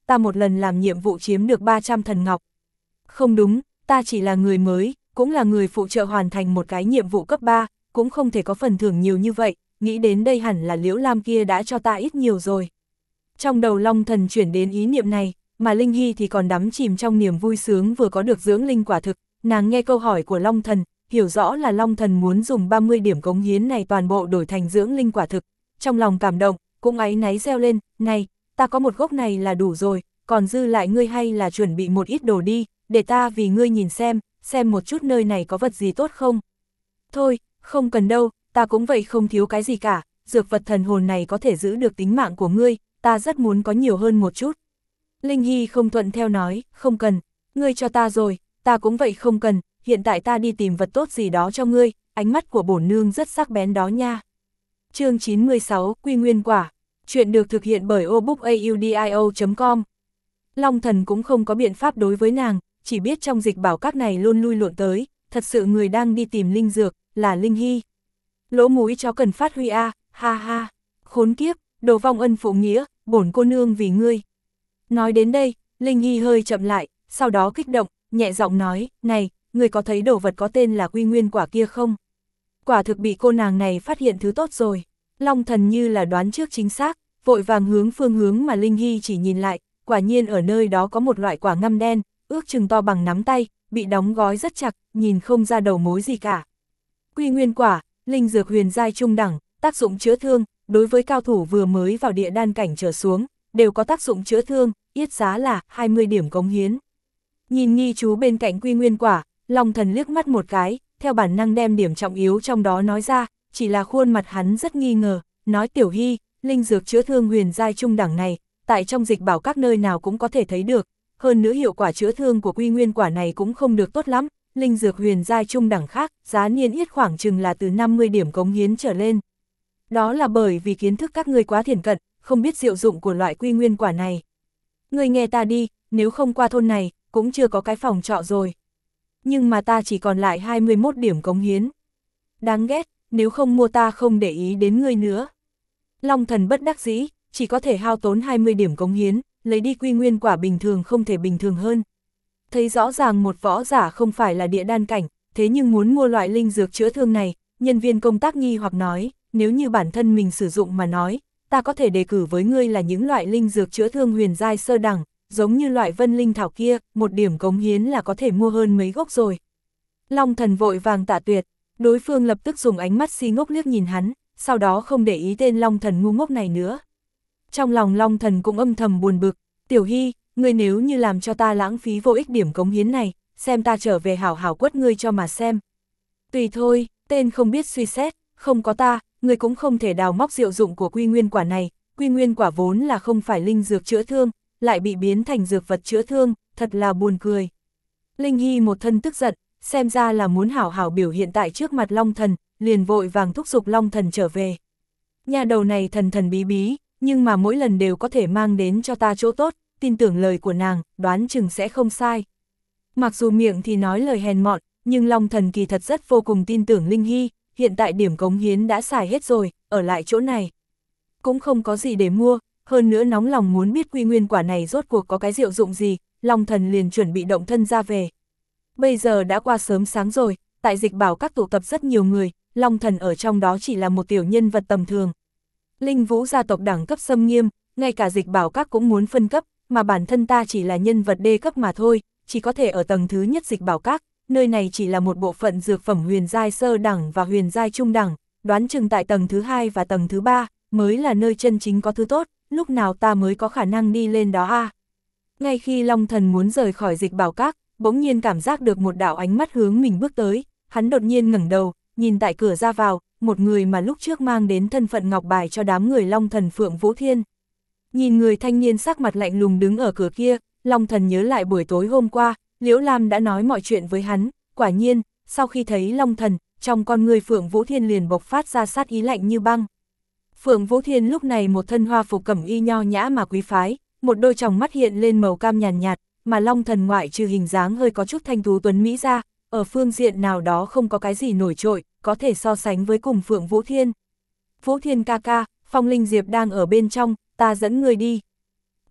ta một lần làm nhiệm vụ chiếm được ba trăm thần ngọc. Không đúng, ta chỉ là người mới, cũng là người phụ trợ hoàn thành một cái nhiệm vụ cấp ba, cũng không thể có phần thưởng nhiều như vậy, nghĩ đến đây hẳn là Liễu Lam kia đã cho ta ít nhiều rồi. Trong đầu Long Thần chuyển đến ý niệm này, mà Linh Hy thì còn đắm chìm trong niềm vui sướng vừa có được dưỡng linh quả thực, nàng nghe câu hỏi của Long Thần, hiểu rõ là Long Thần muốn dùng ba mươi điểm cống hiến này toàn bộ đổi thành dưỡng linh quả thực, trong lòng cảm động, cũng áy náy reo lên, này, ta có một gốc này là đủ rồi, còn dư lại ngươi hay là chuẩn bị một ít đồ đi, để ta vì ngươi nhìn xem, xem một chút nơi này có vật gì tốt không. Thôi, không cần đâu, ta cũng vậy không thiếu cái gì cả, dược vật thần hồn này có thể giữ được tính mạng của ngươi, ta rất muốn có nhiều hơn một chút. Linh Hy không thuận theo nói, không cần, ngươi cho ta rồi, ta cũng vậy không cần, hiện tại ta đi tìm vật tốt gì đó cho ngươi, ánh mắt của bổn nương rất sắc bén đó nha. Chương chín mươi sáu, Quy Nguyên Quả. Chuyện được thực hiện bởi obookaudio chấm com. Long Thần cũng không có biện pháp đối với nàng, chỉ biết trong dịch bảo các này luôn lui lộn tới, thật sự người đang đi tìm linh dược, là Linh Hy. Lỗ mũi chó cần phát huy a, ha ha, khốn kiếp, đồ vong ân phụ nghĩa, bổn cô nương vì ngươi. Nói đến đây, Linh Hy hơi chậm lại, sau đó kích động, nhẹ giọng nói, này, ngươi có thấy đồ vật có tên là Quy Nguyên Quả kia không? Quả thực bị cô nàng này phát hiện thứ tốt rồi. Long Thần như là đoán trước chính xác, vội vàng hướng phương hướng mà Linh Hy chỉ nhìn lại, quả nhiên ở nơi đó có một loại quả ngăm đen, ước chừng to bằng nắm tay, bị đóng gói rất chặt, nhìn không ra đầu mối gì cả. Quy Nguyên Quả, linh dược huyền giai trung đẳng, tác dụng chữa thương, đối với cao thủ vừa mới vào địa đan cảnh trở xuống, đều có tác dụng chữa thương, yết giá là hai mươi điểm cống hiến. Nhìn nghi chú bên cạnh Quy Nguyên Quả, Long Thần liếc mắt một cái, theo bản năng đem điểm trọng yếu trong đó nói ra, chỉ là khuôn mặt hắn rất nghi ngờ, nói Tiểu Hy, linh dược chữa thương huyền giai trung đẳng này, tại trong dịch bảo các nơi nào cũng có thể thấy được, hơn nữa hiệu quả chữa thương của Quy Nguyên Quả này cũng không được tốt lắm, linh dược huyền giai trung đẳng khác, giá niên yết khoảng chừng là từ năm mươi điểm cống hiến trở lên. Đó là bởi vì kiến thức các ngươi quá thiển cận, không biết diệu dụng của loại Quy Nguyên Quả này. Ngươi nghe ta đi, nếu không qua thôn này, cũng chưa có cái phòng trọ rồi. Nhưng mà ta chỉ còn lại hai mươi mốt điểm cống hiến. Đáng ghét, nếu không mua ta không để ý đến ngươi nữa. Long Thần bất đắc dĩ, chỉ có thể hao tốn hai mươi điểm cống hiến, lấy đi Quy Nguyên Quả bình thường không thể bình thường hơn. Thấy rõ ràng một võ giả không phải là địa đan cảnh, thế nhưng muốn mua loại linh dược chữa thương này, nhân viên công tác nghi hoặc nói, nếu như bản thân mình sử dụng mà nói, ta có thể đề cử với ngươi là những loại linh dược chữa thương huyền giai sơ đẳng, giống như loại vân linh thảo kia, một điểm cống hiến là có thể mua hơn mấy gốc rồi. Long Thần vội vàng tạ tuyệt, đối phương lập tức dùng ánh mắt si ngốc liếc nhìn hắn, sau đó không để ý tên Long Thần ngu ngốc này nữa. Trong lòng Long Thần cũng âm thầm buồn bực, Tiểu Hy, ngươi nếu như làm cho ta lãng phí vô ích điểm cống hiến này, xem ta trở về hảo hảo quất ngươi cho mà xem. Tùy thôi, tên không biết suy xét, không có ta, ngươi cũng không thể đào móc diệu dụng của Quy Nguyên Quả này, Quy Nguyên Quả vốn là không phải linh dược chữa thương, lại bị biến thành dược vật chữa thương, thật là buồn cười. Linh Hy một thân tức giận, xem ra là muốn hảo hảo biểu hiện tại trước mặt Long Thần, liền vội vàng thúc giục Long Thần trở về. Nhà đầu này thần thần bí bí, nhưng mà mỗi lần đều có thể mang đến cho ta chỗ tốt, tin tưởng lời của nàng, đoán chừng sẽ không sai. Mặc dù miệng thì nói lời hèn mọn, nhưng Long Thần kỳ thật rất vô cùng tin tưởng Linh Hy, hiện tại điểm cống hiến đã xài hết rồi, ở lại chỗ này. Cũng không có gì để mua, hơn nữa nóng lòng muốn biết Quy Nguyên Quả này rốt cuộc có cái diệu dụng gì, Long Thần liền chuẩn bị động thân ra về. Bây giờ đã qua sớm sáng rồi, tại dịch bảo các tụ tập rất nhiều người, Long Thần ở trong đó chỉ là một tiểu nhân vật tầm thường. Linh Vũ gia tộc đẳng cấp xâm nghiêm, ngay cả dịch bảo các cũng muốn phân cấp, mà bản thân ta chỉ là nhân vật đê cấp mà thôi, chỉ có thể ở tầng thứ nhất dịch bảo các, nơi này chỉ là một bộ phận dược phẩm huyền giai sơ đẳng và huyền giai trung đẳng, đoán chừng tại tầng thứ hai và tầng thứ ba mới là nơi chân chính có thứ tốt, lúc nào ta mới có khả năng đi lên đó a? À? Ngay khi Long Thần muốn rời khỏi dịch bảo các, bỗng nhiên cảm giác được một đạo ánh mắt hướng mình bước tới, hắn đột nhiên ngẩng đầu, nhìn tại cửa ra vào, một người mà lúc trước mang đến thân phận ngọc bài cho đám người Long Thần Phượng Vũ Thiên. Nhìn người thanh niên sắc mặt lạnh lùng đứng ở cửa kia, Long Thần nhớ lại buổi tối hôm qua, Liễu Lam đã nói mọi chuyện với hắn, quả nhiên, sau khi thấy Long Thần, trong con người Phượng Vũ Thiên liền bộc phát ra sát ý lạnh như băng. Phượng Vũ Thiên lúc này một thân hoa phục cẩm y nho nhã mà quý phái, một đôi tròng mắt hiện lên màu cam nhàn nhạt, nhạt, mà Long Thần ngoại trừ hình dáng hơi có chút thanh tú tuấn mỹ ra, ở phương diện nào đó không có cái gì nổi trội, có thể so sánh với cùng Phượng Vũ Thiên. Vũ Thiên ca ca, Phong Linh Diệp đang ở bên trong, ta dẫn người đi.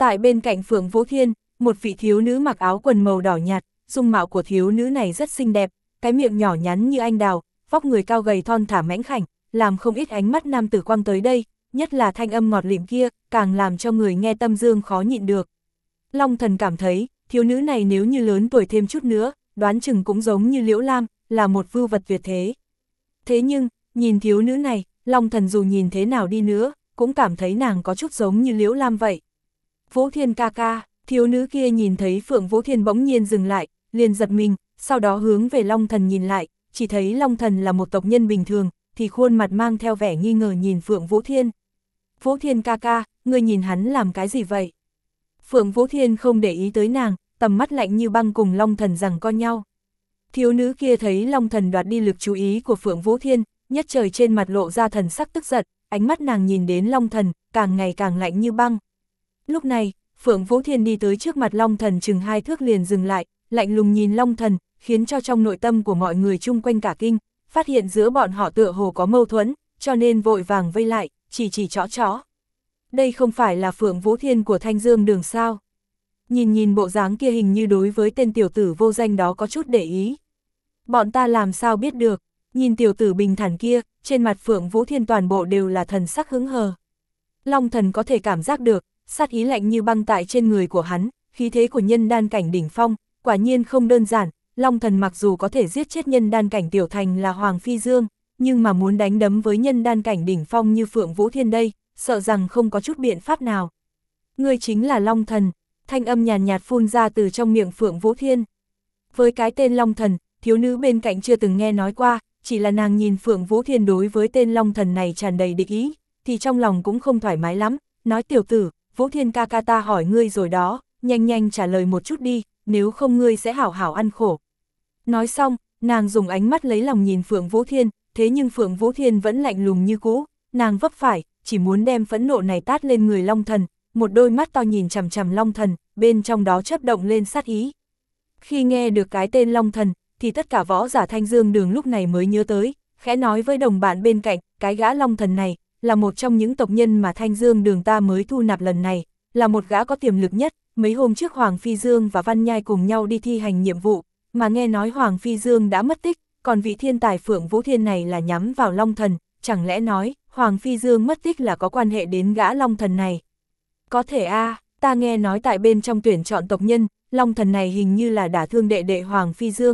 Tại bên cạnh Phượng Vũ Thiên, một vị thiếu nữ mặc áo quần màu đỏ nhạt, dung mạo của thiếu nữ này rất xinh đẹp, cái miệng nhỏ nhắn như anh đào, vóc người cao gầy thon thả mãnh khảnh, làm không ít ánh mắt nam tử quăng tới đây, nhất là thanh âm ngọt lịm kia, càng làm cho người nghe tâm dương khó nhịn được. Long Thần cảm thấy, thiếu nữ này nếu như lớn tuổi thêm chút nữa, đoán chừng cũng giống như Liễu Lam, là một vưu vật tuyệt thế. Thế nhưng, nhìn thiếu nữ này, Long Thần dù nhìn thế nào đi nữa, cũng cảm thấy nàng có chút giống như Liễu Lam vậy. Vũ Thiên ca ca, thiếu nữ kia nhìn thấy Phượng Vũ Thiên bỗng nhiên dừng lại, liền giật mình, sau đó hướng về Long Thần nhìn lại, chỉ thấy Long Thần là một tộc nhân bình thường, thì khuôn mặt mang theo vẻ nghi ngờ nhìn Phượng Vũ Thiên. Vũ Thiên ca ca, ngươi nhìn hắn làm cái gì vậy? Phượng Vũ Thiên không để ý tới nàng, tầm mắt lạnh như băng cùng Long Thần giằng co nhau. Thiếu nữ kia thấy Long Thần đoạt đi lực chú ý của Phượng Vũ Thiên, nhất trời trên mặt lộ ra thần sắc tức giận, ánh mắt nàng nhìn đến Long Thần, càng ngày càng lạnh như băng. Lúc này, Phượng Vũ Thiên đi tới trước mặt Long Thần chừng hai thước liền dừng lại, lạnh lùng nhìn Long Thần, khiến cho trong nội tâm của mọi người chung quanh cả kinh, phát hiện giữa bọn họ tựa hồ có mâu thuẫn, cho nên vội vàng vây lại, chỉ chỉ chõ chõ. Đây không phải là Phượng Vũ Thiên của Thanh Dương Đường sao? Nhìn nhìn bộ dáng kia hình như đối với tên tiểu tử vô danh đó có chút để ý. Bọn ta làm sao biết được, nhìn tiểu tử bình thản kia, trên mặt Phượng Vũ Thiên toàn bộ đều là thần sắc hững hờ. Long Thần có thể cảm giác được, sát ý lạnh như băng tại trên người của hắn, khí thế của nhân đan cảnh đỉnh phong, quả nhiên không đơn giản. Long Thần mặc dù có thể giết chết nhân đan cảnh tiểu thành là Hoàng Phi Dương, nhưng mà muốn đánh đấm với nhân đan cảnh đỉnh phong như Phượng Vũ Thiên đây, sợ rằng không có chút biện pháp nào. Ngươi chính là Long Thần, thanh âm nhàn nhạt phun ra từ trong miệng Phượng Vũ Thiên. Với cái tên Long Thần, thiếu nữ bên cạnh chưa từng nghe nói qua, chỉ là nàng nhìn Phượng Vũ Thiên đối với tên Long Thần này tràn đầy địch ý, thì trong lòng cũng không thoải mái lắm, nói tiểu tử, Vũ Thiên ca ca ta hỏi ngươi rồi đó, nhanh nhanh trả lời một chút đi, nếu không ngươi sẽ hảo hảo ăn khổ. Nói xong, nàng dùng ánh mắt lấy lòng nhìn Phượng Vũ Thiên, thế nhưng Phượng Vũ Thiên vẫn lạnh lùng như cũ, nàng vấp phải, chỉ muốn đem phẫn nộ này tát lên người Long Thần, một đôi mắt to nhìn chằm chằm Long Thần, bên trong đó chớp động lên sát ý. Khi nghe được cái tên Long Thần, thì tất cả võ giả Thanh Dương Đường lúc này mới nhớ tới, khẽ nói với đồng bạn bên cạnh, cái gã Long Thần này, là một trong những tộc nhân mà Thanh Dương Đường ta mới thu nạp lần này, là một gã có tiềm lực nhất, mấy hôm trước Hoàng Phi Dương và Văn Nhai cùng nhau đi thi hành nhiệm vụ, mà nghe nói Hoàng Phi Dương đã mất tích, còn vị thiên tài Phượng Vũ Thiên này là nhắm vào Long Thần, chẳng lẽ nói, Hoàng Phi Dương mất tích là có quan hệ đến gã Long Thần này? Có thể a à, ta nghe nói tại bên trong tuyển chọn tộc nhân, Long Thần này hình như là đả thương đệ đệ Hoàng Phi Dương.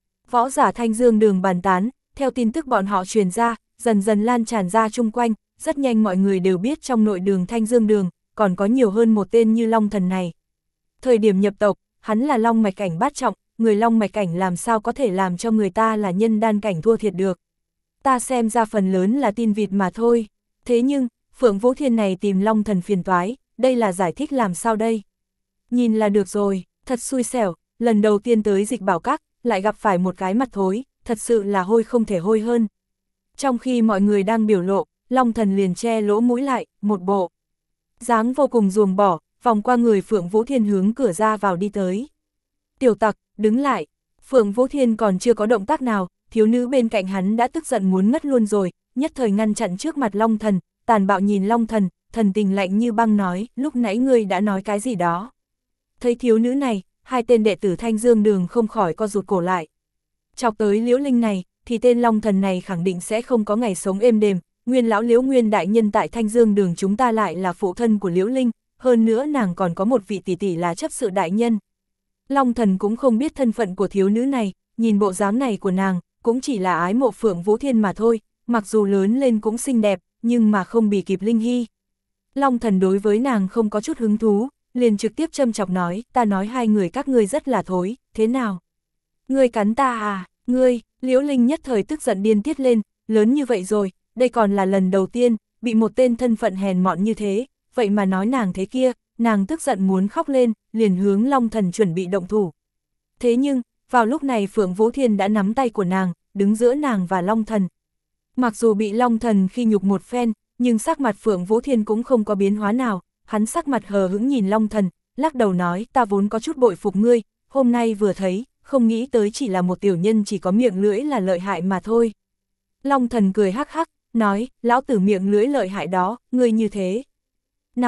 Võ giả Thanh Dương Đường bàn tán, theo tin tức bọn họ truyền ra, dần dần lan tràn ra chung quanh, rất nhanh mọi người đều biết trong nội đường Thanh Dương Đường, còn có nhiều hơn một tên như Long Thần này. Thời điểm nhập tộc, hắn là Long Mạch Cảnh bát trọng, người Long Mạch Cảnh làm sao có thể làm cho người ta là nhân đan cảnh thua thiệt được. Ta xem ra phần lớn là tin vịt mà thôi. Thế nhưng, Phượng Vũ Thiên này tìm Long Thần phiền toái, đây là giải thích làm sao đây? Nhìn là được rồi, thật xui xẻo, lần đầu tiên tới Dịch Bảo Các, lại gặp phải một cái mặt thối, thật sự là hôi không thể hôi hơn. Trong khi mọi người đang biểu lộ, Long Thần liền che lỗ mũi lại, một bộ dáng vô cùng ruồng bỏ, vòng qua người Phượng Vũ Thiên hướng cửa ra vào đi tới. Tiểu tặc, đứng lại. Phượng Vũ Thiên còn chưa có động tác nào, thiếu nữ bên cạnh hắn đã tức giận muốn ngất luôn rồi, nhất thời ngăn chặn trước mặt Long Thần, tàn bạo nhìn Long Thần, thần tình lạnh như băng nói, lúc nãy ngươi đã nói cái gì đó. Thấy thiếu nữ này, hai tên đệ tử Thanh Dương Đường không khỏi co rụt cổ lại. Chọc tới Liễu Linh này, thì tên Long Thần này khẳng định sẽ không có ngày sống êm đềm, nguyên lão Liễu Nguyên đại nhân tại Thanh Dương Đường chúng ta lại là phụ thân của Liễu Linh, hơn nữa nàng còn có một vị tỷ tỷ là chấp sự đại nhân. Long Thần cũng không biết thân phận của thiếu nữ này, nhìn bộ dáng này của nàng, cũng chỉ là ái mộ Phượng Vũ Thiên mà thôi, mặc dù lớn lên cũng xinh đẹp, nhưng mà không bì kịp Linh Hy. Long Thần đối với nàng không có chút hứng thú, liền trực tiếp châm chọc nói, ta nói hai người các ngươi rất là thối, thế nào? Ngươi cắn ta à, ngươi, Liễu Linh nhất thời tức giận điên tiết lên, lớn như vậy rồi, đây còn là lần đầu tiên, bị một tên thân phận hèn mọn như thế, vậy mà nói nàng thế kia, nàng tức giận muốn khóc lên, liền hướng Long Thần chuẩn bị động thủ. Thế nhưng, vào lúc này Phượng Vũ Thiên đã nắm tay của nàng, đứng giữa nàng và Long Thần. Mặc dù bị Long Thần khi nhục một phen, nhưng sắc mặt Phượng Vũ Thiên cũng không có biến hóa nào, hắn sắc mặt hờ hững nhìn Long Thần, lắc đầu nói, ta vốn có chút bội phục ngươi, hôm nay vừa thấy, không nghĩ tới chỉ là một tiểu nhân chỉ có miệng lưỡi là lợi hại mà thôi. Long Thần cười hắc hắc, nói, lão tử miệng lưỡi lợi hại đó, ngươi như thế. Nào hả,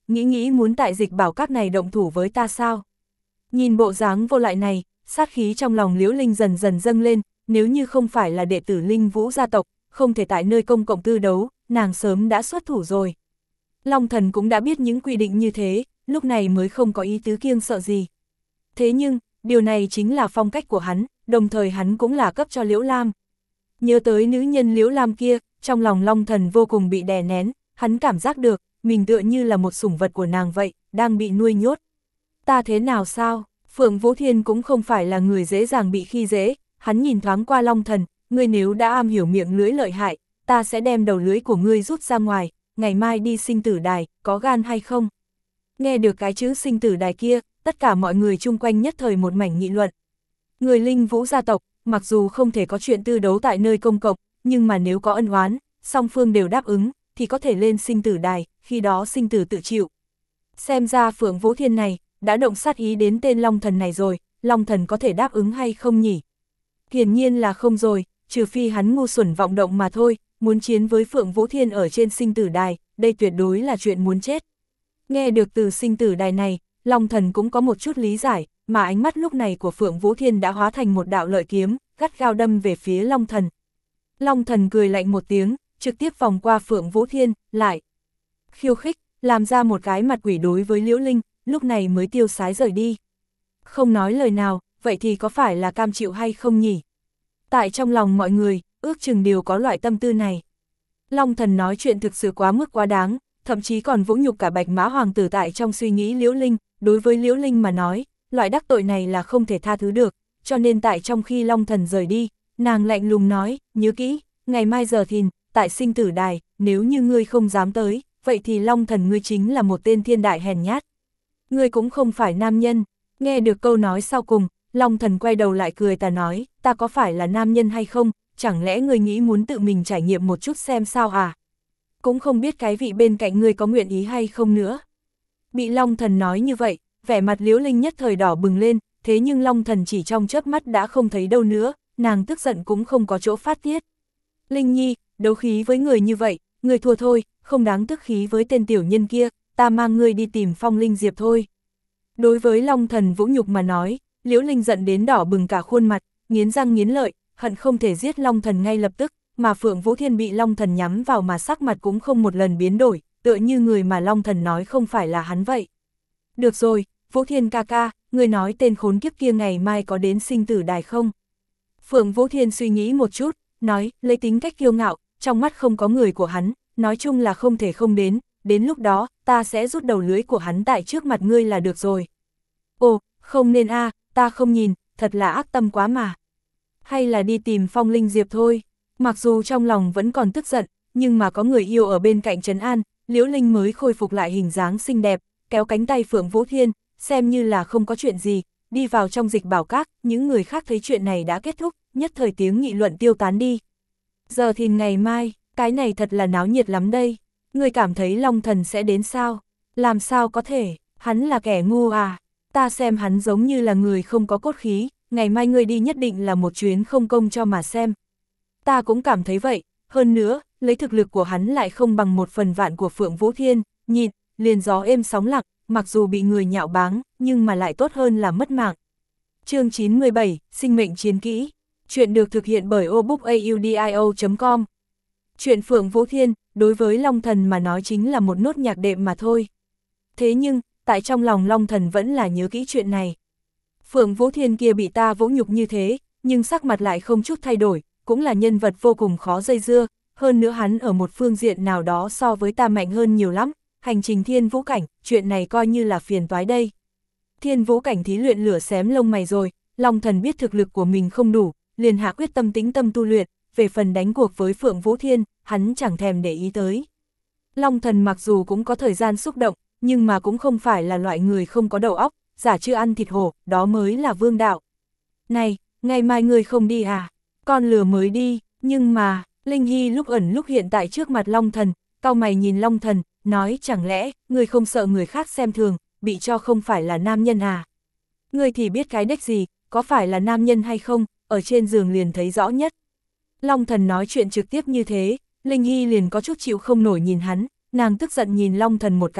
nghĩ nghĩ muốn tại dịch bảo các này động thủ với ta sao? Nhìn bộ dáng vô lại này, sát khí trong lòng Liễu Linh dần dần dâng lên, nếu như không phải là đệ tử Linh Vũ gia tộc, không thể tại nơi công cộng tư đấu, nàng sớm đã xuất thủ rồi. Long Thần cũng đã biết những quy định như thế, lúc này mới không có ý tứ kiêng sợ gì. Thế nhưng, điều này chính là phong cách của hắn, đồng thời hắn cũng là cấp cho Liễu Lam. Nhớ tới nữ nhân Liễu Lam kia, trong lòng Long Thần vô cùng bị đè nén, hắn cảm giác được, mình tựa như là một sủng vật của nàng vậy, đang bị nuôi nhốt. Ta thế nào sao? Phượng Vũ Thiên cũng không phải là người dễ dàng bị khi dễ, hắn nhìn thoáng qua Long Thần, ngươi nếu đã am hiểu miệng lưỡi lợi hại, ta sẽ đem đầu lưỡi của ngươi rút ra ngoài, ngày mai đi sinh tử đài, có gan hay không? Nghe được cái chữ sinh tử đài kia, tất cả mọi người chung quanh nhất thời một mảnh nghị luận. Người Linh Vũ gia tộc, mặc dù không thể có chuyện tư đấu tại nơi công cộng, nhưng mà nếu có ân oán, song phương đều đáp ứng, thì có thể lên sinh tử đài, khi đó sinh tử tự chịu. Xem ra Phượng Vũ Thiên này, đã động sát ý đến tên Long Thần này rồi, Long Thần có thể đáp ứng hay không nhỉ? Hiển nhiên là không rồi, trừ phi hắn ngu xuẩn vọng động mà thôi, muốn chiến với Phượng Vũ Thiên ở trên sinh tử đài, đây tuyệt đối là chuyện muốn chết. Nghe được từ sinh tử đài này, Long Thần cũng có một chút lý giải, mà ánh mắt lúc này của Phượng Vũ Thiên đã hóa thành một đạo lợi kiếm, gắt gao đâm về phía Long Thần. Long Thần cười lạnh một tiếng, trực tiếp vòng qua Phượng Vũ Thiên, lại khiêu khích, làm ra một cái mặt quỷ đối với Liễu Linh, lúc này mới tiêu sái rời đi. Không nói lời nào, vậy thì có phải là cam chịu hay không nhỉ? Tại trong lòng mọi người, ước chừng đều có loại tâm tư này. Long Thần nói chuyện thực sự quá mức quá đáng, thậm chí còn vũ nhục cả Bạch Mã Hoàng tử tại trong suy nghĩ Liễu Linh, đối với Liễu Linh mà nói, loại đắc tội này là không thể tha thứ được, cho nên tại trong khi Long Thần rời đi, nàng lạnh lùng nói, nhớ kỹ, ngày mai giờ thìn, tại sinh tử đài, nếu như ngươi không dám tới, vậy thì Long Thần ngươi chính là một tên thiên đại hèn nhát. Ngươi cũng không phải nam nhân. Nghe được câu nói sau cùng, Long Thần quay đầu lại cười ta nói, ta có phải là nam nhân hay không, chẳng lẽ ngươi nghĩ muốn tự mình trải nghiệm một chút xem sao à? Cũng không biết cái vị bên cạnh ngươi có nguyện ý hay không nữa. Bị Long Thần nói như vậy, vẻ mặt Liễu Linh nhất thời đỏ bừng lên, thế nhưng Long Thần chỉ trong chớp mắt đã không thấy đâu nữa, nàng tức giận cũng không có chỗ phát tiết. Linh Nhi, đấu khí với người như vậy, người thua thôi, không đáng tức khí với tên tiểu nhân kia, ta mang ngươi đi tìm Phong Linh Diệp thôi. Đối với Long Thần vũ nhục mà nói, Liễu Linh giận đến đỏ bừng cả khuôn mặt, nghiến răng nghiến lợi, hận không thể giết Long Thần ngay lập tức, mà Phượng Vũ Thiên bị Long Thần nhắm vào mà sắc mặt cũng không một lần biến đổi, tựa như người mà Long Thần nói không phải là hắn vậy. Được rồi, Vũ Thiên ca ca, người nói tên khốn kiếp kia ngày mai có đến sinh tử đài không? Phượng Vũ Thiên suy nghĩ một chút, nói, lấy tính cách kiêu ngạo, trong mắt không có người của hắn, nói chung là không thể không đến, đến lúc đó, ta sẽ rút đầu lưỡi của hắn tại trước mặt ngươi là được rồi. Ồ, không nên a, ta không nhìn, thật là ác tâm quá mà. Hay là đi tìm Phong Linh Diệp thôi. Mặc dù trong lòng vẫn còn tức giận, nhưng mà có người yêu ở bên cạnh trấn an, Liễu Linh mới khôi phục lại hình dáng xinh đẹp, kéo cánh tay Phượng Vũ Thiên, xem như là không có chuyện gì, đi vào trong dịch bảo các, những người khác thấy chuyện này đã kết thúc, nhất thời tiếng nghị luận tiêu tán đi. Giờ thì ngày mai, cái này thật là náo nhiệt lắm đây. Người cảm thấy Long Thần sẽ đến sao? Làm sao có thể, hắn là kẻ ngu à? Ta xem hắn giống như là người không có cốt khí, ngày mai ngươi đi nhất định là một chuyến không công cho mà xem. Ta cũng cảm thấy vậy, hơn nữa, lấy thực lực của hắn lại không bằng một phần vạn của Phượng Vũ Thiên, nhịn, liền gió êm sóng lặng, mặc dù bị người nhạo báng, nhưng mà lại tốt hơn là mất mạng. Chương chín mươi bảy, Sinh mệnh chiến kỹ. Chuyện được thực hiện bởi obookaudio chấm com. Chuyện Phượng Vũ Thiên, đối với Long Thần mà nói chính là một nốt nhạc đệm mà thôi. Thế nhưng, tại trong lòng Long Thần vẫn là nhớ kỹ chuyện này. Phượng Vũ Thiên kia bị ta vũ nhục như thế, nhưng sắc mặt lại không chút thay đổi, cũng là nhân vật vô cùng khó dây dưa, hơn nữa hắn ở một phương diện nào đó so với ta mạnh hơn nhiều lắm, hành trình thiên vũ cảnh, chuyện này coi như là phiền toái đây. Thiên vũ cảnh thí luyện lửa xém lông mày rồi, Long Thần biết thực lực của mình không đủ, liền hạ quyết tâm tĩnh tâm tu luyện, về phần đánh cuộc với Phượng Vũ Thiên, hắn chẳng thèm để ý tới. Long Thần mặc dù cũng có thời gian xúc động, nhưng mà cũng không phải là loại người không có đầu óc, giả chưa ăn thịt hổ, đó mới là vương đạo. Này, ngày mai ngươi không đi à? Con lừa mới đi, nhưng mà, Linh Hy lúc ẩn lúc hiện tại trước mặt Long Thần, cau mày nhìn Long Thần, nói chẳng lẽ, ngươi không sợ người khác xem thường, bị cho không phải là nam nhân à? Ngươi thì biết cái đếch gì, có phải là nam nhân hay không, ở trên giường liền thấy rõ nhất. Long Thần nói chuyện trực tiếp như thế, Linh Hy liền có chút chịu không nổi nhìn hắn, nàng tức giận nhìn Long Thần một cái,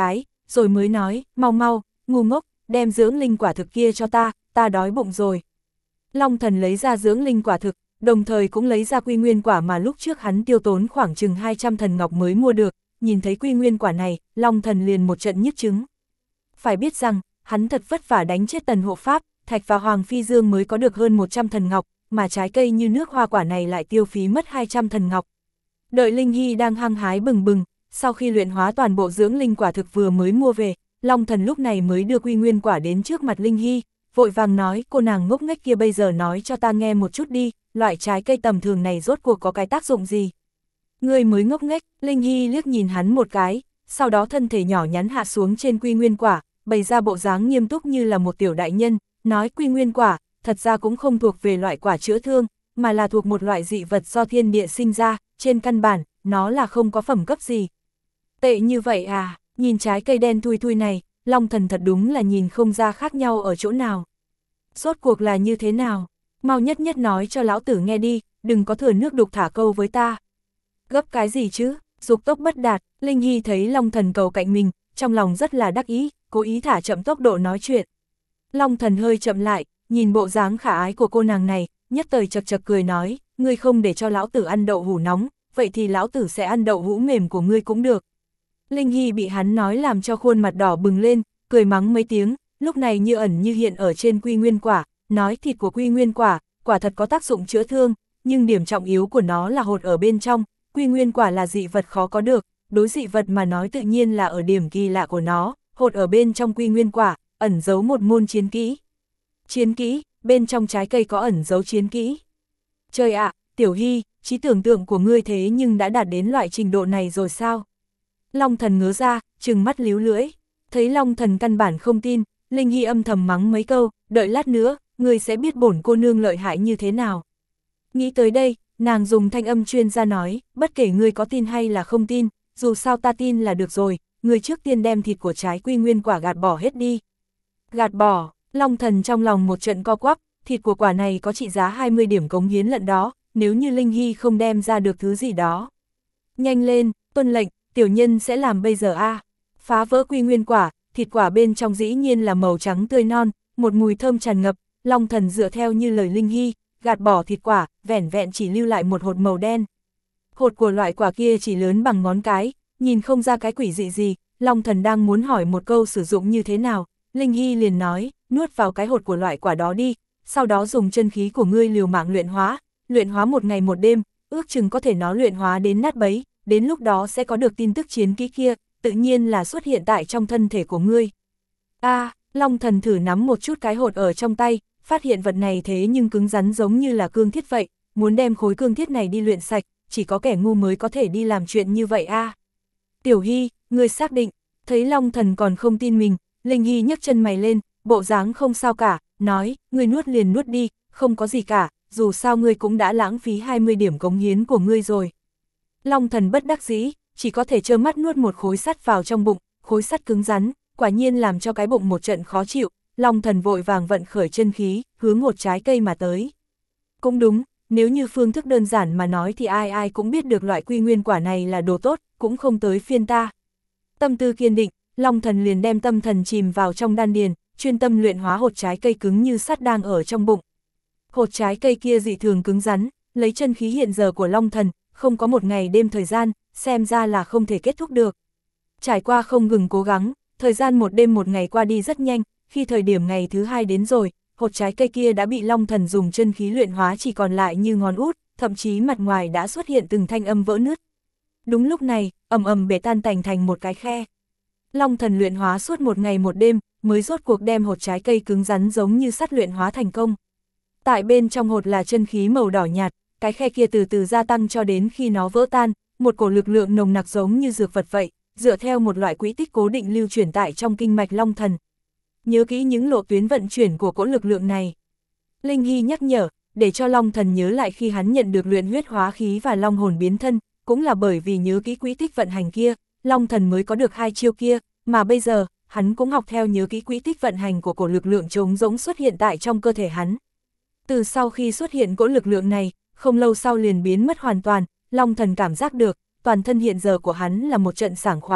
rồi mới nói, mau mau, ngu ngốc, đem dưỡng linh quả thực kia cho ta, ta đói bụng rồi. Long thần lấy ra dưỡng linh quả thực, đồng thời cũng lấy ra quy nguyên quả mà lúc trước hắn tiêu tốn khoảng chừng hai trăm thần ngọc mới mua được, nhìn thấy quy nguyên quả này, Long thần liền một trận nhức chứng. Phải biết rằng, hắn thật vất vả đánh chết Tần hộ pháp, Thạch và Hoàng Phi Dương mới có được hơn một trăm thần ngọc, mà trái cây như nước hoa quả này lại tiêu phí mất hai trăm thần ngọc. Đợi Linh Hy đang hăng hái bừng bừng, sau khi luyện hóa toàn bộ dưỡng linh quả thực vừa mới mua về, Long thần lúc này mới đưa quy nguyên quả đến trước mặt Linh Hy, vội vàng nói, cô nàng ngốc nghếch kia bây giờ nói cho ta nghe một chút đi, loại trái cây tầm thường này rốt cuộc có cái tác dụng gì? Người mới ngốc nghếch. Linh Hy liếc nhìn hắn một cái, sau đó thân thể nhỏ nhắn hạ xuống trên quy nguyên quả, bày ra bộ dáng nghiêm túc như là một tiểu đại nhân, nói quy nguyên quả, thật ra cũng không thuộc về loại quả chữa thương, mà là thuộc một loại dị vật do thiên địa sinh ra, trên căn bản, nó là không có phẩm cấp gì. Tệ như vậy à, nhìn trái cây đen thui thui này, Long thần thật đúng là nhìn không ra khác nhau ở chỗ nào. Rốt cuộc là như thế nào? Mau nhất nhất nói cho lão tử nghe đi, đừng có thừa nước đục thả câu với ta. Gấp cái gì chứ? Dục tốc bất đạt. Linh Hy thấy Long thần cầu cạnh mình, trong lòng rất là đắc ý, cố ý thả chậm tốc độ nói chuyện. Long thần hơi chậm lại, nhìn bộ dáng khả ái của cô nàng này, nhất thời chật chật cười nói, ngươi không để cho lão tử ăn đậu hũ nóng, vậy thì lão tử sẽ ăn đậu hũ mềm của ngươi cũng được. Linh Hy bị hắn nói làm cho khuôn mặt đỏ bừng lên, cười mắng mấy tiếng, lúc này như ẩn như hiện ở trên quy nguyên quả, nói thịt của quy nguyên quả, quả thật có tác dụng chữa thương, nhưng điểm trọng yếu của nó là hột ở bên trong, quy nguyên quả là dị vật khó có được, đối dị vật mà nói tự nhiên là ở điểm kỳ lạ của nó, hột ở bên trong quy nguyên quả, ẩn giấu một môn chiến kỹ. Chiến kỹ, bên trong trái cây có ẩn giấu chiến kỹ. Trời ạ, Tiểu Hy, trí tưởng tượng của ngươi thế nhưng đã đạt đến loại trình độ này rồi sao? Long thần ngớ ra, trừng mắt líu lưỡi, thấy Long thần căn bản không tin, Linh Hy âm thầm mắng mấy câu, đợi lát nữa, ngươi sẽ biết bổn cô nương lợi hại như thế nào. Nghĩ tới đây, nàng dùng thanh âm chuyên gia nói, bất kể ngươi có tin hay là không tin, dù sao ta tin là được rồi, ngươi trước tiên đem thịt của trái quy nguyên quả gạt bỏ hết đi. Gạt bỏ, Long thần trong lòng một trận co quắp, thịt của quả này có trị giá hai mươi điểm cống hiến lận đó, nếu như Linh Hy không đem ra được thứ gì đó. Nhanh lên, tuân lệnh, tiểu nhân sẽ làm bây giờ a. À. Phá vỡ quy nguyên quả, thịt quả bên trong dĩ nhiên là màu trắng tươi non, một mùi thơm tràn ngập, Long thần dựa theo như lời Linh Hy, gạt bỏ thịt quả, vẻn vẹn chỉ lưu lại một hột màu đen. Hột của loại quả kia chỉ lớn bằng ngón cái, nhìn không ra cái quỷ dị gì, Long thần đang muốn hỏi một câu sử dụng như thế nào, Linh Hy liền nói, nuốt vào cái hột của loại quả đó đi, sau đó dùng chân khí của ngươi liều mạng luyện hóa, luyện hóa một ngày một đêm, ước chừng có thể nó luyện hóa đến nát bấy, đến lúc đó sẽ có được tin tức chiến kỹ kia, tự nhiên là xuất hiện tại trong thân thể của ngươi. A, à, Long thần thử nắm một chút cái hột ở trong tay, phát hiện vật này thế nhưng cứng rắn giống như là cương thiết vậy, muốn đem khối cương thiết này đi luyện sạch, chỉ có kẻ ngu mới có thể đi làm chuyện như vậy a. À. Tiểu Hy, ngươi xác định, thấy Long thần còn không tin mình, Linh Hy nhấc chân mày lên, bộ dáng không sao cả, nói, ngươi nuốt liền nuốt đi, không có gì cả, dù sao ngươi cũng đã lãng phí hai mươi điểm cống hiến của ngươi rồi. Long thần bất đắc dĩ, chỉ có thể trơ mắt nuốt một khối sắt vào trong bụng, khối sắt cứng rắn, quả nhiên làm cho cái bụng một trận khó chịu, Long thần vội vàng vận khởi chân khí, hướng một trái cây mà tới. Cũng đúng, nếu như phương thức đơn giản mà nói thì ai ai cũng biết được loại quy nguyên quả này là đồ tốt, cũng không tới phiên ta. Tâm tư kiên định, Long thần liền đem tâm thần chìm vào trong đan điền, chuyên tâm luyện hóa hột trái cây cứng như sắt đang ở trong bụng. Hột trái cây kia dị thường cứng rắn, lấy chân khí hiện giờ của Long thần, không có một ngày đêm thời gian, xem ra là không thể kết thúc được. Trải qua không ngừng cố gắng, thời gian một đêm một ngày qua đi rất nhanh, khi thời điểm ngày thứ hai đến rồi, hột trái cây kia đã bị Long thần dùng chân khí luyện hóa chỉ còn lại như ngón út, thậm chí mặt ngoài đã xuất hiện từng thanh âm vỡ nứt. Đúng lúc này, ầm ầm bể tan tành thành một cái khe. Long thần luyện hóa suốt một ngày một đêm, mới rốt cuộc đem hột trái cây cứng rắn giống như sắt luyện hóa thành công. Tại bên trong hột là chân khí màu đỏ nhạt, cái khe kia từ từ gia tăng cho đến khi nó vỡ tan, một cổ lực lượng nồng nặc giống như dược vật vậy, dựa theo một loại quỹ tích cố định lưu chuyển tại trong kinh mạch Long thần. Nhớ kỹ những lộ tuyến vận chuyển của cỗ lực lượng này. Linh Hy nhắc nhở, để cho Long thần nhớ lại khi hắn nhận được luyện huyết hóa khí và long hồn biến thân, cũng là bởi vì nhớ kỹ quỹ tích vận hành kia, Long thần mới có được hai chiêu kia, mà bây giờ, hắn cũng học theo nhớ kỹ quỹ tích vận hành của cổ lực lượng trống rỗng xuất hiện tại trong cơ thể hắn. Từ sau khi xuất hiện cỗ lực lượng này, không lâu sau liền biến mất hoàn toàn, Long thần cảm giác được, toàn thân hiện giờ của hắn là một trận sảng khoái,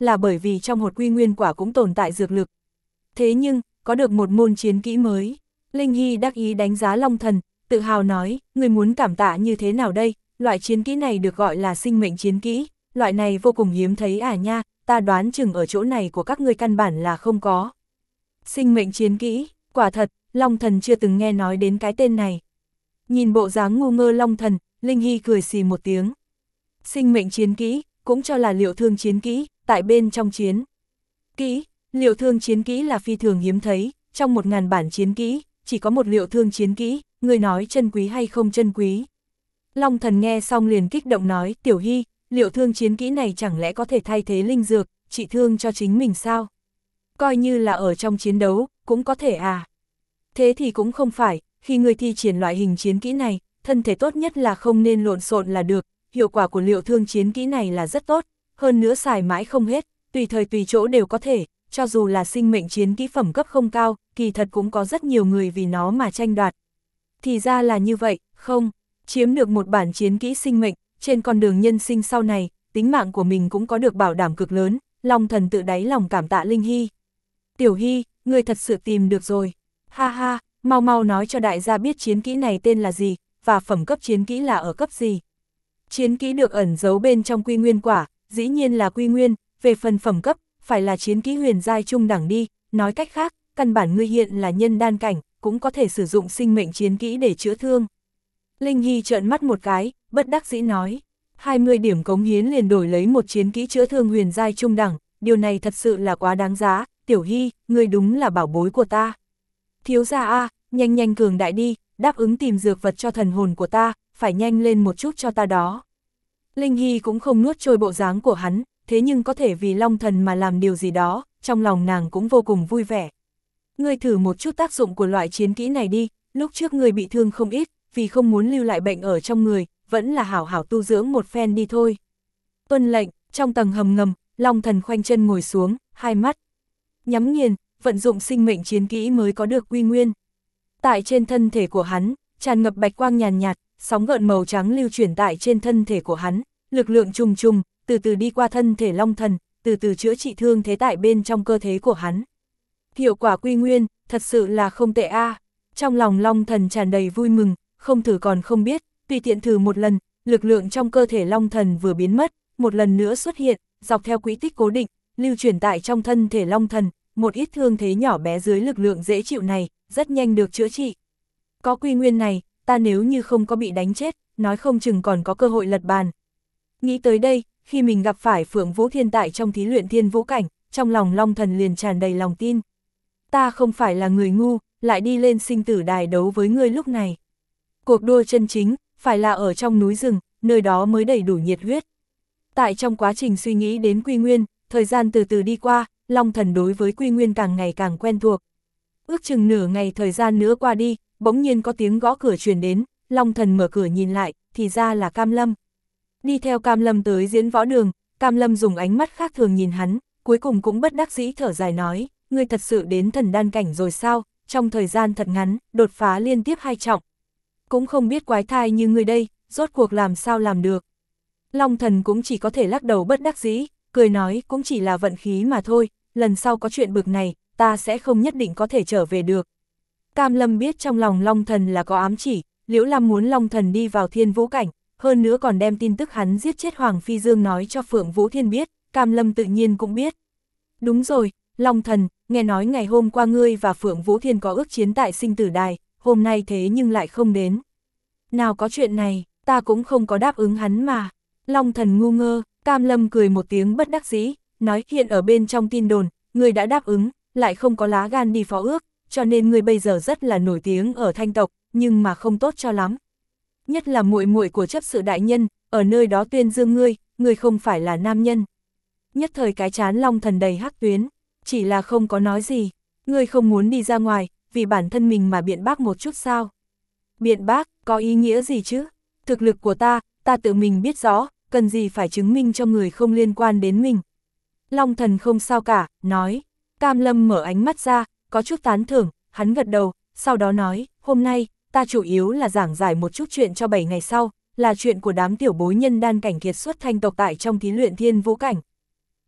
là bởi vì trong hột quy nguyên quả cũng tồn tại dược lực. Thế nhưng, có được một môn chiến kỹ mới. Linh Hy đắc ý đánh giá Long Thần, tự hào nói, người muốn cảm tạ như thế nào đây, loại chiến kỹ này được gọi là sinh mệnh chiến kỹ, loại này vô cùng hiếm thấy à nha, ta đoán chừng ở chỗ này của các ngươi căn bản là không có. Sinh mệnh chiến kỹ, quả thật, Long Thần chưa từng nghe nói đến cái tên này. Nhìn bộ dáng ngu ngơ Long Thần, Linh Hy cười xì một tiếng. Sinh mệnh chiến kỹ, cũng cho là liệu thương chiến kỹ, tại bên trong chiến kỹ, liệu thương chiến kỹ là phi thường hiếm thấy, trong một ngàn bản chiến kỹ, chỉ có một liệu thương chiến kỹ, người nói chân quý hay không chân quý. Long Thần nghe xong liền kích động nói, Tiểu Hy, liệu thương chiến kỹ này chẳng lẽ có thể thay thế linh dược, trị thương cho chính mình sao? Coi như là ở trong chiến đấu, cũng có thể à? Thế thì cũng không phải, khi người thi triển loại hình chiến kỹ này, thân thể tốt nhất là không nên lộn xộn là được, hiệu quả của liệu thương chiến kỹ này là rất tốt, hơn nữa xài mãi không hết, tùy thời tùy chỗ đều có thể, cho dù là sinh mệnh chiến kỹ phẩm cấp không cao, kỳ thật cũng có rất nhiều người vì nó mà tranh đoạt. Thì ra là như vậy, không, chiếm được một bản chiến kỹ sinh mệnh, trên con đường nhân sinh sau này, tính mạng của mình cũng có được bảo đảm cực lớn, Long Thần tự đáy lòng cảm tạ Linh Hy. Tiểu Hy, ngươi thật sự tìm được rồi, ha ha, mau mau nói cho đại gia biết chiến kỹ này tên là gì, và phẩm cấp chiến kỹ là ở cấp gì. Chiến kỹ được ẩn giấu bên trong quy nguyên quả, dĩ nhiên là quy nguyên, về phần phẩm cấp, phải là chiến kỹ huyền giai trung đẳng đi, nói cách khác, căn bản ngươi hiện là nhân đan cảnh, cũng có thể sử dụng sinh mệnh chiến kỹ để chữa thương. Linh Hy trợn mắt một cái, bất đắc dĩ nói, hai mươi điểm cống hiến liền đổi lấy một chiến kỹ chữa thương huyền giai trung đẳng, điều này thật sự là quá đáng giá, Tiểu Hy, ngươi đúng là bảo bối của ta. Thiếu gia a, nhanh nhanh cường đại đi, đáp ứng tìm dược vật cho thần hồn của ta, phải nhanh lên một chút cho ta đó. Linh Hy cũng không nuốt trôi bộ dáng của hắn, thế nhưng có thể vì Long Thần mà làm điều gì đó, trong lòng nàng cũng vô cùng vui vẻ. Ngươi thử một chút tác dụng của loại chiến kỹ này đi, lúc trước ngươi bị thương không ít, vì không muốn lưu lại bệnh ở trong người, vẫn là hảo hảo tu dưỡng một phen đi thôi. Tuân lệnh, trong tầng hầm ngầm, Long Thần khoanh chân ngồi xuống, hai mắt nhắm nghiền, vận dụng sinh mệnh chiến kỹ mới có được quy nguyên. Tại trên thân thể của hắn, tràn ngập bạch quang nhàn nhạt, sóng gợn màu trắng lưu chuyển tại trên thân thể của hắn, lực lượng trùng trùng, từ từ đi qua thân thể Long Thần, từ từ chữa trị thương thế tại bên trong cơ thể của hắn. Hiệu quả quy nguyên, thật sự là không tệ a. Trong lòng Long Thần tràn đầy vui mừng, không thử còn không biết, tùy tiện thử một lần, lực lượng trong cơ thể Long Thần vừa biến mất, một lần nữa xuất hiện, dọc theo quỹ tích cố định, lưu chuyển tại trong thân thể Long Thần, một ít thương thế nhỏ bé dưới lực lượng dễ chịu này, rất nhanh được chữa trị. Có quy nguyên này, ta nếu như không có bị đánh chết, nói không chừng còn có cơ hội lật bàn. Nghĩ tới đây, khi mình gặp phải Phượng Vũ Thiên tại trong thí luyện thiên vũ cảnh, trong lòng Long Thần liền tràn đầy lòng tin. Ta không phải là người ngu, lại đi lên sinh tử đài đấu với ngươi lúc này. Cuộc đua chân chính, phải là ở trong núi rừng, nơi đó mới đầy đủ nhiệt huyết. Tại trong quá trình suy nghĩ đến quy nguyên, thời gian từ từ đi qua, Long Thần đối với quy nguyên càng ngày càng quen thuộc. Ước chừng nửa ngày thời gian nữa qua đi, bỗng nhiên có tiếng gõ cửa truyền đến, Long Thần mở cửa nhìn lại, thì ra là Cam Lâm. Đi theo Cam Lâm tới diễn võ đường, Cam Lâm dùng ánh mắt khác thường nhìn hắn, cuối cùng cũng bất đắc dĩ thở dài nói, ngươi thật sự đến thần đan cảnh rồi sao, trong thời gian thật ngắn, đột phá liên tiếp hai trọng. Cũng không biết quái thai như ngươi đây, rốt cuộc làm sao làm được. Long Thần cũng chỉ có thể lắc đầu bất đắc dĩ, cười nói cũng chỉ là vận khí mà thôi, lần sau có chuyện bực này, ta sẽ không nhất định có thể trở về được. Cam Lâm biết trong lòng Long Thần là có ám chỉ, Liễu Lam muốn Long Thần đi vào thiên vũ cảnh, hơn nữa còn đem tin tức hắn giết chết Hoàng Phi Dương nói cho Phượng Vũ Thiên biết, Cam Lâm tự nhiên cũng biết. Đúng rồi, Long Thần, nghe nói ngày hôm qua ngươi và Phượng Vũ Thiên có ước chiến tại sinh tử đài, hôm nay thế nhưng lại không đến. Nào có chuyện này, ta cũng không có đáp ứng hắn mà. Long Thần ngu ngơ, Cam Lâm cười một tiếng bất đắc dĩ, nói hiện ở bên trong tin đồn, ngươi đã đáp ứng, lại không có lá gan đi phó ước, cho nên ngươi bây giờ rất là nổi tiếng ở Thanh tộc, nhưng mà không tốt cho lắm. Nhất là muội muội của chấp sự đại nhân, ở nơi đó tuyên dương ngươi, ngươi không phải là nam nhân. Nhất thời cái chán Long Thần đầy hắc tuyến, chỉ là không có nói gì, ngươi không muốn đi ra ngoài, vì bản thân mình mà biện bác một chút sao. Biện bác, có ý nghĩa gì chứ? Thực lực của ta, ta tự mình biết rõ, cần gì phải chứng minh cho người không liên quan đến mình. Long Thần không sao cả, nói. Cam Lâm mở ánh mắt ra, có chút tán thưởng, hắn gật đầu, sau đó nói, hôm nay, ta chủ yếu là giảng giải một chút chuyện cho bảy ngày sau, là chuyện của đám tiểu bối nhân đan cảnh kiệt xuất thanh tộc tại trong thí luyện thiên vũ cảnh.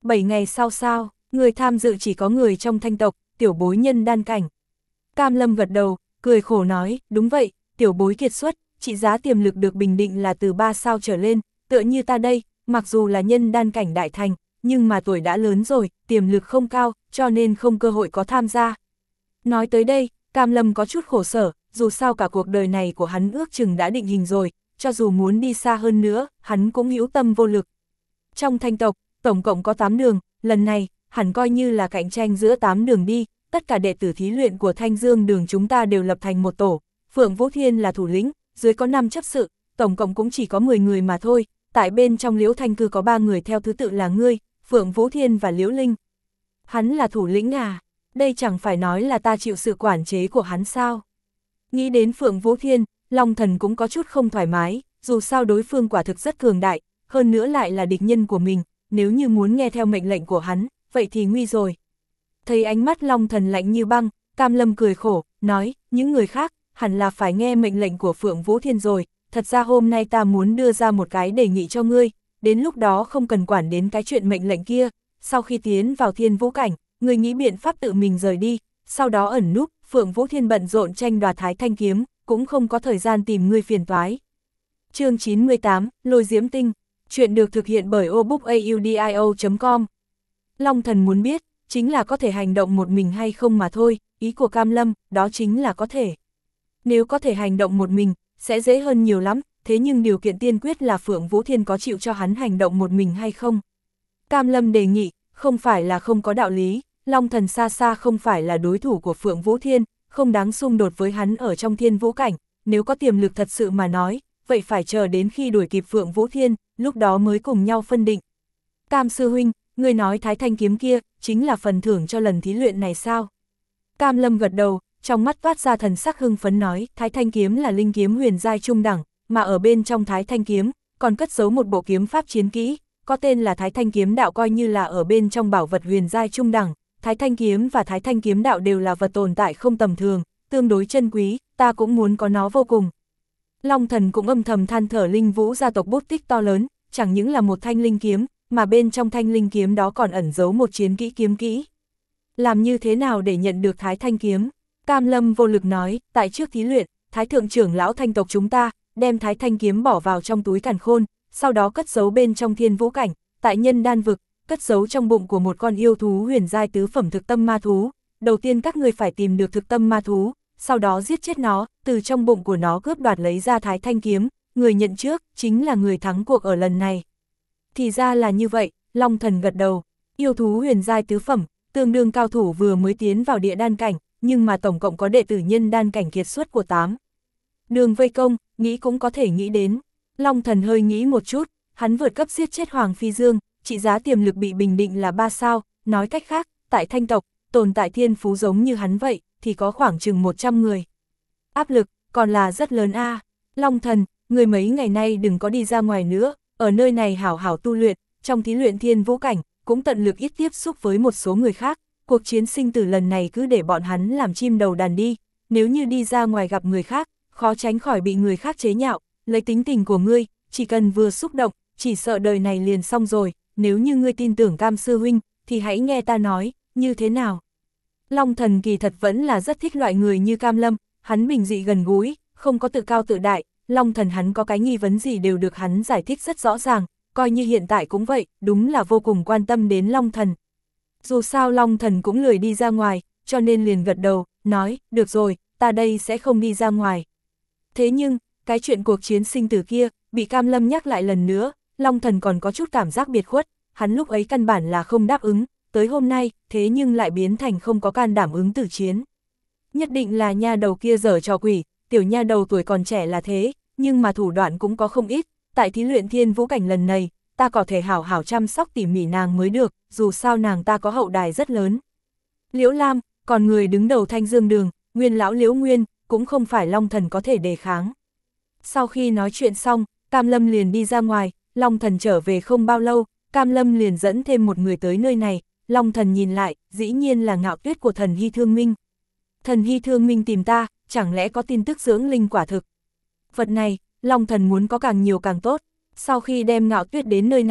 bảy ngày sau sao, người tham dự chỉ có người trong thanh tộc, tiểu bối nhân đan cảnh. Cam Lâm gật đầu, cười khổ nói, đúng vậy, tiểu bối kiệt xuất, trị giá tiềm lực được bình định là từ ba sao trở lên, tựa như ta đây, mặc dù là nhân đan cảnh đại thành, nhưng mà tuổi đã lớn rồi, tiềm lực không cao, cho nên không cơ hội có tham gia. Nói tới đây, Cam Lâm có chút khổ sở, dù sao cả cuộc đời này của hắn ước chừng đã định hình rồi, cho dù muốn đi xa hơn nữa, hắn cũng hữu tâm vô lực. Trong thanh tộc, tổng cộng có tám đường, lần này, hẳn coi như là cạnh tranh giữa tám đường đi, tất cả đệ tử thí luyện của Thanh Dương đường chúng ta đều lập thành một tổ, Phượng Vũ Thiên là thủ lĩnh, dưới có năm chấp sự, tổng cộng cũng chỉ có mười người mà thôi, tại bên trong Liễu Thanh Cư có ba người theo thứ tự là ngươi, Phượng Vũ Thiên và Liễu Linh. Hắn là thủ lĩnh à? Đây chẳng phải nói là ta chịu sự quản chế của hắn sao? Nghĩ đến Phượng Vũ Thiên, Long Thần cũng có chút không thoải mái, dù sao đối phương quả thực rất cường đại, hơn nữa lại là địch nhân của mình, nếu như muốn nghe theo mệnh lệnh của hắn, vậy thì nguy rồi. Thấy ánh mắt Long Thần lạnh như băng, Cam Lâm cười khổ, nói, những người khác, hẳn là phải nghe mệnh lệnh của Phượng Vũ Thiên rồi, thật ra hôm nay ta muốn đưa ra một cái đề nghị cho ngươi, đến lúc đó không cần quản đến cái chuyện mệnh lệnh kia, sau khi tiến vào Thiên Vũ Cảnh, ngươi nghĩ biện pháp tự mình rời đi, sau đó ẩn núp, Phượng Vũ Thiên bận rộn tranh đoạt Thái Thanh Kiếm, cũng không có thời gian tìm ngươi phiền toái. Chương chín mươi tám, Lôi Diễm Tinh, chuyện được thực hiện bởi obookaudio chấm com. Long Thần muốn biết, chính là có thể hành động một mình hay không mà thôi, ý của Cam Lâm, đó chính là có thể. Nếu có thể hành động một mình, sẽ dễ hơn nhiều lắm, thế nhưng điều kiện tiên quyết là Phượng Vũ Thiên có chịu cho hắn hành động một mình hay không. Cam Lâm đề nghị, không phải là không có đạo lý, Long Thần xa xa không phải là đối thủ của Phượng Vũ Thiên, không đáng xung đột với hắn ở trong Thiên Vũ Cảnh, nếu có tiềm lực thật sự mà nói, vậy phải chờ đến khi đuổi kịp Phượng Vũ Thiên, lúc đó mới cùng nhau phân định. Cam sư huynh, ngươi nói Thái Thanh Kiếm kia, chính là phần thưởng cho lần thí luyện này sao? Cam Lâm gật đầu, trong mắt toát ra thần sắc hưng phấn nói, Thái Thanh Kiếm là linh kiếm huyền giai trung đẳng, mà ở bên trong Thái Thanh Kiếm, còn cất giấu một bộ kiếm pháp chiến kỹ, có tên là Thái Thanh Kiếm Đạo, coi như là ở bên trong bảo vật huyền giai trung đẳng, Thái Thanh Kiếm và Thái Thanh Kiếm Đạo đều là vật tồn tại không tầm thường, tương đối chân quý, ta cũng muốn có nó vô cùng. Long Thần cũng âm thầm than thở Linh Vũ gia tộc bút tích to lớn, chẳng những là một thanh linh kiếm, mà bên trong thanh linh kiếm đó còn ẩn giấu một chiến kỹ kiếm kỹ. Làm như thế nào để nhận được Thái Thanh Kiếm? Cam Lâm vô lực nói, tại trước thí luyện, Thái thượng trưởng lão thanh tộc chúng ta, đem Thái Thanh Kiếm bỏ vào trong túi càn khôn, sau đó cất giấu bên trong Thiên Vũ Cảnh, tại nhân đan vực, cất giấu trong bụng của một con yêu thú huyền giai tứ phẩm thực tâm ma thú. Đầu tiên các ngươi phải tìm được thực tâm ma thú, sau đó giết chết nó, từ trong bụng của nó cướp đoạt lấy ra Thái Thanh Kiếm, người nhận trước, chính là người thắng cuộc ở lần này. Thì ra là như vậy, Long Thần gật đầu, yêu thú huyền giai tứ phẩm, tương đương cao thủ vừa mới tiến vào địa đan cảnh, nhưng mà tổng cộng có đệ tử nhân đan cảnh kiệt xuất của tám. Đường vây công, nghĩ cũng có thể nghĩ đến. Long Thần hơi nghĩ một chút, hắn vượt cấp giết chết Hoàng Phi Dương, trị giá tiềm lực bị bình định là ba sao, nói cách khác, tại thanh tộc, tồn tại thiên phú giống như hắn vậy, thì có khoảng chừng một trăm người. Áp lực, còn là rất lớn a. À. Long Thần, người mấy ngày nay đừng có đi ra ngoài nữa, ở nơi này hảo hảo tu luyện, trong thí luyện Thiên Vũ Cảnh, cũng tận lực ít tiếp xúc với một số người khác, cuộc chiến sinh tử lần này cứ để bọn hắn làm chim đầu đàn đi, nếu như đi ra ngoài gặp người khác, khó tránh khỏi bị người khác chế nhạo, lấy tính tình của ngươi, chỉ cần vừa xúc động, chỉ sợ đời này liền xong rồi, nếu như ngươi tin tưởng Cam sư huynh, thì hãy nghe ta nói, như thế nào? Long Thần kỳ thật vẫn là rất thích loại người như Cam Lâm, hắn bình dị gần gũi, không có tự cao tự đại, Long Thần hắn có cái nghi vấn gì đều được hắn giải thích rất rõ ràng, coi như hiện tại cũng vậy, đúng là vô cùng quan tâm đến Long Thần. Dù sao Long Thần cũng lười đi ra ngoài, cho nên liền gật đầu, nói, được rồi, ta đây sẽ không đi ra ngoài. Thế nhưng, cái chuyện cuộc chiến sinh tử kia, bị Cam Lâm nhắc lại lần nữa, Long Thần còn có chút cảm giác biệt khuất, hắn lúc ấy căn bản là không đáp ứng, tới hôm nay, thế nhưng lại biến thành không có can đảm ứng tử chiến. Nhất định là nha đầu kia dở trò quỷ, tiểu nha đầu tuổi còn trẻ là thế, nhưng mà thủ đoạn cũng có không ít, tại thí luyện Thiên Vũ Cảnh lần này, ta có thể hảo hảo chăm sóc tỉ mỉ nàng mới được, dù sao nàng ta có hậu đài rất lớn. Liễu Lam, còn người đứng đầu Thanh Dương đường, Nguyên lão Liễu Nguyên, cũng không phải Long Thần có thể đề kháng. Sau khi nói chuyện xong, Cam Lâm liền đi ra ngoài, Long Thần trở về không bao lâu, Cam Lâm liền dẫn thêm một người tới nơi này, Long Thần nhìn lại, dĩ nhiên là Ngạo Tuyết của thần Hy Thương Minh. Thần Hy Thương Minh tìm ta, chẳng lẽ có tin tức dưỡng linh quả thực? Vật này, Long Thần muốn có càng nhiều càng tốt. Sau khi đem Ngạo Tuyết đến nơi này,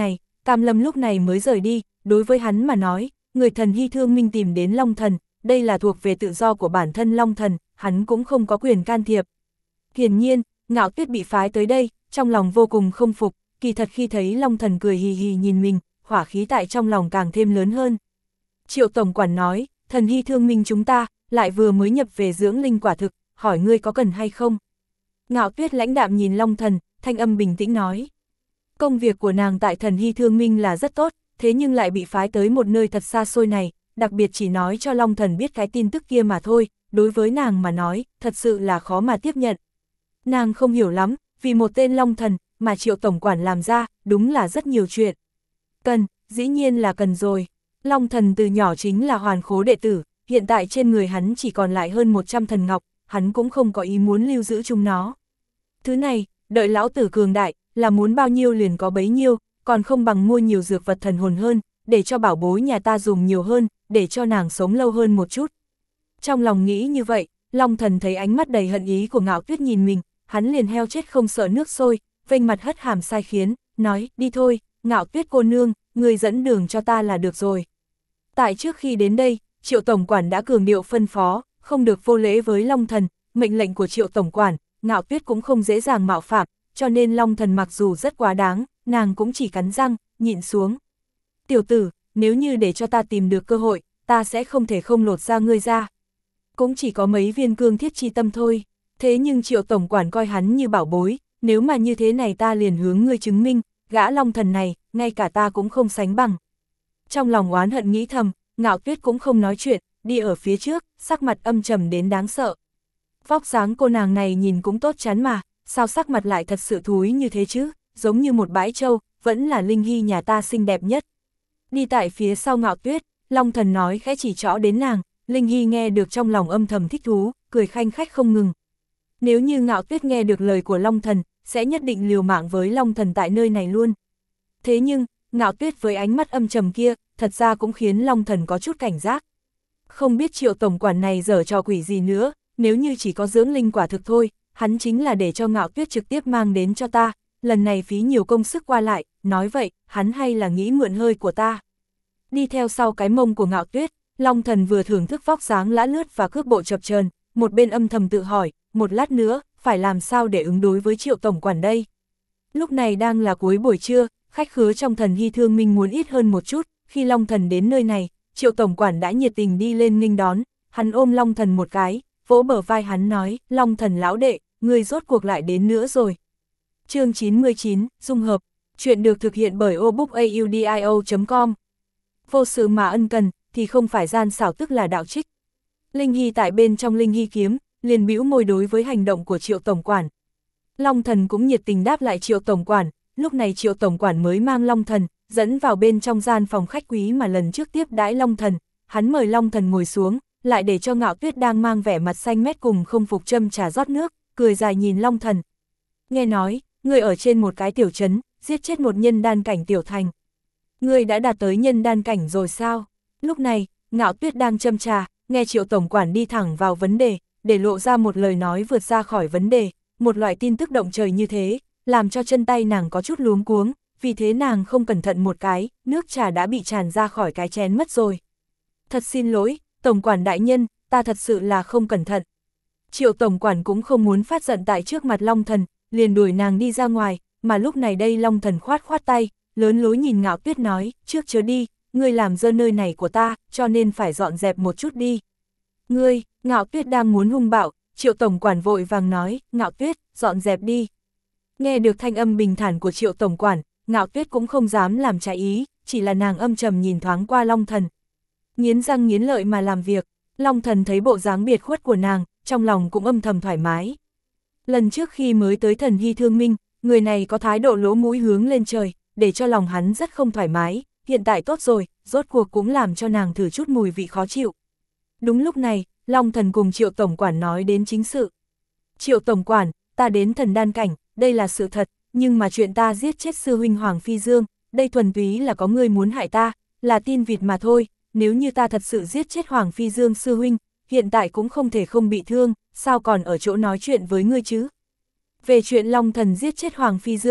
Cam Lâm lúc này mới rời đi, đối với hắn mà nói, người thần Hy Thương Minh tìm đến Long Thần, đây là thuộc về tự do của bản thân Long Thần, hắn cũng không có quyền can thiệp. Hiển nhiên, Ngạo Tuyết bị phái tới đây, trong lòng vô cùng không phục, kỳ thật khi thấy Long Thần cười hì hì nhìn mình, hỏa khí tại trong lòng càng thêm lớn hơn. Triệu tổng quản nói, thần Hy Thương Minh chúng ta, lại vừa mới nhập về dưỡng linh quả thực, hỏi ngươi có cần hay không? Ngạo Tuyết lãnh đạm nhìn Long Thần, thanh âm bình tĩnh nói. Công việc của nàng tại thần Hy Thương Minh là rất tốt, thế nhưng lại bị phái tới một nơi thật xa xôi này, đặc biệt chỉ nói cho Long Thần biết cái tin tức kia mà thôi, đối với nàng mà nói, thật sự là khó mà tiếp nhận. Nàng không hiểu lắm, vì một tên Long Thần, mà Triệu tổng quản làm ra, đúng là rất nhiều chuyện. Cần, dĩ nhiên là cần rồi. Long Thần từ nhỏ chính là hoàn khố đệ tử, hiện tại trên người hắn chỉ còn lại hơn một trăm thần ngọc, hắn cũng không có ý muốn lưu giữ chúng nó. Thứ này, đợi lão tử cường đại, là muốn bao nhiêu liền có bấy nhiêu, còn không bằng mua nhiều dược vật thần hồn hơn, để cho bảo bối nhà ta dùng nhiều hơn, để cho nàng sống lâu hơn một chút. Trong lòng nghĩ như vậy, Long Thần thấy ánh mắt đầy hận ý của Ngạo Tuyết nhìn mình, hắn liền heo chết không sợ nước sôi, vênh mặt hất hàm sai khiến, nói, đi thôi, Ngạo Tuyết cô nương, người dẫn đường cho ta là được rồi. Tại trước khi đến đây, Triệu tổng quản đã cường điệu phân phó, không được vô lễ với Long Thần, mệnh lệnh của Triệu tổng quản, Ngạo Tuyết cũng không dễ dàng mạo phạm, cho nên Long Thần mặc dù rất quá đáng, nàng cũng chỉ cắn răng, nhịn xuống. Tiểu tử, nếu như để cho ta tìm được cơ hội, ta sẽ không thể không lột ra ngươi ra. Cũng chỉ có mấy viên cương thiết chi tâm thôi, thế nhưng Triệu tổng quản coi hắn như bảo bối, nếu mà như thế này ta liền hướng ngươi chứng minh, gã Long Thần này, ngay cả ta cũng không sánh bằng. Trong lòng oán hận nghĩ thầm, Ngạo Tuyết cũng không nói chuyện, đi ở phía trước, sắc mặt âm trầm đến đáng sợ. Vóc dáng cô nàng này nhìn cũng tốt chán mà, sao sắc mặt lại thật sự thúi như thế chứ, giống như một bãi trâu, vẫn là Linh Hy nhà ta xinh đẹp nhất. Đi tại phía sau Ngạo Tuyết, Long Thần nói khẽ chỉ trỏ đến nàng, Linh Hy nghe được trong lòng âm thầm thích thú, cười khanh khách không ngừng. Nếu như Ngạo Tuyết nghe được lời của Long Thần, sẽ nhất định liều mạng với Long Thần tại nơi này luôn. Thế nhưng, Ngạo Tuyết với ánh mắt âm trầm kia, thật ra cũng khiến Long Thần có chút cảnh giác. Không biết Triệu tổng quản này giở trò quỷ gì nữa, nếu như chỉ có dưỡng linh quả thực thôi, hắn chính là để cho Ngạo Tuyết trực tiếp mang đến cho ta, lần này phí nhiều công sức qua lại, nói vậy, hắn hay là nghĩ mượn hơi của ta. Đi theo sau cái mông của Ngạo Tuyết, Long Thần vừa thưởng thức vóc dáng lã lướt và cước bộ chập chờn, một bên âm thầm tự hỏi, một lát nữa, phải làm sao để ứng đối với Triệu tổng quản đây. Lúc này đang là cuối buổi trưa, khách khứa trong thần Hy Thương Minh muốn ít hơn một chút, khi Long Thần đến nơi này, Triệu tổng quản đã nhiệt tình đi lên nghênh đón, hắn ôm Long Thần một cái, vỗ bờ vai hắn nói, Long Thần lão đệ, người rốt cuộc lại đến nữa rồi. Chương chín mươi chín, Dung hợp, chuyện được thực hiện bởi obookaudio chấm com. Vô sự mà ân cần, thì không phải gian xảo tức là đạo trích. Linh Hy tại bên trong Linh Hy kiếm, liền bĩu môi đối với hành động của Triệu tổng quản. Long Thần cũng nhiệt tình đáp lại Triệu tổng quản, lúc này Triệu tổng quản mới mang Long Thần, dẫn vào bên trong gian phòng khách quý mà lần trước tiếp đãi Long Thần, hắn mời Long Thần ngồi xuống, lại để cho Ngạo Tuyết đang mang vẻ mặt xanh mét cùng không phục châm trà rót nước, cười dài nhìn Long Thần. Nghe nói, người ở trên một cái tiểu trấn, giết chết một nhân đan cảnh tiểu thành. Người đã đạt tới nhân đan cảnh rồi sao? Lúc này, Ngạo Tuyết đang châm trà, nghe Triệu tổng quản đi thẳng vào vấn đề, để lộ ra một lời nói vượt ra khỏi vấn đề, một loại tin tức động trời như thế, làm cho chân tay nàng có chút luống cuống, vì thế nàng không cẩn thận một cái, nước trà đã bị tràn ra khỏi cái chén mất rồi. Thật xin lỗi, tổng quản đại nhân, ta thật sự là không cẩn thận. Triệu tổng quản cũng không muốn phát giận tại trước mặt Long Thần, liền đuổi nàng đi ra ngoài, mà lúc này đây Long Thần khoát khoát tay, lớn lối nhìn Ngạo Tuyết nói, trước chớ đi, ngươi làm dơ nơi này của ta, cho nên phải dọn dẹp một chút đi. Ngươi, Ngạo Tuyết đang muốn hung bạo, Triệu tổng quản vội vàng nói, Ngạo Tuyết, dọn dẹp đi. Nghe được thanh âm bình thản của Triệu tổng quản, Ngạo Tuyết cũng không dám làm trái ý, chỉ là nàng âm trầm nhìn thoáng qua Long Thần. Nghiến răng nghiến lợi mà làm việc, Long Thần thấy bộ dáng biệt khuất của nàng, trong lòng cũng âm thầm thoải mái. Lần trước khi mới tới thần Hy Thương Minh, người này có thái độ lỗ mũi hướng lên trời, để cho lòng hắn rất không thoải mái, hiện tại tốt rồi, rốt cuộc cũng làm cho nàng thử chút mùi vị khó chịu. Đúng lúc này, Long Thần cùng Triệu tổng quản nói đến chính sự. Triệu tổng quản, ta đến thần đan cảnh, đây là sự thật, nhưng mà chuyện ta giết chết sư huynh Hoàng Phi Dương, đây thuần túy là có người muốn hại ta, là tin vịt mà thôi, nếu như ta thật sự giết chết Hoàng Phi Dương sư huynh, hiện tại cũng không thể không bị thương, sao còn ở chỗ nói chuyện với ngươi chứ? Về chuyện Long Thần giết chết Hoàng Phi Dương,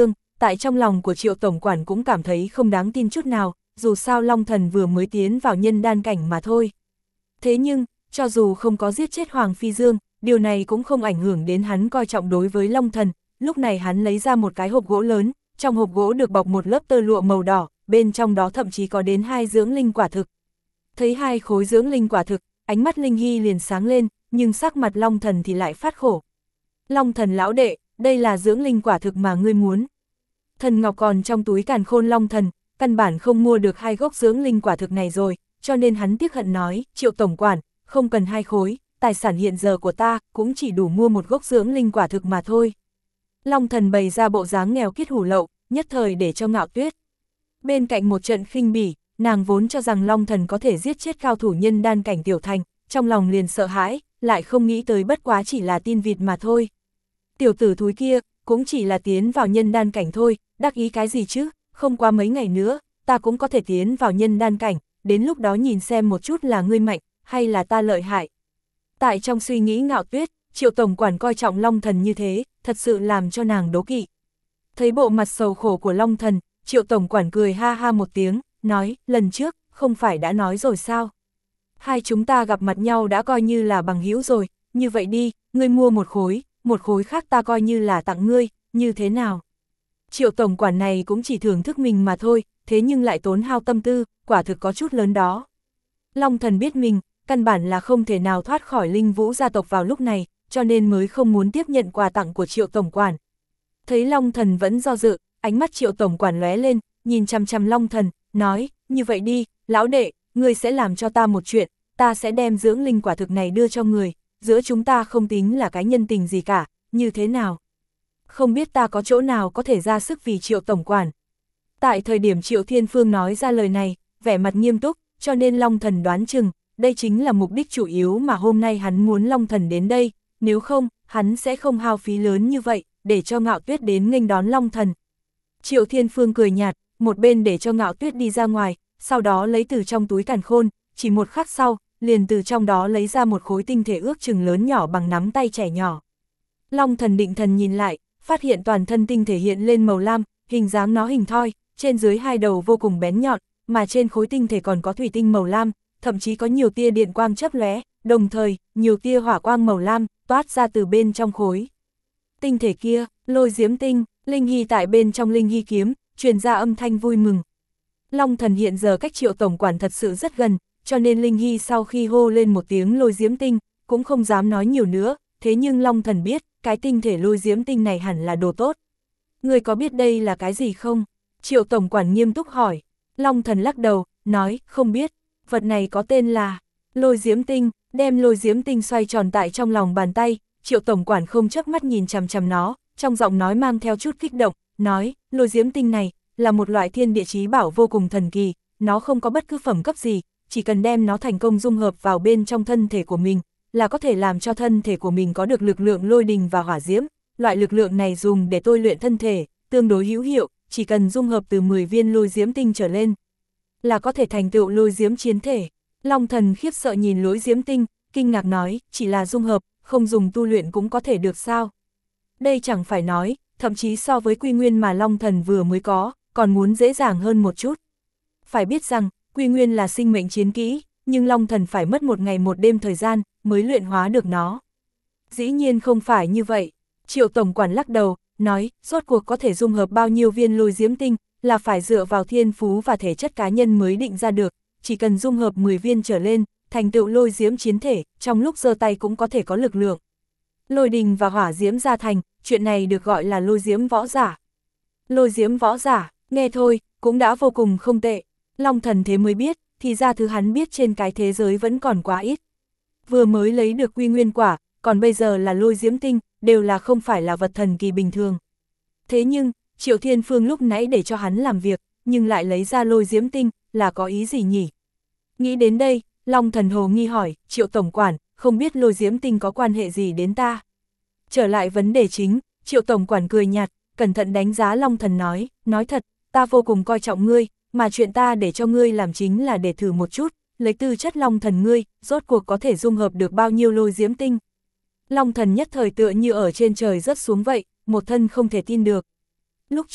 tại trong lòng của Triệu tổng quản cũng cảm thấy không đáng tin chút nào, dù sao Long Thần vừa mới tiến vào nhân đan cảnh mà thôi. Thế nhưng, cho dù không có giết chết Hoàng Phi Dương, điều này cũng không ảnh hưởng đến hắn coi trọng đối với Long Thần. Lúc này hắn lấy ra một cái hộp gỗ lớn, trong hộp gỗ được bọc một lớp tơ lụa màu đỏ, bên trong đó thậm chí có đến hai dưỡng linh quả thực. Thấy hai khối dưỡng linh quả thực, ánh mắt Linh Hy liền sáng lên, nhưng sắc mặt Long Thần thì lại phát khổ. Long Thần lão đệ, đây là dưỡng linh quả thực mà ngươi muốn. Thần ngọc còn trong túi càn khôn Long Thần, căn bản không mua được hai gốc dưỡng linh quả thực này rồi, cho nên hắn tiếc hận nói, Triệu tổng quản, không cần hai khối, tài sản hiện giờ của ta cũng chỉ đủ mua một gốc dưỡng linh quả thực mà thôi. Long Thần bày ra bộ dáng nghèo kiết hủ lậu, nhất thời để cho Ngạo Tuyết. Bên cạnh một trận khinh bỉ, nàng vốn cho rằng Long Thần có thể giết chết cao thủ nhân đan cảnh tiểu thành, trong lòng liền sợ hãi, lại không nghĩ tới bất quá chỉ là tin vịt mà thôi. Tiểu tử thúi kia, cũng chỉ là tiến vào nhân đan cảnh thôi, đắc ý cái gì chứ, không qua mấy ngày nữa, ta cũng có thể tiến vào nhân đan cảnh, đến lúc đó nhìn xem một chút là ngươi mạnh, hay là ta lợi hại. Tại trong suy nghĩ Ngạo Tuyết, Triệu tổng quản coi trọng Long Thần như thế, thật sự làm cho nàng đố kỵ. Thấy bộ mặt sầu khổ của Long Thần, Triệu tổng quản cười ha ha một tiếng, nói, lần trước, không phải đã nói rồi sao? Hai chúng ta gặp mặt nhau đã coi như là bằng hữu rồi, như vậy đi, ngươi mua một khối, một khối khác ta coi như là tặng ngươi, như thế nào? Triệu tổng quản này cũng chỉ thưởng thức mình mà thôi, thế nhưng lại tốn hao tâm tư, quả thực có chút lớn đó. Long Thần biết mình, căn bản là không thể nào thoát khỏi Linh Vũ gia tộc vào lúc này, cho nên mới không muốn tiếp nhận quà tặng của Triệu tổng quản. Thấy Long Thần vẫn do dự, ánh mắt Triệu tổng quản lóe lên, nhìn chằm chằm Long Thần, nói, như vậy đi, lão đệ, ngươi sẽ làm cho ta một chuyện, ta sẽ đem dưỡng linh quả thực này đưa cho người, giữa chúng ta không tính là cái nhân tình gì cả, như thế nào? Không biết ta có chỗ nào có thể ra sức vì Triệu tổng quản. Tại thời điểm Triệu Thiên Phương nói ra lời này, vẻ mặt nghiêm túc, cho nên Long Thần đoán chừng, đây chính là mục đích chủ yếu mà hôm nay hắn muốn Long Thần đến đây, nếu không, hắn sẽ không hao phí lớn như vậy, để cho Ngạo Tuyết đến nghênh đón Long Thần. Triệu Thiên Phương cười nhạt, một bên để cho Ngạo Tuyết đi ra ngoài, sau đó lấy từ trong túi càn khôn, chỉ một khắc sau, liền từ trong đó lấy ra một khối tinh thể ước chừng lớn nhỏ bằng nắm tay trẻ nhỏ. Long Thần định thần nhìn lại, phát hiện toàn thân tinh thể hiện lên màu lam, hình dáng nó hình thoi, trên dưới hai đầu vô cùng bén nhọn, mà trên khối tinh thể còn có thủy tinh màu lam, thậm chí có nhiều tia điện quang chớp lóe, đồng thời, nhiều tia hỏa quang màu lam toát ra từ bên trong khối tinh thể kia, Lôi Diễm Tinh. Linh Hy tại bên trong Linh Hy kiếm, truyền ra âm thanh vui mừng. Long Thần hiện giờ cách Triệu tổng quản thật sự rất gần, cho nên Linh Hy sau khi hô lên một tiếng Lôi Diễm Tinh, cũng không dám nói nhiều nữa, thế nhưng Long Thần biết, cái tinh thể Lôi Diễm Tinh này hẳn là đồ tốt. Người có biết đây là cái gì không? Triệu tổng quản nghiêm túc hỏi. Long Thần lắc đầu, nói, không biết, vật này có tên là Lôi Diễm Tinh, đem Lôi Diễm Tinh xoay tròn tại trong lòng bàn tay, Triệu tổng quản không chớp mắt nhìn chằm chằm nó, trong giọng nói mang theo chút kích động, nói, Lôi Diễm Tinh này, là một loại thiên địa chí bảo vô cùng thần kỳ, nó không có bất cứ phẩm cấp gì, chỉ cần đem nó thành công dung hợp vào bên trong thân thể của mình, là có thể làm cho thân thể của mình có được lực lượng lôi đình và hỏa diễm, loại lực lượng này dùng để tôi luyện thân thể, tương đối hữu hiệu, chỉ cần dung hợp từ mười viên Lôi Diễm Tinh trở lên, là có thể thành tựu Lôi Diễm chiến thể. Long Thần khiếp sợ nhìn Lôi Diễm Tinh, kinh ngạc nói, chỉ là dung hợp, không dùng tu luyện cũng có thể được sao? Đây chẳng phải nói, thậm chí so với quy nguyên mà Long Thần vừa mới có, còn muốn dễ dàng hơn một chút. Phải biết rằng, quy nguyên là sinh mệnh chiến kỹ, nhưng Long Thần phải mất một ngày một đêm thời gian, mới luyện hóa được nó. Dĩ nhiên không phải như vậy. Triệu tổng quản lắc đầu, nói, rốt cuộc có thể dung hợp bao nhiêu viên Lôi Diễm Tinh, là phải dựa vào thiên phú và thể chất cá nhân mới định ra được, chỉ cần dung hợp mười viên trở lên, thành tựu Lôi Diễm chiến thể, trong lúc giơ tay cũng có thể có lực lượng. Lôi đình và hỏa diễm gia thành, chuyện này được gọi là Lôi Diễm võ giả. Lôi Diễm võ giả, nghe thôi, cũng đã vô cùng không tệ. Long Thần thế mới biết, thì ra thứ hắn biết trên cái thế giới vẫn còn quá ít. Vừa mới lấy được quy nguyên quả, còn bây giờ là Lôi Diễm Tinh, đều là không phải là vật thần kỳ bình thường. Thế nhưng, Triệu Thiên Phương lúc nãy để cho hắn làm việc, nhưng lại lấy ra Lôi Diễm Tinh, là có ý gì nhỉ? Nghĩ đến đây, Long Thần hồ nghi hỏi, Triệu tổng quản, không biết Lôi Diễm Tinh có quan hệ gì đến ta? Trở lại vấn đề chính, Triệu tổng quản cười nhạt, cẩn thận đánh giá Long Thần nói, nói thật, ta vô cùng coi trọng ngươi, mà chuyện ta để cho ngươi làm chính là để thử một chút, lấy tư chất Long Thần ngươi, rốt cuộc có thể dung hợp được bao nhiêu Lôi Diễm Tinh. Long Thần nhất thời tựa như ở trên trời rớt xuống vậy, một thân không thể tin được. Lúc trước,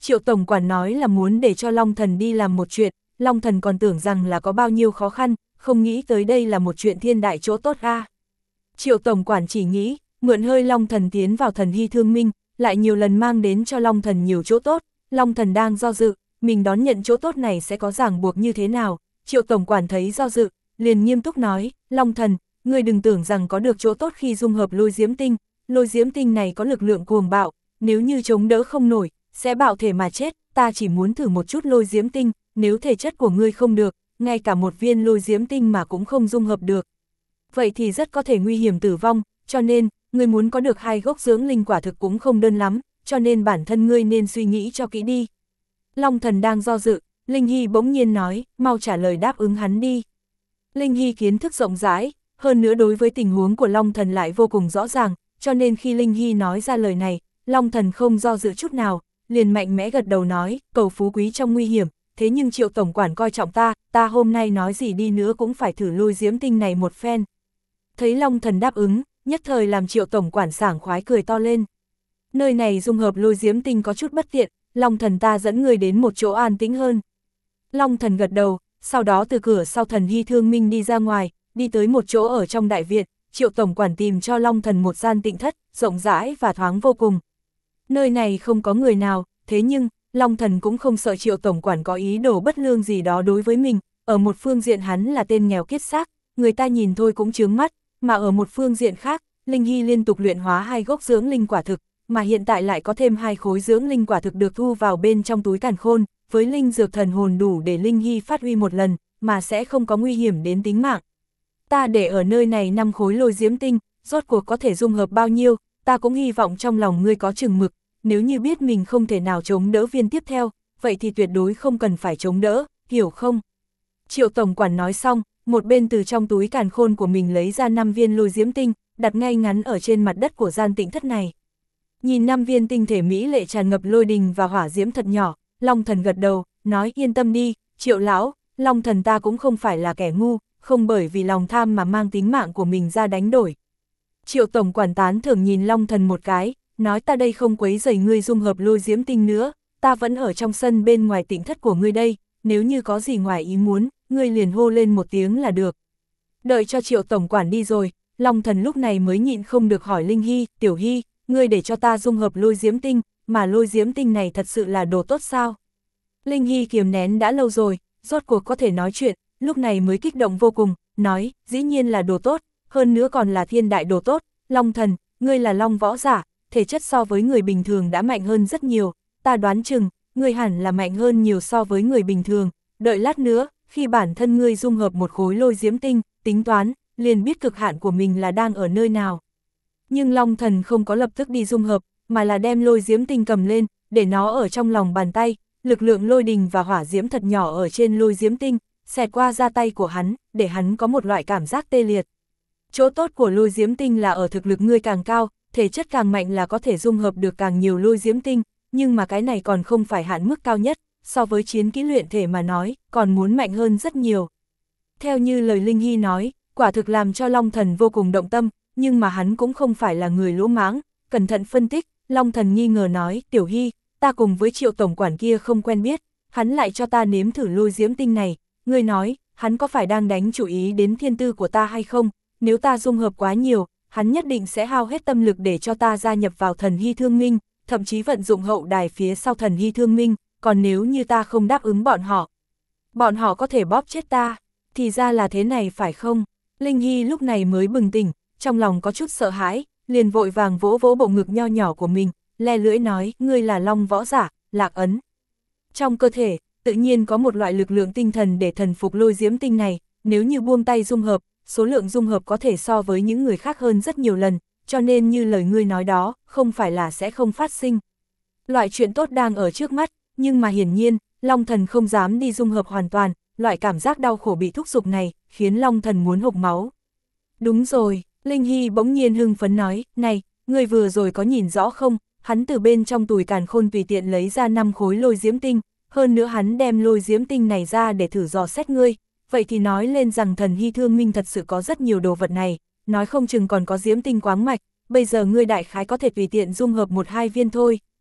Triệu tổng quản nói là muốn để cho Long Thần đi làm một chuyện, Long Thần còn tưởng rằng là có bao nhiêu khó khăn, không nghĩ tới đây là một chuyện thiên đại chỗ tốt a. Triệu tổng quản chỉ nghĩ, mượn hơi Long Thần tiến vào thần hy thương minh, lại nhiều lần mang đến cho Long Thần nhiều chỗ tốt, Long Thần đang do dự, mình đón nhận chỗ tốt này sẽ có ràng buộc như thế nào. Triệu tổng quản thấy do dự, liền nghiêm túc nói, Long Thần, ngươi đừng tưởng rằng có được chỗ tốt khi dung hợp lôi diễm tinh, lôi diễm tinh này có lực lượng cuồng bạo, nếu như chống đỡ không nổi, sẽ bạo thể mà chết, ta chỉ muốn thử một chút lôi diễm tinh, nếu thể chất của ngươi không được, ngay cả một viên lôi diễm tinh mà cũng không dung hợp được. Vậy thì rất có thể nguy hiểm tử vong, cho nên, ngươi muốn có được hai gốc dưỡng linh quả thực cũng không đơn lắm, cho nên bản thân ngươi nên suy nghĩ cho kỹ đi. Long Thần đang do dự, Linh Hy bỗng nhiên nói, mau trả lời đáp ứng hắn đi. Linh Hy kiến thức rộng rãi, hơn nữa đối với tình huống của Long Thần lại vô cùng rõ ràng, cho nên khi Linh Hy nói ra lời này, Long Thần không do dự chút nào, liền mạnh mẽ gật đầu nói, cầu phú quý trong nguy hiểm, thế nhưng Triệu tổng quản coi trọng ta, ta hôm nay nói gì đi nữa cũng phải thử lôi diễm tinh này một phen. Thấy Long Thần đáp ứng, nhất thời làm Triệu tổng quản sảng khoái cười to lên. Nơi này dung hợp lôi diễm tinh có chút bất tiện, Long Thần ta dẫn người đến một chỗ an tĩnh hơn. Long Thần gật đầu, sau đó từ cửa sau thần hy thương minh đi ra ngoài, đi tới một chỗ ở trong đại viện, Triệu tổng quản tìm cho Long Thần một gian tịnh thất, rộng rãi và thoáng vô cùng. Nơi này không có người nào, thế nhưng, Long Thần cũng không sợ Triệu tổng quản có ý đồ bất lương gì đó đối với mình, ở một phương diện hắn là tên nghèo kiết xác, người ta nhìn thôi cũng chướng mắt, mà ở một phương diện khác, Linh Hy liên tục luyện hóa hai gốc dưỡng linh quả thực, mà hiện tại lại có thêm hai khối dưỡng linh quả thực được thu vào bên trong túi càn khôn, với linh dược thần hồn đủ để Linh Hy phát huy một lần, mà sẽ không có nguy hiểm đến tính mạng. Ta để ở nơi này năm khối lôi diễm tinh, rốt cuộc có thể dung hợp bao nhiêu, ta cũng hy vọng trong lòng ngươi có chừng mực, nếu như biết mình không thể nào chống đỡ viên tiếp theo, vậy thì tuyệt đối không cần phải chống đỡ, hiểu không? Triệu tổng quản nói xong, một bên từ trong túi càn khôn của mình lấy ra năm viên lôi diễm tinh, đặt ngay ngắn ở trên mặt đất của gian tịnh thất này. Nhìn năm viên tinh thể mỹ lệ tràn ngập lôi đình và hỏa diễm thật nhỏ, Long Thần gật đầu, nói yên tâm đi, Triệu lão, Long Thần ta cũng không phải là kẻ ngu, không bởi vì lòng tham mà mang tính mạng của mình ra đánh đổi. Triệu tổng quản tán thưởng nhìn Long Thần một cái, nói ta đây không quấy rầy ngươi dung hợp lôi diễm tinh nữa, ta vẫn ở trong sân bên ngoài tịnh thất của ngươi đây, nếu như có gì ngoài ý muốn, ngươi liền hô lên một tiếng là được. Đợi cho Triệu tổng quản đi rồi, Long Thần lúc này mới nhịn không được hỏi Linh Hy, Tiểu Hy, ngươi để cho ta dung hợp lôi diễm tinh, mà lôi diễm tinh này thật sự là đồ tốt sao? Linh Hy kiềm nén đã lâu rồi, rốt cuộc có thể nói chuyện, lúc này mới kích động vô cùng, nói, dĩ nhiên là đồ tốt, hơn nữa còn là thiên đại đồ tốt, Long Thần, ngươi là long võ giả, thể chất so với người bình thường đã mạnh hơn rất nhiều, ta đoán chừng, ngươi hẳn là mạnh hơn nhiều so với người bình thường, đợi lát nữa, khi bản thân ngươi dung hợp một khối lôi diễm tinh, tính toán, liền biết cực hạn của mình là đang ở nơi nào. Nhưng Long Thần không có lập tức đi dung hợp, mà là đem lôi diễm tinh cầm lên, để nó ở trong lòng bàn tay, lực lượng lôi đình và hỏa diễm thật nhỏ ở trên lôi diễm tinh, xẹt qua da tay của hắn, để hắn có một loại cảm giác tê liệt. Chỗ tốt của lôi diễm tinh là ở thực lực ngươi càng cao, thể chất càng mạnh là có thể dung hợp được càng nhiều lôi diễm tinh, nhưng mà cái này còn không phải hạn mức cao nhất, so với chiến kỹ luyện thể mà nói, còn muốn mạnh hơn rất nhiều. Theo như lời Linh Hy nói, quả thực làm cho Long Thần vô cùng động tâm, nhưng mà hắn cũng không phải là người lỗ mãng, cẩn thận phân tích, Long Thần nghi ngờ nói, Tiểu Hy, ta cùng với Triệu tổng quản kia không quen biết, hắn lại cho ta nếm thử lôi diễm tinh này, ngươi nói, hắn có phải đang đánh chủ ý đến thiên tư của ta hay không, nếu ta dung hợp quá nhiều, hắn nhất định sẽ hao hết tâm lực để cho ta gia nhập vào thần hy thương minh, thậm chí vận dụng hậu đài phía sau thần hy thương minh, còn nếu như ta không đáp ứng bọn họ, bọn họ có thể bóp chết ta, thì ra là thế này phải không? Linh Hy lúc này mới bừng tỉnh, trong lòng có chút sợ hãi, liền vội vàng vỗ vỗ bộ ngực nho nhỏ của mình, le lưỡi nói, ngươi là long võ giả, Lạc Ấn. Trong cơ thể, tự nhiên có một loại lực lượng tinh thần để thần phục lôi diễm tinh này, nếu như buông tay dung hợp, số lượng dung hợp có thể so với những người khác hơn rất nhiều lần, cho nên như lời ngươi nói đó, không phải là sẽ không phát sinh. Loại chuyện tốt đang ở trước mắt, nhưng mà hiển nhiên, Long Thần không dám đi dung hợp hoàn toàn, loại cảm giác đau khổ bị thúc giục này, khiến Long Thần muốn hộc máu. Đúng rồi, Linh Hy bỗng nhiên hưng phấn nói, này, ngươi vừa rồi có nhìn rõ không, hắn từ bên trong túi càn khôn tùy tiện lấy ra năm khối lôi diễm tinh, hơn nữa hắn đem lôi diễm tinh này ra để thử dò xét ngươi, vậy thì nói lên rằng thần hy thương minh thật sự có rất nhiều đồ vật này, nói không chừng còn có diễm tinh quáng mạch, bây giờ ngươi đại khái có thể tùy tiện dung hợp một hai viên thôi,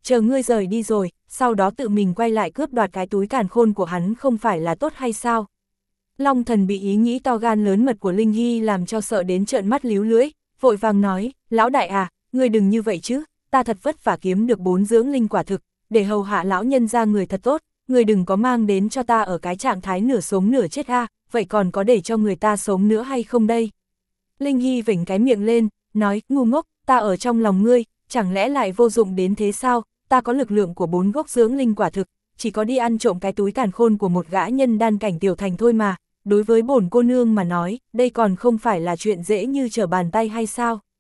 chờ ngươi rời đi rồi, sau đó tự mình quay lại cướp đoạt cái túi càn khôn của hắn không phải là tốt hay sao? Long thần bị ý nghĩ to gan lớn mật của Linh Hy làm cho sợ đến trợn mắt líu lưỡi, vội vàng nói, lão đại à, ngươi đừng như vậy chứ, ta thật vất vả kiếm được bốn dưỡng linh quả thực, để hầu hạ lão nhân ra người thật tốt, ngươi đừng có mang đến cho ta ở cái trạng thái nửa sống nửa chết ha, vậy còn có để cho người ta sống nữa hay không đây? Linh Hy vểnh cái miệng lên, nói, ngu ngốc, ta ở trong lòng ngươi, chẳng lẽ lại vô dụng đến thế sao, ta có lực lượng của bốn gốc dưỡng linh quả thực, chỉ có đi ăn trộm cái túi càn khôn của một gã nhân đan cảnh tiểu thành thôi mà, đối với bổn cô nương mà nói, đây còn không phải là chuyện dễ như trở bàn tay hay sao?